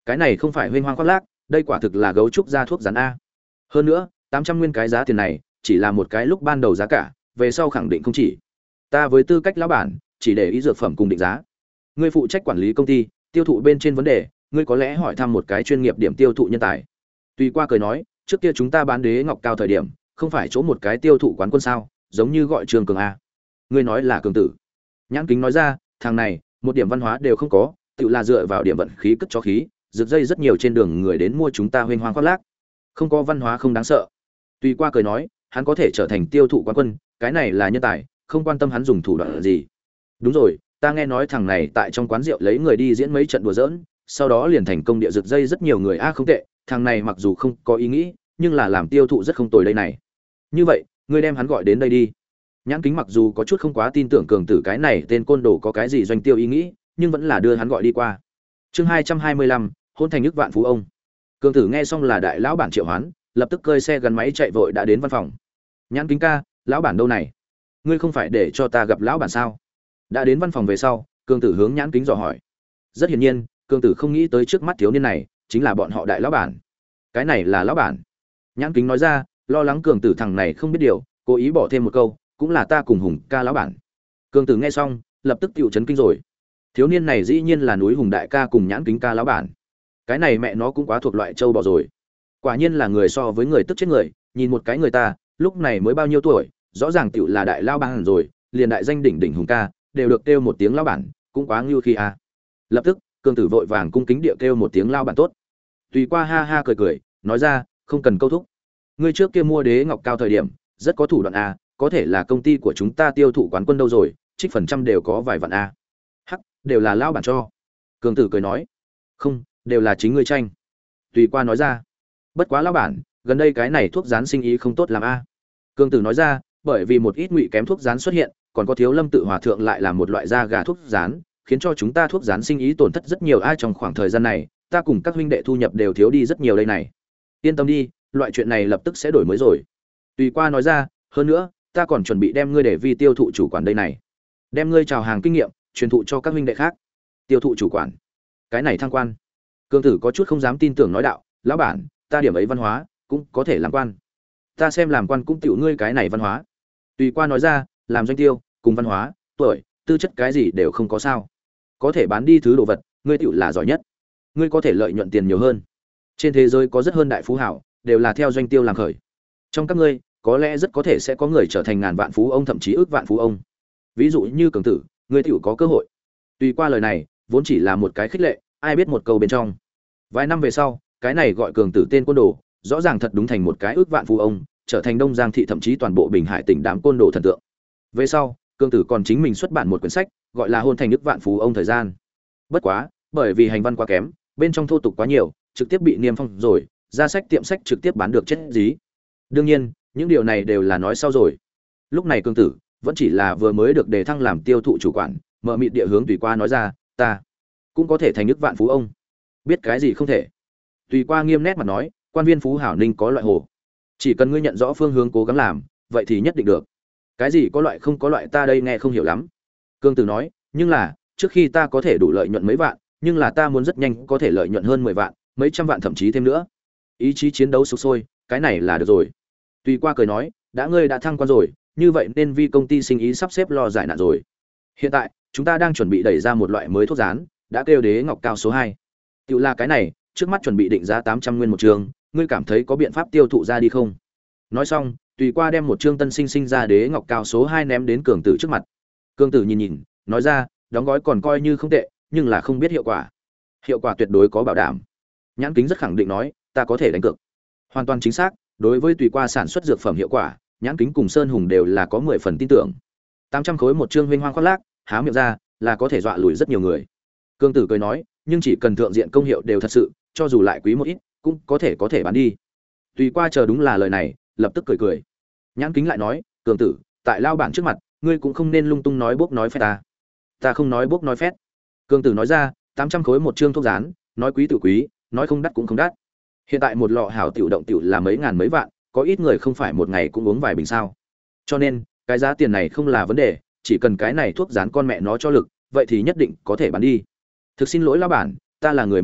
Cái này không phải huênh hoang khoác lác, đây quả thực là gấu trúc ra thuốc rắn a. Hơn nữa, 800 nguyên cái giá tiền này, chỉ là một cái lúc ban đầu giá cả, về sau khẳng định không chỉ. Ta với tư cách lão bản, chỉ để ý dược phẩm cùng định giá. Ngươi phụ trách quản lý công ty, tiêu thụ bên trên vấn đề, ngươi có lẽ hỏi thăm một cái chuyên nghiệp điểm tiêu thụ nhân tài. Tùy qua cười nói, trước kia chúng ta bán đế ngọc cao thời điểm, không phải chỗ một cái tiêu thụ quán quân sao, giống như gọi Trường Cường a. Ngươi nói là Cường tử. Nhãn Kính nói ra, thằng này, một điểm văn hóa đều không có, tự là dựa vào điểm vận khí cất cho khí, rực dây rất nhiều trên đường người đến mua chúng ta huênh hoang khoác lác. Không có văn hóa không đáng sợ. Tùy qua cười nói, hắn có thể trở thành tiêu thụ quán quân, cái này là nhân tài, không quan tâm hắn dùng thủ đoạn gì. Đúng rồi, ta nghe nói thằng này tại trong quán rượu lấy người đi diễn mấy trận đùa giỡn, sau đó liền thành công địa rực dây rất nhiều người a không tệ, thằng này mặc dù không có ý nghĩ, nhưng là làm tiêu thụ rất không tồi đây này. Như vậy, ngươi đem hắn gọi đến đây đi. Nhãn Kính mặc dù có chút không quá tin tưởng Cường tử cái này tên côn đồ có cái gì doanh tiêu ý nghĩ, nhưng vẫn là đưa hắn gọi đi qua. Chương 225, hôn thành nước vạn phú ông. Cường tử nghe xong là đại lão bản triệu hoán, lập tức cơi xe gắn máy chạy vội đã đến văn phòng. Nhãn Kính ca, lão bản đâu này? Ngươi không phải để cho ta gặp lão bản sao? Đã đến văn phòng về sau, Cường tử hướng Nhãn Kính dò hỏi. Rất hiển nhiên, Cường tử không nghĩ tới trước mắt thiếu niên này chính là bọn họ đại lão bản. Cái này là lão bản. Nhãn Kính nói ra, lo lắng Cường tử thằng này không biết điều, cố ý bỏ thêm một câu, cũng là ta cùng Hùng ca lão bản. Cường tử nghe xong, lập tức tiểu chấn kinh rồi. Thiếu niên này dĩ nhiên là núi Hùng đại ca cùng Nhãn Kính ca lão bản. Cái này mẹ nó cũng quá thuộc loại châu bò rồi. Quả nhiên là người so với người tức chết người, nhìn một cái người ta, lúc này mới bao nhiêu tuổi, rõ ràng tiểu là đại lão bản rồi, liền đại danh đỉnh đỉnh Hùng ca, đều được kêu một tiếng lão bản, cũng quá ngưu khi a. Lập tức, Cường tử vội vàng cung kính địa kêu một tiếng lão bản tốt. Tùy qua ha ha cười cười, nói ra, không cần câu thúc. Ngươi trước kia mua đế ngọc cao thời điểm, rất có thủ đoạn a, có thể là công ty của chúng ta tiêu thụ quán quân đâu rồi, trích phần trăm đều có vài vạn a. Hắc, đều là lão bản cho. Cường tử cười nói, không, đều là chính ngươi tranh. Tùy qua nói ra, bất quá lão bản, gần đây cái này thuốc dán sinh ý không tốt làm a. Cường tử nói ra, bởi vì một ít ngụy kém thuốc dán xuất hiện, còn có thiếu Lâm tự hòa thượng lại làm một loại da gà thuốc dán, khiến cho chúng ta thuốc dán sinh ý tổn thất rất nhiều ai trong khoảng thời gian này, ta cùng các huynh đệ thu nhập đều thiếu đi rất nhiều đây này. Yên tâm đi, loại chuyện này lập tức sẽ đổi mới rồi. Tùy qua nói ra, hơn nữa, ta còn chuẩn bị đem ngươi để vi tiêu thụ chủ quản đây này, đem ngươi chào hàng kinh nghiệm truyền thụ cho các huynh đệ khác. Tiêu thụ chủ quản, cái này thăng quan. Cường tử có chút không dám tin tưởng nói đạo, lão bản, ta điểm ấy văn hóa cũng có thể làm quan, ta xem làm quan cũng tiểu ngươi cái này văn hóa. Tùy qua nói ra, làm doanh tiêu cùng văn hóa, tuổi, tư chất cái gì đều không có sao, có thể bán đi thứ đồ vật, ngươi tiểu là giỏi nhất, ngươi có thể lợi nhuận tiền nhiều hơn. Trên thế giới có rất hơn đại phú hảo, đều là theo doanh tiêu làm khởi. Trong các ngươi, có lẽ rất có thể sẽ có người trở thành ngàn vạn phú ông, thậm chí ước vạn phú ông. Ví dụ như Cường tử, ngươi tiểu có cơ hội. Tùy qua lời này, vốn chỉ là một cái khích lệ, ai biết một câu bên trong. Vài năm về sau, cái này gọi Cường tử tên côn đồ, rõ ràng thật đúng thành một cái ước vạn phú ông, trở thành Đông Giang thị thậm chí toàn bộ Bình Hải tỉnh đám côn đồ thần tượng. Về sau, Cường tử còn chính mình xuất bản một quyển sách, gọi là Hôn thành ước vạn phú ông thời gian. Bất quá, bởi vì hành văn quá kém, bên trong thô tục quá nhiều, trực tiếp bị niêm phong rồi, ra sách tiệm sách trực tiếp bán được chết dí. Đương nhiên, những điều này đều là nói sau rồi. Lúc này Cường tử vẫn chỉ là vừa mới được đề thăng làm tiêu thụ chủ quản, mở mịt địa hướng Tùy qua nói ra, ta cũng có thể thành ước vạn phú ông. Biết cái gì không thể? Tùy qua nghiêm nét mặt nói, quan viên phú hảo ninh có loại hồ, chỉ cần ngươi nhận rõ phương hướng cố gắng làm, vậy thì nhất định được. Cái gì có loại không có loại ta đây nghe không hiểu lắm. Cường tử nói, nhưng là trước khi ta có thể đủ lợi nhuận mấy vạn, nhưng là ta muốn rất nhanh có thể lợi nhuận hơn 10 vạn, mấy trăm vạn thậm chí thêm nữa. Ý chí chiến đấu sục sôi, cái này là được rồi. Tùy qua cười nói, đã ngươi đã thăng quan rồi, như vậy nên vi công ty sinh ý sắp xếp lo giải nạn rồi. Hiện tại, chúng ta đang chuẩn bị đẩy ra một loại mới thuốc dán, đã kêu đế ngọc cao số 2. Tiểu là cái này, trước mắt chuẩn bị định giá 800 nguyên một trường, ngươi cảm thấy có biện pháp tiêu thụ ra đi không? Nói xong, Tùy qua đem một trương tân sinh ra đế ngọc cao số 2 ném đến Cường tử trước mặt. Cường tử nhìn nhìn, nói ra, đóng gói còn coi như không tệ, nhưng là không biết hiệu quả. Hiệu quả tuyệt đối có bảo đảm. Nhãn Kính rất khẳng định nói, ta có thể đánh cược. Hoàn toàn chính xác, đối với Tùy qua sản xuất dược phẩm hiệu quả, Nhãn Kính cùng Sơn Hùng đều là có 10 phần tin tưởng. 800 khối một trương huynh hoang khoác lác, há miệng ra là có thể dọa lùi rất nhiều người. Cường tử cười nói, nhưng chỉ cần thượng diện công hiệu đều thật sự, cho dù lại quý một ít, cũng có thể bán đi. Tùy qua chờ đúng là lời này, lập tức cười cười. Nhãn Kính lại nói, Cường tử, tại lao bản trước mặt, ngươi cũng không nên lung tung nói bốc nói phét ta. Ta không nói bốc nói phét. Cường tử nói ra, 800 khối một trương thuốc dán, nói quý tự quý, nói không đắt cũng không đắt. Hiện tại một lọ hảo tiểu động tiểu là mấy ngàn mấy vạn, có ít người không phải một ngày cũng uống vài bình sao. Cho nên, cái giá tiền này không là vấn đề, chỉ cần cái này thuốc dán con mẹ nó cho lực, vậy thì nhất định có thể bán đi. Thực xin lỗi lão bản, ta là người miệng tiện,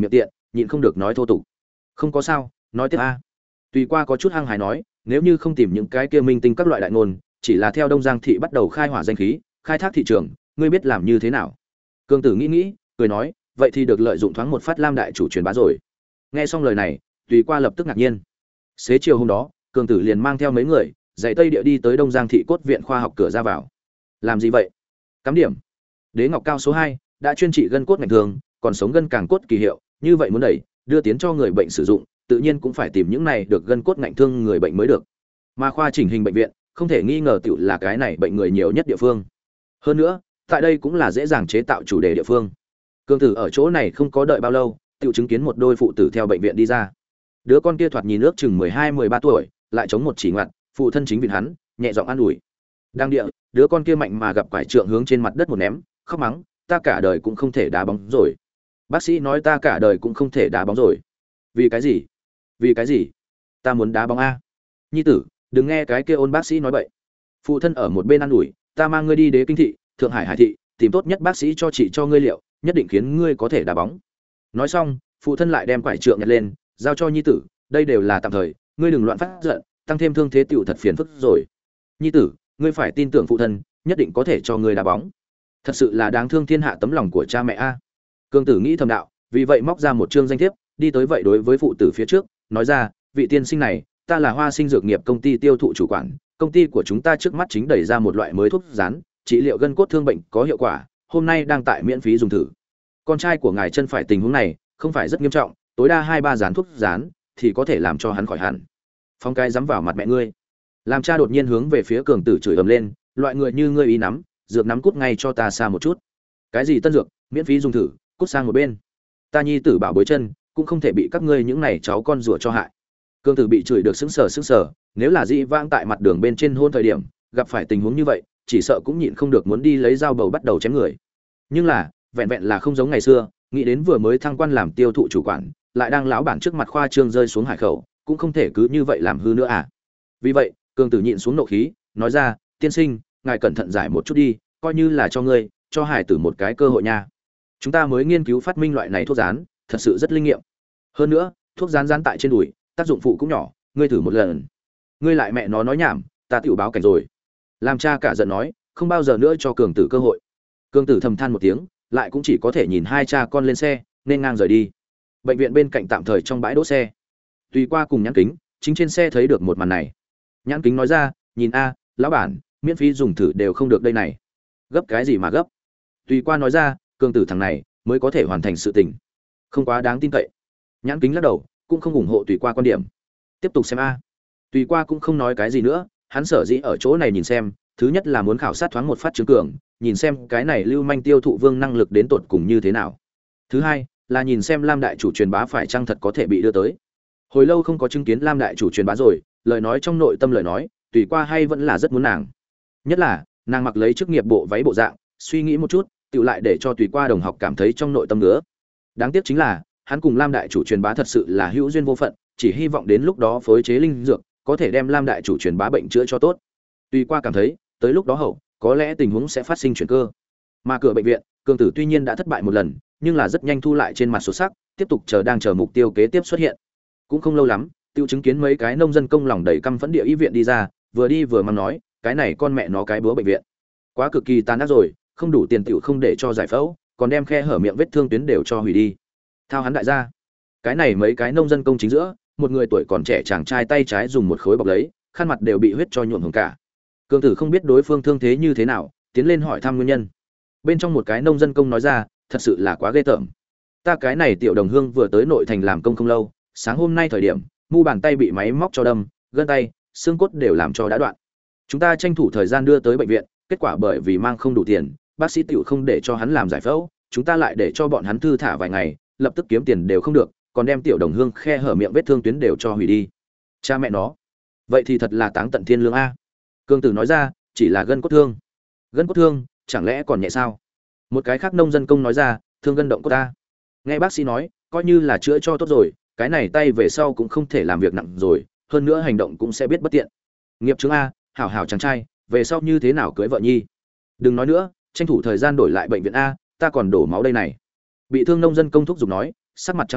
nhịn không được nói thô tục. Không có sao, nói tiếp a. Tùy qua có chút hăng hái nói, nếu như không tìm những cái kia minh tinh các loại đại ngôn, chỉ là theo Đông Giang thị bắt đầu khai hỏa danh khí, khai thác thị trường, ngươi biết làm như thế nào? Cương Tử nghĩ nghĩ, cười nói, vậy thì được lợi dụng thoáng một phát Lam đại chủ truyền bá rồi. Nghe xong lời này, Tùy qua lập tức ngạc nhiên. Xế chiều hôm đó, Cương Tử liền mang theo mấy người, dạy Tây địa đi tới Đông Giang thị cốt viện khoa học cửa ra vào. Làm gì vậy? Cắm điểm. Đế ngọc cao số 2 đã chuyên trị gân cốt ngành thường, còn sống gân càng cốt kỳ hiệu, như vậy muốn đẩy, đưa tiến cho người bệnh sử dụng, tự nhiên cũng phải tìm những này được gân cốt ngạnh thương người bệnh mới được. Mà khoa chỉnh hình bệnh viện, không thể nghi ngờ tiểu là cái này bệnh người nhiều nhất địa phương. Hơn nữa, tại đây cũng là dễ dàng chế tạo chủ đề địa phương. Cương Tử ở chỗ này không có đợi bao lâu, tiểu chứng kiến một đôi phụ tử theo bệnh viện đi ra. Đứa con kia thoạt nhìn ước chừng 12-13 tuổi, lại chống một chỉ ngoặt, phụ thân chính viện hắn, nhẹ giọng an ủi. Đang địa, đứa con kia mạnh mà gặp quải trượng hướng trên mặt đất một ném, khóc mắng, ta cả đời cũng không thể đá bóng rồi. Bác sĩ nói ta cả đời cũng không thể đá bóng rồi. Vì cái gì? Vì cái gì? Ta muốn đá bóng a. Nhi tử, đừng nghe cái kia ôn bác sĩ nói bậy. Phụ thân ở một bên an ủi, ta mang ngươi đi Đế Kinh thị, Thượng Hải Hải thị, tìm tốt nhất bác sĩ cho trị cho ngươi liệu, nhất định khiến ngươi có thể đá bóng. Nói xong, phụ thân lại đem quải trượng nhặt lên, giao cho nhi tử, đây đều là tạm thời, ngươi đừng loạn phát giận, tăng thêm thương thế tiểu thật phiền phức rồi. Nhi tử, ngươi phải tin tưởng phụ thân, nhất định có thể cho ngươi đá bóng. Thật sự là đáng thương thiên hạ tấm lòng của cha mẹ a. Cương Tử nghĩ thầm đạo, vì vậy móc ra một chương danh thiếp, đi tới vậy đối với phụ tử phía trước, nói ra, vị tiên sinh này, ta là Hoa Sinh Dược nghiệp công ty tiêu thụ chủ quản, công ty của chúng ta trước mắt chính đẩy ra một loại mới thuốc rán, trị liệu gân cốt thương bệnh có hiệu quả, hôm nay đang tại miễn phí dùng thử. Con trai của ngài chân phải tình huống này, không phải rất nghiêm trọng, tối đa 2-3 dán thuốc rán thì có thể làm cho hắn khỏi hẳn. Phong cái dám vào mặt mẹ ngươi. Làm cha đột nhiên hướng về phía Cường Tử chửi ầm lên, loại người như ngươi ý nắm, dược nắm cút ngay cho ta xa một chút. Cái gì tân dược, miễn phí dùng thử, cút sang một bên. Ta nhi tử bảo bối chân, cũng không thể bị các ngươi những này cháu con rủa cho hại. Cương Tử bị chửi được sững sờ, nếu là dĩ vãng tại mặt đường bên trên hôn thời điểm, gặp phải tình huống như vậy, chỉ sợ cũng nhịn không được muốn đi lấy dao bầu bắt đầu chém người. Nhưng là, vẹn vẹn là không giống ngày xưa, nghĩ đến vừa mới thăng quan làm tiêu thụ chủ quản, lại đang lão bản trước mặt khoa trương rơi xuống hải khẩu, cũng không thể cứ như vậy làm hư nữa à. Vì vậy, Cương Tử nhịn xuống nộ khí, nói ra, tiên sinh, ngài cẩn thận giải một chút đi, coi như là cho ngươi, cho hải tử một cái cơ hội nha. Chúng ta mới nghiên cứu phát minh loại này thuốc rán, thật sự rất linh nghiệm. Hơn nữa, thuốc rán rán tại trên đùi, tác dụng phụ cũng nhỏ, ngươi thử một lần. Ngươi lại mẹ nó nói nhảm, ta tiểu báo cảnh rồi. Làm cha cả giận nói, không bao giờ nữa cho Cường Tử cơ hội. Cường Tử thầm than một tiếng, lại cũng chỉ có thể nhìn hai cha con lên xe, nên ngang rời đi. Bệnh viện bên cạnh tạm thời trong bãi đỗ xe. Tùy qua cùng Nhãn Kính, chính trên xe thấy được một màn này. Nhãn Kính nói ra, nhìn a, lão bản, miễn phí dùng thử đều không được đây này. Gấp cái gì mà gấp? Tùy qua nói ra, Cường Tử thằng này mới có thể hoàn thành sự tình, không quá đáng tin cậy. Nhãn Kính lắc đầu, cũng không ủng hộ Tùy qua quan điểm. Tiếp tục xem a. Tùy qua cũng không nói cái gì nữa, hắn sở dĩ ở chỗ này nhìn xem, thứ nhất là muốn khảo sát thoáng một phát Trương Cường, nhìn xem cái này lưu manh tiêu thụ vương năng lực đến tột cùng như thế nào. Thứ hai là nhìn xem Lam đại chủ truyền bá phải chăng thật có thể bị đưa tới. Hồi lâu không có chứng kiến Lam đại chủ truyền bá rồi, lời nói trong nội tâm lời nói, Tùy qua hay vẫn là rất muốn nàng. Nhất là, nàng mặc lấy chức nghiệp bộ váy bộ dạng, suy nghĩ một chút, tựu lại để cho Tùy qua đồng học cảm thấy trong nội tâm nữa. Đáng tiếc chính là, hắn cùng Lam đại chủ truyền bá thật sự là hữu duyên vô phận, chỉ hy vọng đến lúc đó phối chế linh dược, có thể đem Lam đại chủ truyền bá bệnh chữa cho tốt. Tùy qua cảm thấy, tới lúc đó hậu, có lẽ tình huống sẽ phát sinh chuyển cơ. Mà cửa bệnh viện, Cường Tử tuy nhiên đã thất bại một lần, nhưng là rất nhanh thu lại trên mặt sổ sắc, tiếp tục chờ mục tiêu kế tiếp xuất hiện. Cũng không lâu lắm, tiêu chứng kiến mấy cái nông dân công lòng đầy căm phẫn địa y viện đi ra, vừa đi vừa mang nói, cái này con mẹ nó cái búa bệnh viện, quá cực kỳ tàn ác rồi, không đủ tiền tiểu không để cho giải phẫu, còn đem khe hở miệng vết thương tuyến đều cho hủy đi. Thao hắn đại gia. Cái này mấy cái nông dân công chính giữa, một người tuổi còn trẻ chàng trai tay trái dùng một khối bọc lấy, khăn mặt đều bị huyết cho nhuộm hồng cả. Cường Tử không biết đối phương thương thế như thế nào, tiến lên hỏi thăm nguyên nhân. Bên trong một cái nông dân công nói ra, thật sự là quá ghê tởm. Ta cái này tiểu đồng hương vừa tới nội thành làm công không lâu, sáng hôm nay thời điểm, mu bàn tay bị máy móc cho đâm, gân tay, xương cốt đều làm cho đã đoạn. Chúng ta tranh thủ thời gian đưa tới bệnh viện, kết quả bởi vì mang không đủ tiền, bác sĩ tiểu không để cho hắn làm giải phẫu, chúng ta lại để cho bọn hắn thư thả vài ngày, lập tức kiếm tiền đều không được, còn đem tiểu đồng hương khe hở miệng vết thương tuyến đều cho hủy đi. Cha mẹ nó, vậy thì thật là táng tận thiên lương a. Cường Tử nói ra, chỉ là gân cốt thương. Gân cốt thương, chẳng lẽ còn nhẹ sao? Một cái khác nông dân công nói ra, thương gân động cốt ta. Nghe bác sĩ nói, coi như là chữa cho tốt rồi, cái này tay về sau cũng không thể làm việc nặng rồi, hơn nữa hành động cũng sẽ biết bất tiện. Nghiệp chứng a, hảo hảo chàng trai, về sau như thế nào cưới vợ nhi? Đừng nói nữa, tranh thủ thời gian đổi lại bệnh viện a, ta còn đổ máu đây này. Bị thương nông dân công thúc giục nói, sắc mặt trắng bệnh,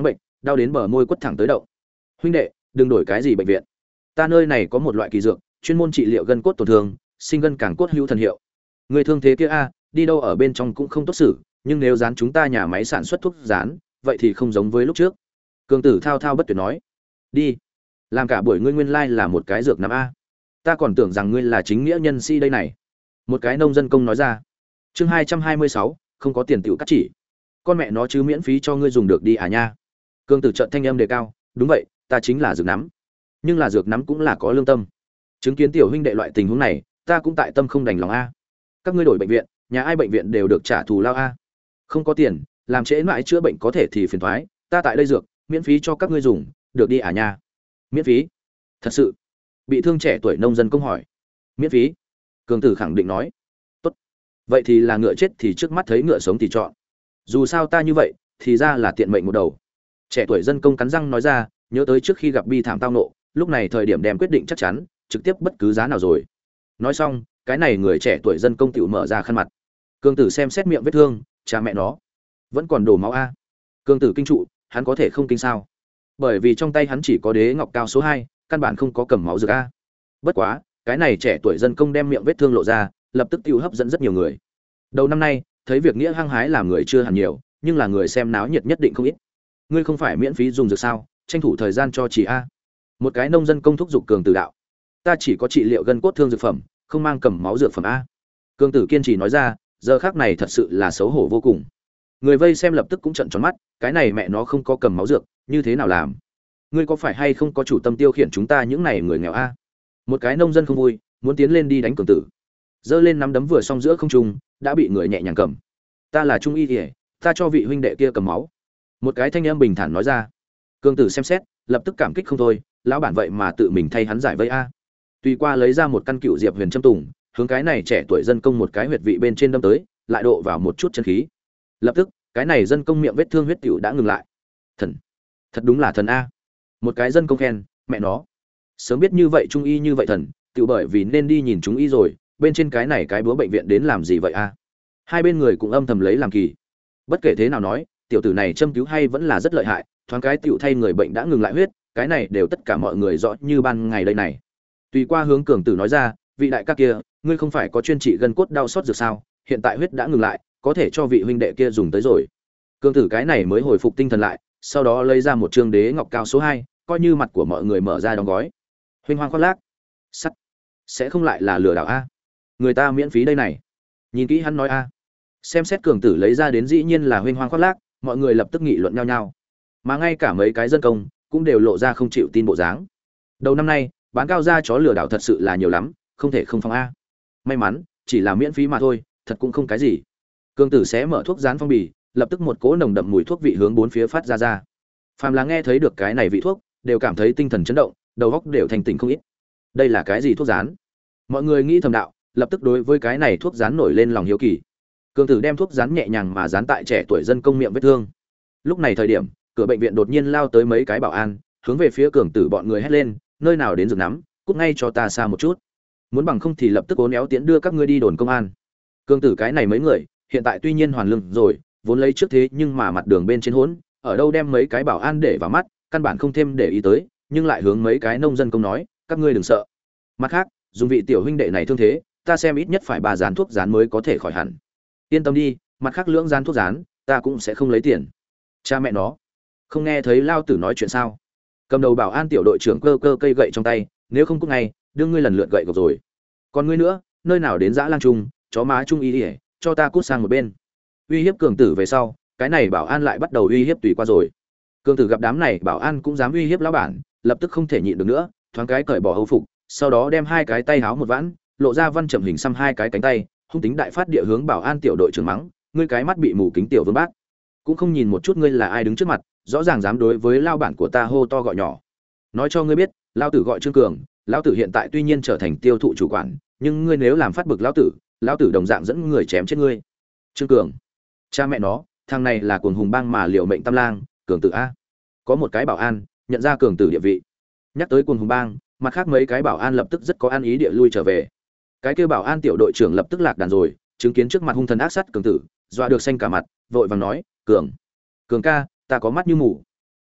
đau đến bờ môi quất thẳng tới đậu. Huynh đệ, đừng đổi cái gì bệnh viện, ta nơi này có một loại kỳ dược chuyên môn trị liệu gân cốt tổn thương, sinh gân càng cốt hữu thần hiệu. Người thương thế kia a, đi đâu ở bên trong cũng không tốt xử, nhưng nếu dán chúng ta nhà máy sản xuất thuốc dán, vậy thì không giống với lúc trước. Cường Tử thao thao bất tuyệt nói. Đi, làm cả buổi ngươi nguyên lai là một cái dược nắm a, ta còn tưởng rằng ngươi là chính nghĩa nhân sĩ đây này. Một cái nông dân công nói ra. Chương 226, không có tiền tiểu cắt chỉ. Con mẹ nó chứ miễn phí cho ngươi dùng được đi à nha. Cường Tử trợn thanh âm đề cao, đúng vậy, ta chính là dược nắm. Nhưng là dược nắm cũng là có lương tâm. Chứng kiến tiểu huynh đệ loại tình huống này, ta cũng tại tâm không đành lòng a. Các ngươi đổi bệnh viện, nhà ai bệnh viện đều được trả thù lao a. Không có tiền, làm trễ mãi chữa bệnh có thể thì phiền toái, ta tại đây dược, miễn phí cho các ngươi dùng, được đi à nha. Miễn phí? Thật sự? Bị thương trẻ tuổi nông dân công hỏi. Miễn phí? Cường Tử khẳng định nói. Tốt. Vậy thì là ngựa chết thì trước mắt thấy ngựa sống thì chọn. Dù sao ta như vậy, thì ra là tiện mệnh một đầu. Trẻ tuổi dân công cắn răng nói ra, nhớ tới trước khi gặp bi thảm tao nộ, lúc này thời điểm đem quyết định chắc chắn, trực tiếp bất cứ giá nào rồi. Nói xong, cái này người trẻ tuổi dân công tiểu mở ra khăn mặt. Cường Tử xem xét miệng vết thương, cha mẹ nó, vẫn còn đổ máu a. Cường Tử kinh trụ, hắn có thể không kinh sao? Bởi vì trong tay hắn chỉ có đế ngọc cao số 2, căn bản không có cầm máu dược a. Bất quá, cái này trẻ tuổi dân công đem miệng vết thương lộ ra, lập tức tiêu hấp dẫn rất nhiều người. Đầu năm nay, thấy việc nghĩa hăng hái làm người chưa hẳn nhiều, nhưng là người xem náo nhiệt nhất định không ít. Ngươi không phải miễn phí dùng dược sao? Tranh thủ thời gian cho chỉ a. Một cái nông dân công thúc giục Cường Tử đạo. Ta chỉ có trị liệu gân cốt thương dược phẩm, không mang cầm máu dược phẩm a. Cường Tử kiên trì nói ra, giờ khắc này thật sự là xấu hổ vô cùng. Người vây xem lập tức cũng trợn tròn mắt, cái này mẹ nó không có cầm máu dược, như thế nào làm? Ngươi có phải hay không có chủ tâm tiêu khiển chúng ta những này người nghèo a? Một cái nông dân không vui, muốn tiến lên đi đánh Cường Tử. Giơ lên nắm đấm vừa xong giữa không trung, đã bị người nhẹ nhàng cầm. Ta là trung y y, ta cho vị huynh đệ kia cầm máu. Một cái thanh âm bình thản nói ra. Cường Tử xem xét, lập tức cảm kích không thôi, lão bản vậy mà tự mình thay hắn giải vây a. Tùy qua lấy ra một căn cựu diệp huyền châm tùng, hướng cái này trẻ tuổi dân công một cái huyệt vị bên trên đâm tới, lại độ vào một chút chân khí. Lập tức, cái này dân công miệng vết thương huyết tiểu đã ngừng lại. Thần, thật đúng là thần a. Một cái dân công khen, mẹ nó, sớm biết như vậy trung y như vậy thần, tiểu bởi vì nên đi nhìn chúng y rồi, bên trên cái này cái búa bệnh viện đến làm gì vậy a? Hai bên người cũng âm thầm lấy làm kỳ. Bất kể thế nào nói, tiểu tử này châm cứu hay vẫn là rất lợi hại, thoáng cái tiểu thay người bệnh đã ngừng lại huyết, cái này đều tất cả mọi người rõ như ban ngày đây này. Tùy qua hướng Cường Tử nói ra, vị đại ca kia, ngươi không phải có chuyên trị gân cốt đau xót dược sao? Hiện tại huyết đã ngừng lại, có thể cho vị huynh đệ kia dùng tới rồi. Cường Tử cái này mới hồi phục tinh thần lại, sau đó lấy ra một trương đế ngọc cao số 2, coi như mặt của mọi người mở ra đóng gói. Huynh hoang khoác lác, sắt, sẽ không lại là lừa đảo a? Người ta miễn phí đây này. Nhìn kỹ hắn nói a. Xem xét Cường Tử lấy ra đến dĩ nhiên là huynh hoang khoác lác, mọi người lập tức nghị luận nhau nhau. Mà ngay cả mấy cái dân công cũng đều lộ ra không chịu tin bộ dáng. Đầu năm nay, bán cao da chó lừa đảo thật sự là nhiều lắm, không thể không phòng a. May mắn, chỉ là miễn phí mà thôi, thật cũng không cái gì. Cường Tử xé mở thuốc dán phong bì, lập tức một cỗ nồng đậm mùi thuốc vị hướng bốn phía phát ra ra. Phàm là nghe thấy được cái này vị thuốc, đều cảm thấy tinh thần chấn động, đầu óc đều thành tỉnh không ít. Đây là cái gì thuốc dán? Mọi người nghĩ thầm đạo, lập tức đối với cái này thuốc dán nổi lên lòng hiếu kỳ. Cường Tử đem thuốc dán nhẹ nhàng mà dán tại trẻ tuổi dân công miệng vết thương. Lúc này thời điểm, cửa bệnh viện đột nhiên lao tới mấy cái bảo an, hướng về phía Cường Tử bọn người hét lên, nơi nào đến dược nắm, cút ngay cho ta xa một chút. Muốn bằng không thì lập tức ố néo tiễn đưa các ngươi đi đồn công an. Cường Tử cái này mấy người, hiện tại tuy nhiên hoàn lương rồi, vốn lấy trước thế nhưng mà mặt đường bên trên hỗn, ở đâu đem mấy cái bảo an để vào mắt, căn bản không thêm để ý tới, nhưng lại hướng mấy cái nông dân công nói, các ngươi đừng sợ. Mặt khác, dùng vị tiểu huynh đệ này thương thế, ta xem ít nhất phải 3 dán thuốc dán mới có thể khỏi hẳn. Yên tâm đi, mặt khác lưỡng dán thuốc dán, ta cũng sẽ không lấy tiền. Cha mẹ nó, không nghe thấy lao tử nói chuyện sao? Cầm đầu bảo an tiểu đội trưởng cơ cơ cây gậy trong tay, nếu không cút ngay, đưa ngươi lần lượt gậy gộc rồi. Còn ngươi nữa, nơi nào đến dã lang trung, chó má trung y đi, cho ta cút sang một bên. Uy hiếp Cường Tử về sau, cái này bảo an lại bắt đầu uy hiếp tùy qua rồi. Cường Tử gặp đám này bảo an cũng dám uy hiếp lão bản, lập tức không thể nhịn được nữa, thoáng cái cởi bỏ hầu phục, sau đó đem hai cái tay háo một vãn, lộ ra văn chậm hình xăm hai cái cánh tay, hung tính đại phát địa hướng bảo an tiểu đội trưởng mắng, ngươi cái mắt bị mù kính tiểu vương bác, cũng không nhìn một chút ngươi là ai đứng trước mặt, rõ ràng dám đối với lao bản của ta hô to gọi nhỏ. Nói cho ngươi biết, lão tử gọi Trương Cường, lão tử hiện tại tuy nhiên trở thành tiêu thụ chủ quản, nhưng ngươi nếu làm phát bực lão tử đồng dạng dẫn người chém chết ngươi. Trương Cường, cha mẹ nó, thằng này là cuồng hùng bang mà liều mệnh tam lang, Cường Tử a. Có một cái bảo an nhận ra Cường Tử địa vị. Nhắc tới cuồng hùng bang, mặt khác mấy cái bảo an lập tức rất có ăn ý địa lui trở về. Cái kia bảo an tiểu đội trưởng lập tức lạc đàn rồi, chứng kiến trước mặt hung thần ác sát Cường Tử, dọa được xanh cả mặt, vội vàng nói, cường ca, ta có mắt như mù,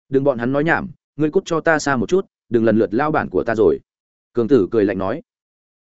Đừng bọn hắn nói nhảm, ngươi cút cho ta xa một chút, đừng lần lượt lao bản của ta rồi. Cường tử cười lạnh nói.